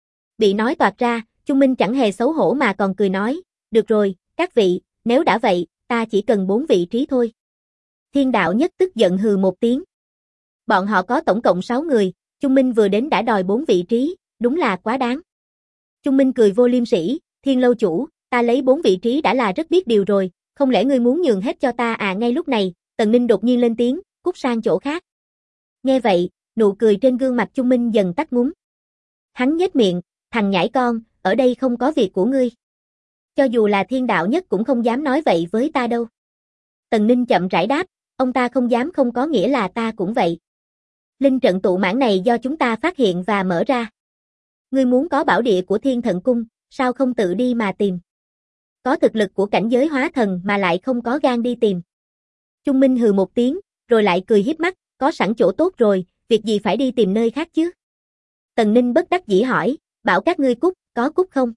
Bị nói toạc ra, Chung Minh chẳng hề xấu hổ mà còn cười nói, được rồi, các vị, nếu đã vậy, ta chỉ cần 4 vị trí thôi. Thiên đạo nhất tức giận hừ một tiếng. Bọn họ có tổng cộng 6 người, Chung Minh vừa đến đã đòi 4 vị trí, đúng là quá đáng. Chung Minh cười vô liêm sỉ, Thiên lâu chủ, ta lấy 4 vị trí đã là rất biết điều rồi, không lẽ ngươi muốn nhường hết cho ta à? Ngay lúc này, Tần Ninh đột nhiên lên tiếng, cút sang chỗ khác. Nghe vậy, nụ cười trên gương mặt Chung Minh dần tắt ngúm. Hắn nhếch miệng, thằng nhãi con, ở đây không có việc của ngươi. Cho dù là Thiên đạo nhất cũng không dám nói vậy với ta đâu. Tần Ninh chậm rãi đáp, ông ta không dám không có nghĩa là ta cũng vậy. Linh trận tụ mãn này do chúng ta phát hiện và mở ra. Ngươi muốn có bảo địa của Thiên Thận Cung, sao không tự đi mà tìm? Có thực lực của cảnh giới hóa thần mà lại không có gan đi tìm. Chung Minh hừ một tiếng, rồi lại cười hiếp mắt, có sẵn chỗ tốt rồi, việc gì phải đi tìm nơi khác chứ? Tần Ninh bất đắc dĩ hỏi, bảo các ngươi cút, có cút không?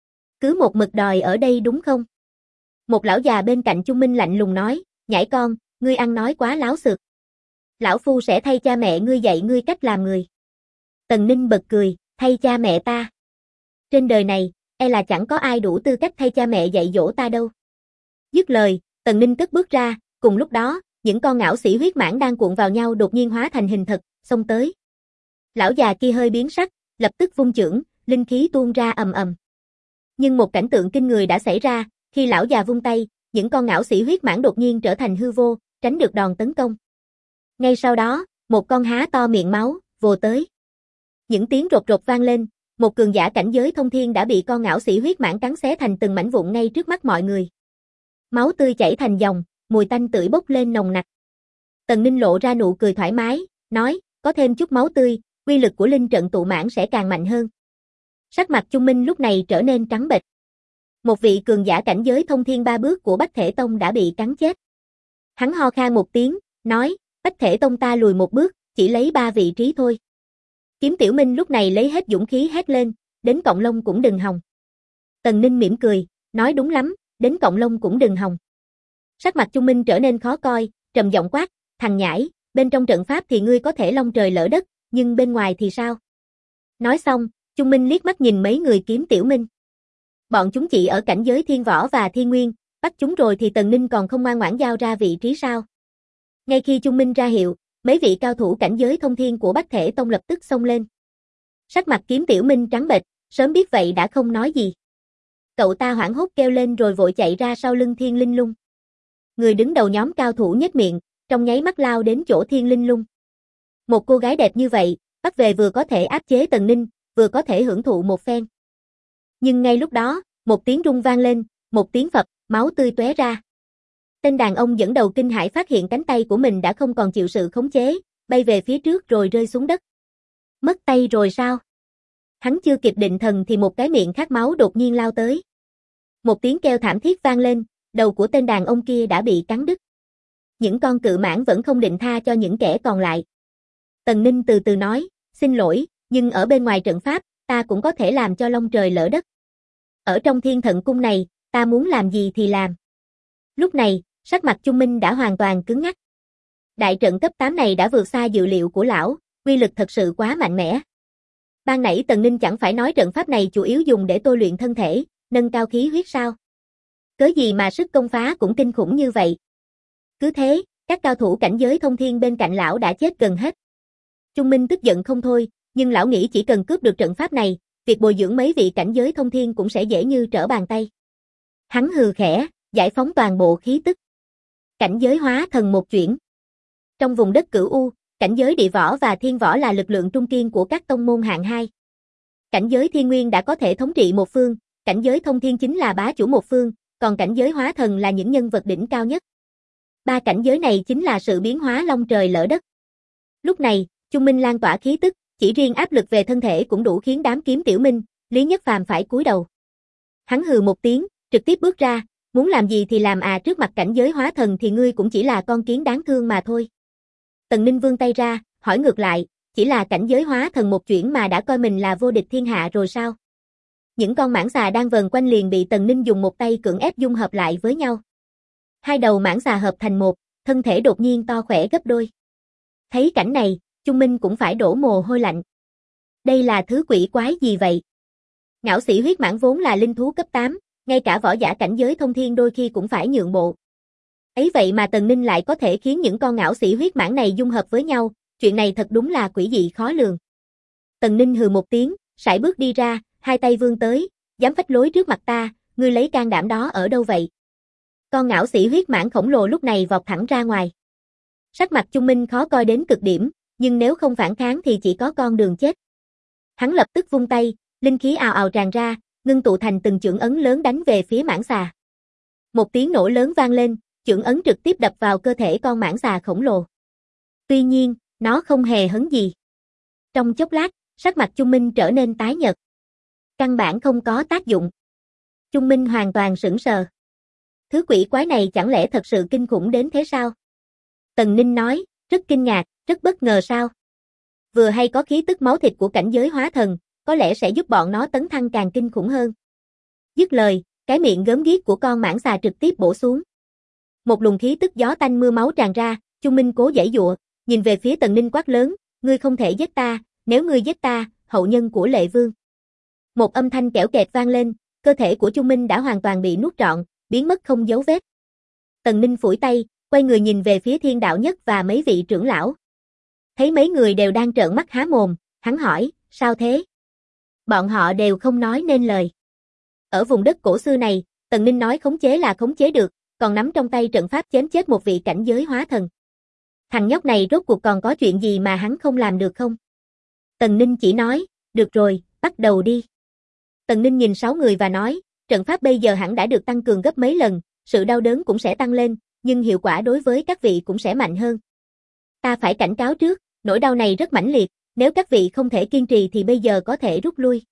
Cứ một mực đòi ở đây đúng không? Một lão già bên cạnh Chung Minh lạnh lùng nói, nhãi con, ngươi ăn nói quá láo xược. Lão phu sẽ thay cha mẹ ngươi dạy ngươi cách làm người. Tần Ninh bật cười, thay cha mẹ ta. Trên đời này, e là chẳng có ai đủ tư cách thay cha mẹ dạy dỗ ta đâu. Dứt lời, Tần Ninh cất bước ra, cùng lúc đó, những con ngạo sĩ huyết mãng đang cuộn vào nhau đột nhiên hóa thành hình thật, xông tới. Lão già kia hơi biến sắc, lập tức vung chưởng, linh khí tuôn ra ầm ầm. Nhưng một cảnh tượng kinh người đã xảy ra, khi lão già vung tay, những con ngạo sĩ huyết mãng đột nhiên trở thành hư vô, tránh được đòn tấn công. Ngay sau đó, một con há to miệng máu, vồ tới. Những tiếng rột rột vang lên, một cường giả cảnh giới thông thiên đã bị con ngạo sĩ huyết mãng cắn xé thành từng mảnh vụn ngay trước mắt mọi người. Máu tươi chảy thành dòng, mùi tanh tưởi bốc lên nồng nặc. Tần Ninh lộ ra nụ cười thoải mái, nói, có thêm chút máu tươi, uy lực của linh trận tụ mãn sẽ càng mạnh hơn. Sắc mặt Chung Minh lúc này trở nên trắng bệch. Một vị cường giả cảnh giới thông thiên 3 bước của Bách Thể Tông đã bị cắn chết. Hắn ho khan một tiếng, nói, Bách Thể Tông ta lùi một bước, chỉ lấy 3 vị trí thôi. Kiếm Tiểu Minh lúc này lấy hết dũng khí hét lên, đến cọng lông cũng đừng hòng. Tần Ninh mỉm cười, nói đúng lắm, đến cọng lông cũng đừng hòng. Sắc mặt Chung Minh trở nên khó coi, trầm giọng quát, thằng nhãi, bên trong trận pháp thì ngươi có thể long trời lỡ đất, nhưng bên ngoài thì sao? Nói xong, Chung Minh liếc mắt nhìn mấy người Kiếm Tiểu Minh. Bọn chúng chỉ ở cảnh giới thiên võ và thiên nguyên, bắt chúng rồi thì Tần Ninh còn không ngoan ngoãn giao ra vị trí sao? Ngay khi Chung Minh ra hiệu, mấy vị cao thủ cảnh giới thông thiên của Bách Thể Tông lập tức xông lên. Sắc mặt Kiếm Tiểu Minh trắng bệch, sớm biết vậy đã không nói gì. Cậu ta hoảng hốt kêu lên rồi vội chạy ra sau lưng Thiên Linh Lung. Người đứng đầu nhóm cao thủ nhếch miệng, trong nháy mắt lao đến chỗ Thiên Linh Lung. Một cô gái đẹp như vậy, bắt về vừa có thể áp chế Tần Ninh, vừa có thể hưởng thụ một phen. Nhưng ngay lúc đó, một tiếng rung vang lên, một tiếng phập, máu tươi tóe ra. Tên đàn ông dẫn đầu kinh hãi phát hiện cánh tay của mình đã không còn chịu sự khống chế, bay về phía trước rồi rơi xuống đất. Mất tay rồi sao? Hắn chưa kịp định thần thì một cái miệng khát máu đột nhiên lao tới. Một tiếng kêu thảm thiết vang lên, đầu của tên đàn ông kia đã bị cắn đứt. Những con cự mãng vẫn không định tha cho những kẻ còn lại. Tần Ninh từ từ nói, xin lỗi, nhưng ở bên ngoài trận pháp, ta cũng có thể làm cho long trời lỡ đất. Ở trong Thiên Thận Cung này, ta muốn làm gì thì làm. Lúc này, sắc mặt Chung Minh đã hoàn toàn cứng ngắc. Đại trận cấp 8 này đã vượt xa dự liệu của lão, uy lực thật sự quá mạnh mẽ. Ban nãy Tần Ninh chẳng phải nói trận pháp này chủ yếu dùng để tôi luyện thân thể, nâng cao khí huyết sao? Cớ gì mà sức công phá cũng kinh khủng như vậy? Cứ thế, các cao thủ cảnh giới thông thiên bên cạnh lão đã chết gần hết. Chung Minh tức giận không thôi, nhưng lão nghĩ chỉ cần cướp được trận pháp này, việc bồi dưỡng mấy vị cảnh giới thông thiên cũng sẽ dễ như trở bàn tay. Hắn hừ khẽ, giải phóng toàn bộ khí tức. Cảnh giới hóa thần một chuyển. Trong vùng đất Cửu U, cảnh giới địa võ và thiên võ là lực lượng trung kiên của các tông môn hạng 2. Cảnh giới thiên nguyên đã có thể thống trị một phương, cảnh giới thông thiên chính là bá chủ một phương, còn cảnh giới hóa thần là những nhân vật đỉnh cao nhất. Ba cảnh giới này chính là sự biến hóa long trời lỡ đất. Lúc này, Chung Minh lan tỏa khí tức, chỉ riêng áp lực về thân thể cũng đủ khiến đám Kiếm Tiểu Minh, Lý Nhất Phàm phải cúi đầu. Hắn hừ một tiếng, trực tiếp bước ra, muốn làm gì thì làm à, trước mặt cảnh giới hóa thần thì ngươi cũng chỉ là con kiến đáng thương mà thôi. Tần Ninh vươn tay ra, hỏi ngược lại, chỉ là cảnh giới hóa thần một chuyển mà đã coi mình là vô địch thiên hạ rồi sao? Những con mãng xà đang vờn quanh liền bị Tần Ninh dùng một tay cưỡng ép dung hợp lại với nhau. Hai đầu mãng xà hợp thành một, thân thể đột nhiên to khỏe gấp đôi. Thấy cảnh này, Chung Minh cũng phải đổ mồ hôi lạnh. Đây là thứ quỷ quái gì vậy? Ngạo Sĩ huyết mãng vốn là linh thú cấp 8, ngay cả võ giả cảnh giới thông thiên đôi khi cũng phải nhượng bộ. Ấy vậy mà Tần Ninh lại có thể khiến những con ngạo sĩ huyết mãng này dung hợp với nhau, chuyện này thật đúng là quỷ dị khó lường. Tần Ninh hừ một tiếng, sải bước đi ra, hai tay vươn tới, dám phách lối trước mặt ta, ngươi lấy can đảm đó ở đâu vậy? Con ngạo sĩ huyết mãng khổng lồ lúc này vọt thẳng ra ngoài. Sắc mặt Chung Minh khó coi đến cực điểm, nhưng nếu không phản kháng thì chỉ có con đường chết. Hắn lập tức vung tay, linh khí ào ào tràn ra, ngưng tụ thành từng chưởng ấn lớn đánh về phía mãng xà. Một tiếng nổ lớn vang lên, chưởng ấn trực tiếp đập vào cơ thể con mãng xà khổng lồ. Tuy nhiên, nó không hề hấn gì. Trong chốc lát, sắc mặt Chung Minh trở nên tái nhợt. Căn bản không có tác dụng. Chung Minh hoàn toàn sững sờ. Thứ quỷ quái này chẳng lẽ thật sự kinh khủng đến thế sao? Tần Ninh nói, rất kinh ngạc, rất bất ngờ sao? Vừa hay có khí tức máu thịt của cảnh giới hóa thần, có lẽ sẽ giúp bọn nó tấn thăng càng kinh khủng hơn. Dứt lời, cái miệng gớm ghiếc của con mãng xà trực tiếp bổ xuống. Một luồng khí tức gió tanh mưa máu tràn ra, Chung Minh cố giãy giụa, nhìn về phía Tần Ninh quát lớn, ngươi không thể giết ta, nếu ngươi giết ta, hậu nhân của Lệ Vương. Một âm thanh kẽo kẹt vang lên, cơ thể của Chung Minh đã hoàn toàn bị nuốt trọn, biến mất không dấu vết. Tần Ninh phủi tay, quay người nhìn về phía Thiên Đạo Nhất và mấy vị trưởng lão. Thấy mấy người đều đang trợn mắt há mồm, hắn hỏi, sao thế? Bọn họ đều không nói nên lời. Ở vùng đất cổ xưa này, Tần Ninh nói khống chế là khống chế được, còn nắm trong tay trận pháp chém chết một vị cảnh giới hóa thần. Thằng nhóc này rốt cuộc còn có chuyện gì mà hắn không làm được không? Tần Ninh chỉ nói, được rồi, bắt đầu đi. Tần Ninh nhìn 6 người và nói, trận pháp bây giờ hẳn đã được tăng cường gấp mấy lần, sự đau đớn cũng sẽ tăng lên, nhưng hiệu quả đối với các vị cũng sẽ mạnh hơn. Ta phải cảnh cáo trước, nỗi đau này rất mãnh liệt, nếu các vị không thể kiên trì thì bây giờ có thể rút lui.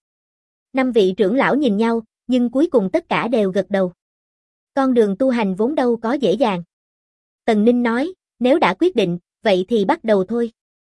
5 vị trưởng lão nhìn nhau, nhưng cuối cùng tất cả đều gật đầu. Con đường tu hành vốn đâu có dễ dàng. Tần Ninh nói, nếu đã quyết định, vậy thì bắt đầu thôi.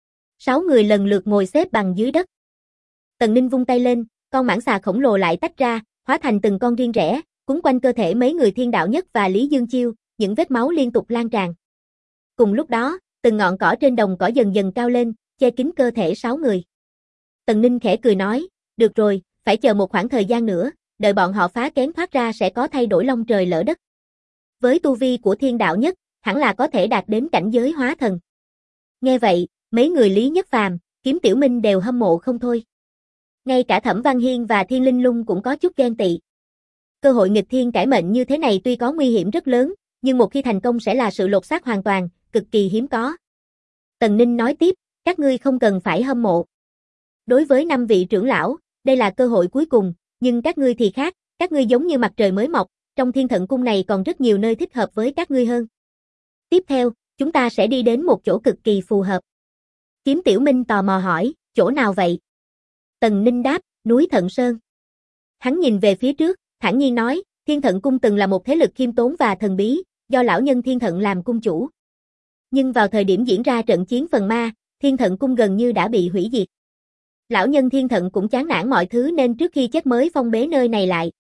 6 người lần lượt ngồi xếp bằng dưới đất. Tần Ninh vung tay lên, con mãng xà khổng lồ lại tách ra, hóa thành từng con riêng rẽ, quấn quanh cơ thể mấy người Thiên Đạo Nhất và Lý Dương Chiêu, những vết máu liên tục lan tràn. Cùng lúc đó, từng ngọn cỏ trên đồng cỏ dần dần cao lên, che kín cơ thể 6 người. Tần Ninh khẽ cười nói, được rồi, phải chờ một khoảng thời gian nữa, đợi bọn họ phá kén thoát ra sẽ có thay đổi long trời lỡ đất. Với tu vi của Thiên Đạo Nhất, hẳn là có thể đạt đến cảnh giới hóa thần. Nghe vậy, mấy người Lý Nhất Phàm, Kiếm Tiểu Minh đều hâm mộ không thôi. Ngay cả Thẩm Văn Hiên và Thiên Linh Lung cũng có chút ghen tị. Cơ hội nghịch thiên cải mệnh như thế này tuy có nguy hiểm rất lớn, nhưng một khi thành công sẽ là sự lột xác hoàn toàn, cực kỳ hiếm có. Tần Ninh nói tiếp, các ngươi không cần phải hâm mộ. Đối với 5 vị trưởng lão, đây là cơ hội cuối cùng, nhưng các ngươi thì khác, các ngươi giống như mặt trời mới mọc, trong Thiên Thận Cung này còn rất nhiều nơi thích hợp với các ngươi hơn. Tiếp theo, chúng ta sẽ đi đến một chỗ cực kỳ phù hợp. Kiếm Tiểu Minh tò mò hỏi, chỗ nào vậy? Tần Ninh đáp, núi Thận Sơn. Hắn nhìn về phía trước, thản nhiên nói, Thiên Thận Cung từng là một thế lực khiêm tốn và thần bí, do lão nhân Thiên Thận làm cung chủ. Nhưng vào thời điểm diễn ra trận chiến phần ma, Thiên Thận Cung gần như đã bị hủy diệt. Lão nhân Thiên Thận cũng chán nản mọi thứ nên trước khi chết mới phong bế nơi này lại.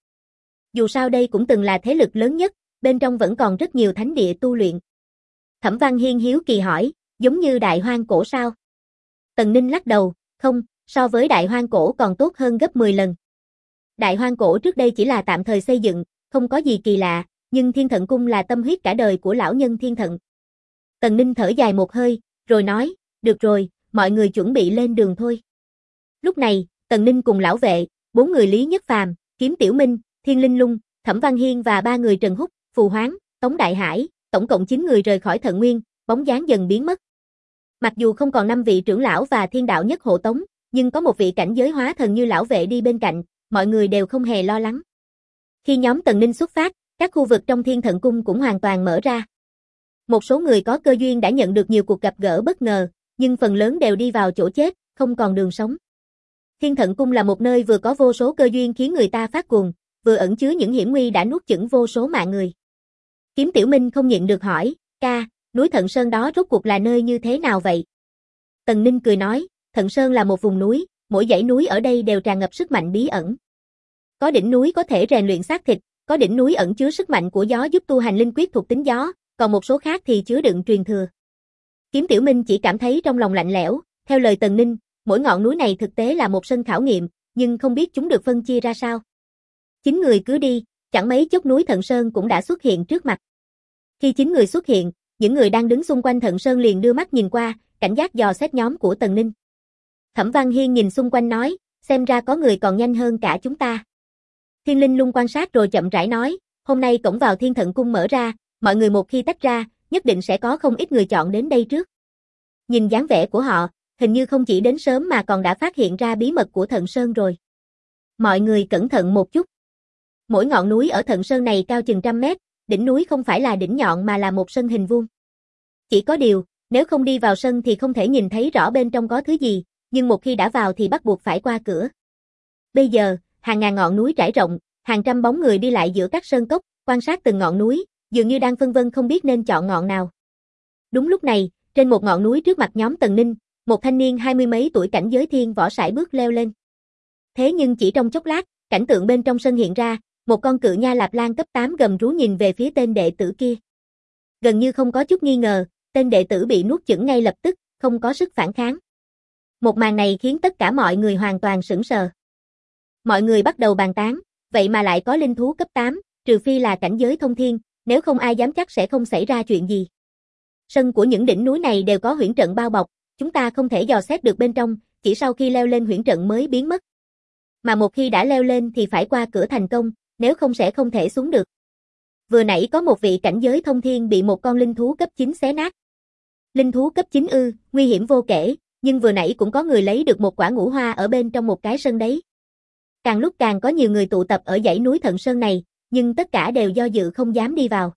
Dù sao đây cũng từng là thế lực lớn nhất, bên trong vẫn còn rất nhiều thánh địa tu luyện. Thẩm Văn Hiên hiếu kỳ hỏi, giống như Đại Hoang Cổ sao? Tần Ninh lắc đầu, không, so với Đại Hoang Cổ còn tốt hơn gấp 10 lần. Đại Hoang Cổ trước đây chỉ là tạm thời xây dựng, không có gì kỳ lạ, nhưng Thiên Thận Cung là tâm huyết cả đời của lão nhân Thiên Thận. Tần Ninh thở dài một hơi, rồi nói, được rồi, mọi người chuẩn bị lên đường thôi. Lúc này, Tần Ninh cùng lão vệ, 4 người Lý Nhất Phàm, Kiếm Tiểu Minh, Thiên Linh Lung, Thẩm Văn Hiên và 3 người Trần Húc, Phù Hoáng, Tống Đại Hải, tổng cộng 9 người rời khỏi Thận Nguyên, bóng dáng dần biến mất. Mặc dù không còn 5 vị trưởng lão và Thiên Đạo Nhất hộ tống, nhưng có một vị cảnh giới hóa thần như lão vệ đi bên cạnh, mọi người đều không hề lo lắng. Khi nhóm Tần Ninh xuất phát, các khu vực trong Thiên Thận Cung cũng hoàn toàn mở ra. Một số người có cơ duyên đã nhận được nhiều cuộc gặp gỡ bất ngờ, nhưng phần lớn đều đi vào chỗ chết, không còn đường sống. Thiên Thận Cung là một nơi vừa có vô số cơ duyên khiến người ta phát cuồng, vừa ẩn chứa những hiểm nguy đã nuốt chửng vô số mạng người. Kiếm Tiểu Minh không nhịn được hỏi, ca, núi Thận Sơn đó rốt cuộc là nơi như thế nào vậy? Tần Ninh cười nói, Thận Sơn là một vùng núi, mỗi dãy núi ở đây đều tràn ngập sức mạnh bí ẩn. Có đỉnh núi có thể rèn luyện xác thịt, có đỉnh núi ẩn chứa sức mạnh của gió giúp tu hành linh quyết thuộc tính gió, còn một số khác thì chứa đựng truyền thừa. Kiếm Tiểu Minh chỉ cảm thấy trong lòng lạnh lẽo, theo lời Tần Ninh, mỗi ngọn núi này thực tế là một sân khảo nghiệm, nhưng không biết chúng được phân chia ra sao. 9 người cứ đi, chẳng mấy chốc núi Thận Sơn cũng đã xuất hiện trước mặt. Khi 9 người xuất hiện, những người đang đứng xung quanh Thận Sơn liền đưa mắt nhìn qua, cảnh giác dò xét nhóm của Tần Ninh. Thẩm Văn Hiên nhìn xung quanh nói, xem ra có người còn nhanh hơn cả chúng ta. Thiên Linh Lung quan sát rồi chậm rãi nói, hôm nay cổng vào Thiên Thận Cung mở ra, mọi người một khi tách ra, nhất định sẽ có không ít người chọn đến đây trước. Nhìn dáng vẻ của họ, hình như không chỉ đến sớm mà còn đã phát hiện ra bí mật của Thận Sơn rồi. Mọi người cẩn thận một chút. Mỗi ngọn núi ở Thận Sơn này cao chừng 100 mét, đỉnh núi không phải là đỉnh nhọn mà là một sân hình vuông. Chỉ có điều, nếu không đi vào sân thì không thể nhìn thấy rõ bên trong có thứ gì, nhưng một khi đã vào thì bắt buộc phải qua cửa. Bây giờ, hàng ngàn ngọn núi trải rộng, hàng trăm bóng người đi lại giữa các sơn cốc, quan sát từng ngọn núi, dường như đang phân vân không biết nên chọn ngọn nào. Đúng lúc này, trên một ngọn núi trước mặt nhóm Tần Ninh, một thanh niên 20 mấy tuổi cảnh giới thiên võ sải bước leo lên. Thế nhưng chỉ trong chốc lát, cảnh tượng bên trong sân hiện ra, một con cự nha lạp lang cấp 8 gầm rú nhìn về phía tên đệ tử kia. Gần như không có chút nghi ngờ, tên đệ tử bị nuốt chửng ngay lập tức, không có sức phản kháng. Một màn này khiến tất cả mọi người hoàn toàn sững sờ. Mọi người bắt đầu bàn tán, vậy mà lại có linh thú cấp 8, trừ phi là cảnh giới thông thiên, nếu không ai dám chắc sẽ không xảy ra chuyện gì. Sân của những đỉnh núi này đều có huyễn trận bao bọc, chúng ta không thể dò xét được bên trong, chỉ sau khi leo lên huyễn trận mới biến mất. Mà một khi đã leo lên thì phải qua cửa thành công, nếu không sẽ không thể xuống được. Vừa nãy có một vị cảnh giới thông thiên bị một con linh thú cấp 9 xé nát. Linh thú cấp 9 ư, nguy hiểm vô kể, nhưng vừa nãy cũng có người lấy được một quả ngũ hoa ở bên trong một cái sân đấy. Càng lúc càng có nhiều người tụ tập ở dãy núi Thận Sơn này, nhưng tất cả đều do dự không dám đi vào.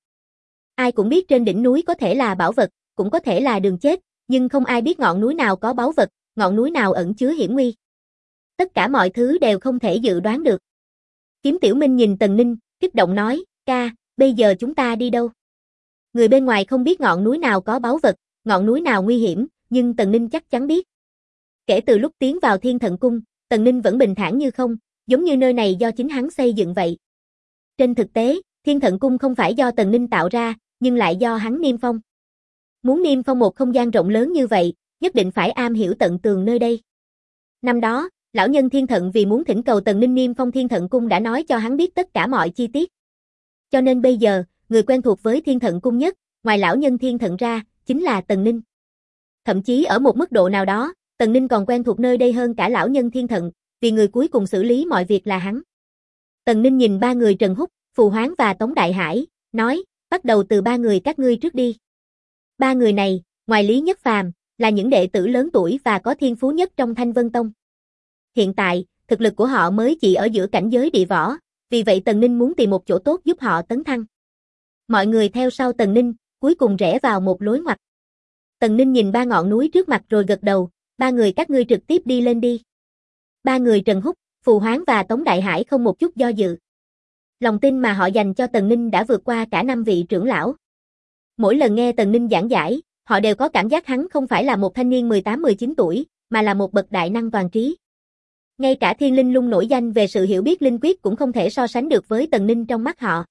Ai cũng biết trên đỉnh núi có thể là bảo vật, cũng có thể là đường chết, nhưng không ai biết ngọn núi nào có báu vật, ngọn núi nào ẩn chứa hiểm nguy. Tất cả mọi thứ đều không thể dự đoán được. Kiếm Tiểu Minh nhìn Tần Ninh, kích động nói, ca, bây giờ chúng ta đi đâu? Người bên ngoài không biết ngọn núi nào có báu vật, ngọn núi nào nguy hiểm, nhưng Tần Ninh chắc chắn biết. Kể từ lúc tiến vào Thiên Thận Cung, Tần Ninh vẫn bình thản như không, giống như nơi này do chính hắn xây dựng vậy. Trên thực tế, Thiên Thận Cung không phải do Tần Ninh tạo ra, nhưng lại do hắn niêm phong. Muốn niêm phong một không gian rộng lớn như vậy, nhất định phải am hiểu tận tường nơi đây. Năm đó, lão nhân Thiên Thận vì muốn thỉnh cầu Tần Ninh niêm phong Thiên Thận Cung đã nói cho hắn biết tất cả mọi chi tiết. Cho nên bây giờ, người quen thuộc với Thiên Thận Cung nhất, ngoài lão nhân Thiên Thận ra, chính là Tần Ninh. Thậm chí ở một mức độ nào đó, Tần Ninh còn quen thuộc nơi đây hơn cả lão nhân Thiên Thận, vì người cuối cùng xử lý mọi việc là hắn. Tần Ninh nhìn ba người Trần Húc, Phù Hoáng và Tống Đại Hải, nói, bắt đầu từ ba người các ngươi trước đi. Ba người này, ngoài Lý Nhất Phàm, là những đệ tử lớn tuổi và có thiên phú nhất trong Thanh Vân Tông. Hiện tại, thực lực của họ mới chỉ ở giữa cảnh giới địa võ, vì vậy Tần Ninh muốn tìm một chỗ tốt giúp họ tấn thăng. Mọi người theo sau Tần Ninh, cuối cùng rẽ vào một lối ngoặt. Tần Ninh nhìn ba ngọn núi trước mặt rồi gật đầu, ba người các ngươi trực tiếp đi lên đi. Ba người Trần Húc, Phù Hoáng và Tống Đại Hải không một chút do dự. Lòng tin mà họ dành cho Tần Ninh đã vượt qua cả 5 vị trưởng lão. Mỗi lần nghe Tần Ninh giảng giải, họ đều có cảm giác hắn không phải là một thanh niên 18-19 tuổi, mà là một bậc đại năng toàn trí. Ngay cả Thiên Linh Lung nổi danh về sự hiểu biết linh quyết cũng không thể so sánh được với Tần Ninh trong mắt họ.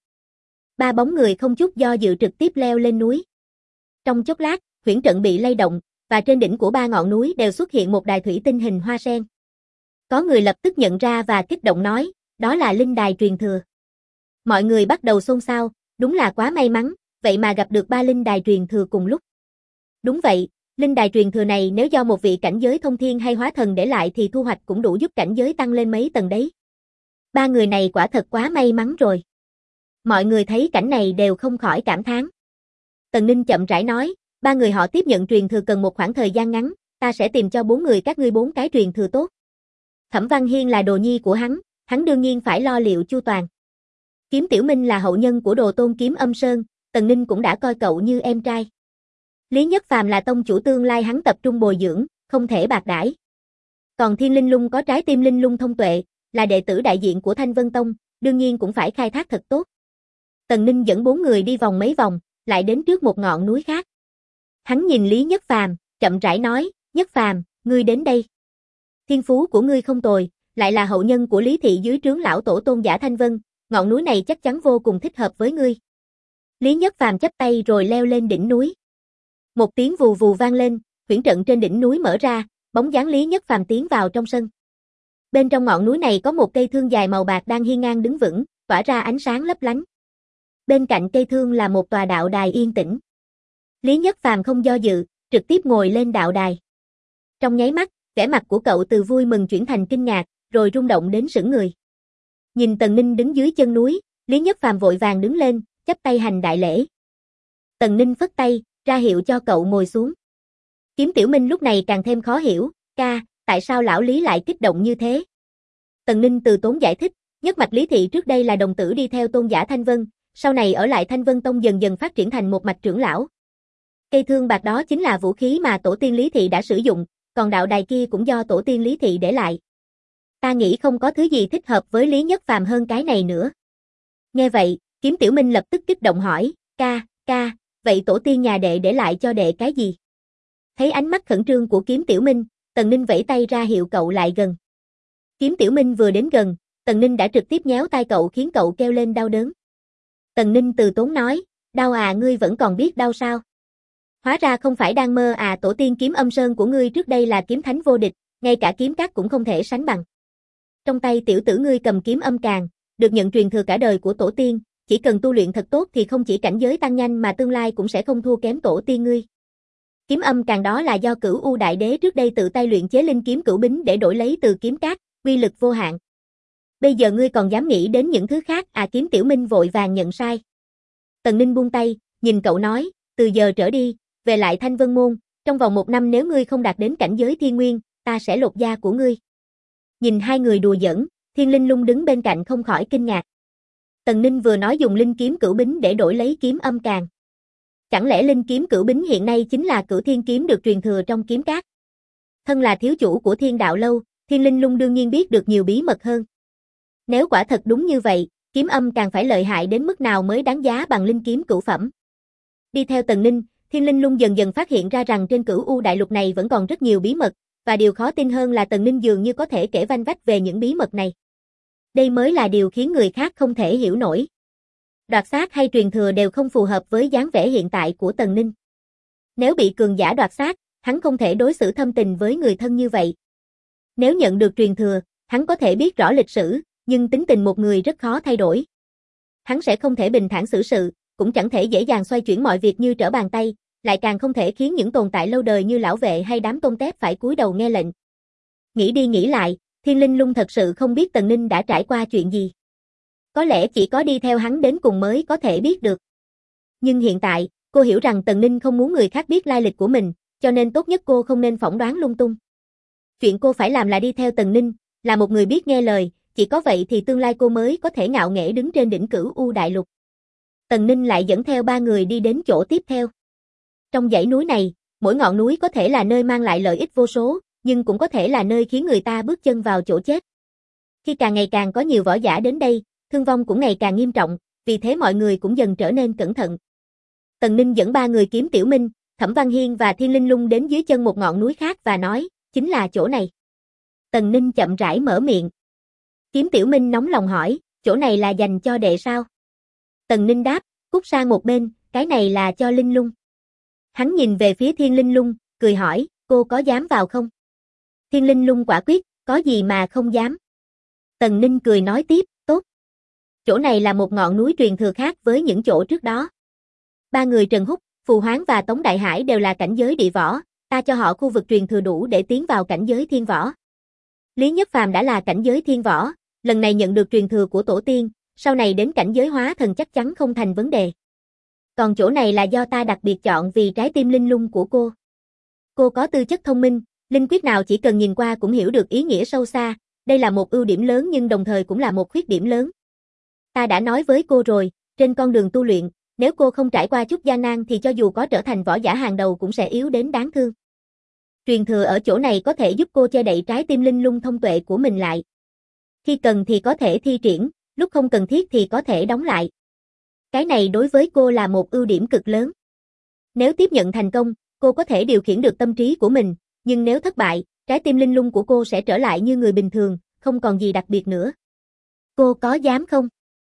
Ba bóng người không chút do dự trực tiếp leo lên núi. Trong chốc lát, huyễn trận bị lay động, và trên đỉnh của ba ngọn núi đều xuất hiện một đài thủy tinh hình hoa sen. Có người lập tức nhận ra và kích động nói, đó là linh đài truyền thừa. Mọi người bắt đầu xôn xao, đúng là quá may mắn, vậy mà gặp được ba linh đài truyền thừa cùng lúc. Đúng vậy, linh đài truyền thừa này nếu do một vị cảnh giới thông thiên hay hóa thần để lại thì thu hoạch cũng đủ giúp cảnh giới tăng lên mấy tầng đấy. Ba người này quả thật quá may mắn rồi. Mọi người thấy cảnh này đều không khỏi cảm thán. Tần Ninh chậm rãi nói, ba người họ tiếp nhận truyền thừa cần một khoảng thời gian ngắn, ta sẽ tìm cho bốn người các ngươi 4 cái truyền thừa tốt. Thẩm Văn Hiên là đồ nhi của hắn đương nhiên phải lo liệu chu toàn. Kiếm Tiểu Minh là hậu nhân của Đồ Tôn Kiếm Âm Sơn, Tần Ninh cũng đã coi cậu như em trai. Lý Nhất Phàm là tông chủ tương lai hắn tập trung bồi dưỡng, không thể bạc đãi. Còn Thiên Linh Lung có trái tim linh lung thông tuệ, là đệ tử đại diện của Thanh Vân Tông, đương nhiên cũng phải khai thác thật tốt. Tần Ninh dẫn 4 người đi vòng mấy vòng, lại đến trước một ngọn núi khác. Hắn nhìn Lý Nhất Phàm, chậm rãi nói, Nhất Phàm, ngươi đến đây. Thiên phú của ngươi không tồi, lại là hậu nhân của Lý Thị dưới trướng lão tổ tôn giả Thanh Vân, ngọn núi này chắc chắn vô cùng thích hợp với ngươi. Lý Nhất Phàm chắp tay rồi leo lên đỉnh núi. Một tiếng vù vù vang lên, huyễn trận trên đỉnh núi mở ra, bóng dáng Lý Nhất Phàm tiến vào trong sân. Bên trong ngọn núi này có một cây thương dài màu bạc đang hiên ngang đứng vững, tỏa ra ánh sáng lấp lánh. Bên cạnh cây thương là một tòa đạo đài yên tĩnh. Lý Nhất Phàm không do dự, trực tiếp ngồi lên đạo đài. Trong nháy mắt, vẻ mặt của cậu từ vui mừng chuyển thành kinh ngạc, rồi rung động đến sững người. Nhìn Tần Ninh đứng dưới chân núi, Lý Nhất Phàm vội vàng đứng lên, chắp tay hành đại lễ. Tần Ninh phất tay, ra hiệu cho cậu ngồi xuống. Kiếm Tiểu Minh lúc này càng thêm khó hiểu, ca, tại sao lão Lý lại kích động như thế? Tần Ninh từ tốn giải thích, nhất mạch Lý Thị trước đây là đồng tử đi theo tôn giả Thanh Vân, sau này ở lại Thanh Vân Tông dần dần phát triển thành một mạch trưởng lão. Cây thương bạc đó chính là vũ khí mà tổ tiên Lý Thị đã sử dụng, còn đạo đài kia cũng do tổ tiên Lý Thị để lại. Ta nghĩ không có thứ gì thích hợp với Lý Nhất Phàm hơn cái này nữa. Nghe vậy, Kiếm Tiểu Minh lập tức kích động hỏi, ca, vậy tổ tiên nhà đệ để lại cho đệ cái gì? Thấy ánh mắt khẩn trương của Kiếm Tiểu Minh, Tần Ninh vẫy tay ra hiệu cậu lại gần. Kiếm Tiểu Minh vừa đến gần, Tần Ninh đã trực tiếp nhéo tay cậu khiến cậu kêu lên đau đớn. Tần Ninh từ tốn nói, đau à, ngươi vẫn còn biết đau sao? Hóa ra không phải đang mơ à, tổ tiên Kiếm Âm Sơn của ngươi trước đây là kiếm thánh vô địch, ngay cả kiếm cát cũng không thể sánh bằng. Trong tay tiểu tử ngươi cầm kiếm âm càn, được nhận truyền thừa cả đời của tổ tiên, chỉ cần tu luyện thật tốt thì không chỉ cảnh giới tăng nhanh mà tương lai cũng sẽ không thua kém tổ tiên ngươi. Kiếm âm càn đó là do Cửu U Đại Đế trước đây tự tay luyện chế linh kiếm cửu bính để đổi lấy từ kiếm cát, uy lực vô hạn. Bây giờ ngươi còn dám nghĩ đến những thứ khác à? Kiếm Tiểu Minh vội vàng nhận sai. Tần Ninh buông tay, nhìn cậu nói, từ giờ trở đi, về lại Thanh Vân Môn, trong vòng 1 năm nếu ngươi không đạt đến cảnh giới thiên nguyên, ta sẽ lột da của ngươi. Nhìn hai người đùa giỡn, Thiên Linh Lung đứng bên cạnh không khỏi kinh ngạc. Tần Ninh vừa nói dùng linh kiếm cửu bính để đổi lấy kiếm âm càn. Chẳng lẽ linh kiếm cửu bính hiện nay chính là Cửu Thiên kiếm được truyền thừa trong kiếm cát? Thân là thiếu chủ của Thiên Đạo Lâu, Thiên Linh Lung đương nhiên biết được nhiều bí mật hơn. Nếu quả thật đúng như vậy, kiếm âm càng phải lợi hại đến mức nào mới đáng giá bằng linh kiếm cửu phẩm. Đi theo Tần Ninh, Thiên Linh Lung dần dần phát hiện ra rằng trên Cửu U Đại Lục này vẫn còn rất nhiều bí mật, và điều khó tin hơn là Tần Ninh dường như có thể kể vanh vách về những bí mật này. Đây mới là điều khiến người khác không thể hiểu nổi. Đoạt xác hay truyền thừa đều không phù hợp với dáng vẻ hiện tại của Tần Ninh. Nếu bị cường giả đoạt xác, hắn không thể đối xử thâm tình với người thân như vậy. Nếu nhận được truyền thừa, hắn có thể biết rõ lịch sử, nhưng tính tình một người rất khó thay đổi. Hắn sẽ không thể bình thản xử sự, cũng chẳng thể dễ dàng xoay chuyển mọi việc như trở bàn tay, lại càng không thể khiến những tồn tại lâu đời như lão vệ hay đám tôn tép phải cúi đầu nghe lệnh. Nghĩ đi nghĩ lại, Thiên Linh Lung thật sự không biết Tần Ninh đã trải qua chuyện gì. Có lẽ chỉ có đi theo hắn đến cùng mới có thể biết được. Nhưng hiện tại, cô hiểu rằng Tần Ninh không muốn người khác biết lai lịch của mình, cho nên tốt nhất cô không nên phỏng đoán lung tung. Chuyện cô phải làm là đi theo Tần Ninh, là một người biết nghe lời, chỉ có vậy thì tương lai cô mới có thể ngạo nghễ đứng trên đỉnh Cửu U Đại Lục. Tần Ninh lại dẫn theo 3 người đi đến chỗ tiếp theo. Trong dãy núi này, mỗi ngọn núi có thể là nơi mang lại lợi ích vô số, nhưng cũng có thể là nơi khiến người ta bước chân vào chỗ chết. Khi càng ngày càng có nhiều võ giả đến đây, thương vong cũng ngày càng nghiêm trọng, vì thế mọi người cũng dần trở nên cẩn thận. Tần Ninh dẫn 3 người Kiếm Tiểu Minh, Thẩm Văn Hiên và Thiên Linh Lung đến dưới chân một ngọn núi khác và nói, chính là chỗ này. Tần Ninh chậm rãi mở miệng. Kiếm Tiểu Minh nóng lòng hỏi, chỗ này là dành cho đệ sao? Tần Ninh đáp, cút sang một bên, cái này là cho Linh Lung. Hắn nhìn về phía Thiên Linh Lung, cười hỏi, cô có dám vào không? Thiên Linh Lung quả quyết, có gì mà không dám. Tần Ninh cười nói tiếp, tốt. Chỗ này là một ngọn núi truyền thừa khác với những chỗ trước đó. 3 người Trần Húc, Phù Hoáng và Tống Đại Hải đều là cảnh giới địa võ, ta cho họ khu vực truyền thừa đủ để tiến vào cảnh giới thiên võ. Lý Nhất Phàm đã là cảnh giới thiên võ, lần này nhận được truyền thừa của tổ tiên, sau này đến cảnh giới hóa thần chắc chắn không thành vấn đề. Còn chỗ này là do ta đặc biệt chọn vì trái tim linh lung của cô. Cô có tư chất thông minh, linh quyết nào chỉ cần nhìn qua cũng hiểu được ý nghĩa sâu xa, đây là một ưu điểm lớn nhưng đồng thời cũng là một khuyết điểm lớn. Ta đã nói với cô rồi, trên con đường tu luyện, Nếu cô không trải qua chút gian nan thì cho dù có trở thành võ giả hàng đầu cũng sẽ yếu đến đáng thương. Truyền thừa ở chỗ này có thể giúp cô che đậy trái tim linh lung thông tuệ của mình lại. Khi cần thì có thể thi triển, lúc không cần thiết thì có thể đóng lại. Cái này đối với cô là một ưu điểm cực lớn. Nếu tiếp nhận thành công, cô có thể điều khiển được tâm trí của mình, nhưng nếu thất bại, trái tim linh lung của cô sẽ trở lại như người bình thường, không còn gì đặc biệt nữa. Cô có dám không?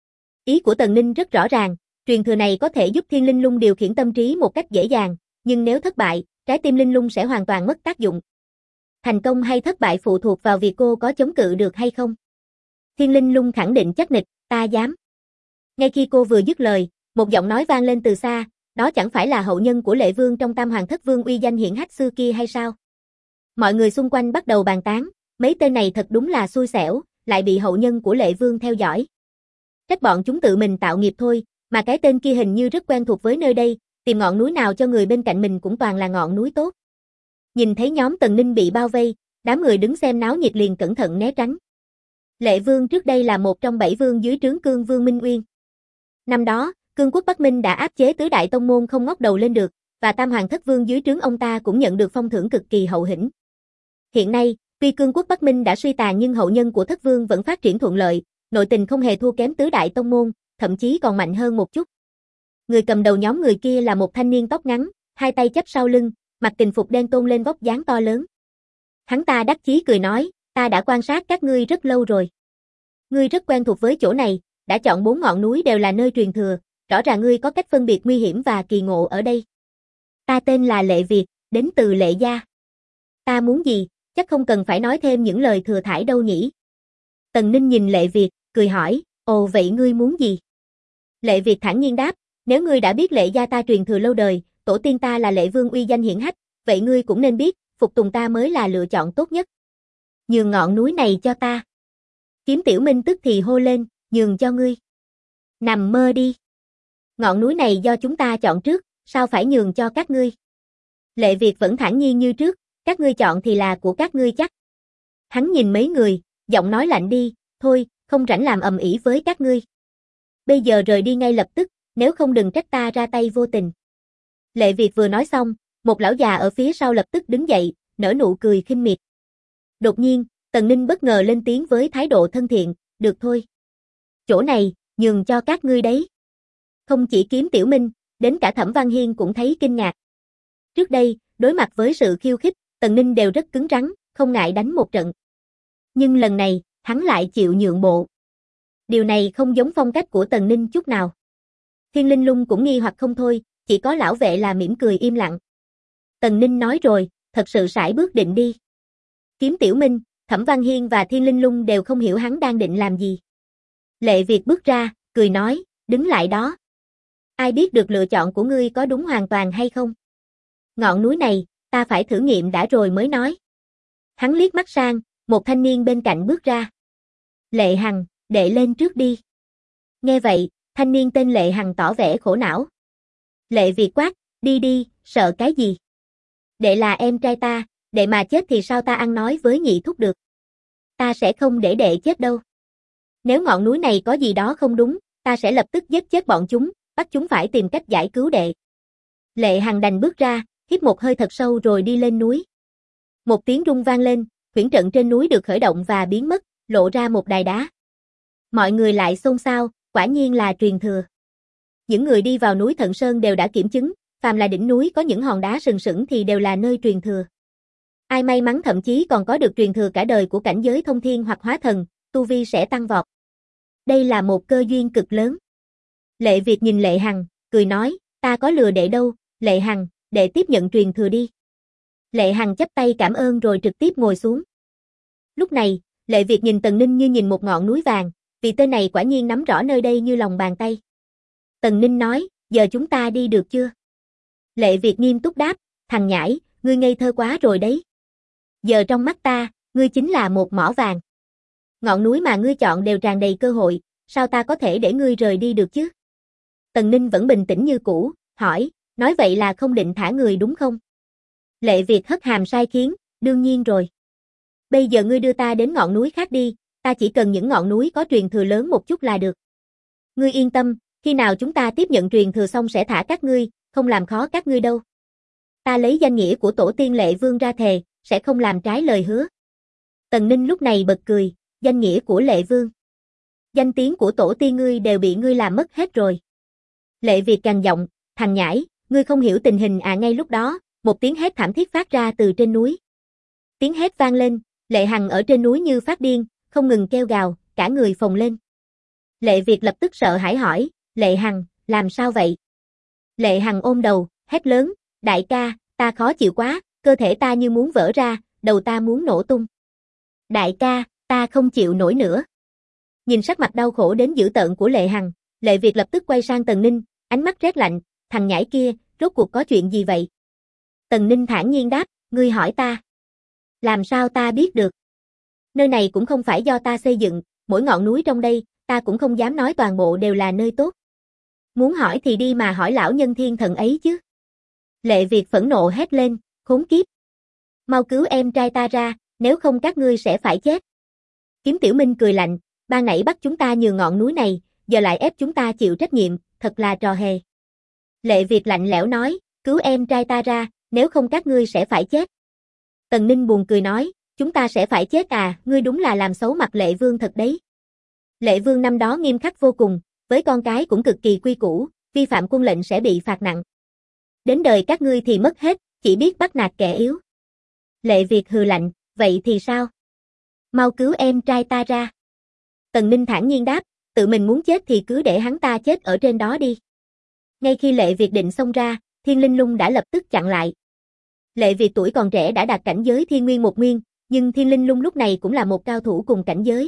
Ý của Tần Ninh rất rõ ràng, truyền thừa này có thể giúp thiên linh lung điều khiển tâm trí một cách dễ dàng, nhưng nếu thất bại, trái tim linh lung sẽ hoàn toàn mất tác dụng. Thành công hay thất bại phụ thuộc vào việc cô có chống cự được hay không. Thiên linh lung khẳng định chắc nịch, ta dám. Ngay khi cô vừa dứt lời, một giọng nói vang lên từ xa, đó chẳng phải là hậu nhân của Lệ Vương trong Tam Hoàng Thất Vương uy danh hiển hách xưa kia hay sao? Mọi người xung quanh bắt đầu bàn tán, mấy tên này thật đúng là xui xẻo, lại bị hậu nhân của Lệ Vương theo dõi. Trách bọn chúng tự mình tạo nghiệp thôi, mà cái tên kia hình như rất quen thuộc với nơi đây, tìm ngọn núi nào cho người bên cạnh mình cũng toàn là ngọn núi tốt. Nhìn thấy nhóm Tần Ninh bị bao vây, đám người đứng xem náo nhiệt liền cẩn thận né tránh. Lệ Vương trước đây là một trong 7 vương dưới trướng Cương Vương Minh Uyên. Năm đó, Cương quốc Bắc Minh đã áp chế tứ đại tông môn không ngóc đầu lên được, và Tam Hoàng Thất Vương dưới trướng ông ta cũng nhận được phong thưởng cực kỳ hậu hĩnh. Hiện nay, tuy Cương quốc Bắc Minh đã suy tàn nhưng hậu nhân của Thất Vương vẫn phát triển thuận lợi, nội tình không hề thua kém tứ đại tông môn, thậm chí còn mạnh hơn một chút. Người cầm đầu nhóm người kia là một thanh niên tóc ngắn, hai tay chắp sau lưng, mặc kình phục đen tôn lên vóc dáng to lớn. Hắn ta đắc chí cười nói, ta đã quan sát các ngươi rất lâu rồi. Ngươi rất quen thuộc với chỗ này, đã chọn 4 ngọn núi đều là nơi truyền thừa, rõ ràng ngươi có cách phân biệt nguy hiểm và kỳ ngộ ở đây. Ta tên là Lệ Việt, đến từ Lệ gia. Ta muốn gì, chắc không cần phải nói thêm những lời thừa thãi đâu nhỉ. Tần Ninh nhìn Lệ Việt, cười hỏi, ồ vậy ngươi muốn gì? Lệ Việt thản nhiên đáp, nếu ngươi đã biết Lệ gia ta truyền thừa lâu đời, tổ tiên ta là Lệ Vương uy danh hiển hách, vậy ngươi cũng nên biết, phục tùng ta mới là lựa chọn tốt nhất. Nhường ngọn núi này cho ta. Kiếm Tiểu Minh tức thì hô lên, nhường cho ngươi. Nằm mơ đi. Ngọn núi này do chúng ta chọn trước, sao phải nhường cho các ngươi? Lệ Việt vẫn thản nhiên như trước, các ngươi chọn thì là của các ngươi chắc. Hắn nhìn mấy người, giọng nói lạnh đi, thôi, không rảnh làm ầm ĩ với các ngươi. Bây giờ rời đi ngay lập tức, nếu không đừng trách ta ra tay vô tình. Lệ Việt vừa nói xong, một lão già ở phía sau lập tức đứng dậy, nở nụ cười khinh miệt. Đột nhiên, Tần Ninh bất ngờ lên tiếng với thái độ thân thiện, được thôi. Chỗ này, nhường cho các ngươi đấy. Không chỉ Kiếm Tiểu Minh, đến cả Thẩm Văn Hiên cũng thấy kinh ngạc. Trước đây, đối mặt với sự khiêu khích, Tần Ninh đều rất cứng rắn, không ngại đánh một trận. Nhưng lần này, hắn lại chịu nhượng bộ. Điều này không giống phong cách của Tần Ninh chút nào. Thiên Linh Lung cũng nghi hoặc không thôi, chỉ có lão vệ là mỉm cười im lặng. Tần Ninh nói rồi, thật sự sải bước định đi. Kiếm Tiểu Minh, Thẩm Văn Hiên và Thiên Linh Lung đều không hiểu hắn đang định làm gì. Lệ Việt bước ra, cười nói, đứng lại đó. Ai biết được lựa chọn của ngươi có đúng hoàn toàn hay không? Ngọn núi này, ta phải thử nghiệm đã rồi mới nói. Hắn liếc mắt sang, một thanh niên bên cạnh bước ra. Lệ Hằng, đệ lên trước đi. Nghe vậy, thanh niên tên Lệ Hằng tỏ vẻ khổ não. Lệ Việt quát, đi đi, sợ cái gì? Đệ là em trai ta, đệ mà chết thì sao ta ăn nói với nhị thúc được? Ta sẽ không để đệ chết đâu. Nếu ngọn núi này có gì đó không đúng, ta sẽ lập tức giết chết bọn chúng, bắt chúng phải tìm cách giải cứu đệ. Lệ Hằng đành bước ra, hít một hơi thật sâu rồi đi lên núi. Một tiếng rung vang lên, huyễn trận trên núi được khởi động và biến mất, lộ ra một đài đá. Mọi người lại xôn xao, quả nhiên là truyền thừa. Những người đi vào núi Thận Sơn đều đã kiểm chứng, phàm là đỉnh núi có những hòn đá sừng sững thì đều là nơi truyền thừa. Ai may mắn thậm chí còn có được truyền thừa cả đời của cảnh giới thông thiên hoặc hóa thần, tu vi sẽ tăng vọt. Đây là một cơ duyên cực lớn. Lệ Việt nhìn Lệ Hằng, cười nói, ta có lừa đệ đâu, Lệ Hằng, đệ tiếp nhận truyền thừa đi. Lệ Hằng chắp tay cảm ơn rồi trực tiếp ngồi xuống. Lúc này, Lệ Việt nhìn Tần Ninh như nhìn một ngọn núi vàng, vì tên này quả nhiên nắm rõ nơi đây như lòng bàn tay. Tần Ninh nói, giờ chúng ta đi được chưa? Lệ Việt nghiêm túc đáp, thằng nhãi, ngươi ngây thơ quá rồi đấy. Giờ trong mắt ta, ngươi chính là một mỏ vàng. Ngọn núi mà ngươi chọn đều tràn đầy cơ hội, sao ta có thể để ngươi rời đi được chứ? Tần Ninh vẫn bình tĩnh như cũ, hỏi, nói vậy là không định thả người đúng không? Lệ Việt hất hàm sai khiến, đương nhiên rồi. Bây giờ ngươi đưa ta đến ngọn núi khác đi, ta chỉ cần những ngọn núi có truyền thừa lớn một chút là được. Ngươi yên tâm, Khi nào chúng ta tiếp nhận truyền thừa xong sẽ thả các ngươi, không làm khó các ngươi đâu. Ta lấy danh nghĩa của tổ tiên Lệ Vương ra thề, sẽ không làm trái lời hứa. Tần Ninh lúc này bật cười, danh nghĩa của Lệ Vương. Danh tiếng của tổ tiên ngươi đều bị ngươi làm mất hết rồi. Lệ Việt gằn giọng, thằng nhãi, ngươi không hiểu tình hình à. Ngay lúc đó, một tiếng hét thảm thiết phát ra từ trên núi. Tiếng hét vang lên, Lệ Hằng ở trên núi như phát điên, không ngừng kêu gào, cả người phồng lên. Lệ Việt lập tức sợ hãi hỏi, Lệ Hằng, làm sao vậy? Lệ Hằng ôm đầu, hét lớn, đại ca, ta khó chịu quá, cơ thể ta như muốn vỡ ra, đầu ta muốn nổ tung. Đại ca, ta không chịu nổi nữa. Nhìn sắc mặt đau khổ đến dữ tợn của Lệ Hằng, Lệ Việt lập tức quay sang Tần Ninh, ánh mắt rét lạnh, thằng nhãi kia, rốt cuộc có chuyện gì vậy? Tần Ninh thản nhiên đáp, ngươi hỏi ta. Làm sao ta biết được? Nơi này cũng không phải do ta xây dựng, mỗi ngọn núi trong đây, ta cũng không dám nói toàn bộ đều là nơi tốt. Muốn hỏi thì đi mà hỏi lão nhân thiên thần ấy chứ. Lệ Việt phẫn nộ hét lên, khốn kiếp. Mau cứu em trai ta ra, nếu không các ngươi sẽ phải chết. Kiếm Tiểu Minh cười lạnh, ban nãy bắt chúng ta nhường ngọn núi này, giờ lại ép chúng ta chịu trách nhiệm, thật là trò hề. Lệ Việt lạnh lẽo nói, cứu em trai ta ra, nếu không các ngươi sẽ phải chết. Tần Ninh buồn cười nói, chúng ta sẽ phải chết à, ngươi đúng là làm xấu mặt Lệ Vương thật đấy. Lệ Vương năm đó nghiêm khắc vô cùng, với con cái cũng cực kỳ quy củ, vi phạm quân lệnh sẽ bị phạt nặng. Đến đời các ngươi thì mất hết, chỉ biết bắt nạt kẻ yếu. Lệ Việt hừ lạnh, vậy thì sao? Mau cứu em trai ta ra. Tần Ninh thản nhiên đáp, tự mình muốn chết thì cứ để hắn ta chết ở trên đó đi. Ngay khi Lệ Việt định xông ra, Thiên Linh Lung đã lập tức chặn lại. Lệ Việt tuổi còn trẻ đã đạt cảnh giới Thiên Nguyên một nguyên, nhưng Thiên Linh Lung lúc này cũng là một cao thủ cùng cảnh giới.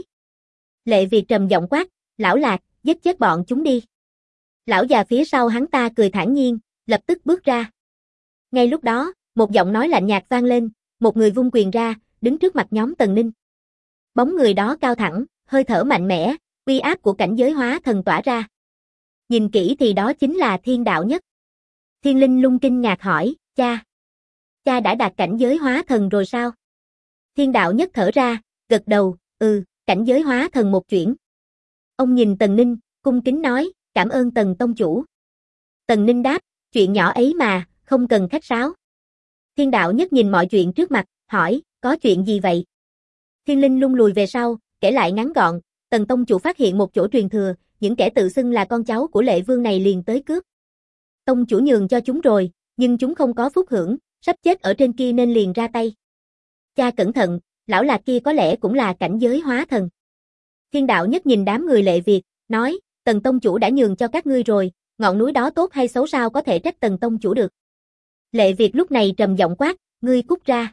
Lệ Việt trầm giọng quát, lão Lạc, giết chết bọn chúng đi. Lão già phía sau hắn ta cười thản nhiên, lập tức bước ra. Ngay lúc đó, một giọng nói lạnh nhạt vang lên, một người vung quyền ra, đứng trước mặt nhóm Tần Ninh. Bóng người đó cao thẳng, hơi thở mạnh mẽ, uy áp của cảnh giới hóa thần tỏa ra. Nhìn kỹ thì đó chính là Thiên Đạo Nhất. Thiên Linh Lung kinh ngạc hỏi, cha đã đạt cảnh giới hóa thần rồi sao? Thiên Đạo Nhất thở ra, gật đầu, cảnh giới hóa thần một chuyển. Ông nhìn Tần Ninh, cung kính nói, cảm ơn Tần tông chủ. Tần Ninh đáp, chuyện nhỏ ấy mà, không cần khách sáo. Thiên Đạo Nhất nhìn mọi chuyện trước mặt, hỏi, có chuyện gì vậy? Thiên Linh Lung lùi về sau, kể lại ngắn gọn, Tần tông chủ phát hiện một chỗ truyền thừa, những kẻ tự xưng là con cháu của Lệ Vương này liền tới cướp. Tông chủ nhường cho chúng rồi, nhưng chúng không có phúc hưởng, sắp chết ở trên kia nên liền ra tay. Cha cẩn thận, lão Lạc kia có lẽ cũng là cảnh giới hóa thần. Thiên Đạo Nhất nhìn đám người Lệ Việt, nói, Tần tông chủ đã nhường cho các ngươi rồi, ngọn núi đó tốt hay xấu sao có thể trách Tần tông chủ được. Lệ Việt lúc này trầm giọng quát, ngươi cút ra.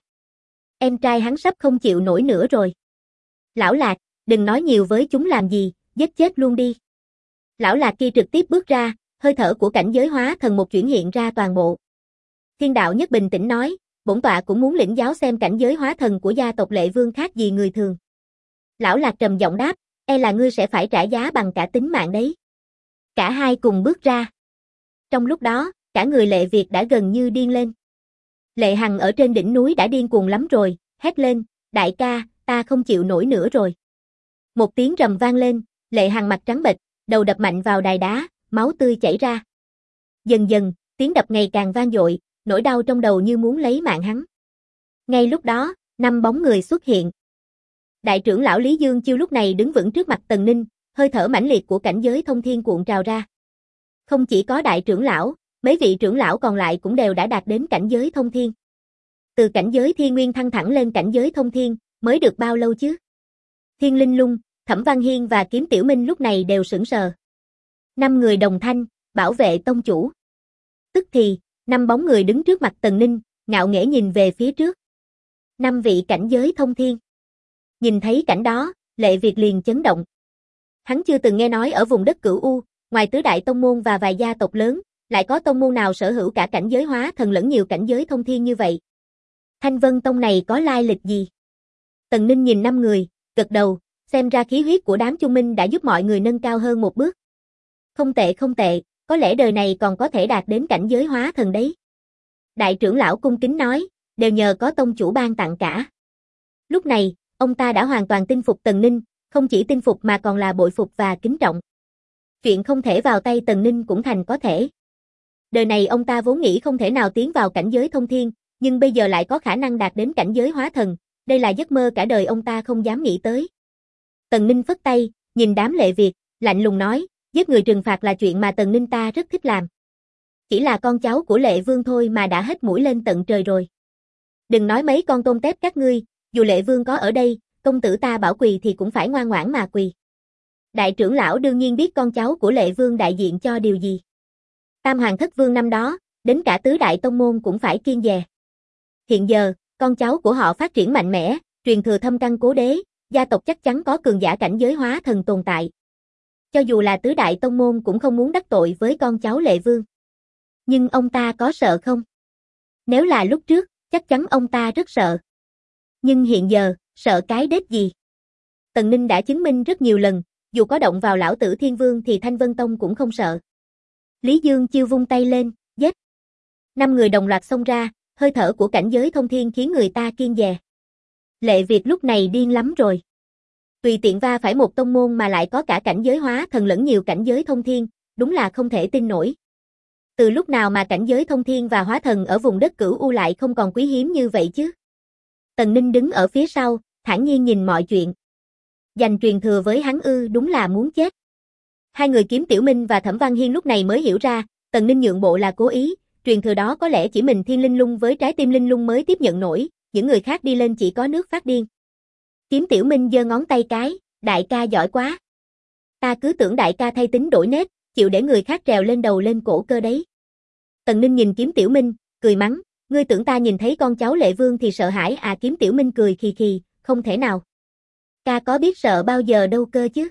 Em trai hắn sắp không chịu nổi nữa rồi. Lão Lạc, đừng nói nhiều với chúng làm gì, giết chết luôn đi. Lão Lạc kia trực tiếp bước ra, hơi thở của cảnh giới hóa thần một chuyển hiện ra toàn bộ. Thiên Đạo Nhất bình tĩnh nói, bổn tọa cũng muốn lĩnh giáo xem cảnh giới hóa thần của gia tộc Lệ Vương khác gì người thường. Lão Lạc trầm giọng đáp, e là ngươi sẽ phải trả giá bằng cả tính mạng đấy. Cả hai cùng bước ra. Trong lúc đó, cả người Lệ Việt đã gần như điên lên. Lệ Hằng ở trên đỉnh núi đã điên cuồng lắm rồi, hét lên, đại ca, ta không chịu nổi nữa rồi. Một tiếng rầm vang lên, Lệ Hằng mặt trắng bệch, đầu đập mạnh vào đài đá, máu tươi chảy ra. Dần dần, tiếng đập ngày càng vang dội, nỗi đau trong đầu như muốn lấy mạng hắn. Ngay lúc đó, 5 bóng người xuất hiện. Đại trưởng lão Lý Dương Chiêu lúc này đứng vững trước mặt Tần Ninh, hơi thở mãnh liệt của cảnh giới thông thiên cuộn trào ra. Không chỉ có đại trưởng lão, mấy vị trưởng lão còn lại cũng đều đã đạt đến cảnh giới thông thiên. Từ cảnh giới thiên nguyên thăng thẳng lên cảnh giới thông thiên, mới được bao lâu chứ? Thiên Linh Lung, Thẩm Văn Hiên và Kiếm Tiểu Minh lúc này đều sững sờ. 5 người đồng thanh, bảo vệ tông chủ. Tức thì, 5 bóng người đứng trước mặt Tần Ninh, ngạo nghễ nhìn về phía trước. 5 vị cảnh giới thông thiên. Nhìn thấy cảnh đó, Lệ Việt liền chấn động. Hắn chưa từng nghe nói ở vùng đất Cửu U, ngoài tứ đại tông môn và vài gia tộc lớn, lại có tông môn nào sở hữu cả cảnh giới hóa thần lẫn nhiều cảnh giới thông thiên như vậy. Thanh Vân Tông này có lai lịch gì? Tần Ninh nhìn 5 người, gật đầu, xem ra khí huyết của đám Chung Minh đã giúp mọi người nâng cao hơn một bước. Không tệ không tệ, có lẽ đời này còn có thể đạt đến cảnh giới hóa thần đấy. Đại trưởng lão cung kính nói, đều nhờ có tông chủ ban tặng cả. Lúc này, ông ta đã hoàn toàn tin phục Tần Ninh, không chỉ tin phục mà còn là bội phục và kính trọng. Chuyện không thể vào tay Tần Ninh cũng thành có thể. Đời này ông ta vốn nghĩ không thể nào tiến vào cảnh giới thông thiên, nhưng bây giờ lại có khả năng đạt đến cảnh giới hóa thần, đây là giấc mơ cả đời ông ta không dám nghĩ tới. Tần Ninh phất tay, nhìn đám Lệ Việt, lạnh lùng nói, giết người trừng phạt là chuyện mà Tần Ninh ta rất thích làm. Chỉ là con cháu của Lệ Vương thôi mà đã hết mũi lên tận trời rồi. Đừng nói mấy con tôm tép các ngươi, dù Lệ Vương có ở đây, công tử ta bảo quỳ thì cũng phải ngoan ngoãn mà quỳ. Đại trưởng lão đương nhiên biết con cháu của Lệ Vương đại diện cho điều gì. Tam Hoàng Thất Vương năm đó, đến cả tứ đại tông môn cũng phải kiêng dè. Hiện giờ, con cháu của họ phát triển mạnh mẽ, truyền thừa thâm căn cố đế, gia tộc chắc chắn có cường giả cảnh giới hóa thần tồn tại. Cho dù là tứ đại tông môn cũng không muốn đắc tội với con cháu Lệ Vương. Nhưng ông ta có sợ không? Nếu là lúc trước, chắc chắn ông ta rất sợ. Nhưng hiện giờ, sợ cái đết gì? Tần Ninh đã chứng minh rất nhiều lần, dù có động vào lão tử Thiên Vương thì Thanh Vân Tông cũng không sợ. Lý Dương Chiêu vung tay lên, giết. 5 người đồng loạt xông ra, hơi thở của cảnh giới thông thiên khiến người ta kiêng dè. Lệ Việt lúc này điên lắm rồi. Tùy tiện va phải một tông môn mà lại có cả cảnh giới hóa thần lẫn nhiều cảnh giới thông thiên, đúng là không thể tin nổi. Từ lúc nào mà cảnh giới thông thiên và hóa thần ở vùng đất Cửu U lại không còn quý hiếm như vậy chứ? Tần Ninh đứng ở phía sau, thản nhiên nhìn mọi chuyện. Giành truyền thừa với hắn ư, đúng là muốn chết. Hai người Kiếm Tiểu Minh và Thẩm Văn Hiên lúc này mới hiểu ra, Tần Ninh nhượng bộ là cố ý, truyền thừa đó có lẽ chỉ mình Thiên Linh Lung với trái tim Linh Lung mới tiếp nhận nổi, những người khác đi lên chỉ có nước phát điên. Kiếm Tiểu Minh giơ ngón tay cái, đại ca giỏi quá. Ta cứ tưởng đại ca thay tính đổi nết, chịu để người khác trèo lên đầu lên cổ cơ đấy. Tần Ninh nhìn Kiếm Tiểu Minh, cười mắng, ngươi tưởng ta nhìn thấy con cháu Lệ Vương thì sợ hãi à? Kiếm Tiểu Minh cười khì khì, không thể nào. Ca có biết sợ bao giờ đâu cơ chứ.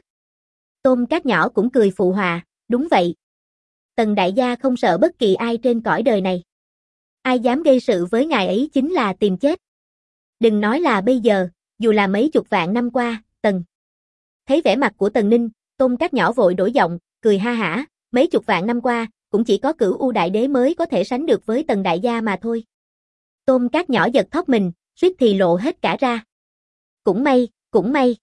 Tôm Cát Nhỏ cũng cười phụ họa, đúng vậy. Tần đại gia không sợ bất kỳ ai trên cõi đời này. Ai dám gây sự với ngài ấy chính là tìm chết. Đừng nói là bây giờ, dù là mấy chục vạn năm qua, Tần. Thấy vẻ mặt của Tần Ninh, Tôm Cát Nhỏ vội đổi giọng, cười ha hả, mấy chục vạn năm qua, cũng chỉ có Cửu U đại đế mới có thể sánh được với Tần đại gia mà thôi. Tôm Cát Nhỏ giật thót mình, suýt thì lộ hết cả ra. Cũng may, cũng may.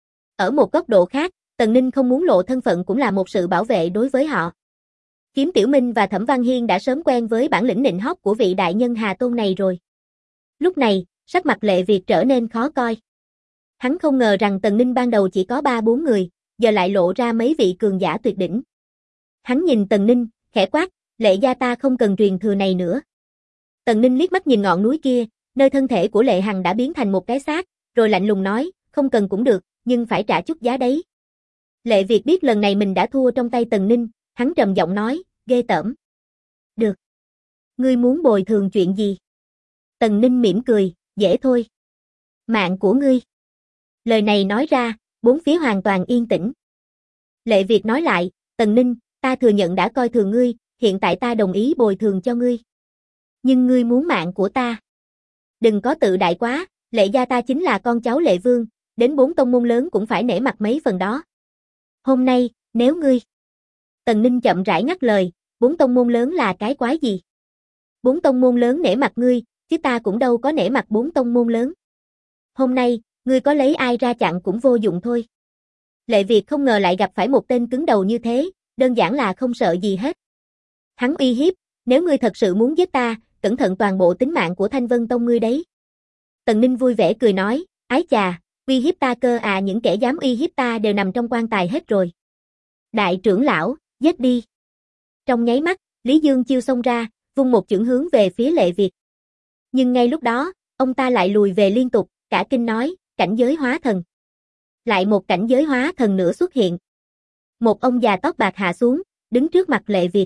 Ở một góc độ khác, Tần Ninh không muốn lộ thân phận cũng là một sự bảo vệ đối với họ. Kiếm Tiểu Minh và Thẩm Văn Hiên đã sớm quen với bản lĩnh nịnh hót của vị đại nhân Hà Tôn này rồi. Lúc này, sắc mặt Lệ Việt trở nên khó coi. Hắn không ngờ rằng Tần Ninh ban đầu chỉ có 3-4 người, giờ lại lộ ra mấy vị cường giả tuyệt đỉnh. Hắn nhìn Tần Ninh, khẽ quát, Lệ gia ta không cần truyền thừa này nữa. Tần Ninh liếc mắt nhìn ngọn núi kia, nơi thân thể của Lệ Hằng đã biến thành một cái xác, rồi lạnh lùng nói, không cần cũng được, nhưng phải trả chút giá đấy. Lệ Việt biết lần này mình đã thua trong tay Tần Ninh, hắn trầm giọng nói, ghê tởm. Được. Ngươi muốn bồi thường chuyện gì? Tần Ninh mỉm cười, dễ thôi. Mạng của ngươi. Lời này nói ra, bốn phía hoàn toàn yên tĩnh. Lệ Việt nói lại, Tần Ninh, ta thừa nhận đã coi thường ngươi, hiện tại ta đồng ý bồi thường cho ngươi. Nhưng ngươi muốn mạng của ta. Đừng có tự đại quá, Lệ gia ta chính là con cháu Lệ Vương, đến 4 tông môn lớn cũng phải nể mặt mấy phần đó. Hôm nay, nếu ngươi... Tần Ninh chậm rãi ngắt lời, 4 tông môn lớn là cái quái gì? 4 tông môn lớn nể mặt ngươi, chứ ta cũng đâu có nể mặt 4 tông môn lớn. Hôm nay, ngươi có lấy ai ra chặn cũng vô dụng thôi. Lệ Việt không ngờ lại gặp phải một tên cứng đầu như thế, đơn giản là không sợ gì hết. Hắn uy hiếp, nếu ngươi thật sự muốn giết ta, cẩn thận toàn bộ tính mạng của Thanh Vân Tông ngươi đấy. Tần Ninh vui vẻ cười nói, ái chà, uy hiếp ta cơ à? Những kẻ dám uy hiếp ta đều nằm trong quan tài hết rồi. Đại trưởng lão, giết đi. Trong nháy mắt, Lý Dương Chiêu xông ra, vung một chưởng hướng về phía Lệ Việt. Nhưng ngay lúc đó, ông ta lại lùi về liên tục, cả kinh nói, cảnh giới hóa thần. Lại một cảnh giới hóa thần nữa xuất hiện. Một ông già tóc bạc hạ xuống, đứng trước mặt Lệ Việt.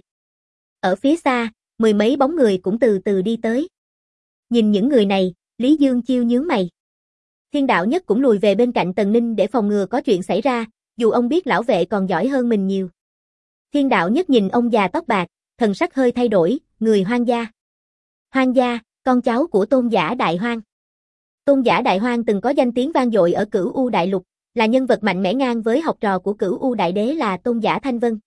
Ở phía xa, 10 mấy bóng người cũng từ từ đi tới. Nhìn những người này, Lý Dương Chiêu nhướng mày. Thiên đạo nhất cũng lùi về bên cạnh Tần Ninh để phòng ngừa có chuyện xảy ra, dù ông biết lão vệ còn giỏi hơn mình nhiều. Thiên đạo nhất nhìn ông già tóc bạc, thần sắc hơi thay đổi, người Hoang gia. Hoang gia, con cháu của Tôn giả Đại Hoang. Tôn giả Đại Hoang từng có danh tiếng vang dội ở Cửu U Đại Lục, là nhân vật mạnh mẽ ngang với học trò của Cửu U Đại Đế là Tôn giả Thanh Vân.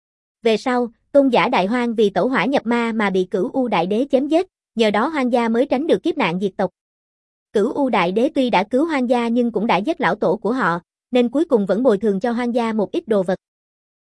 Về sau, Tôn giả Đại Hoang vì tẩu hỏa nhập ma mà bị Cửu U Đại Đế chém giết, nhờ đó Hoang gia mới tránh được kiếp nạn diệt tộc. Cửu U Đại Đế tuy đã cứu Hoang gia nhưng cũng đã giết lão tổ của họ, nên cuối cùng vẫn bồi thường cho Hoang gia một ít đồ vật.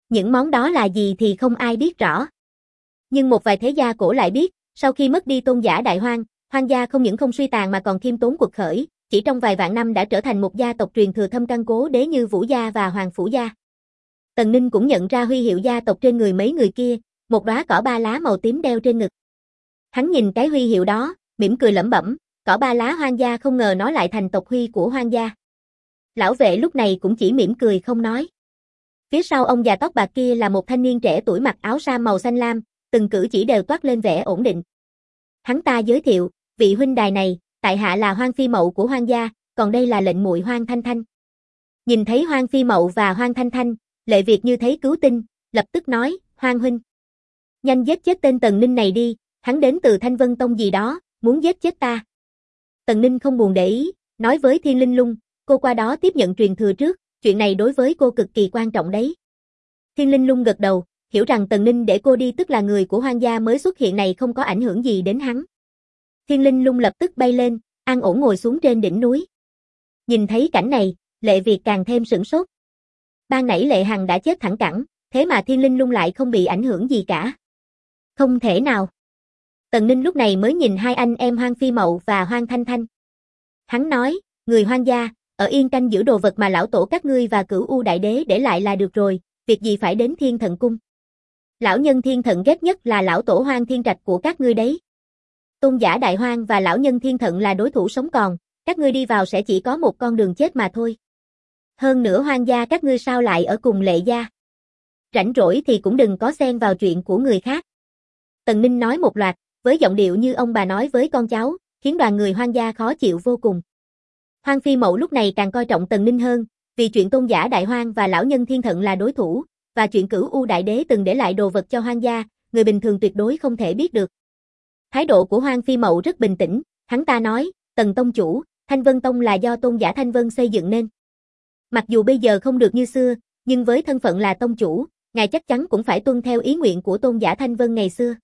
Những món đó là gì thì không ai biết rõ. Nhưng một vài thế gia cổ lại biết, sau khi mất đi tôn giả Đại Hoang, Hoang gia không những không suy tàn mà còn khiêm tốn quật khởi, chỉ trong vài vạn năm đã trở thành một gia tộc truyền thừa thâm căn cố đế như Vũ gia và Hoàng Phủ gia. Tần Ninh cũng nhận ra huy hiệu gia tộc trên người mấy người kia, một đóa cỏ ba lá màu tím đeo trên ngực. Hắn nhìn cái huy hiệu đó, mỉm cười lẩm bẩm, cỏ ba lá Hoang gia, không ngờ nó lại thành tộc huy của Hoang gia. Lão vệ lúc này cũng chỉ mỉm cười không nói. Phía sau ông già tóc bạc kia là một thanh niên trẻ tuổi mặc áo sam màu xanh lam, từng cử chỉ đều toát lên vẻ ổn định. Hắn ta giới thiệu, vị huynh đài này, tại hạ là Hoang phi mậu của Hoang gia, còn đây là lệnh muội Hoang Thanh Thanh. Nhìn thấy Hoang phi mậu và Hoang Thanh Thanh, Lệ Việt như thấy cứu tinh, lập tức nói, Hoang huynh, nhanh giết chết tên Tần Ninh này đi, hắn đến từ Thanh Vân Tông gì đó, muốn giết chết ta. Tần Ninh không buồn để ý, nói với Thiên Linh Lung, cô qua đó tiếp nhận truyền thừa trước, chuyện này đối với cô cực kỳ quan trọng đấy. Thiên Linh Lung gật đầu, hiểu rằng Tần Ninh để cô đi tức là người của Hoang gia mới xuất hiện này không có ảnh hưởng gì đến hắn. Thiên Linh Lung lập tức bay lên, an ổn ngồi xuống trên đỉnh núi. Nhìn thấy cảnh này, Lệ Việt càng thêm sửng sốt. Ban nãy Lệ Hằng đã chết thẳng cẳng, thế mà Thiên Linh Lung lại không bị ảnh hưởng gì cả. Không thể nào. Tần Ninh lúc này mới nhìn hai anh em Hoang Phi Mậu và Hoang Thanh Thanh. Hắn nói, người Hoang gia, ở yên canh giữ đồ vật mà lão tổ các ngươi và Cửu U Đại Đế để lại là được rồi, việc gì phải đến Thiên Thận Cung. Lão nhân Thiên Thận ghét nhất là lão tổ Hoang Thiên Trạch của các ngươi đấy. Tôn giả Đại Hoang và lão nhân Thiên Thận là đối thủ sống còn, các ngươi đi vào sẽ chỉ có một con đường chết mà thôi. Hơn nữa Hoang gia các ngươi sao lại ở cùng Lệ gia. Rảnh rỗi thì cũng đừng có xen vào chuyện của người khác. Tần Ninh nói một loạt, với giọng điệu như ông bà nói với con cháu, khiến đoàn người Hoang gia khó chịu vô cùng. Hoang Phi Mậu lúc này càng coi trọng Tần Ninh hơn, vì chuyện tôn giả Đại Hoang và lão nhân Thiên Thận là đối thủ, và chuyện Cửu U Đại Đế từng để lại đồ vật cho Hoang gia, người bình thường tuyệt đối không thể biết được. Thái độ của Hoang Phi Mậu rất bình tĩnh, hắn ta nói, Tần tông chủ, Thanh Vân Tông là do tôn giả Thanh Vân xây dựng nên. Mặc dù bây giờ không được như xưa, nhưng với thân phận là tông chủ, ngài chắc chắn cũng phải tuân theo ý nguyện của tôn giả Thanh Vân ngày xưa.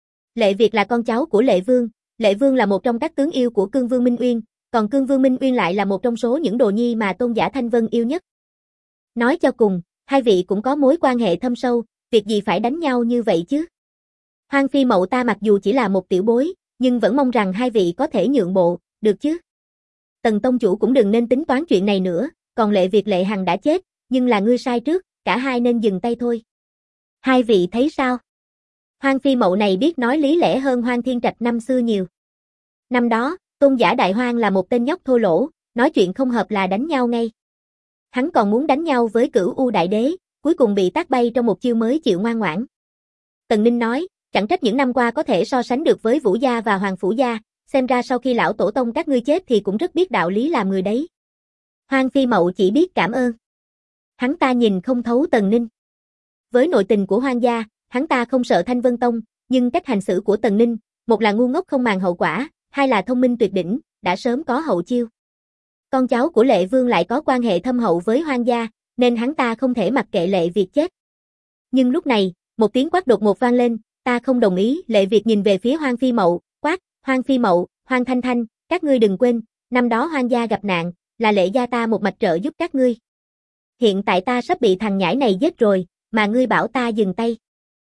Lệ Việt là con cháu của Lệ Vương là một trong các tướng yêu của Cương Vương Minh Uyên, còn Cương Vương Minh Uyên lại là một trong số những đồ nhi mà tôn giả Thanh Vân yêu nhất. Nói cho cùng, hai vị cũng có mối quan hệ thâm sâu, việc gì phải đánh nhau như vậy chứ? Hoang Phi Mậu ta mặc dù chỉ là một tiểu bối, nhưng vẫn mong rằng hai vị có thể nhượng bộ, được chứ? Tần tông chủ cũng đừng nên tính toán chuyện này nữa, còn Lệ Việt Lệ Hằng đã chết, nhưng là ngươi sai trước, cả hai nên dừng tay thôi. Hai vị thấy sao? Hoang Phi Mậu này biết nói lý lẽ hơn Hoang Thiên Trạch năm xưa nhiều. Năm đó, tôn giả Đại Hoang là một tên nhóc thô lỗ, nói chuyện không hợp là đánh nhau ngay. Hắn còn muốn đánh nhau với Cửu U Đại Đế, cuối cùng bị tát bay trong một chiêu mới chịu ngoan ngoãn. Tần Ninh nói, chẳng trách những năm qua có thể so sánh được với Vũ gia và Hoàng Phủ gia, xem ra sau khi lão tổ tông các ngươi chết thì cũng rất biết đạo lý làm người đấy. Hoang Phi Mậu chỉ biết cảm ơn. Hắn ta nhìn không thấu Tần Ninh. Với nội tình của Hoang gia, hắn ta không sợ Thanh Vân Tông, nhưng cách hành xử của Tần Ninh, một là ngu ngốc không màng hậu quả, hai là thông minh tuyệt đỉnh, đã sớm có hậu chiêu. Con cháu của Lệ Vương lại có quan hệ thâm hậu với Hoang gia, nên hắn ta không thể mặc kệ Lệ Việt chết. Nhưng lúc này, một tiếng quát đột ngột vang lên, ta không đồng ý. Lệ Việt nhìn về phía Hoang Phi Mậu, quát, Hoang Phi Mậu, Hoang Thanh Thanh, các ngươi đừng quên, năm đó Hoang gia gặp nạn, là Lệ gia ta một mạch trợ giúp các ngươi. Hiện tại ta sắp bị thằng nhãi này giết rồi, mà ngươi bảo ta dừng tay.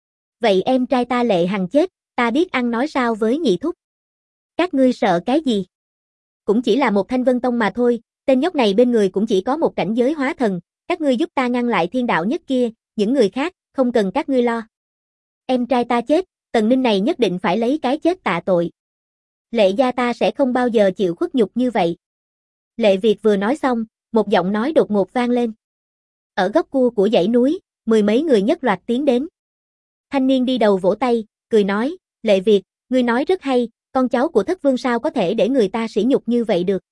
Vậy em trai ta Lệ Hằng chết, ta biết ăn nói sao với nhị thúc. Các ngươi sợ cái gì? Cũng chỉ là một Thanh Vân Tông mà thôi, tên nhóc này bên người cũng chỉ có một cảnh giới hóa thần, các ngươi giúp ta ngăn lại Thiên Đạo Nhất kia, những người khác, không cần các ngươi lo. Em trai ta chết, Tần Ninh này nhất định phải lấy cái chết tạ tội. Lệ gia ta sẽ không bao giờ chịu khuất nhục như vậy. Lệ Việt vừa nói xong, một giọng nói đột ngột vang lên. Ở góc cua của dãy núi, mười mấy người nhất loạt tiến đến. Thanh niên đi đầu vỗ tay, cười nói, Lệ Việt, ngươi nói rất hay, con cháu của Thất Vương sao có thể để người ta sỉ nhục như vậy được.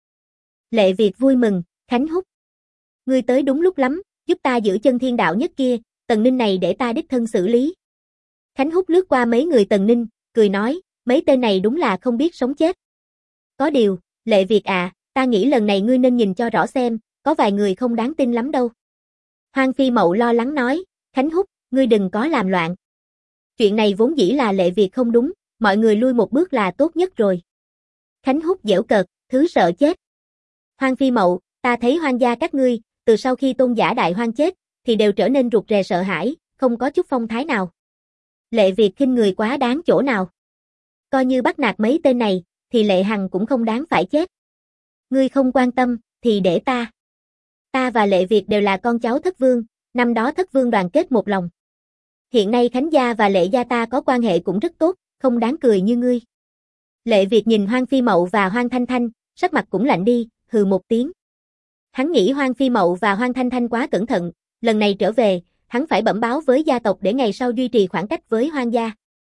Lệ Việt vui mừng, Khánh Húc. Ngươi tới đúng lúc lắm, giúp ta giữ chân Thiên Đạo Nhất kia, Tần Ninh này để ta đích thân xử lý. Khánh Húc lướt qua mấy người Tần Ninh, cười nói, mấy tên này đúng là không biết sống chết. Có điều, Lệ Việt à, ta nghĩ lần này ngươi nên nhìn cho rõ xem, có vài người không đáng tin lắm đâu. Hoang Phi Mậu lo lắng nói, Khánh Húc, ngươi đừng có làm loạn. Chuyện này vốn dĩ là Lệ Việt không đúng, mọi người lui một bước là tốt nhất rồi. Khánh Húc giễu cợt, thứ sợ chết. Hoang Phi Mậu, ta thấy Hoang gia các ngươi, từ sau khi tôn giả Đại Hoang chết, thì đều trở nên rụt rè sợ hãi, không có chút phong thái nào. Lệ Việt khinh người quá đáng chỗ nào. Coi như bắt nạt mấy tên này, thì Lệ Hằng cũng không đáng phải chết. Ngươi không quan tâm, thì để ta. Ta và Lệ Việt đều là con cháu Thất Vương, năm đó Thất Vương đoàn kết một lòng. Hiện nay Khánh gia và Lệ gia ta có quan hệ cũng rất tốt, không đáng cười như ngươi. Lệ Việt nhìn Hoang Phi Mậu và Hoang Thanh Thanh, sắc mặt cũng lạnh đi, hừ một tiếng. Hắn nghĩ Hoang Phi Mậu và Hoang Thanh Thanh quá cẩn thận, lần này trở về, hắn phải bẩm báo với gia tộc để ngày sau duy trì khoảng cách với Hoang gia.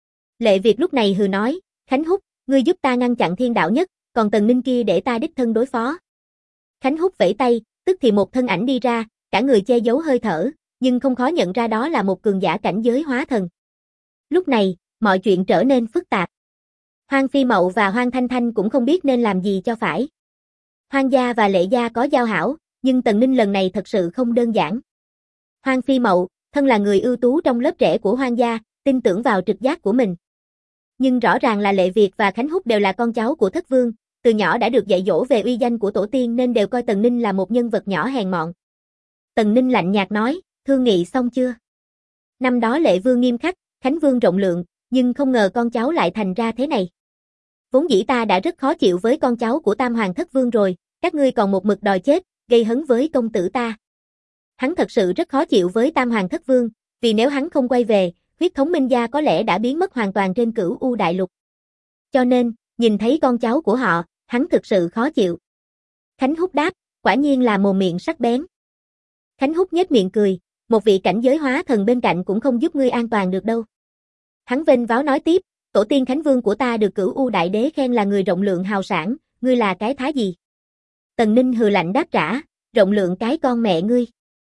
Lệ Việt lúc này hừ nói, Khánh Húc, ngươi giúp ta ngăn chặn Thiên Đạo Nhất, còn Tần Ninh kia để ta đích thân đối phó. Khánh Húc vẫy tay, tức thì một thân ảnh đi ra, cả người che giấu hơi thở, nhưng không khó nhận ra đó là một cường giả cảnh giới hóa thần. Lúc này, mọi chuyện trở nên phức tạp. Hoang Phi Mậu và Hoang Thanh Thanh cũng không biết nên làm gì cho phải. Hoang gia và Lệ gia có giao hảo, nhưng Tần Ninh lần này thật sự không đơn giản. Hoang Phi Mậu, thân là người ưu tú trong lớp trẻ của Hoang gia, tin tưởng vào trực giác của mình. Nhưng rõ ràng là Lệ Việt và Khánh Húc đều là con cháu của Thất Vương, từ nhỏ đã được dạy dỗ về uy danh của tổ tiên nên đều coi Tần Ninh là một nhân vật nhỏ hèn mọn. Tần Ninh lạnh nhạt nói, thương nghị xong chưa? Năm đó Lệ Vương nghiêm khắc, Khánh Vương rộng lượng, nhưng không ngờ con cháu lại thành ra thế này. Vốn dĩ ta đã rất khó chịu với con cháu của Tam Hoàng Thất Vương rồi, các ngươi còn một mực đòi chết, gây hấn với công tử ta. Hắn thật sự rất khó chịu với Tam Hoàng Thất Vương, vì nếu hắn không quay về, huyết thống Minh gia có lẽ đã biến mất hoàn toàn trên Cửu U Đại Lục. Cho nên, nhìn thấy con cháu của họ, hắn thực sự khó chịu. Khánh Húc đáp, quả nhiên là mồm miệng sắc bén. Khánh Húc nhếch miệng cười, một vị cảnh giới hóa thần bên cạnh cũng không giúp ngươi an toàn được đâu. Hắn vênh váo nói tiếp, tổ tiên Khánh Vương của ta được Cửu U Đại Đế khen là người rộng lượng hào sảng, ngươi là cái thá gì? Tần Ninh hừ lạnh đáp trả, rộng lượng cái con mẹ ngươi.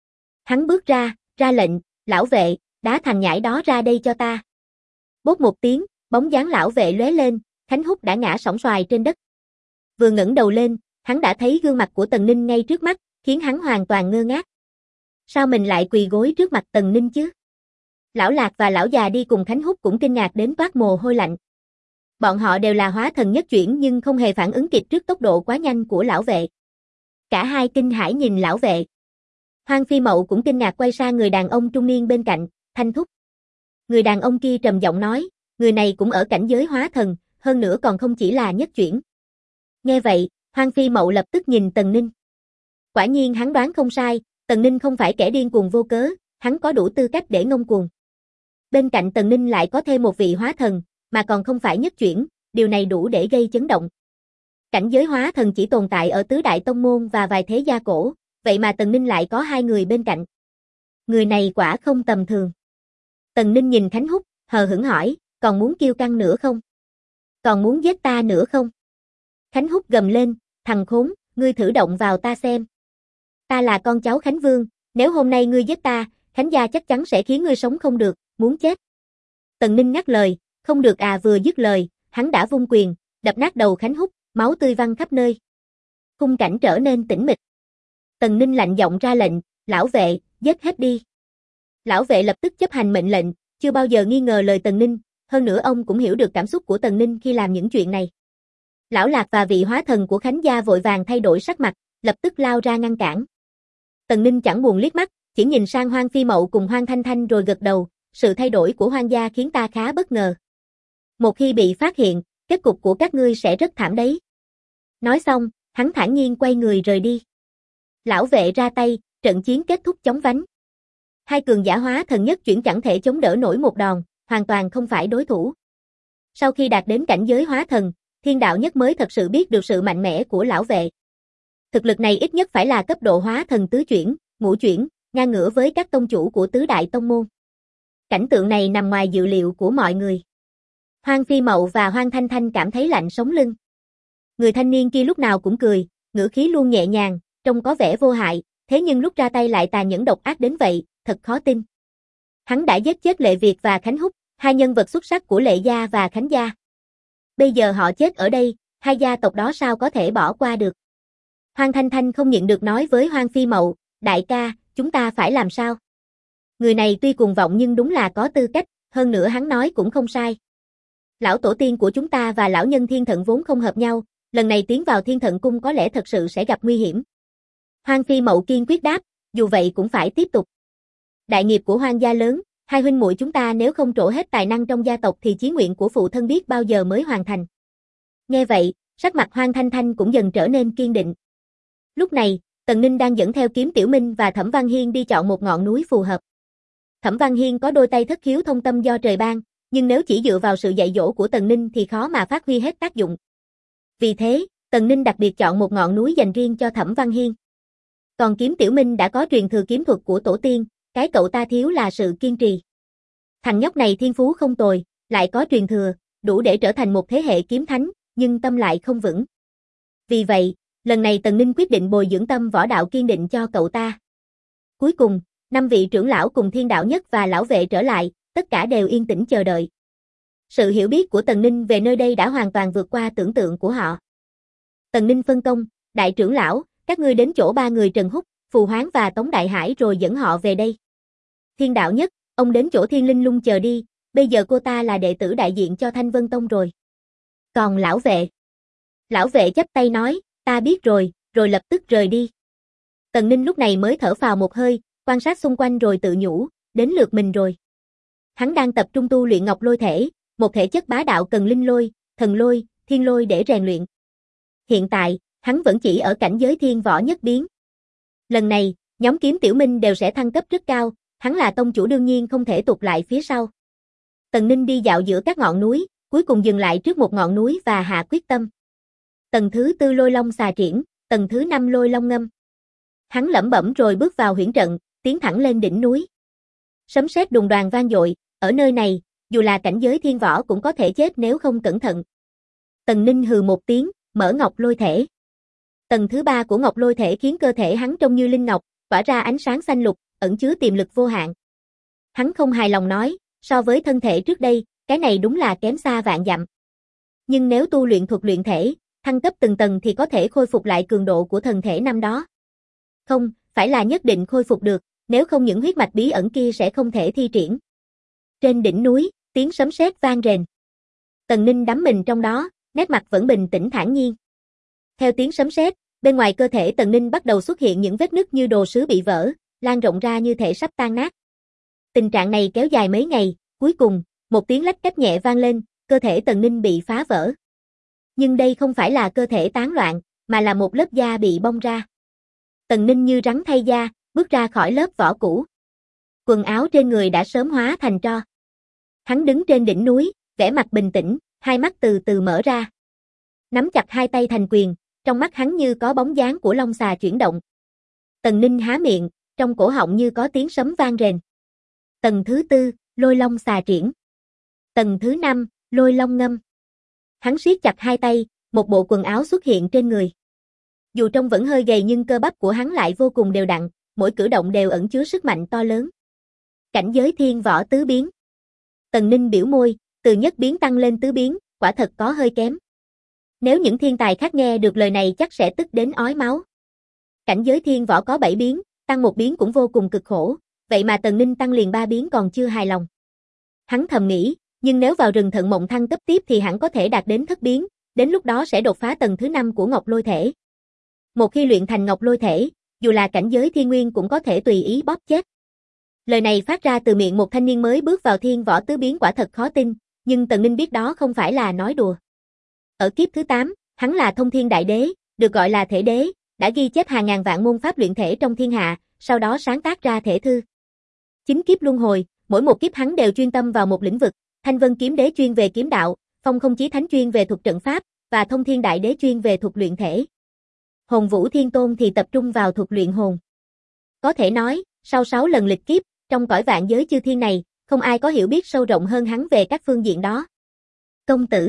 Hắn bước ra lệnh, lão vệ, đá thằng nhãi đó ra đây cho ta. Bốp một tiếng, bóng dáng lão vệ lóe lên, Khánh Húc đã ngã sóng xoài trên đất. Vừa ngẩng đầu lên, hắn đã thấy gương mặt của Tần Ninh ngay trước mắt, khiến hắn hoàn toàn ngơ ngác. Sao mình lại quỳ gối trước mặt Tần Ninh chứ? Lão Lạc và lão già đi cùng Khánh Húc cũng kinh ngạc đến toát mồ hôi lạnh. Bọn họ đều là hóa thần nhất chuyển nhưng không hề phản ứng kịp trước tốc độ quá nhanh của lão vệ. Cả hai kinh hãi nhìn lão vệ. Hoang Phi Mậu cũng kinh ngạc quay sang người đàn ông trung niên bên cạnh, Thanh thúc. Người đàn ông kia trầm giọng nói, người này cũng ở cảnh giới hóa thần, hơn nữa còn không chỉ là nhất chuyển. Nghe vậy, Hoang Phi Mậu lập tức nhìn Tần Ninh. Quả nhiên hắn đoán không sai, Tần Ninh không phải kẻ điên cuồng vô cớ, hắn có đủ tư cách để ngông cuồng. Bên cạnh Tần Ninh lại có thêm một vị hóa thần, mà còn không phải nhất chuyển, điều này đủ để gây chấn động. Cảnh giới hóa thần chỉ tồn tại ở tứ đại tông môn và vài thế gia cổ, vậy mà Tần Ninh lại có hai người bên cạnh. Người này quả không tầm thường. Tần Ninh nhìn Khánh Húc, hờ hững hỏi, còn muốn kiêu căng nữa không? Còn muốn giết ta nữa không? Khánh Húc gầm lên, thằng khốn, ngươi thử động vào ta xem. Ta là con cháu Khánh Vương, nếu hôm nay ngươi giết ta, Khánh gia chắc chắn sẽ khiến ngươi sống không được, muốn chết. Tần Ninh ngắt lời, không được à, vừa dứt lời, hắn đã vung quyền, đập nát đầu Khánh Húc, máu tươi văng khắp nơi. Khung cảnh trở nên tĩnh mịch. Tần Ninh lạnh giọng ra lệnh, lão vệ, giết hết đi. Lão vệ lập tức chấp hành mệnh lệnh, chưa bao giờ nghi ngờ lời Tần Ninh, hơn nữa ông cũng hiểu được cảm xúc của Tần Ninh khi làm những chuyện này. Lão Lạc và vị hóa thần của Khánh gia vội vàng thay đổi sắc mặt, lập tức lao ra ngăn cản. Tần Ninh chẳng buồn liếc mắt, chỉ nhìn sang Hoang Phi Mậu cùng Hoang Thanh Thanh rồi gật đầu, sự thay đổi của Hoang gia khiến ta khá bất ngờ. Một khi bị phát hiện, kết cục của các ngươi sẽ rất thảm đấy. Nói xong, hắn thản nhiên quay người rời đi. Lão vệ ra tay, trận chiến kết thúc chóng vánh. Hai cường giả hóa thần nhất chuyển chẳng thể chống đỡ nổi một đòn, hoàn toàn không phải đối thủ. Sau khi đạt đến cảnh giới hóa thần, Thiên Đạo Nhất mới thật sự biết được sự mạnh mẽ của lão vệ. Thực lực này ít nhất phải là cấp độ hóa thần tứ chuyển, ngũ chuyển, ngang ngửa với các tông chủ của tứ đại tông môn. Cảnh tượng này nằm ngoài dự liệu của mọi người. Hoang Phi Mậu và Hoang Thanh Thanh cảm thấy lạnh sống lưng. Người thanh niên kia lúc nào cũng cười, ngữ khí luôn nhẹ nhàng, trông có vẻ vô hại, thế nhưng lúc ra tay lại tàn nhẫn độc ác đến vậy, thật khó tin. Hắn đã giết chết Lệ Việt và Khánh Húc, hai nhân vật xuất sắc của Lệ gia và Khánh gia. Bây giờ họ chết ở đây, hai gia tộc đó sao có thể bỏ qua được. Hoang Thanh Thanh không nhịn được nói với Hoang Phi Mậu, đại ca, chúng ta phải làm sao? Người này tuy cuồng vọng nhưng đúng là có tư cách, hơn nữa hắn nói cũng không sai. Lão tổ tiên của chúng ta và lão nhân Thiên Thận vốn không hợp nhau, lần này tiến vào Thiên Thận cung có lẽ thật sự sẽ gặp nguy hiểm. Hoang Phi Mậu kiên quyết đáp, dù vậy cũng phải tiếp tục. Đại nghiệp của Hoang gia lớn, hai huynh muội chúng ta nếu không trổ hết tài năng trong gia tộc thì chí nguyện của phụ thân biết bao giờ mới hoàn thành. Nghe vậy, sắc mặt Hoang Thanh Thanh cũng dần trở nên kiên định. Lúc này, Tần Ninh đang dẫn theo Kiếm Tiểu Minh và Thẩm Văn Hiên đi chọn một ngọn núi phù hợp. Thẩm Văn Hiên có đôi tay thất khiếu thông tâm do trời ban, nhưng nếu chỉ dựa vào sự dạy dỗ của Tần Ninh thì khó mà phát huy hết tác dụng. Vì thế, Tần Ninh đặc biệt chọn một ngọn núi dành riêng cho Thẩm Văn Hiên. Còn Kiếm Tiểu Minh đã có truyền thừa kiếm thuật của tổ tiên, cái cậu ta thiếu là sự kiên trì. Thằng nhóc này thiên phú không tồi, lại có truyền thừa, đủ để trở thành một thế hệ kiếm thánh, nhưng tâm lại không vững. Vì vậy, lần này Tần Ninh quyết định bồi dưỡng tâm võ đạo kiên định cho cậu ta. Cuối cùng, 5 vị trưởng lão cùng Thiên Đạo Nhất và lão vệ trở lại, tất cả đều yên tĩnh chờ đợi. Sự hiểu biết của Tần Ninh về nơi đây đã hoàn toàn vượt qua tưởng tượng của họ. Tần Ninh phân công, đại trưởng lão, các ngươi đến chỗ 3 người Trần Húc, Phù Hoáng và Tống Đại Hải rồi dẫn họ về đây. Thiên Đạo Nhất, ông đến chỗ Thiên Linh Lung chờ đi, bây giờ cô ta là đệ tử đại diện cho Thanh Vân Tông rồi. Còn lão vệ chắp tay nói, ta biết rồi, rồi lập tức rời đi. Tần Ninh lúc này mới thở phào một hơi, quan sát xung quanh rồi tự nhủ, đến lượt mình rồi. Hắn đang tập trung tu luyện Ngọc Lôi thể, một thể chất bá đạo cần linh lôi, thần lôi, thiên lôi để rèn luyện. Hiện tại, hắn vẫn chỉ ở cảnh giới thiên võ nhất biến. Lần này, nhóm Kiếm Tiểu Minh đều sẽ thăng cấp rất cao, hắn là tông chủ đương nhiên không thể tụt lại phía sau. Tần Ninh đi dạo giữa các ngọn núi, cuối cùng dừng lại trước một ngọn núi và hạ quyết tâm. Tầng thứ 4 Lôi Long xà triển, tầng thứ 5 Lôi Long ngâm. Hắn lẩm bẩm rồi bước vào huyễn trận, tiến thẳng lên đỉnh núi. Sấm sét đùng đoàng vang dội, ở nơi này, dù là cảnh giới thiên võ cũng có thể chết nếu không cẩn thận. Tần Ninh hừ một tiếng, mở Ngọc Lôi thể. Tầng thứ 3 của Ngọc Lôi thể khiến cơ thể hắn trông như linh ngọc, tỏa ra ánh sáng xanh lục, ẩn chứa tiềm lực vô hạn. Hắn không hài lòng nói, so với thân thể trước đây, cái này đúng là kém xa vạn dặm. Nhưng nếu tu luyện thuật luyện thể, thăng cấp từng tầng thì có thể khôi phục lại cường độ của thần thể năm đó. Không, phải là nhất định khôi phục được, nếu không những huyết mạch bí ẩn kia sẽ không thể thi triển. Trên đỉnh núi, tiếng sấm sét vang rền. Tần Ninh đắm mình trong đó, nét mặt vẫn bình tĩnh thản nhiên. Theo tiếng sấm sét, bên ngoài cơ thể Tần Ninh bắt đầu xuất hiện những vết nứt như đồ sứ bị vỡ, lan rộng ra như thể sắp tan nát. Tình trạng này kéo dài mấy ngày, cuối cùng, một tiếng lách cách nhẹ vang lên, cơ thể Tần Ninh bị phá vỡ. Nhưng đây không phải là cơ thể tán loạn, mà là một lớp da bị bong ra. Tần Ninh như rắn thay da, bước ra khỏi lớp vỏ cũ. Quần áo trên người đã sớm hóa thành tro. Hắn đứng trên đỉnh núi, vẻ mặt bình tĩnh, hai mắt từ từ mở ra. Nắm chặt hai tay thành quyền, trong mắt hắn như có bóng dáng của long xà chuyển động. Tần Ninh há miệng, trong cổ họng như có tiếng sấm vang rền. Tầng thứ 4, Lôi Long xà triển. Tầng thứ 5, Lôi Long ngâm. Hắn siết chặt hai tay, một bộ quần áo xuất hiện trên người. Dù trông vẫn hơi gầy nhưng cơ bắp của hắn lại vô cùng đều đặn, mỗi cử động đều ẩn chứa sức mạnh to lớn. Cảnh giới thiên võ tứ biến. Tần Ninh biểu môi, từ nhất biến tăng lên tứ biến, quả thật có hơi kém. Nếu những thiên tài khác nghe được lời này chắc sẽ tức đến ói máu. Cảnh giới thiên võ có 7 biến, tăng một biến cũng vô cùng cực khổ, vậy mà Tần Ninh tăng liền 3 biến còn chưa hài lòng. Hắn thầm nghĩ, nhưng nếu vào rừng thận mộng thăng cấp tiếp thì hẳn có thể đạt đến thất biến, đến lúc đó sẽ đột phá tầng thứ 5 của Ngọc Lôi thể. Một khi luyện thành Ngọc Lôi thể, dù là cảnh giới thiên nguyên cũng có thể tùy ý bóp chết. Lời này phát ra từ miệng một thanh niên mới bước vào thiên võ tứ biến quả thật khó tin, nhưng Tần Ninh biết đó không phải là nói đùa. Ở kiếp thứ 8, hắn là Thông Thiên Đại Đế, được gọi là thể đế, đã ghi chép hàng ngàn vạn môn pháp luyện thể trong thiên hạ, sau đó sáng tác ra thể thư. 9 kiếp luân hồi, mỗi một kiếp hắn đều chuyên tâm vào một lĩnh vực, Thanh Vân Kiếm Đế chuyên về kiếm đạo, Phong Không Chí Thánh chuyên về thuật trận pháp, và Thông Thiên Đại Đế chuyên về thuật luyện thể. Hồn Vũ Thiên Tôn thì tập trung vào thuật luyện hồn. Có thể nói, sau 6 lần lịch kiếp, trong cõi vạn giới chư thiên này, không ai có hiểu biết sâu rộng hơn hắn về các phương diện đó. Công tử.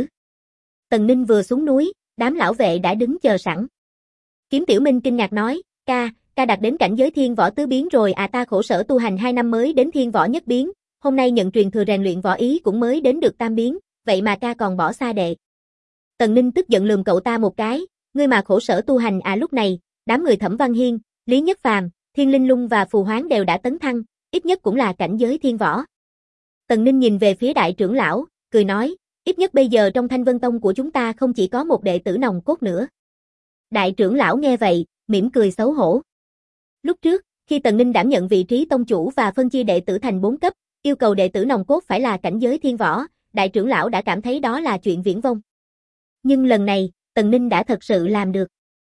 Tần Ninh vừa xuống núi, đám lão vệ đã đứng chờ sẵn. Kiếm Tiểu Minh kinh ngạc nói, ca đạt đến cảnh giới thiên võ tứ biến rồi à, ta khổ sở tu hành 2 năm mới đến thiên võ nhất biến, hôm nay nhận truyền thừa rèn luyện võ ý cũng mới đến được tam biến, vậy mà ca còn bỏ xa đệ. Tần Ninh tức giận lườm cậu ta một cái, ngươi mà khổ sở tu hành à. Lúc này, đám người Thẩm Văn Hiên, Lý Nhất Phàm, Thiên Linh Lung và Phù Hoáng đều đã tấn thăng, ít nhất cũng là cảnh giới thiên võ. Tần Ninh nhìn về phía đại trưởng lão, cười nói, ít nhất bây giờ trong Thanh Vân Tông của chúng ta không chỉ có một đệ tử nòng cốt nữa. Đại trưởng lão nghe vậy, mỉm cười xấu hổ. Lúc trước, khi Tần Ninh đảm nhận vị trí tông chủ và phân chia đệ tử thành 4 cấp, yêu cầu đệ tử nòng cốt phải là cảnh giới thiên võ, đại trưởng lão đã cảm thấy đó là chuyện viển vông. Nhưng lần này, Tần Ninh đã thật sự làm được.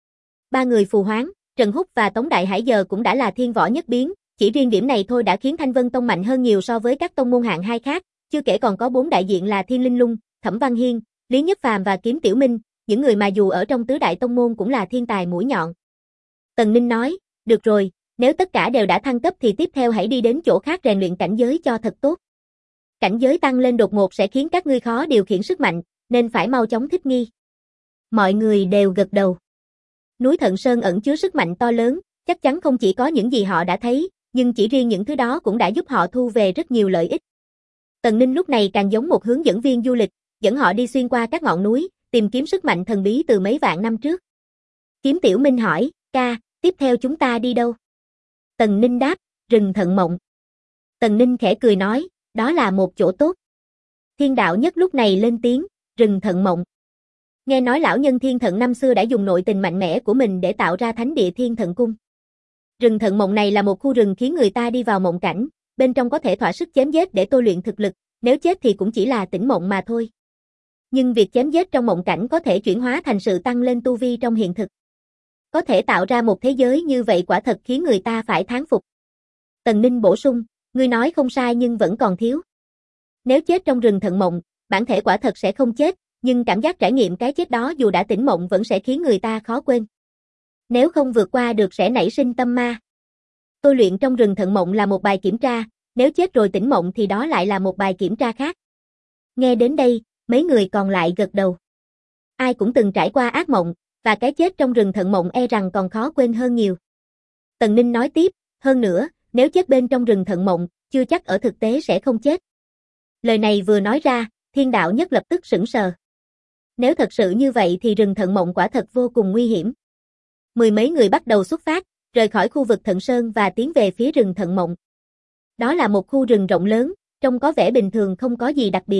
Ba người Phù Hoáng, Trần Húc và Tống Đại Hải giờ cũng đã là thiên võ nhất biến, chỉ riêng điểm này thôi đã khiến Thanh Vân Tông mạnh hơn nhiều so với các tông môn hạng 2 khác, chưa kể còn có 4 đại diện là Thiên Linh Lung, Thẩm Văn Hiên, Lý Nhất Phàm và Kiếm Tiểu Minh, những người mà dù ở trong tứ đại tông môn cũng là thiên tài mũi nhọn. Tần Ninh nói, được rồi, nếu tất cả đều đã thăng cấp thì tiếp theo hãy đi đến chỗ khác rèn luyện cảnh giới cho thật tốt. Cảnh giới tăng lên đột ngột sẽ khiến các ngươi khó điều khiển sức mạnh, nên phải mau chóng thích nghi. Mọi người đều gật đầu. Núi Thận Sơn ẩn chứa sức mạnh to lớn, chắc chắn không chỉ có những gì họ đã thấy, nhưng chỉ riêng những thứ đó cũng đã giúp họ thu về rất nhiều lợi ích. Tần Ninh lúc này càng giống một hướng dẫn viên du lịch, dẫn họ đi xuyên qua các ngọn núi, tìm kiếm sức mạnh thần bí từ mấy vạn năm trước. Kiếm Tiểu Minh hỏi, ca, tiếp theo chúng ta đi đâu? Tần Ninh đáp, rừng Thận Mộng. Tần Ninh khẽ cười nói, đó là một chỗ tốt. Thiên đạo nhất lúc này lên tiếng, rừng Thận Mộng. Nghe nói lão nhân Thiên Thận năm xưa đã dùng nội tình mạnh mẽ của mình để tạo ra thánh địa Thiên Thận Cung. Rừng Thận Mộng này là một khu rừng khiến người ta đi vào mộng cảnh, bên trong có thể thỏa sức chém giết để tôi luyện thực lực, nếu chết thì cũng chỉ là tỉnh mộng mà thôi. Nhưng việc chém giết trong mộng cảnh có thể chuyển hóa thành sự tăng lên tu vi trong hiện thực. Có thể tạo ra một thế giới như vậy quả thật khiến người ta phải thán phục. Tần Ninh bổ sung, ngươi nói không sai nhưng vẫn còn thiếu. Nếu chết trong rừng Thận Mộng, bản thể quả thật sẽ không chết, nhưng cảm giác trải nghiệm cái chết đó dù đã tỉnh mộng vẫn sẽ khiến người ta khó quên. Nếu không vượt qua được sẽ nảy sinh tâm ma. Tôi luyện trong rừng Thận Mộng là một bài kiểm tra, nếu chết rồi tỉnh mộng thì đó lại là một bài kiểm tra khác. Nghe đến đây, mấy người còn lại gật đầu. Ai cũng từng trải qua ác mộng, và cái chết trong rừng Thận Mộng e rằng còn khó quên hơn nhiều. Tần Ninh nói tiếp, hơn nữa, nếu chết bên trong rừng Thận Mộng, chưa chắc ở thực tế sẽ không chết. Lời này vừa nói ra, Thiên đạo nhất lập tức sững sờ. Nếu thật sự như vậy thì rừng Thận Mộng quả thật vô cùng nguy hiểm. Mười mấy người bắt đầu xuất phát, rời khỏi khu vực Thận Sơn và tiến về phía rừng Thận Mộng. Đó là một khu rừng rộng lớn, trông có vẻ bình thường không có gì đặc biệt.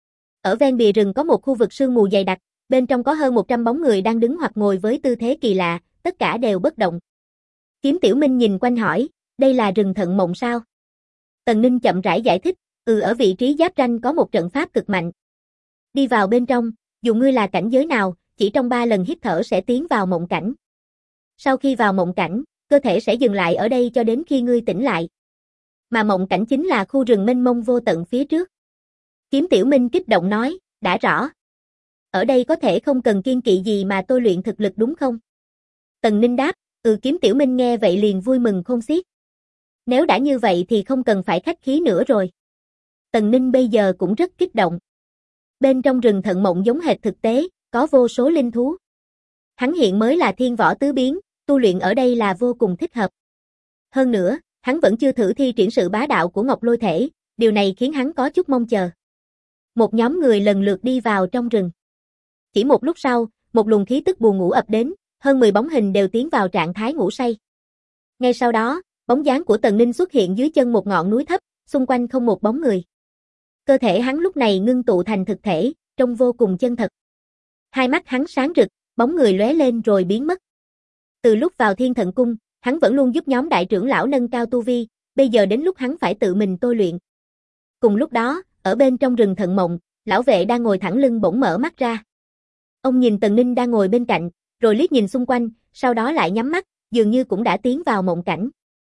Ở ven bìa rừng có một khu vực sương mù dày đặc, bên trong có hơn 100 bóng người đang đứng hoặc ngồi với tư thế kỳ lạ, tất cả đều bất động. Kiếm Tiểu Minh nhìn quanh hỏi, đây là rừng Thận Mộng sao? Tần Ninh chậm rãi giải thích, ở vị trí giáp ranh có một trận pháp cực mạnh. Đi vào bên trong, dù ngươi là cảnh giới nào, chỉ trong 3 lần hít thở sẽ tiến vào mộng cảnh. Sau khi vào mộng cảnh, cơ thể sẽ dừng lại ở đây cho đến khi ngươi tỉnh lại. Mà mộng cảnh chính là khu rừng mênh mông vô tận phía trước. Kiếm Tiểu Minh kích động nói, đã rõ. Ở đây có thể không cần kiên kỵ gì mà tôi luyện thực lực đúng không? Tần Ninh đáp, Kiếm Tiểu Minh nghe vậy liền vui mừng khôn xiết. Nếu đã như vậy thì không cần phải khách khí nữa rồi. Tần Ninh bây giờ cũng rất kích động. Bên trong rừng Thận Mộng giống hệt thực tế, có vô số linh thú. Hắn hiện mới là thiên võ tứ biến, tu luyện ở đây là vô cùng thích hợp. Hơn nữa, hắn vẫn chưa thử thi triển sự bá đạo của Ngọc Lôi Thể, điều này khiến hắn có chút mong chờ. Một nhóm người lần lượt đi vào trong rừng. Chỉ một lúc sau, một luồng khí tức buồn ngủ ập đến, hơn 10 bóng hình đều tiến vào trạng thái ngủ say. Ngay sau đó, bóng dáng của Tần Ninh xuất hiện dưới chân một ngọn núi thấp, xung quanh không một bóng người. Cơ thể hắn lúc này ngưng tụ thành thực thể, trông vô cùng chân thật. Hai mắt hắn sáng rực, bóng người lóe lên rồi biến mất. Từ lúc vào Thiên Thận Cung, hắn vẫn luôn giúp nhóm đại trưởng lão nâng cao tu vi, bây giờ đến lúc hắn phải tự mình tôi luyện. Cùng lúc đó, ở bên trong rừng Thận Mộng, lão vệ đang ngồi thẳng lưng bỗng mở mắt ra. Ông nhìn Tần Ninh đang ngồi bên cạnh, rồi liếc nhìn xung quanh, sau đó lại nhắm mắt, dường như cũng đã tiến vào mộng cảnh.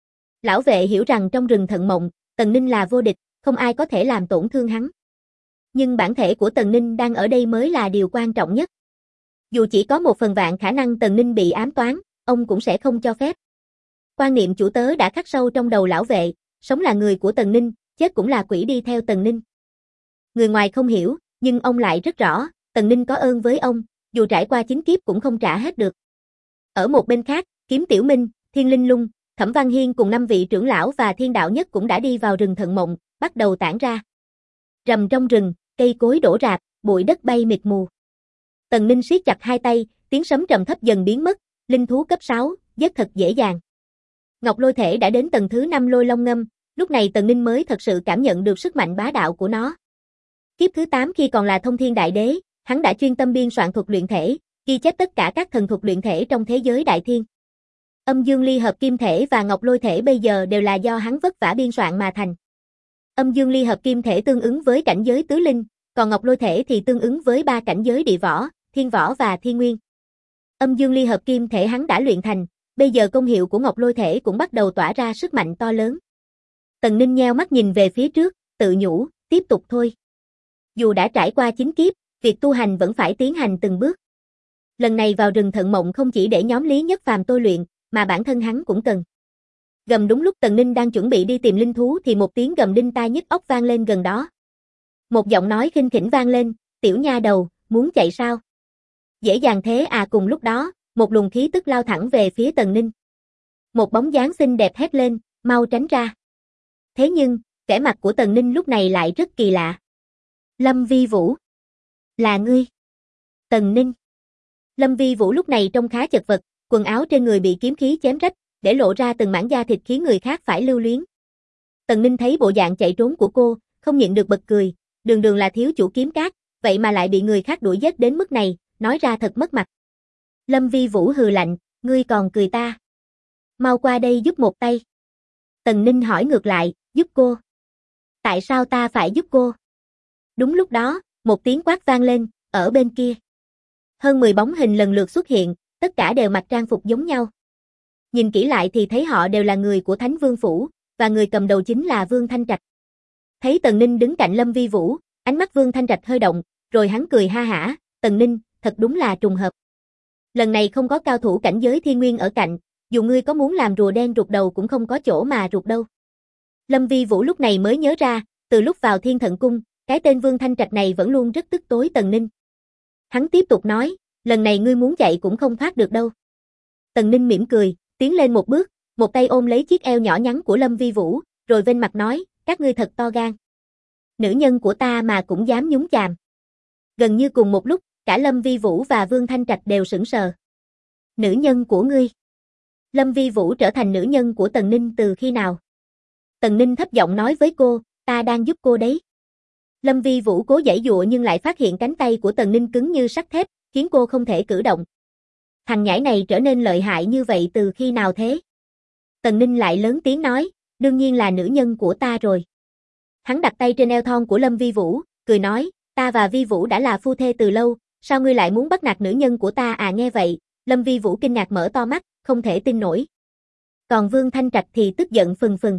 Lão vệ hiểu rằng trong rừng Thận Mộng, Tần Ninh là vô địch, không ai có thể làm tổn thương hắn. Nhưng bản thể của Tần Ninh đang ở đây mới là điều quan trọng nhất. Dù chỉ có 1/1000 khả năng Tần Ninh bị ám toán, ông cũng sẽ không cho phép. Quan niệm chủ tớ đã khắc sâu trong đầu lão vệ, sống là người của Tần Ninh, chết cũng là quỷ đi theo Tần Ninh. Người ngoài không hiểu, nhưng ông lại rất rõ, Tần Ninh có ơn với ông, dù trải qua 9 kiếp cũng không trả hết được. Ở một bên khác, Kiếm Tiểu Minh, Thiên Linh Lung, Thẩm Văn Hiên cùng 5 vị trưởng lão và Thiên Đạo Nhất cũng đã đi vào rừng Thận Mộng, bắt đầu tản ra. Rầm trong rừng, cây cối đổ rạp, bụi đất bay mịt mù. Tần Ninh siết chặt hai tay, tiếng sấm trầm thấp dần biến mất, linh thú cấp 6, giết thật dễ dàng. Ngọc Lôi Thể đã đến tầng thứ 5 Lôi Long Ngâm, lúc này Tần Ninh mới thật sự cảm nhận được sức mạnh bá đạo của nó. Kiếp thứ 8 khi còn là Thông Thiên Đại Đế, hắn đã chuyên tâm biên soạn thuật luyện thể, ghi chép tất cả các thần thuật luyện thể trong thế giới đại thiên. Âm Dương Ly Hợp Kim Thể và Ngọc Lôi Thể bây giờ đều là do hắn vất vả biên soạn mà thành. Âm dương ly hợp kim thể tương ứng với cảnh giới tứ linh, còn ngọc lôi thể thì tương ứng với 3 cảnh giới địa võ, thiên võ và thiên nguyên. Âm dương ly hợp kim thể hắn đã luyện thành, bây giờ công hiệu của ngọc lôi thể cũng bắt đầu tỏa ra sức mạnh to lớn. Tần Ninh nheo mắt nhìn về phía trước, tự nhủ, tiếp tục thôi. Dù đã trải qua 9 kiếp, việc tu hành vẫn phải tiến hành từng bước. Lần này vào rừng Thận Mộng không chỉ để nhóm Lý Nhất Phàm tôi luyện, mà bản thân hắn cũng cần. Gầm đúng lúc Tần Ninh đang chuẩn bị đi tìm linh thú thì một tiếng gầm đinh tai nhức óc vang lên gần đó. Một giọng nói khinh khỉnh vang lên, tiểu nha đầu, muốn chạy sao? Dễ dàng thế à. Cùng lúc đó, một luồng khí tức lao thẳng về phía Tần Ninh. Một bóng dáng xinh đẹp hét lên, mau tránh ra. Thế nhưng, vẻ mặt của Tần Ninh lúc này lại rất kỳ lạ. Lâm Vi Vũ. Là ngươi. Tần Ninh. Lâm Vi Vũ lúc này trông khá chật vật, quần áo trên người bị kiếm khí chém rách, để lộ ra từng mảng da thịt khiến người khác phải lưu luyến. Tần Ninh thấy bộ dạng chạy trốn của cô, không nhịn được bật cười, đường đường là thiếu chủ kiếm cát, vậy mà lại bị người khác đuổi giết đến mức này, nói ra thật mất mặt. Lâm Vi Vũ hừ lạnh, ngươi còn cười ta. Mau qua đây giúp một tay. Tần Ninh hỏi ngược lại, giúp cô. Tại sao ta phải giúp cô? Đúng lúc đó, một tiếng quát vang lên, ở bên kia. Hơn 10 bóng hình lần lượt xuất hiện, tất cả đều mặc trang phục giống nhau. Nhìn kỹ lại thì thấy họ đều là người của Thánh Vương Phủ, và người cầm đầu chính là Vương Thanh Trạch. Thấy Tần Ninh đứng cạnh Lâm Vi Vũ, ánh mắt Vương Thanh Trạch hơi động, rồi hắn cười ha hả, Tần Ninh, thật đúng là trùng hợp. Lần này không có cao thủ cảnh giới thiên nguyên ở cạnh, dù ngươi có muốn làm rùa đen rụt đầu cũng không có chỗ mà rụt đâu. Lâm Vi Vũ lúc này mới nhớ ra, từ lúc vào Thiên Thận Cung, cái tên Vương Thanh Trạch này vẫn luôn rất tức tối Tần Ninh. Hắn tiếp tục nói, lần này ngươi muốn chạy cũng không thoát được đâu. Tần Ninh mỉm cười, tiến lên một bước, một tay ôm lấy chiếc eo nhỏ nhắn của Lâm Vi Vũ, rồi vênh mặt nói, các ngươi thật to gan. Nữ nhân của ta mà cũng dám nhúng chàm. Gần như cùng một lúc, cả Lâm Vi Vũ và Vương Thanh Trạch đều sững sờ. Nữ nhân của ngươi? Lâm Vi Vũ trở thành nữ nhân của Tần Ninh từ khi nào? Tần Ninh thấp giọng nói với cô, ta đang giúp cô đấy. Lâm Vi Vũ cố giãy giụa nhưng lại phát hiện cánh tay của Tần Ninh cứng như sắt thép, khiến cô không thể cử động. Thằng nhãi này trở nên lợi hại như vậy từ khi nào thế? Tần Ninh lại lớn tiếng nói, đương nhiên là nữ nhân của ta rồi. Hắn đặt tay trên eo thon của Lâm Vi Vũ, cười nói, ta và Vi Vũ đã là phu thê từ lâu, sao ngươi lại muốn bắt nạt nữ nhân của ta à? Nghe vậy, Lâm Vi Vũ kinh ngạc mở to mắt, không thể tin nổi. Còn Vương Thanh Trạch thì tức giận phừng phừng.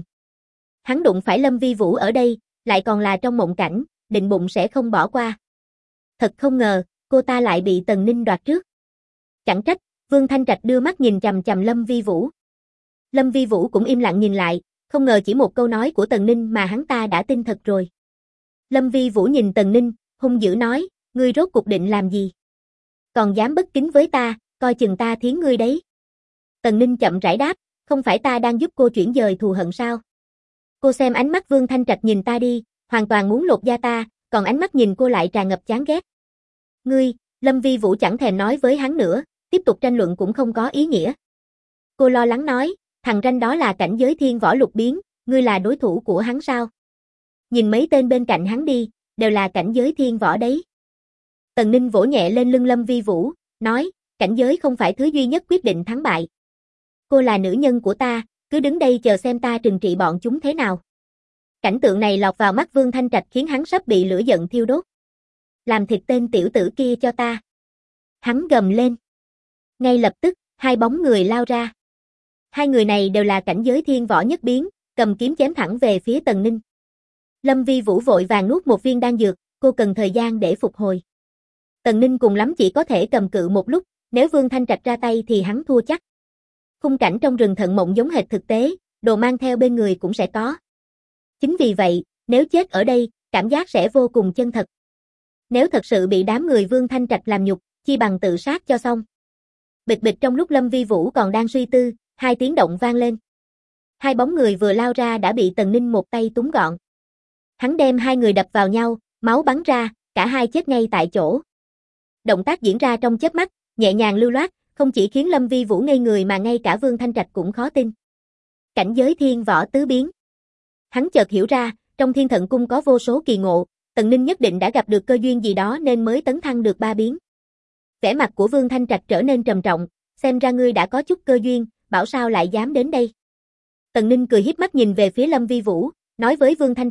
Hắn đụng phải Lâm Vi Vũ ở đây, lại còn là trong mộng cảnh, định bụng sẽ không bỏ qua. Thật không ngờ, cô ta lại bị Tần Ninh đoạt trước. Chẳng trách, Vương Thanh Trạch đưa mắt nhìn chằm chằm Lâm Vi Vũ. Lâm Vi Vũ cũng im lặng nhìn lại, không ngờ chỉ một câu nói của Tần Ninh mà hắn ta đã tin thật rồi. Lâm Vi Vũ nhìn Tần Ninh, hung dữ nói, ngươi rốt cuộc định làm gì? Còn dám bất kính với ta, coi chừng ta thiến ngươi đấy. Tần Ninh chậm rãi đáp, không phải ta đang giúp cô chuyển dời thù hận sao? Cô xem ánh mắt Vương Thanh Trạch nhìn ta đi, hoàn toàn muốn lột da ta, còn ánh mắt nhìn cô lại tràn ngập chán ghét. Ngươi, Lâm Vi Vũ chẳng thèm nói với hắn nữa, tiếp tục tranh luận cũng không có ý nghĩa. Cô lo lắng nói, thằng ranh đó là cảnh giới thiên võ lục biến, ngươi là đối thủ của hắn sao? Nhìn mấy tên bên cạnh hắn đi, đều là cảnh giới thiên võ đấy. Tần Ninh vỗ nhẹ lên lưng Lâm Vi Vũ, nói, cảnh giới không phải thứ duy nhất quyết định thắng bại. Cô là nữ nhân của ta, cứ đứng đây chờ xem ta trừng trị bọn chúng thế nào. Cảnh tượng này lọt vào mắt Vương Thanh Trạch khiến hắn sắp bị lửa giận thiêu đốt. Làm thịt tên tiểu tử kia cho ta. Hắn gầm lên. Ngay lập tức, hai bóng người lao ra. Hai người này đều là cảnh giới thiên võ nhất biến, cầm kiếm chém thẳng về phía Tần Ninh. Lâm Vi Vũ vội vàng nuốt một viên đan dược, cô cần thời gian để phục hồi. Tần Ninh cùng lắm chỉ có thể cầm cự một lúc, nếu Vương Thanh Trạch ra tay thì hắn thua chắc. Khung cảnh trong rừng Thận Mộng giống hệt thực tế, đồ mang theo bên người cũng sẽ có. Chính vì vậy, nếu chết ở đây, cảm giác sẽ vô cùng chân thật. Nếu thật sự bị đám người Vương Thanh Trạch làm nhục, chi bằng tự sát cho xong. Bịch bịch trong lúc Lâm Vi Vũ còn đang suy tư, hai tiếng động vang lên. Hai bóng người vừa lao ra đã bị Tần Ninh một tay túm gọn. Hắn đem hai người đập vào nhau, máu bắn ra, cả hai chết ngay tại chỗ. Động tác diễn ra trong chớp mắt, nhẹ nhàng lưu loát, không chỉ khiến Lâm Vi Vũ ngây người mà ngay cả Vương Thanh Trạch cũng khó tin. Cảnh giới thiên võ tứ biến. Hắn chợt hiểu ra, trong Thiên Thận Cung có vô số kỳ ngộ, Tần Ninh nhất định đã gặp được cơ duyên gì đó nên mới tấn thăng được 3 biến. Vẻ mặt của Vương Thanh Trạch trở nên trầm trọng, xem ra ngươi đã có chút cơ duyên, bảo sao lại dám đến đây. Tần Ninh cười híp mắt nhìn về phía Lâm Vi Vũ, nói với Vương Thanh Trạch,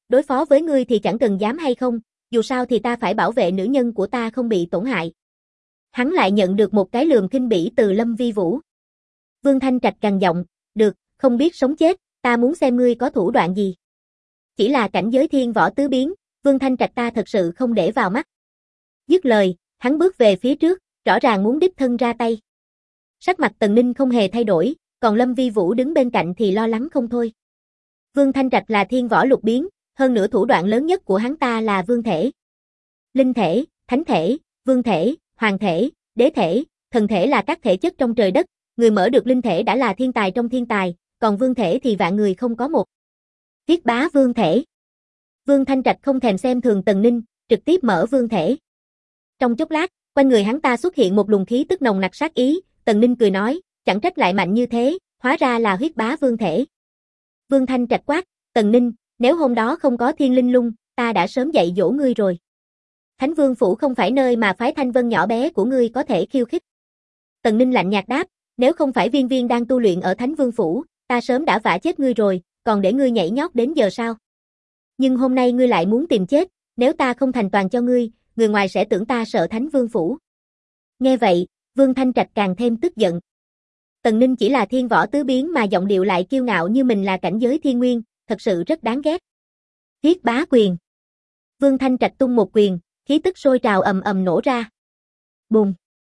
đối phó với ngươi thì chẳng cần dám hay không, dù sao thì ta phải bảo vệ nữ nhân của ta không bị tổn hại. Hắn lại nhận được một cái lườm khinh bỉ từ Lâm Vi Vũ. Vương Thanh Trạch gằn giọng, được, không biết sống chết, ta muốn xem ngươi có thủ đoạn gì. Chỉ là cảnh giới thiên võ tứ biến, Vương Thanh Trạch ta thật sự không để vào mắt. Dứt lời, hắn bước về phía trước, rõ ràng muốn đích thân ra tay. Sắc mặt Tần Ninh không hề thay đổi, còn Lâm Vi Vũ đứng bên cạnh thì lo lắng không thôi. Vương Thanh Trạch là thiên võ lục biến, hơn nữa thủ đoạn lớn nhất của hắn ta là vương thể. Linh thể, thánh thể, vương thể, hoàng thể, đế thể, thần thể là các thể chất trong trời đất, người mở được linh thể đã là thiên tài trong thiên tài, còn vương thể thì vạn người không có một. Huyết bá vương thể. Vương Thanh Trạch không thèm xem thường Tần Ninh, trực tiếp mở vương thể. Trong chốc lát, quanh người hắn ta xuất hiện một luồng khí tức nồng nặc sát ý, Tần Ninh cười nói, chẳng trách lại mạnh như thế, hóa ra là huyết bá vương thể. Vương Thanh Trạch quát, Tần Ninh, nếu hôm đó không có thiên linh lung, ta đã sớm dạy dỗ ngươi rồi. Thánh Vương Phủ không phải nơi mà phái Thanh Vân nhỏ bé của ngươi có thể khiêu khích. Tần Ninh lạnh nhạt đáp, nếu không phải Viên Viên đang tu luyện ở Thánh Vương Phủ, ta sớm đã vả chết ngươi rồi, còn để ngươi nhảy nhót đến giờ sao? Nhưng hôm nay ngươi lại muốn tìm chết, nếu ta không thành toàn cho ngươi, người ngoài sẽ tưởng ta sợ Thánh Vương Phủ. Nghe vậy, Vương Thanh Trạch càng thêm tức giận. Tần Ninh chỉ là thiên võ tứ biến mà giọng điệu lại kiêu ngạo như mình là cảnh giới thiên nguyên, thật sự rất đáng ghét. Huyết bá quyền. Vương Thanh Trạch tung một quyền, khí tức sôi trào ầm ầm nổ ra. Bùng.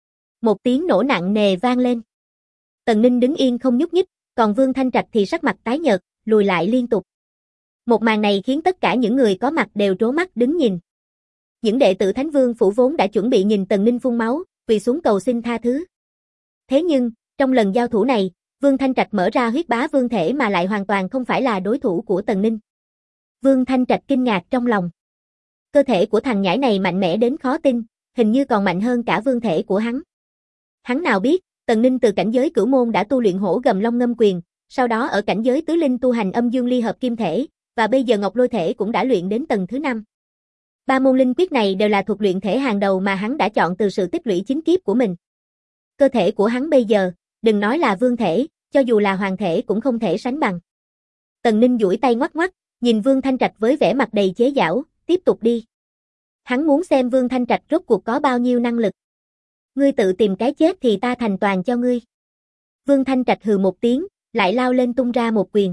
Một tiếng nổ nặng nề vang lên. Tần Ninh đứng yên không nhúc nhích, còn Vương Thanh Trạch thì sắc mặt tái nhợt, lùi lại liên tục. Một màn này khiến tất cả những người có mặt đều trố mắt đứng nhìn. Những đệ tử Thánh Vương Phủ vốn đã chuẩn bị nhìn Tần Ninh phun máu, quỳ xuống cầu xin tha thứ. Thế nhưng, trong lần giao thủ này, Vương Thanh Trạch mở ra huyết bá vương thể mà lại hoàn toàn không phải là đối thủ của Tần Ninh. Vương Thanh Trạch kinh ngạc trong lòng. Cơ thể của thằng nhãi này mạnh mẽ đến khó tin, hình như còn mạnh hơn cả vương thể của hắn. Hắn nào biết, Tần Ninh từ cảnh giới cửu môn đã tu luyện hổ gầm long ngâm quyền, sau đó ở cảnh giới tứ linh tu hành âm dương ly hợp kim thể, và bây giờ ngọc lôi thể cũng đã luyện đến tầng thứ 5. Ba môn linh quyết này đều là thuộc luyện thể hàng đầu mà hắn đã chọn từ sự tích lũy chính kiếp của mình. Cơ thể của hắn bây giờ, đừng nói là vương thể, cho dù là hoàng thể cũng không thể sánh bằng. Tần Ninh duỗi tay ngoắc ngoắc, nhìn Vương Thanh Trạch với vẻ mặt đầy chế giảo, tiếp tục đi. Hắn muốn xem Vương Thanh Trạch rốt cuộc có bao nhiêu năng lực. Ngươi tự tìm cái chết thì ta thành toàn cho ngươi. Vương Thanh Trạch hừ một tiếng, lại lao lên tung ra một quyền.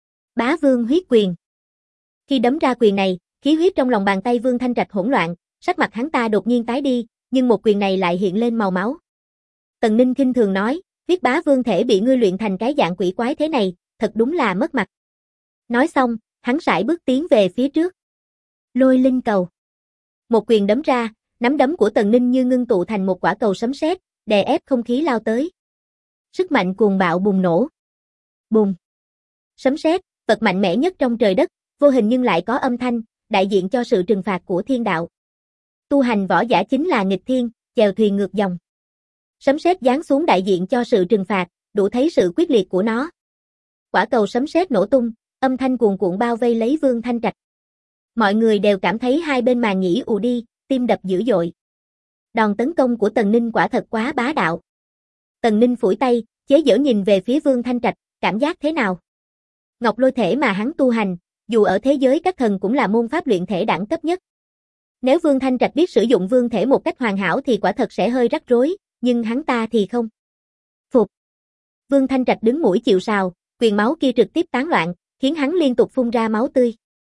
Bá Vương huyết quyền. Khi đấm ra quyền này, khí huyết trong lòng bàn tay Vương Thanh Trạch hỗn loạn, sắc mặt hắn ta đột nhiên tái đi, nhưng một quyền này lại hiện lên màu máu. Tần Ninh khinh thường nói, huyết bá vương thể bị ngươi luyện thành cái dạng quỷ quái thế này, thật đúng là mất mặt. Nói xong, hắn sải bước tiến về phía trước. Lôi linh cầu. Một quyền đấm ra, nắm đấm của Tần Ninh như ngưng tụ thành một quả cầu sấm sét, đè ép không khí lao tới. Sức mạnh cuồng bạo bùng nổ. Bùng. Sấm sét, vật mạnh mẽ nhất trong trời đất, vô hình nhưng lại có âm thanh, đại diện cho sự trừng phạt của thiên đạo. Tu hành võ giả chính là nghịch thiên, chèo thuyền ngược dòng. Sấm sét giáng xuống đại diện cho sự trừng phạt, đủ thấy sự quyết liệt của nó. Quả cầu sấm sét nổ tung, âm thanh cuồn cuộn bao vây lấy Vương Thanh Trạch. Mọi người đều cảm thấy hai bên màng nhĩ ù đi, tim đập dữ dội. Đòn tấn công của Tần Ninh quả thật quá bá đạo. Tần Ninh phủi tay, chế giễu nhìn về phía Vương Thanh Trạch, cảm giác thế nào? Ngọc lôi thể mà hắn tu hành, dù ở thế giới các thần cũng là môn pháp luyện thể đẳng cấp nhất. Nếu Vương Thanh Trạch biết sử dụng vương thể một cách hoàn hảo thì quả thật sẽ hơi rắc rối, nhưng hắn ta thì không. Phục. Vương Thanh Trạch đứng mũi chịu sào, quyền máu kia trực tiếp tán loạn, khiến hắn liên tục phun ra máu tươi.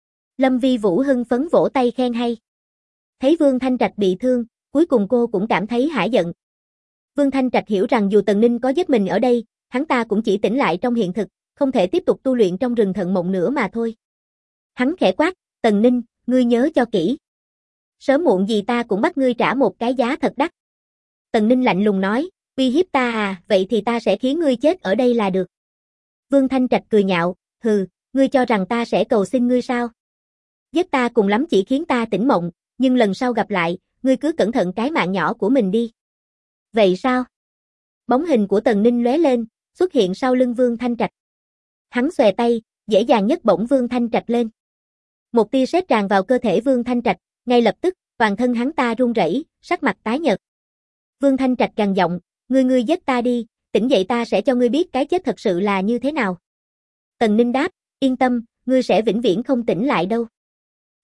Lâm Vi Vũ hưng phấn vỗ tay khen hay. Thấy Vương Thanh Trạch bị thương, cuối cùng cô cũng cảm thấy hả giận. Vương Thanh Trạch hiểu rằng dù Tần Ninh có giết mình ở đây, hắn ta cũng chỉ tỉnh lại trong hiện thực, không thể tiếp tục tu luyện trong rừng thận mộng nữa mà thôi. Hắn khẽ quát, Tần Ninh, ngươi nhớ cho kỹ. Sớm muộn gì ta cũng bắt ngươi trả một cái giá thật đắt. Tần Ninh lạnh lùng nói, uy hiếp ta à, vậy thì ta sẽ khiến ngươi chết ở đây là được. Vương Thanh Trạch cười nhạo, hừ, ngươi cho rằng ta sẽ cầu xin ngươi sao? Giết ta cùng lắm chỉ khiến ta tỉnh mộng, nhưng lần sau gặp lại, ngươi cứ cẩn thận cái mạng nhỏ của mình đi. Vậy sao? Bóng hình của Tần Ninh lóe lên, xuất hiện sau lưng Vương Thanh Trạch. Hắn xòe tay, dễ dàng nhấc bổng Vương Thanh Trạch lên. Một tia sét tràn vào cơ thể Vương Thanh Trạch, ngay lập tức, toàn thân hắn ta run rẩy, sắc mặt tái nhợt. Vương Thanh Trạch gằn giọng, ngươi giết ta đi, tỉnh dậy ta sẽ cho ngươi biết cái chết thật sự là như thế nào. Tần Ninh đáp, yên tâm, ngươi sẽ vĩnh viễn không tỉnh lại đâu.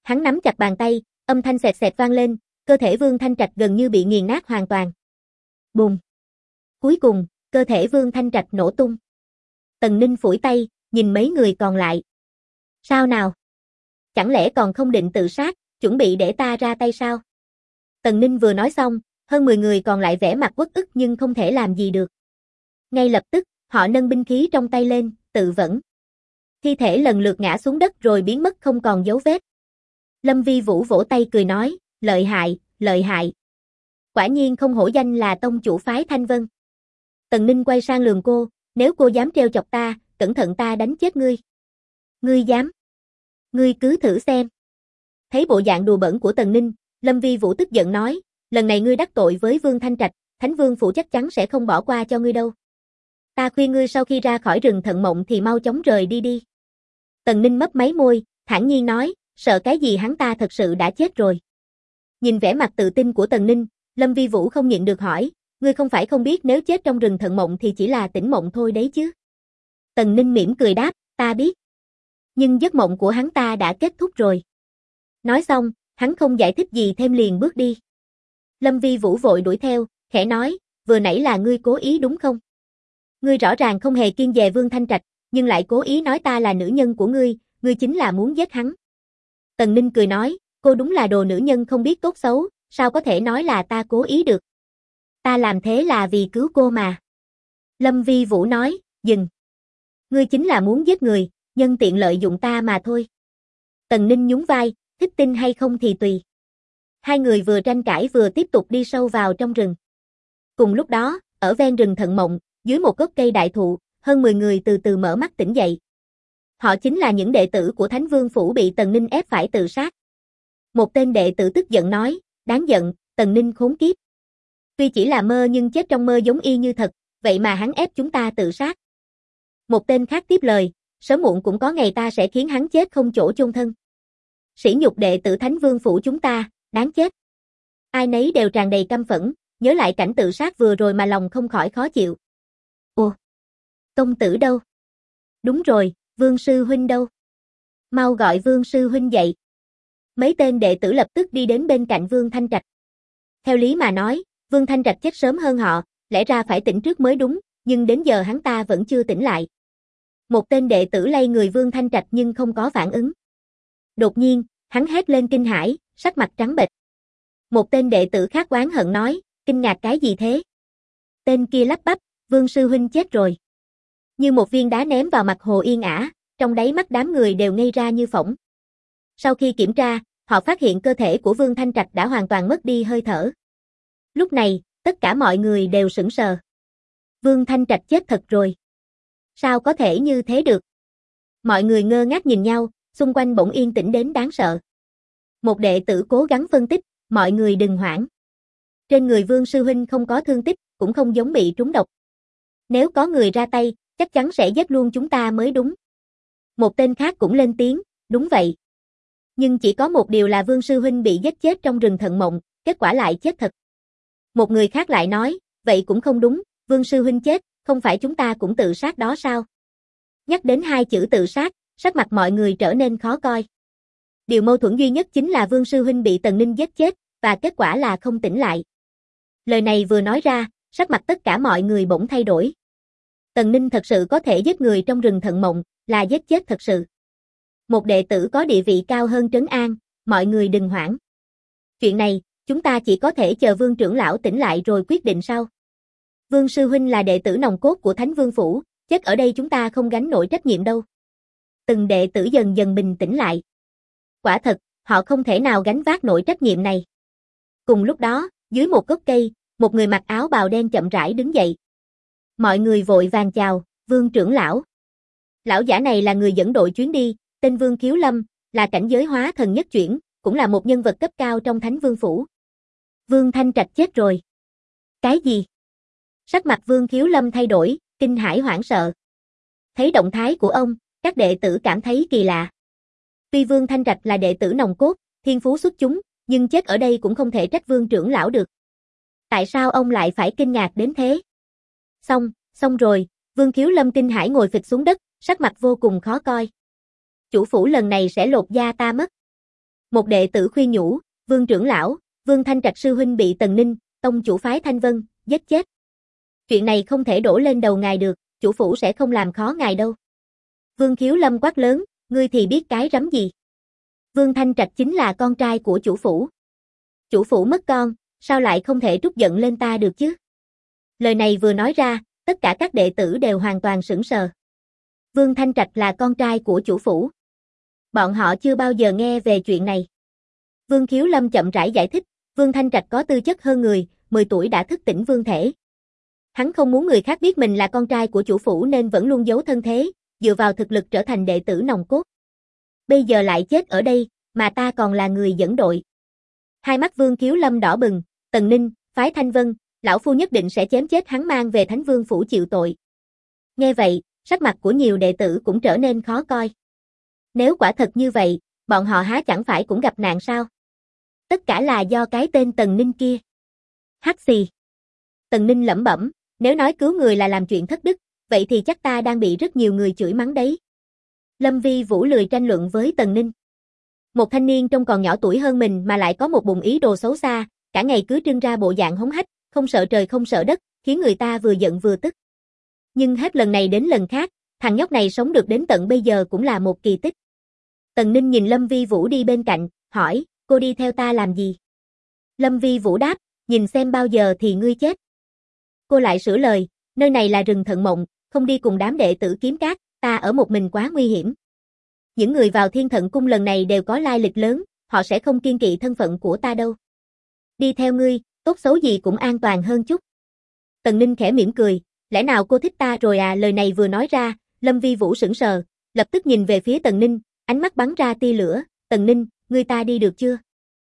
Hắn nắm chặt bàn tay, âm thanh xẹt xẹt vang lên, cơ thể Vương Thanh Trạch gần như bị nghiền nát hoàn toàn. Bùm! Cuối cùng, cơ thể Vương Thanh Trạch nổ tung. Tần Ninh phủi tay, nhìn mấy người còn lại. Sao nào? Chẳng lẽ còn không định tự sát, chuẩn bị để ta ra tay sao? Tần Ninh vừa nói xong, hơn 10 người còn lại vẻ mặt uất ức nhưng không thể làm gì được. Ngay lập tức, họ nâng binh khí trong tay lên, tự vẫn. Thi thể lần lượt ngã xuống đất rồi biến mất không còn dấu vết. Lâm Vi Vũ vỗ tay cười nói, lợi hại, lợi hại. Quả nhiên không hổ danh là tông chủ phái Thanh Vân. Tần Ninh quay sang lườm cô, nếu cô dám trêu chọc ta, cẩn thận ta đánh chết ngươi. Ngươi dám? Ngươi cứ thử xem. Thấy bộ dạng đùa bỡn của Tần Ninh, Lâm Vi Vũ tức giận nói, lần này ngươi đắc tội với Vương Thanh Trạch, Thánh Vương phủ chắc chắn sẽ không bỏ qua cho ngươi đâu. Ta khuyên ngươi sau khi ra khỏi rừng Thận Mộng thì mau chóng rời đi đi. Tần Ninh mấp máy môi, thản nhiên nói, sợ cái gì, hắn ta thật sự đã chết rồi. Nhìn vẻ mặt tự tin của Tần Ninh, Lâm Vi Vũ không nhịn được hỏi, ngươi không phải không biết nếu chết trong rừng Thận Mộng thì chỉ là tỉnh mộng thôi đấy chứ. Tần Ninh mỉm cười đáp, ta biết. Nhưng giấc mộng của hắn ta đã kết thúc rồi. Nói xong, hắn không giải thích gì thêm liền bước đi. Lâm Vi Vũ vội đuổi theo, khẽ nói, vừa nãy là ngươi cố ý đúng không? Ngươi rõ ràng không hề kiêng dè Vương Thanh Trạch, nhưng lại cố ý nói ta là nữ nhân của ngươi chính là muốn giết hắn. Tần Ninh cười nói, cô đúng là đồ nữ nhân không biết tốt xấu, sao có thể nói là ta cố ý được. Ta làm thế là vì cứu cô mà. Lâm Vi Vũ nói, dừng. Ngươi chính là muốn giết người, nhân tiện lợi dụng ta mà thôi. Tần Ninh nhún vai, thích tin hay không thì tùy. Hai người vừa tranh cãi vừa tiếp tục đi sâu vào trong rừng. Cùng lúc đó, ở ven rừng Thận Mộng, dưới một gốc cây đại thụ, hơn 10 người từ từ mở mắt tỉnh dậy. Họ chính là những đệ tử của Thánh Vương phủ bị Tần Ninh ép phải tự sát. Một tên đệ tử tức giận nói, đáng giận, Tần Ninh khốn kiếp. Tuy chỉ là mơ nhưng chết trong mơ giống y như thật, vậy mà hắn ép chúng ta tự sát. Một tên khác tiếp lời, sớm muộn cũng có ngày ta sẽ khiến hắn chết không chỗ chôn thân. Sỉ nhục đệ tử Thánh Vương phủ chúng ta, đáng chết. Ai nấy đều tràn đầy căm phẫn, nhớ lại cảnh tự sát vừa rồi mà lòng không khỏi khó chịu. Ồ, công tử đâu? Đúng rồi, Vương sư huynh đâu? Mau gọi Vương sư huynh dậy. Mấy tên đệ tử lập tức đi đến bên cạnh Vương Thanh Trạch. Theo lý mà nói, Vương Thanh Trạch chết sớm hơn họ, lẽ ra phải tỉnh trước mới đúng, nhưng đến giờ hắn ta vẫn chưa tỉnh lại. Một tên đệ tử lay người Vương Thanh Trạch nhưng không có phản ứng. Đột nhiên, hắn hét lên kinh hãi, sắc mặt trắng bệch. Một tên đệ tử khác oán hận nói, kinh ngạc cái gì thế? Tên kia lắp bắp, Vương sư huynh chết rồi. Như một viên đá ném vào mặt Hồ Yên Ả, trong đáy mắt đám người đều ngây ra như phỗng. Sau khi kiểm tra, họ phát hiện cơ thể của Vương Thanh Trạch đã hoàn toàn mất đi hơi thở. Lúc này, tất cả mọi người đều sững sờ. Vương Thanh Trạch chết thật rồi. Sao có thể như thế được? Mọi người ngơ ngác nhìn nhau, xung quanh bỗng yên tĩnh đến đáng sợ. Một đệ tử cố gắng phân tích, mọi người đừng hoảng. Trên người Vương sư huynh không có thương tích, cũng không giống bị trúng độc. Nếu có người ra tay, chắc chắn sẽ giết luôn chúng ta mới đúng. Một tên khác cũng lên tiếng, đúng vậy. Nhưng chỉ có một điều là Vương sư huynh bị giết chết trong rừng Thận Mộng, kết quả lại chết thật. Một người khác lại nói, vậy cũng không đúng, Vương sư huynh chết, không phải chúng ta cũng tự sát đó sao? Nhắc đến hai chữ tự sát, sắc mặt mọi người trở nên khó coi. Điều mâu thuẫn duy nhất chính là Vương sư huynh bị Tần Ninh giết chết, và kết quả là không tỉnh lại. Lời này vừa nói ra, sắc mặt tất cả mọi người bỗng thay đổi. Tần Ninh thật sự có thể giết người trong rừng Thận Mộng, là giết chết thật sự. Một đệ tử có địa vị cao hơn trấn an, mọi người đừng hoảng. Chuyện này, chúng ta chỉ có thể chờ Vương trưởng lão tỉnh lại rồi quyết định sau. Vương sư huynh là đệ tử nòng cốt của Thánh Vương phủ, chết ở đây chúng ta không gánh nổi trách nhiệm đâu. Từng đệ tử dần dần bình tĩnh lại. Quả thật, họ không thể nào gánh vác nổi trách nhiệm này. Cùng lúc đó, dưới một gốc cây, một người mặc áo bào đen chậm rãi đứng dậy. Mọi người vội vàng chào, Vương trưởng lão. Lão giả này là người dẫn đội chuyến đi, tên Vương Khiếu Lâm, là cảnh giới hóa thần nhất chuyển, cũng là một nhân vật cấp cao trong Thánh Vương phủ. Vương Thanh Trạch chết rồi. Cái gì? Sắc mặt Vương Khiếu Lâm thay đổi, kinh hãi hoảng sợ. Thấy động thái của ông, các đệ tử cảm thấy kỳ lạ. Tuy Vương Thanh Trạch là đệ tử nòng cốt, thiên phú xuất chúng, nhưng chết ở đây cũng không thể trách Vương trưởng lão được. Tại sao ông lại phải kinh ngạc đến thế? Xong rồi, Vương Khiếu Lâm kinh hãi ngồi phịch xuống đất, sắc mặt vô cùng khó coi. Chủ phủ lần này sẽ lột da ta mất. Một đệ tử khuyên nhủ, Vương trưởng lão, Vương Thanh Trạch sư huynh bị Tần Ninh, tông chủ phái Thanh Vân, giết chết. Chuyện này không thể đổ lên đầu ngài được, chủ phủ sẽ không làm khó ngài đâu. Vương Khiếu Lâm quát lớn, ngươi thì biết cái rắm gì. Vương Thanh Trạch chính là con trai của chủ phủ. Chủ phủ mất con, sao lại không thể trút giận lên ta được chứ? Lời này vừa nói ra, tất cả các đệ tử đều hoàn toàn sững sờ. Vương Thanh Trạch là con trai của chủ phủ. Bọn họ chưa bao giờ nghe về chuyện này. Vương Khiếu Lâm chậm rãi giải thích, Vương Thanh Trạch có tư chất hơn người, 10 tuổi đã thức tỉnh vương thể. Hắn không muốn người khác biết mình là con trai của chủ phủ nên vẫn luôn giấu thân thế, dựa vào thực lực trở thành đệ tử nòng cốt. Bây giờ lại chết ở đây, mà ta còn là người dẫn đội. Hai mắt Vương Khiếu Lâm đỏ bừng, Tần Ninh, phái Thanh Vân, lão phu nhất định sẽ chém chết hắn mang về Thánh Vương phủ chịu tội. Nghe vậy, sắc mặt của nhiều đệ tử cũng trở nên khó coi. Nếu quả thật như vậy, bọn họ há chẳng phải cũng gặp nạn sao? Tất cả là do cái tên Tần Ninh kia. Hắc xì. Tần Ninh lẩm bẩm, nếu nói cứu người là làm chuyện thất đức, vậy thì chắc ta đang bị rất nhiều người chửi mắng đấy. Lâm Vi Vũ lười tranh luận với Tần Ninh. Một thanh niên trông còn nhỏ tuổi hơn mình mà lại có một bụng ý đồ xấu xa, cả ngày cứ trưng ra bộ dạng hống hách, không sợ trời không sợ đất, khiến người ta vừa giận vừa tức. Nhưng hết lần này đến lần khác, thằng nhóc này sống được đến tận bây giờ cũng là một kỳ tích. Tần Ninh nhìn Lâm Vi Vũ đi bên cạnh, hỏi, cô đi theo ta làm gì? Lâm Vi Vũ đáp, nhìn xem bao giờ thì ngươi chết. Cô lại sửa lời, nơi này là rừng Thận Mộng, không đi cùng đám đệ tử kiếm cát, ta ở một mình quá nguy hiểm. Những người vào Thiên Thận Cung lần này đều có lai lịch lớn, họ sẽ không kiêng kỵ thân phận của ta đâu. Đi theo ngươi, tốt xấu gì cũng an toàn hơn chút. Tần Ninh khẽ mỉm cười, lẽ nào cô thích ta rồi à? Lời này vừa nói ra, Lâm Vi Vũ sững sờ, lập tức nhìn về phía Tần Ninh, ánh mắt bắn ra tia lửa, Tần Ninh, ngươi ta đi được chưa?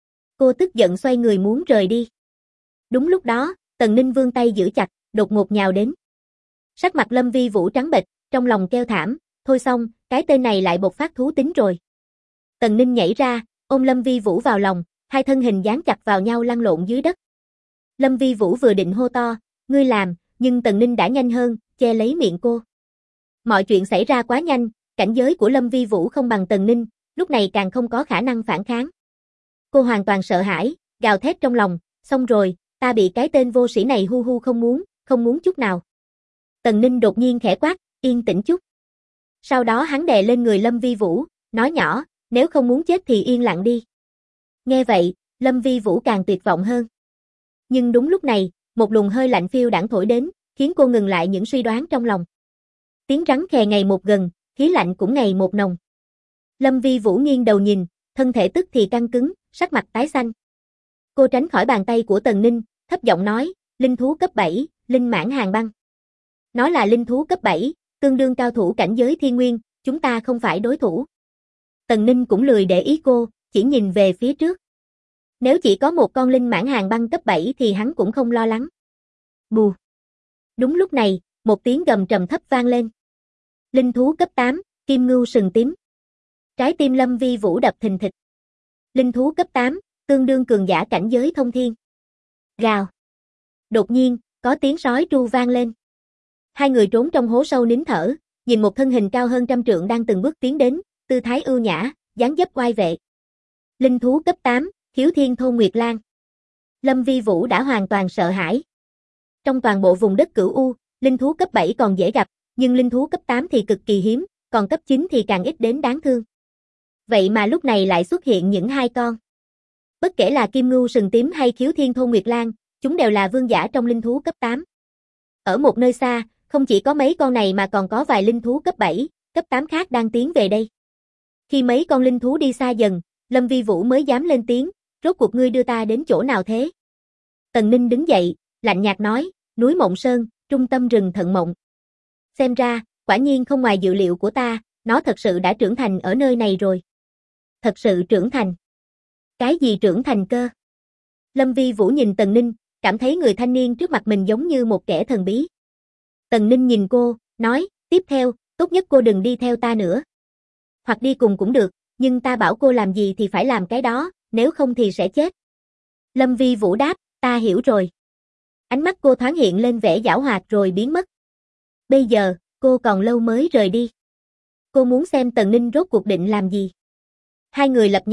Cô tức giận xoay người muốn rời đi. Đúng lúc đó, Tần Ninh vươn tay giữ chặt, đột ngột nhào đến. Sắc mặt Lâm Vi Vũ trắng bệch, trong lòng kêu thảm, thôi xong, cái tên này lại bộc phát thú tính rồi. Tần Ninh nhảy ra, ôm Lâm Vi Vũ vào lòng, hai thân hình dán chặt vào nhau lăn lộn dưới đất. Lâm Vi Vũ vừa định hô to, ngươi làm, nhưng Tần Ninh đã nhanh hơn, che lấy miệng cô. Mọi chuyện xảy ra quá nhanh, cảnh giới của Lâm Vi Vũ không bằng Tần Ninh, lúc này càng không có khả năng phản kháng. Cô hoàn toàn sợ hãi, gào thét trong lòng, xong rồi, ta bị cái tên vô sĩ này hu không muốn chút nào. Tần Ninh đột nhiên khẽ quát, yên tĩnh chút. Sau đó hắn đè lên người Lâm Vi Vũ, nói nhỏ, nếu không muốn chết thì yên lặng đi. Nghe vậy, Lâm Vi Vũ càng tuyệt vọng hơn. Nhưng đúng lúc này, một luồng hơi lạnh phiêu đãng thổi đến, khiến cô ngừng lại những suy đoán trong lòng. Tiếng rắn khè ngày một gần, khí lạnh cũng ngày một nồng. Lâm Vi Vũ nghiêng đầu nhìn, thân thể tức thì căng cứng, sắc mặt tái xanh. Cô tránh khỏi bàn tay của Tần Ninh, thấp giọng nói, linh thú cấp 7, linh mãng hàng băng. Nó là linh thú cấp 7, tương đương cao thủ cảnh giới thiên nguyên, chúng ta không phải đối thủ. Tần Ninh cũng lười để ý cô, chỉ nhìn về phía trước. Nếu chỉ có một con linh mãng hàng băng cấp 7 thì hắn cũng không lo lắng. Bù. Đúng lúc này, một tiếng gầm trầm thấp vang lên. Linh thú cấp 8, kim ngưu sừng tím. Trái tim Lâm Vi Vũ đập thình thịch. Linh thú cấp 8, tương đương cường giả cảnh giới thông thiên. Gào. Đột nhiên, có tiếng sói tru vang lên. Hai người trốn trong hố sâu nín thở, nhìn một thân hình cao hơn trăm trượng đang từng bước tiến đến, tư thái ưu nhã, dáng dấp oai vệ. Linh thú cấp 8, Khiếu Thiên Thôn Nguyệt Lan. Lâm Vi Vũ đã hoàn toàn sợ hãi. Trong toàn bộ vùng đất Cửu U, linh thú cấp 7 còn dễ gặp, nhưng linh thú cấp 8 thì cực kỳ hiếm, còn cấp 9 thì càng ít đến đáng thương. Vậy mà lúc này lại xuất hiện những hai con. Bất kể là Kim Ngưu Sừng Tím hay Khiếu Thiên Thôn Nguyệt Lan, chúng đều là vương giả trong linh thú cấp 8. Ở một nơi xa, không chỉ có mấy con này mà còn có vài linh thú cấp 7, cấp 8 khác đang tiến về đây. Khi mấy con linh thú đi xa dần, Lâm Vi Vũ mới dám lên tiếng, rốt cuộc ngươi đưa ta đến chỗ nào thế? Tần Ninh đứng dậy, lạnh nhạt nói, núi Mộng Sơn, trung tâm rừng Thận Mộng. Xem ra, quả nhiên không ngoài dự liệu của ta, nó thật sự đã trưởng thành ở nơi này rồi. Thật sự trưởng thành? Cái gì trưởng thành cơ? Lâm Vi Vũ nhìn Tần Ninh, cảm thấy người thanh niên trước mặt mình giống như một kẻ thần bí. Tần Ninh nhìn cô, nói, tiếp theo, tốt nhất cô đừng đi theo ta nữa. Hoặc đi cùng cũng được, nhưng ta bảo cô làm gì thì phải làm cái đó, nếu không thì sẽ chết. Lâm Vi Vũ đáp, ta hiểu rồi. Ánh mắt cô thoáng hiện lên vẻ giảo hoạt rồi biến mất. Bây giờ, cô còn lâu mới rời đi. Cô muốn xem Tần Ninh rốt cuộc định làm gì. Hai người lập nhóm,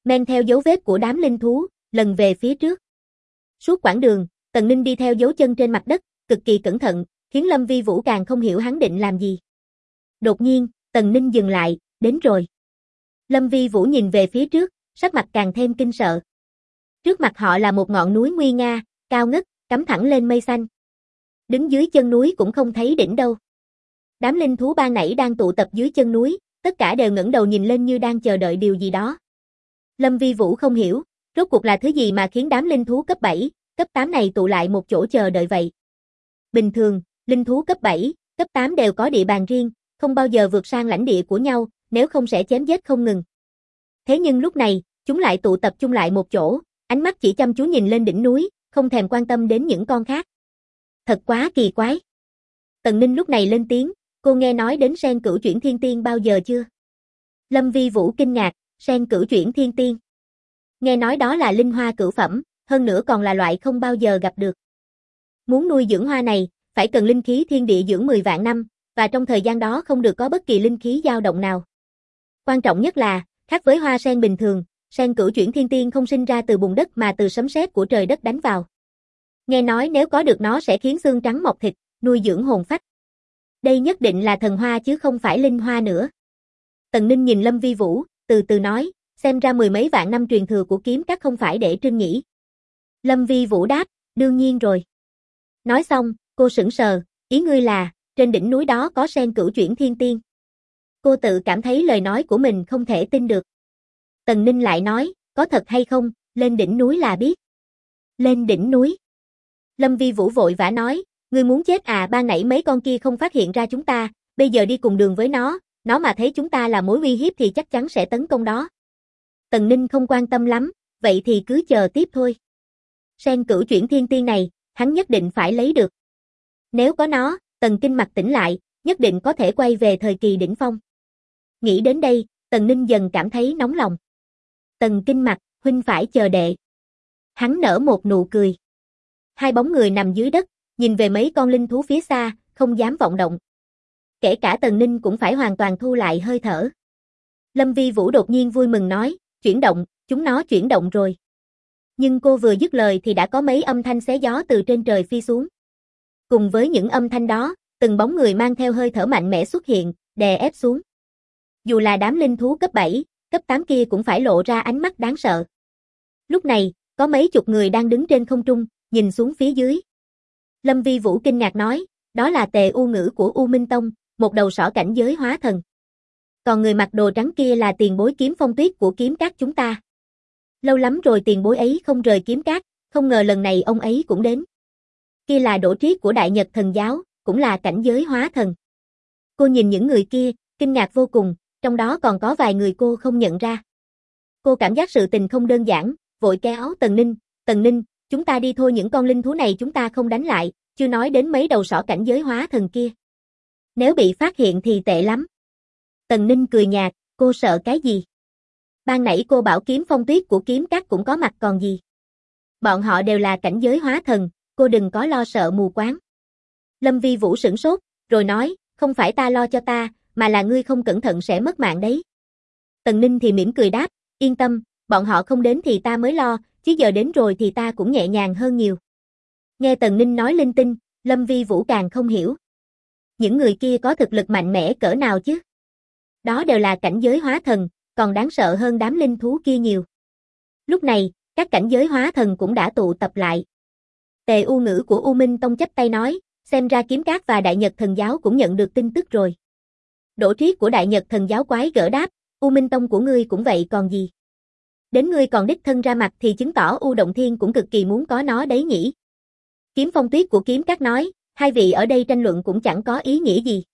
Men theo dấu vết của đám linh thú, lần về phía trước. Suốt quãng đường, Tần Ninh đi theo dấu chân trên mặt đất, cực kỳ cẩn thận, khiến Lâm Vi Vũ càng không hiểu hắn định làm gì. Đột nhiên, Tần Ninh dừng lại, đến rồi. Lâm Vi Vũ nhìn về phía trước, sắc mặt càng thêm kinh sợ. Trước mặt họ là một ngọn núi nguy nga, cao ngất, cắm thẳng lên mây xanh. Đứng dưới chân núi cũng không thấy đỉnh đâu. Đám linh thú ban nãy đang tụ tập dưới chân núi, tất cả đều ngẩng đầu nhìn lên như đang chờ đợi điều gì đó. Lâm Vi Vũ không hiểu, rốt cuộc là thứ gì mà khiến đám linh thú cấp 7, cấp 8 này tụ lại một chỗ chờ đợi vậy. Bình thường, linh thú cấp 7, cấp 8 đều có địa bàn riêng, không bao giờ vượt sang lãnh địa của nhau, nếu không sẽ chém giết không ngừng. Thế nhưng lúc này, chúng lại tụ tập chung lại một chỗ, ánh mắt chỉ chăm chú nhìn lên đỉnh núi, không thèm quan tâm đến những con khác. Thật quá kỳ quái. Tần Ninh lúc này lên tiếng, cô nghe nói đến sen cửu chuyển thiên tiên bao giờ chưa? Lâm Vi Vũ kinh ngạc, sen cửu chuyển thiên tiên. Nghe nói đó là linh hoa cửu phẩm, hơn nữa còn là loại không bao giờ gặp được. Muốn nuôi dưỡng hoa này, phải cần linh khí thiên địa dưỡng 10 vạn năm, và trong thời gian đó không được có bất kỳ linh khí dao động nào. Quan trọng nhất là, khác với hoa sen bình thường, sen cửu chuyển thiên tiên không sinh ra từ bùn đất mà từ sấm sét của trời đất đánh vào. Nghe nói nếu có được nó sẽ khiến xương trắng mọc thịt, nuôi dưỡng hồn phách. Đây nhất định là thần hoa chứ không phải linh hoa nữa. Tần Ninh nhìn Lâm Vi Vũ, từ từ nói, xem ra 10 mấy vạn năm truyền thừa của kiếm các không phải để trưng nhỉ. Lâm Vi Vũ đáp, đương nhiên rồi. Nói xong, cô sững sờ, ý ngươi là, trên đỉnh núi đó có sen cửu chuyển thiên tiên. Cô tự cảm thấy lời nói của mình không thể tin được. Tần Ninh lại nói, có thật hay không, lên đỉnh núi là biết. Lên đỉnh núi. Lâm Vi Vũ vội vã nói, ngươi muốn chết à, ban nãy mấy con kia không phát hiện ra chúng ta, bây giờ đi cùng đường với nó mà thấy chúng ta là mối uy hiếp thì chắc chắn sẽ tấn công đó. Tần Ninh không quan tâm lắm, vậy thì cứ chờ tiếp thôi. Sen cửu chuyển thiên tiên này, hắn nhất định phải lấy được. Nếu có nó, Tần Kinh Mặc tỉnh lại, nhất định có thể quay về thời kỳ đỉnh phong. Nghĩ đến đây, Tần Ninh dần cảm thấy nóng lòng. Tần Kinh Mặc, huynh phải chờ đệ. Hắn nở một nụ cười. Hai bóng người nằm dưới đất, nhìn về mấy con linh thú phía xa, không dám vọng động. Kể cả Tần Ninh cũng phải hoàn toàn thu lại hơi thở. Lâm Vi Vũ đột nhiên vui mừng nói, chuyển động, chúng nó chuyển động rồi. Nhưng cô vừa dứt lời thì đã có mấy âm thanh xé gió từ trên trời phi xuống. Cùng với những âm thanh đó, từng bóng người mang theo hơi thở mạnh mẽ xuất hiện, đè ép xuống. Dù là đám linh thú cấp 7, cấp 8 kia cũng phải lộ ra ánh mắt đáng sợ. Lúc này, có mấy chục người đang đứng trên không trung, nhìn xuống phía dưới. Lâm Vi Vũ kinh ngạc nói, đó là Tề U Ngữ của U Minh Tông, một đầu sỏ cảnh giới hóa thần. Còn người mặc đồ trắng kia là tiền bối Kiếm Phong Tuyết của kiếm các chúng ta. Lâu lắm rồi tiền bối ấy không rời kiếm các, không ngờ lần này ông ấy cũng đến. Kia là Đỗ Triết của Đại Nhật Thần Giáo, cũng là cảnh giới hóa thần. Cô nhìn những người kia, kinh ngạc vô cùng, trong đó còn có vài người cô không nhận ra. Cô cảm giác sự tình không đơn giản, vội kéo Tần Ninh, chúng ta đi thôi, những con linh thú này chúng ta không đánh lại, chưa nói đến mấy đầu sỏ cảnh giới hóa thần kia. Nếu bị phát hiện thì tệ lắm. Tần Ninh cười nhạt, cô sợ cái gì? Ban nãy cô bảo Kiếm Phong Tuyết của kiếm các cũng có mặt còn gì. Bọn họ đều là cảnh giới hóa thần, cô đừng có lo sợ mù quáng. Lâm Vi Vũ sửng sốt, rồi nói, không phải ta lo cho ta, mà là ngươi không cẩn thận sẽ mất mạng đấy. Tần Ninh thì mỉm cười đáp, yên tâm, bọn họ không đến thì ta mới lo, chứ giờ đến rồi thì ta cũng nhẹ nhàng hơn nhiều. Nghe Tần Ninh nói linh tinh, Lâm Vi Vũ càng không hiểu. Những người kia có thực lực mạnh mẽ cỡ nào chứ? Đó đều là cảnh giới hóa thần, còn đáng sợ hơn đám linh thú kia nhiều. Lúc này, các cảnh giới hóa thần cũng đã tụ tập lại. Tề U Ngữ của U Minh Tông chắp tay nói, xem ra kiếm các và Đại Nhật Thần Giáo cũng nhận được tin tức rồi. Đỗ Triết của Đại Nhật Thần Giáo quái gở đáp, U Minh Tông của ngươi cũng vậy còn gì. Đến ngươi còn đích thân ra mặt thì chứng tỏ U Động Thiên cũng cực kỳ muốn có nó đấy nhỉ. Kiếm Phong Tuyết của kiếm các nói, hai vị ở đây tranh luận cũng chẳng có ý nghĩa gì.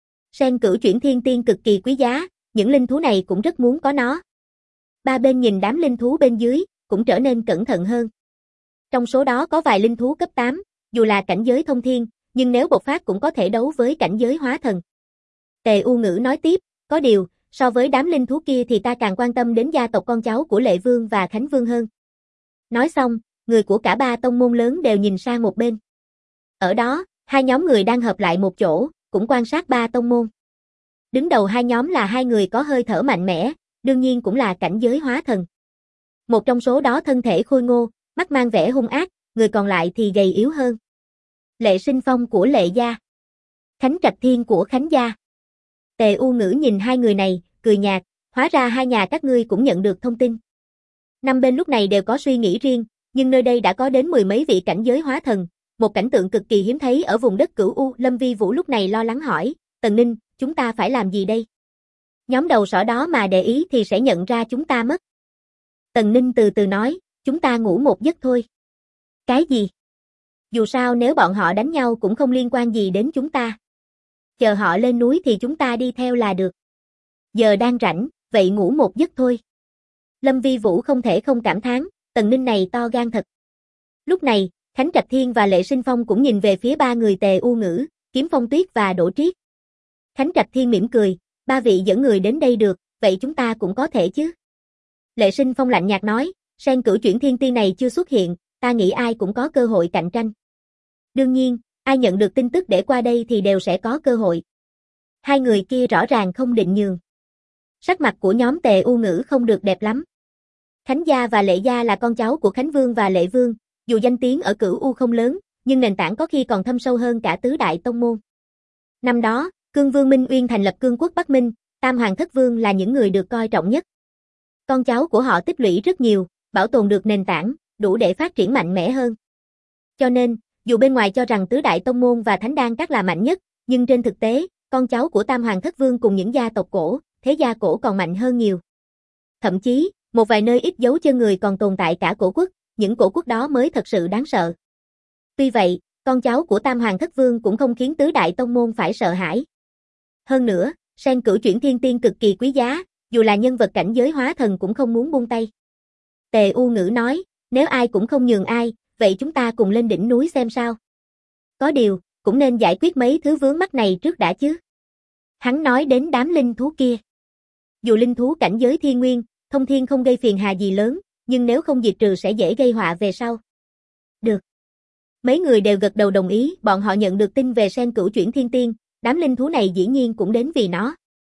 Sen cửu chuyển thiên tiên cực kỳ quý giá, những linh thú này cũng rất muốn có nó. Ba bên nhìn đám linh thú bên dưới, cũng trở nên cẩn thận hơn. Trong số đó có vài linh thú cấp 8, dù là cảnh giới thông thiên, nhưng nếu bộc phát cũng có thể đấu với cảnh giới hóa thần. Tề U Ngữ nói tiếp, có điều, so với đám linh thú kia thì ta càng quan tâm đến gia tộc con cháu của Lệ Vương và Khánh Vương hơn. Nói xong, người của cả ba tông môn lớn đều nhìn sang một bên. Ở đó, hai nhóm người đang hợp lại một chỗ, cũng quan sát ba tông môn. Đứng đầu hai nhóm là hai người có hơi thở mạnh mẽ, đương nhiên cũng là cảnh giới hóa thần. Một trong số đó thân thể khôi ngô, mắt mang vẻ hung ác, người còn lại thì gầy yếu hơn. Lệ Sinh Phong của Lệ gia. Khánh Trạch Thiên của Khánh gia. Tề U Ngữ nhìn hai người này, cười nhạt, hóa ra hai nhà các ngươi cũng nhận được thông tin. Năm bên lúc này đều có suy nghĩ riêng, nhưng nơi đây đã có đến mười mấy vị cảnh giới hóa thần, một cảnh tượng cực kỳ hiếm thấy ở vùng đất Cửu U. Lâm Vi Vũ lúc này lo lắng hỏi, Tần Ninh, chúng ta phải làm gì đây? Nhóm đầu sỏ đó mà để ý thì sẽ nhận ra chúng ta mất. Tần Ninh từ từ nói, chúng ta ngủ một giấc thôi. Cái gì? Dù sao nếu bọn họ đánh nhau cũng không liên quan gì đến chúng ta. Chờ họ lên núi thì chúng ta đi theo là được. Giờ đang rảnh, vậy ngủ một giấc thôi. Lâm Vi Vũ không thể không cảm thán, Tần Ninh này to gan thật. Lúc này, Khánh Trạch Thiên và Lệ Sinh Phong cũng nhìn về phía ba người Tề U Ngữ, Kiếm Phong Tuyết và Đỗ Triết. Khánh Trạch Thiên mỉm cười, ba vị dẫn người đến đây được, vậy chúng ta cũng có thể chứ. Lệ Sinh Phong lạnh nhạt nói, Sen Cửu Chuyển Thiên Tiên này chưa xuất hiện, ta nghĩ ai cũng có cơ hội cạnh tranh. Đương nhiên, ai nhận được tin tức để qua đây thì đều sẽ có cơ hội. Hai người kia rõ ràng không định nhường. Sắc mặt của nhóm Tề U Ngữ không được đẹp lắm. Khánh gia và Lệ gia là con cháu của Khánh Vương và Lệ Vương, dù danh tiếng ở Cửu U không lớn, nhưng nền tảng có khi còn thâm sâu hơn cả tứ đại tông môn. Năm đó, Cương Vương Minh Uyên thành lập Cương quốc Bắc Minh, Tam Hoàng Thất Vương là những người được coi trọng nhất. Con cháu của họ tích lũy rất nhiều, bảo tồn được nền tảng, đủ để phát triển mạnh mẽ hơn. Cho nên, dù bên ngoài cho rằng tứ đại tông môn và thánh đan các là mạnh nhất, nhưng trên thực tế, con cháu của Tam Hoàng Thất Vương cùng những gia tộc cổ, thế gia cổ còn mạnh hơn nhiều. Thậm chí, một vài nơi ít dấu chân người còn tồn tại cả cổ quốc, những cổ quốc đó mới thật sự đáng sợ. Tuy vậy, con cháu của Tam Hoàng Thất Vương cũng không khiến tứ đại tông môn phải sợ hãi. Hơn nữa, Sen Cửu Chuyển Thiên Tiên cực kỳ quý giá, dù là nhân vật cảnh giới hóa thần cũng không muốn buông tay. Tề U Ngữ nói, nếu ai cũng không nhường ai, vậy chúng ta cùng lên đỉnh núi xem sao. Có điều, cũng nên giải quyết mấy thứ vướng mắc này trước đã chứ. Hắn nói đến đám linh thú kia. Dù linh thú cảnh giới thiên nguyên, thông thiên không gây phiền hà gì lớn, nhưng nếu không diệt trừ sẽ dễ gây họa về sau. Được. Mấy người đều gật đầu đồng ý, bọn họ nhận được tin về Sen Cửu Chuyển Thiên Tiên, đám linh thú này dĩ nhiên cũng đến vì nó.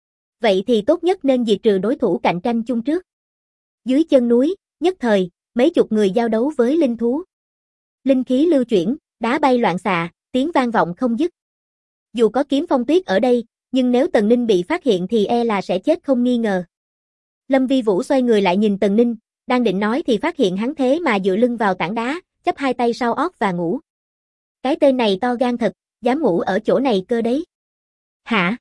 Vậy thì tốt nhất nên diệt trừ đối thủ cạnh tranh chung trước. Dưới chân núi, nhất thời, mấy chục người giao đấu với linh thú. Linh khí lưu chuyển, đá bay loạn xạ, tiếng vang vọng không dứt. Dù có Kiếm Phong Tuyết ở đây, nhưng nếu Tần Ninh bị phát hiện thì e là sẽ chết không nghi ngờ. Lâm Vi Vũ xoay người lại nhìn Tần Ninh, đang định nói thì phát hiện hắn thế mà dựa lưng vào tảng đá, chắp hai tay sau ót và ngủ. Cái tên này to gan thật, dám ngủ ở chỗ này cơ đấy. Hả?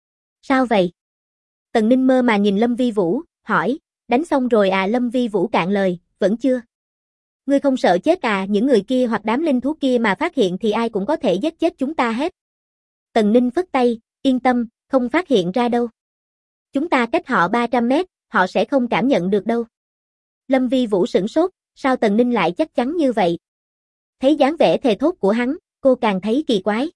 Sao vậy? Tần Ninh mơ mà nhìn Lâm Vi Vũ, hỏi, đánh xong rồi à? Lâm Vi Vũ cạn lời, vẫn chưa. Ngươi không sợ chết à? Những người kia hoặc đám linh thú kia mà phát hiện thì ai cũng có thể giết chết chúng ta hết. Tần Ninh phất tay, yên tâm, không phát hiện ra đâu. Chúng ta cách họ 300 mét, họ sẽ không cảm nhận được đâu. Lâm Vi Vũ sửng sốt, sao Tần Ninh lại chắc chắn như vậy? Thấy dáng vẻ thề thốt của hắn, cô càng thấy kỳ quái.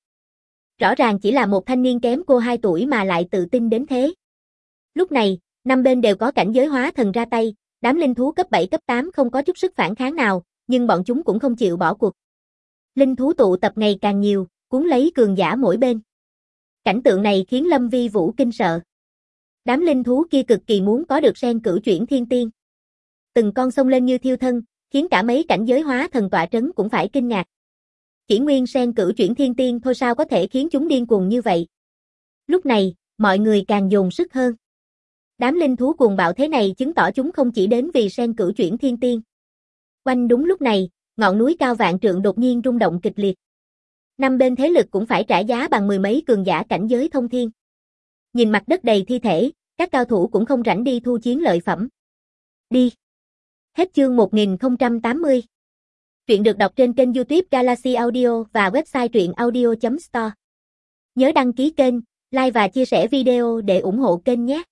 Rõ ràng chỉ là một thanh niên kém cô 2 tuổi mà lại tự tin đến thế. Lúc này, năm bên đều có cảnh giới hóa thần ra tay, đám linh thú cấp 7 cấp 8 không có chút sức phản kháng nào, nhưng bọn chúng cũng không chịu bỏ cuộc. Linh thú tụ tập ngày càng nhiều, cuốn lấy cường giả mỗi bên. Cảnh tượng này khiến Lâm Vi Vũ kinh sợ. Đám linh thú kia cực kỳ muốn có được Sen Cửu Chuyển Thiên Tiên. Từng con xông lên như thiêu thân, khiến cả mấy cảnh giới hóa thần tọa trấn cũng phải kinh ngạc. Chỉ nguyên Sen Cửu Chuyển Thiên Tiên thôi sao có thể khiến chúng điên cuồng như vậy. Lúc này, mọi người càng dồn sức hơn. Đám linh thú cuồng bạo thế này chứng tỏ chúng không chỉ đến vì Sen Cửu Chuyển Thiên Tiên. Quanh đúng lúc này, ngọn núi cao vạn trượng đột nhiên rung động kịch liệt. Năm bên thế lực cũng phải trả giá bằng mười mấy cường giả cảnh giới thông thiên. Nhìn mặt đất đầy thi thể, các cao thủ cũng không rảnh đi thu chiến lợi phẩm. Đi. Hết chương 1080. Truyện được đọc trên kênh YouTube Galaxy Audio và website truyệnaudio.store. Nhớ đăng ký kênh, like và chia sẻ video để ủng hộ kênh nhé.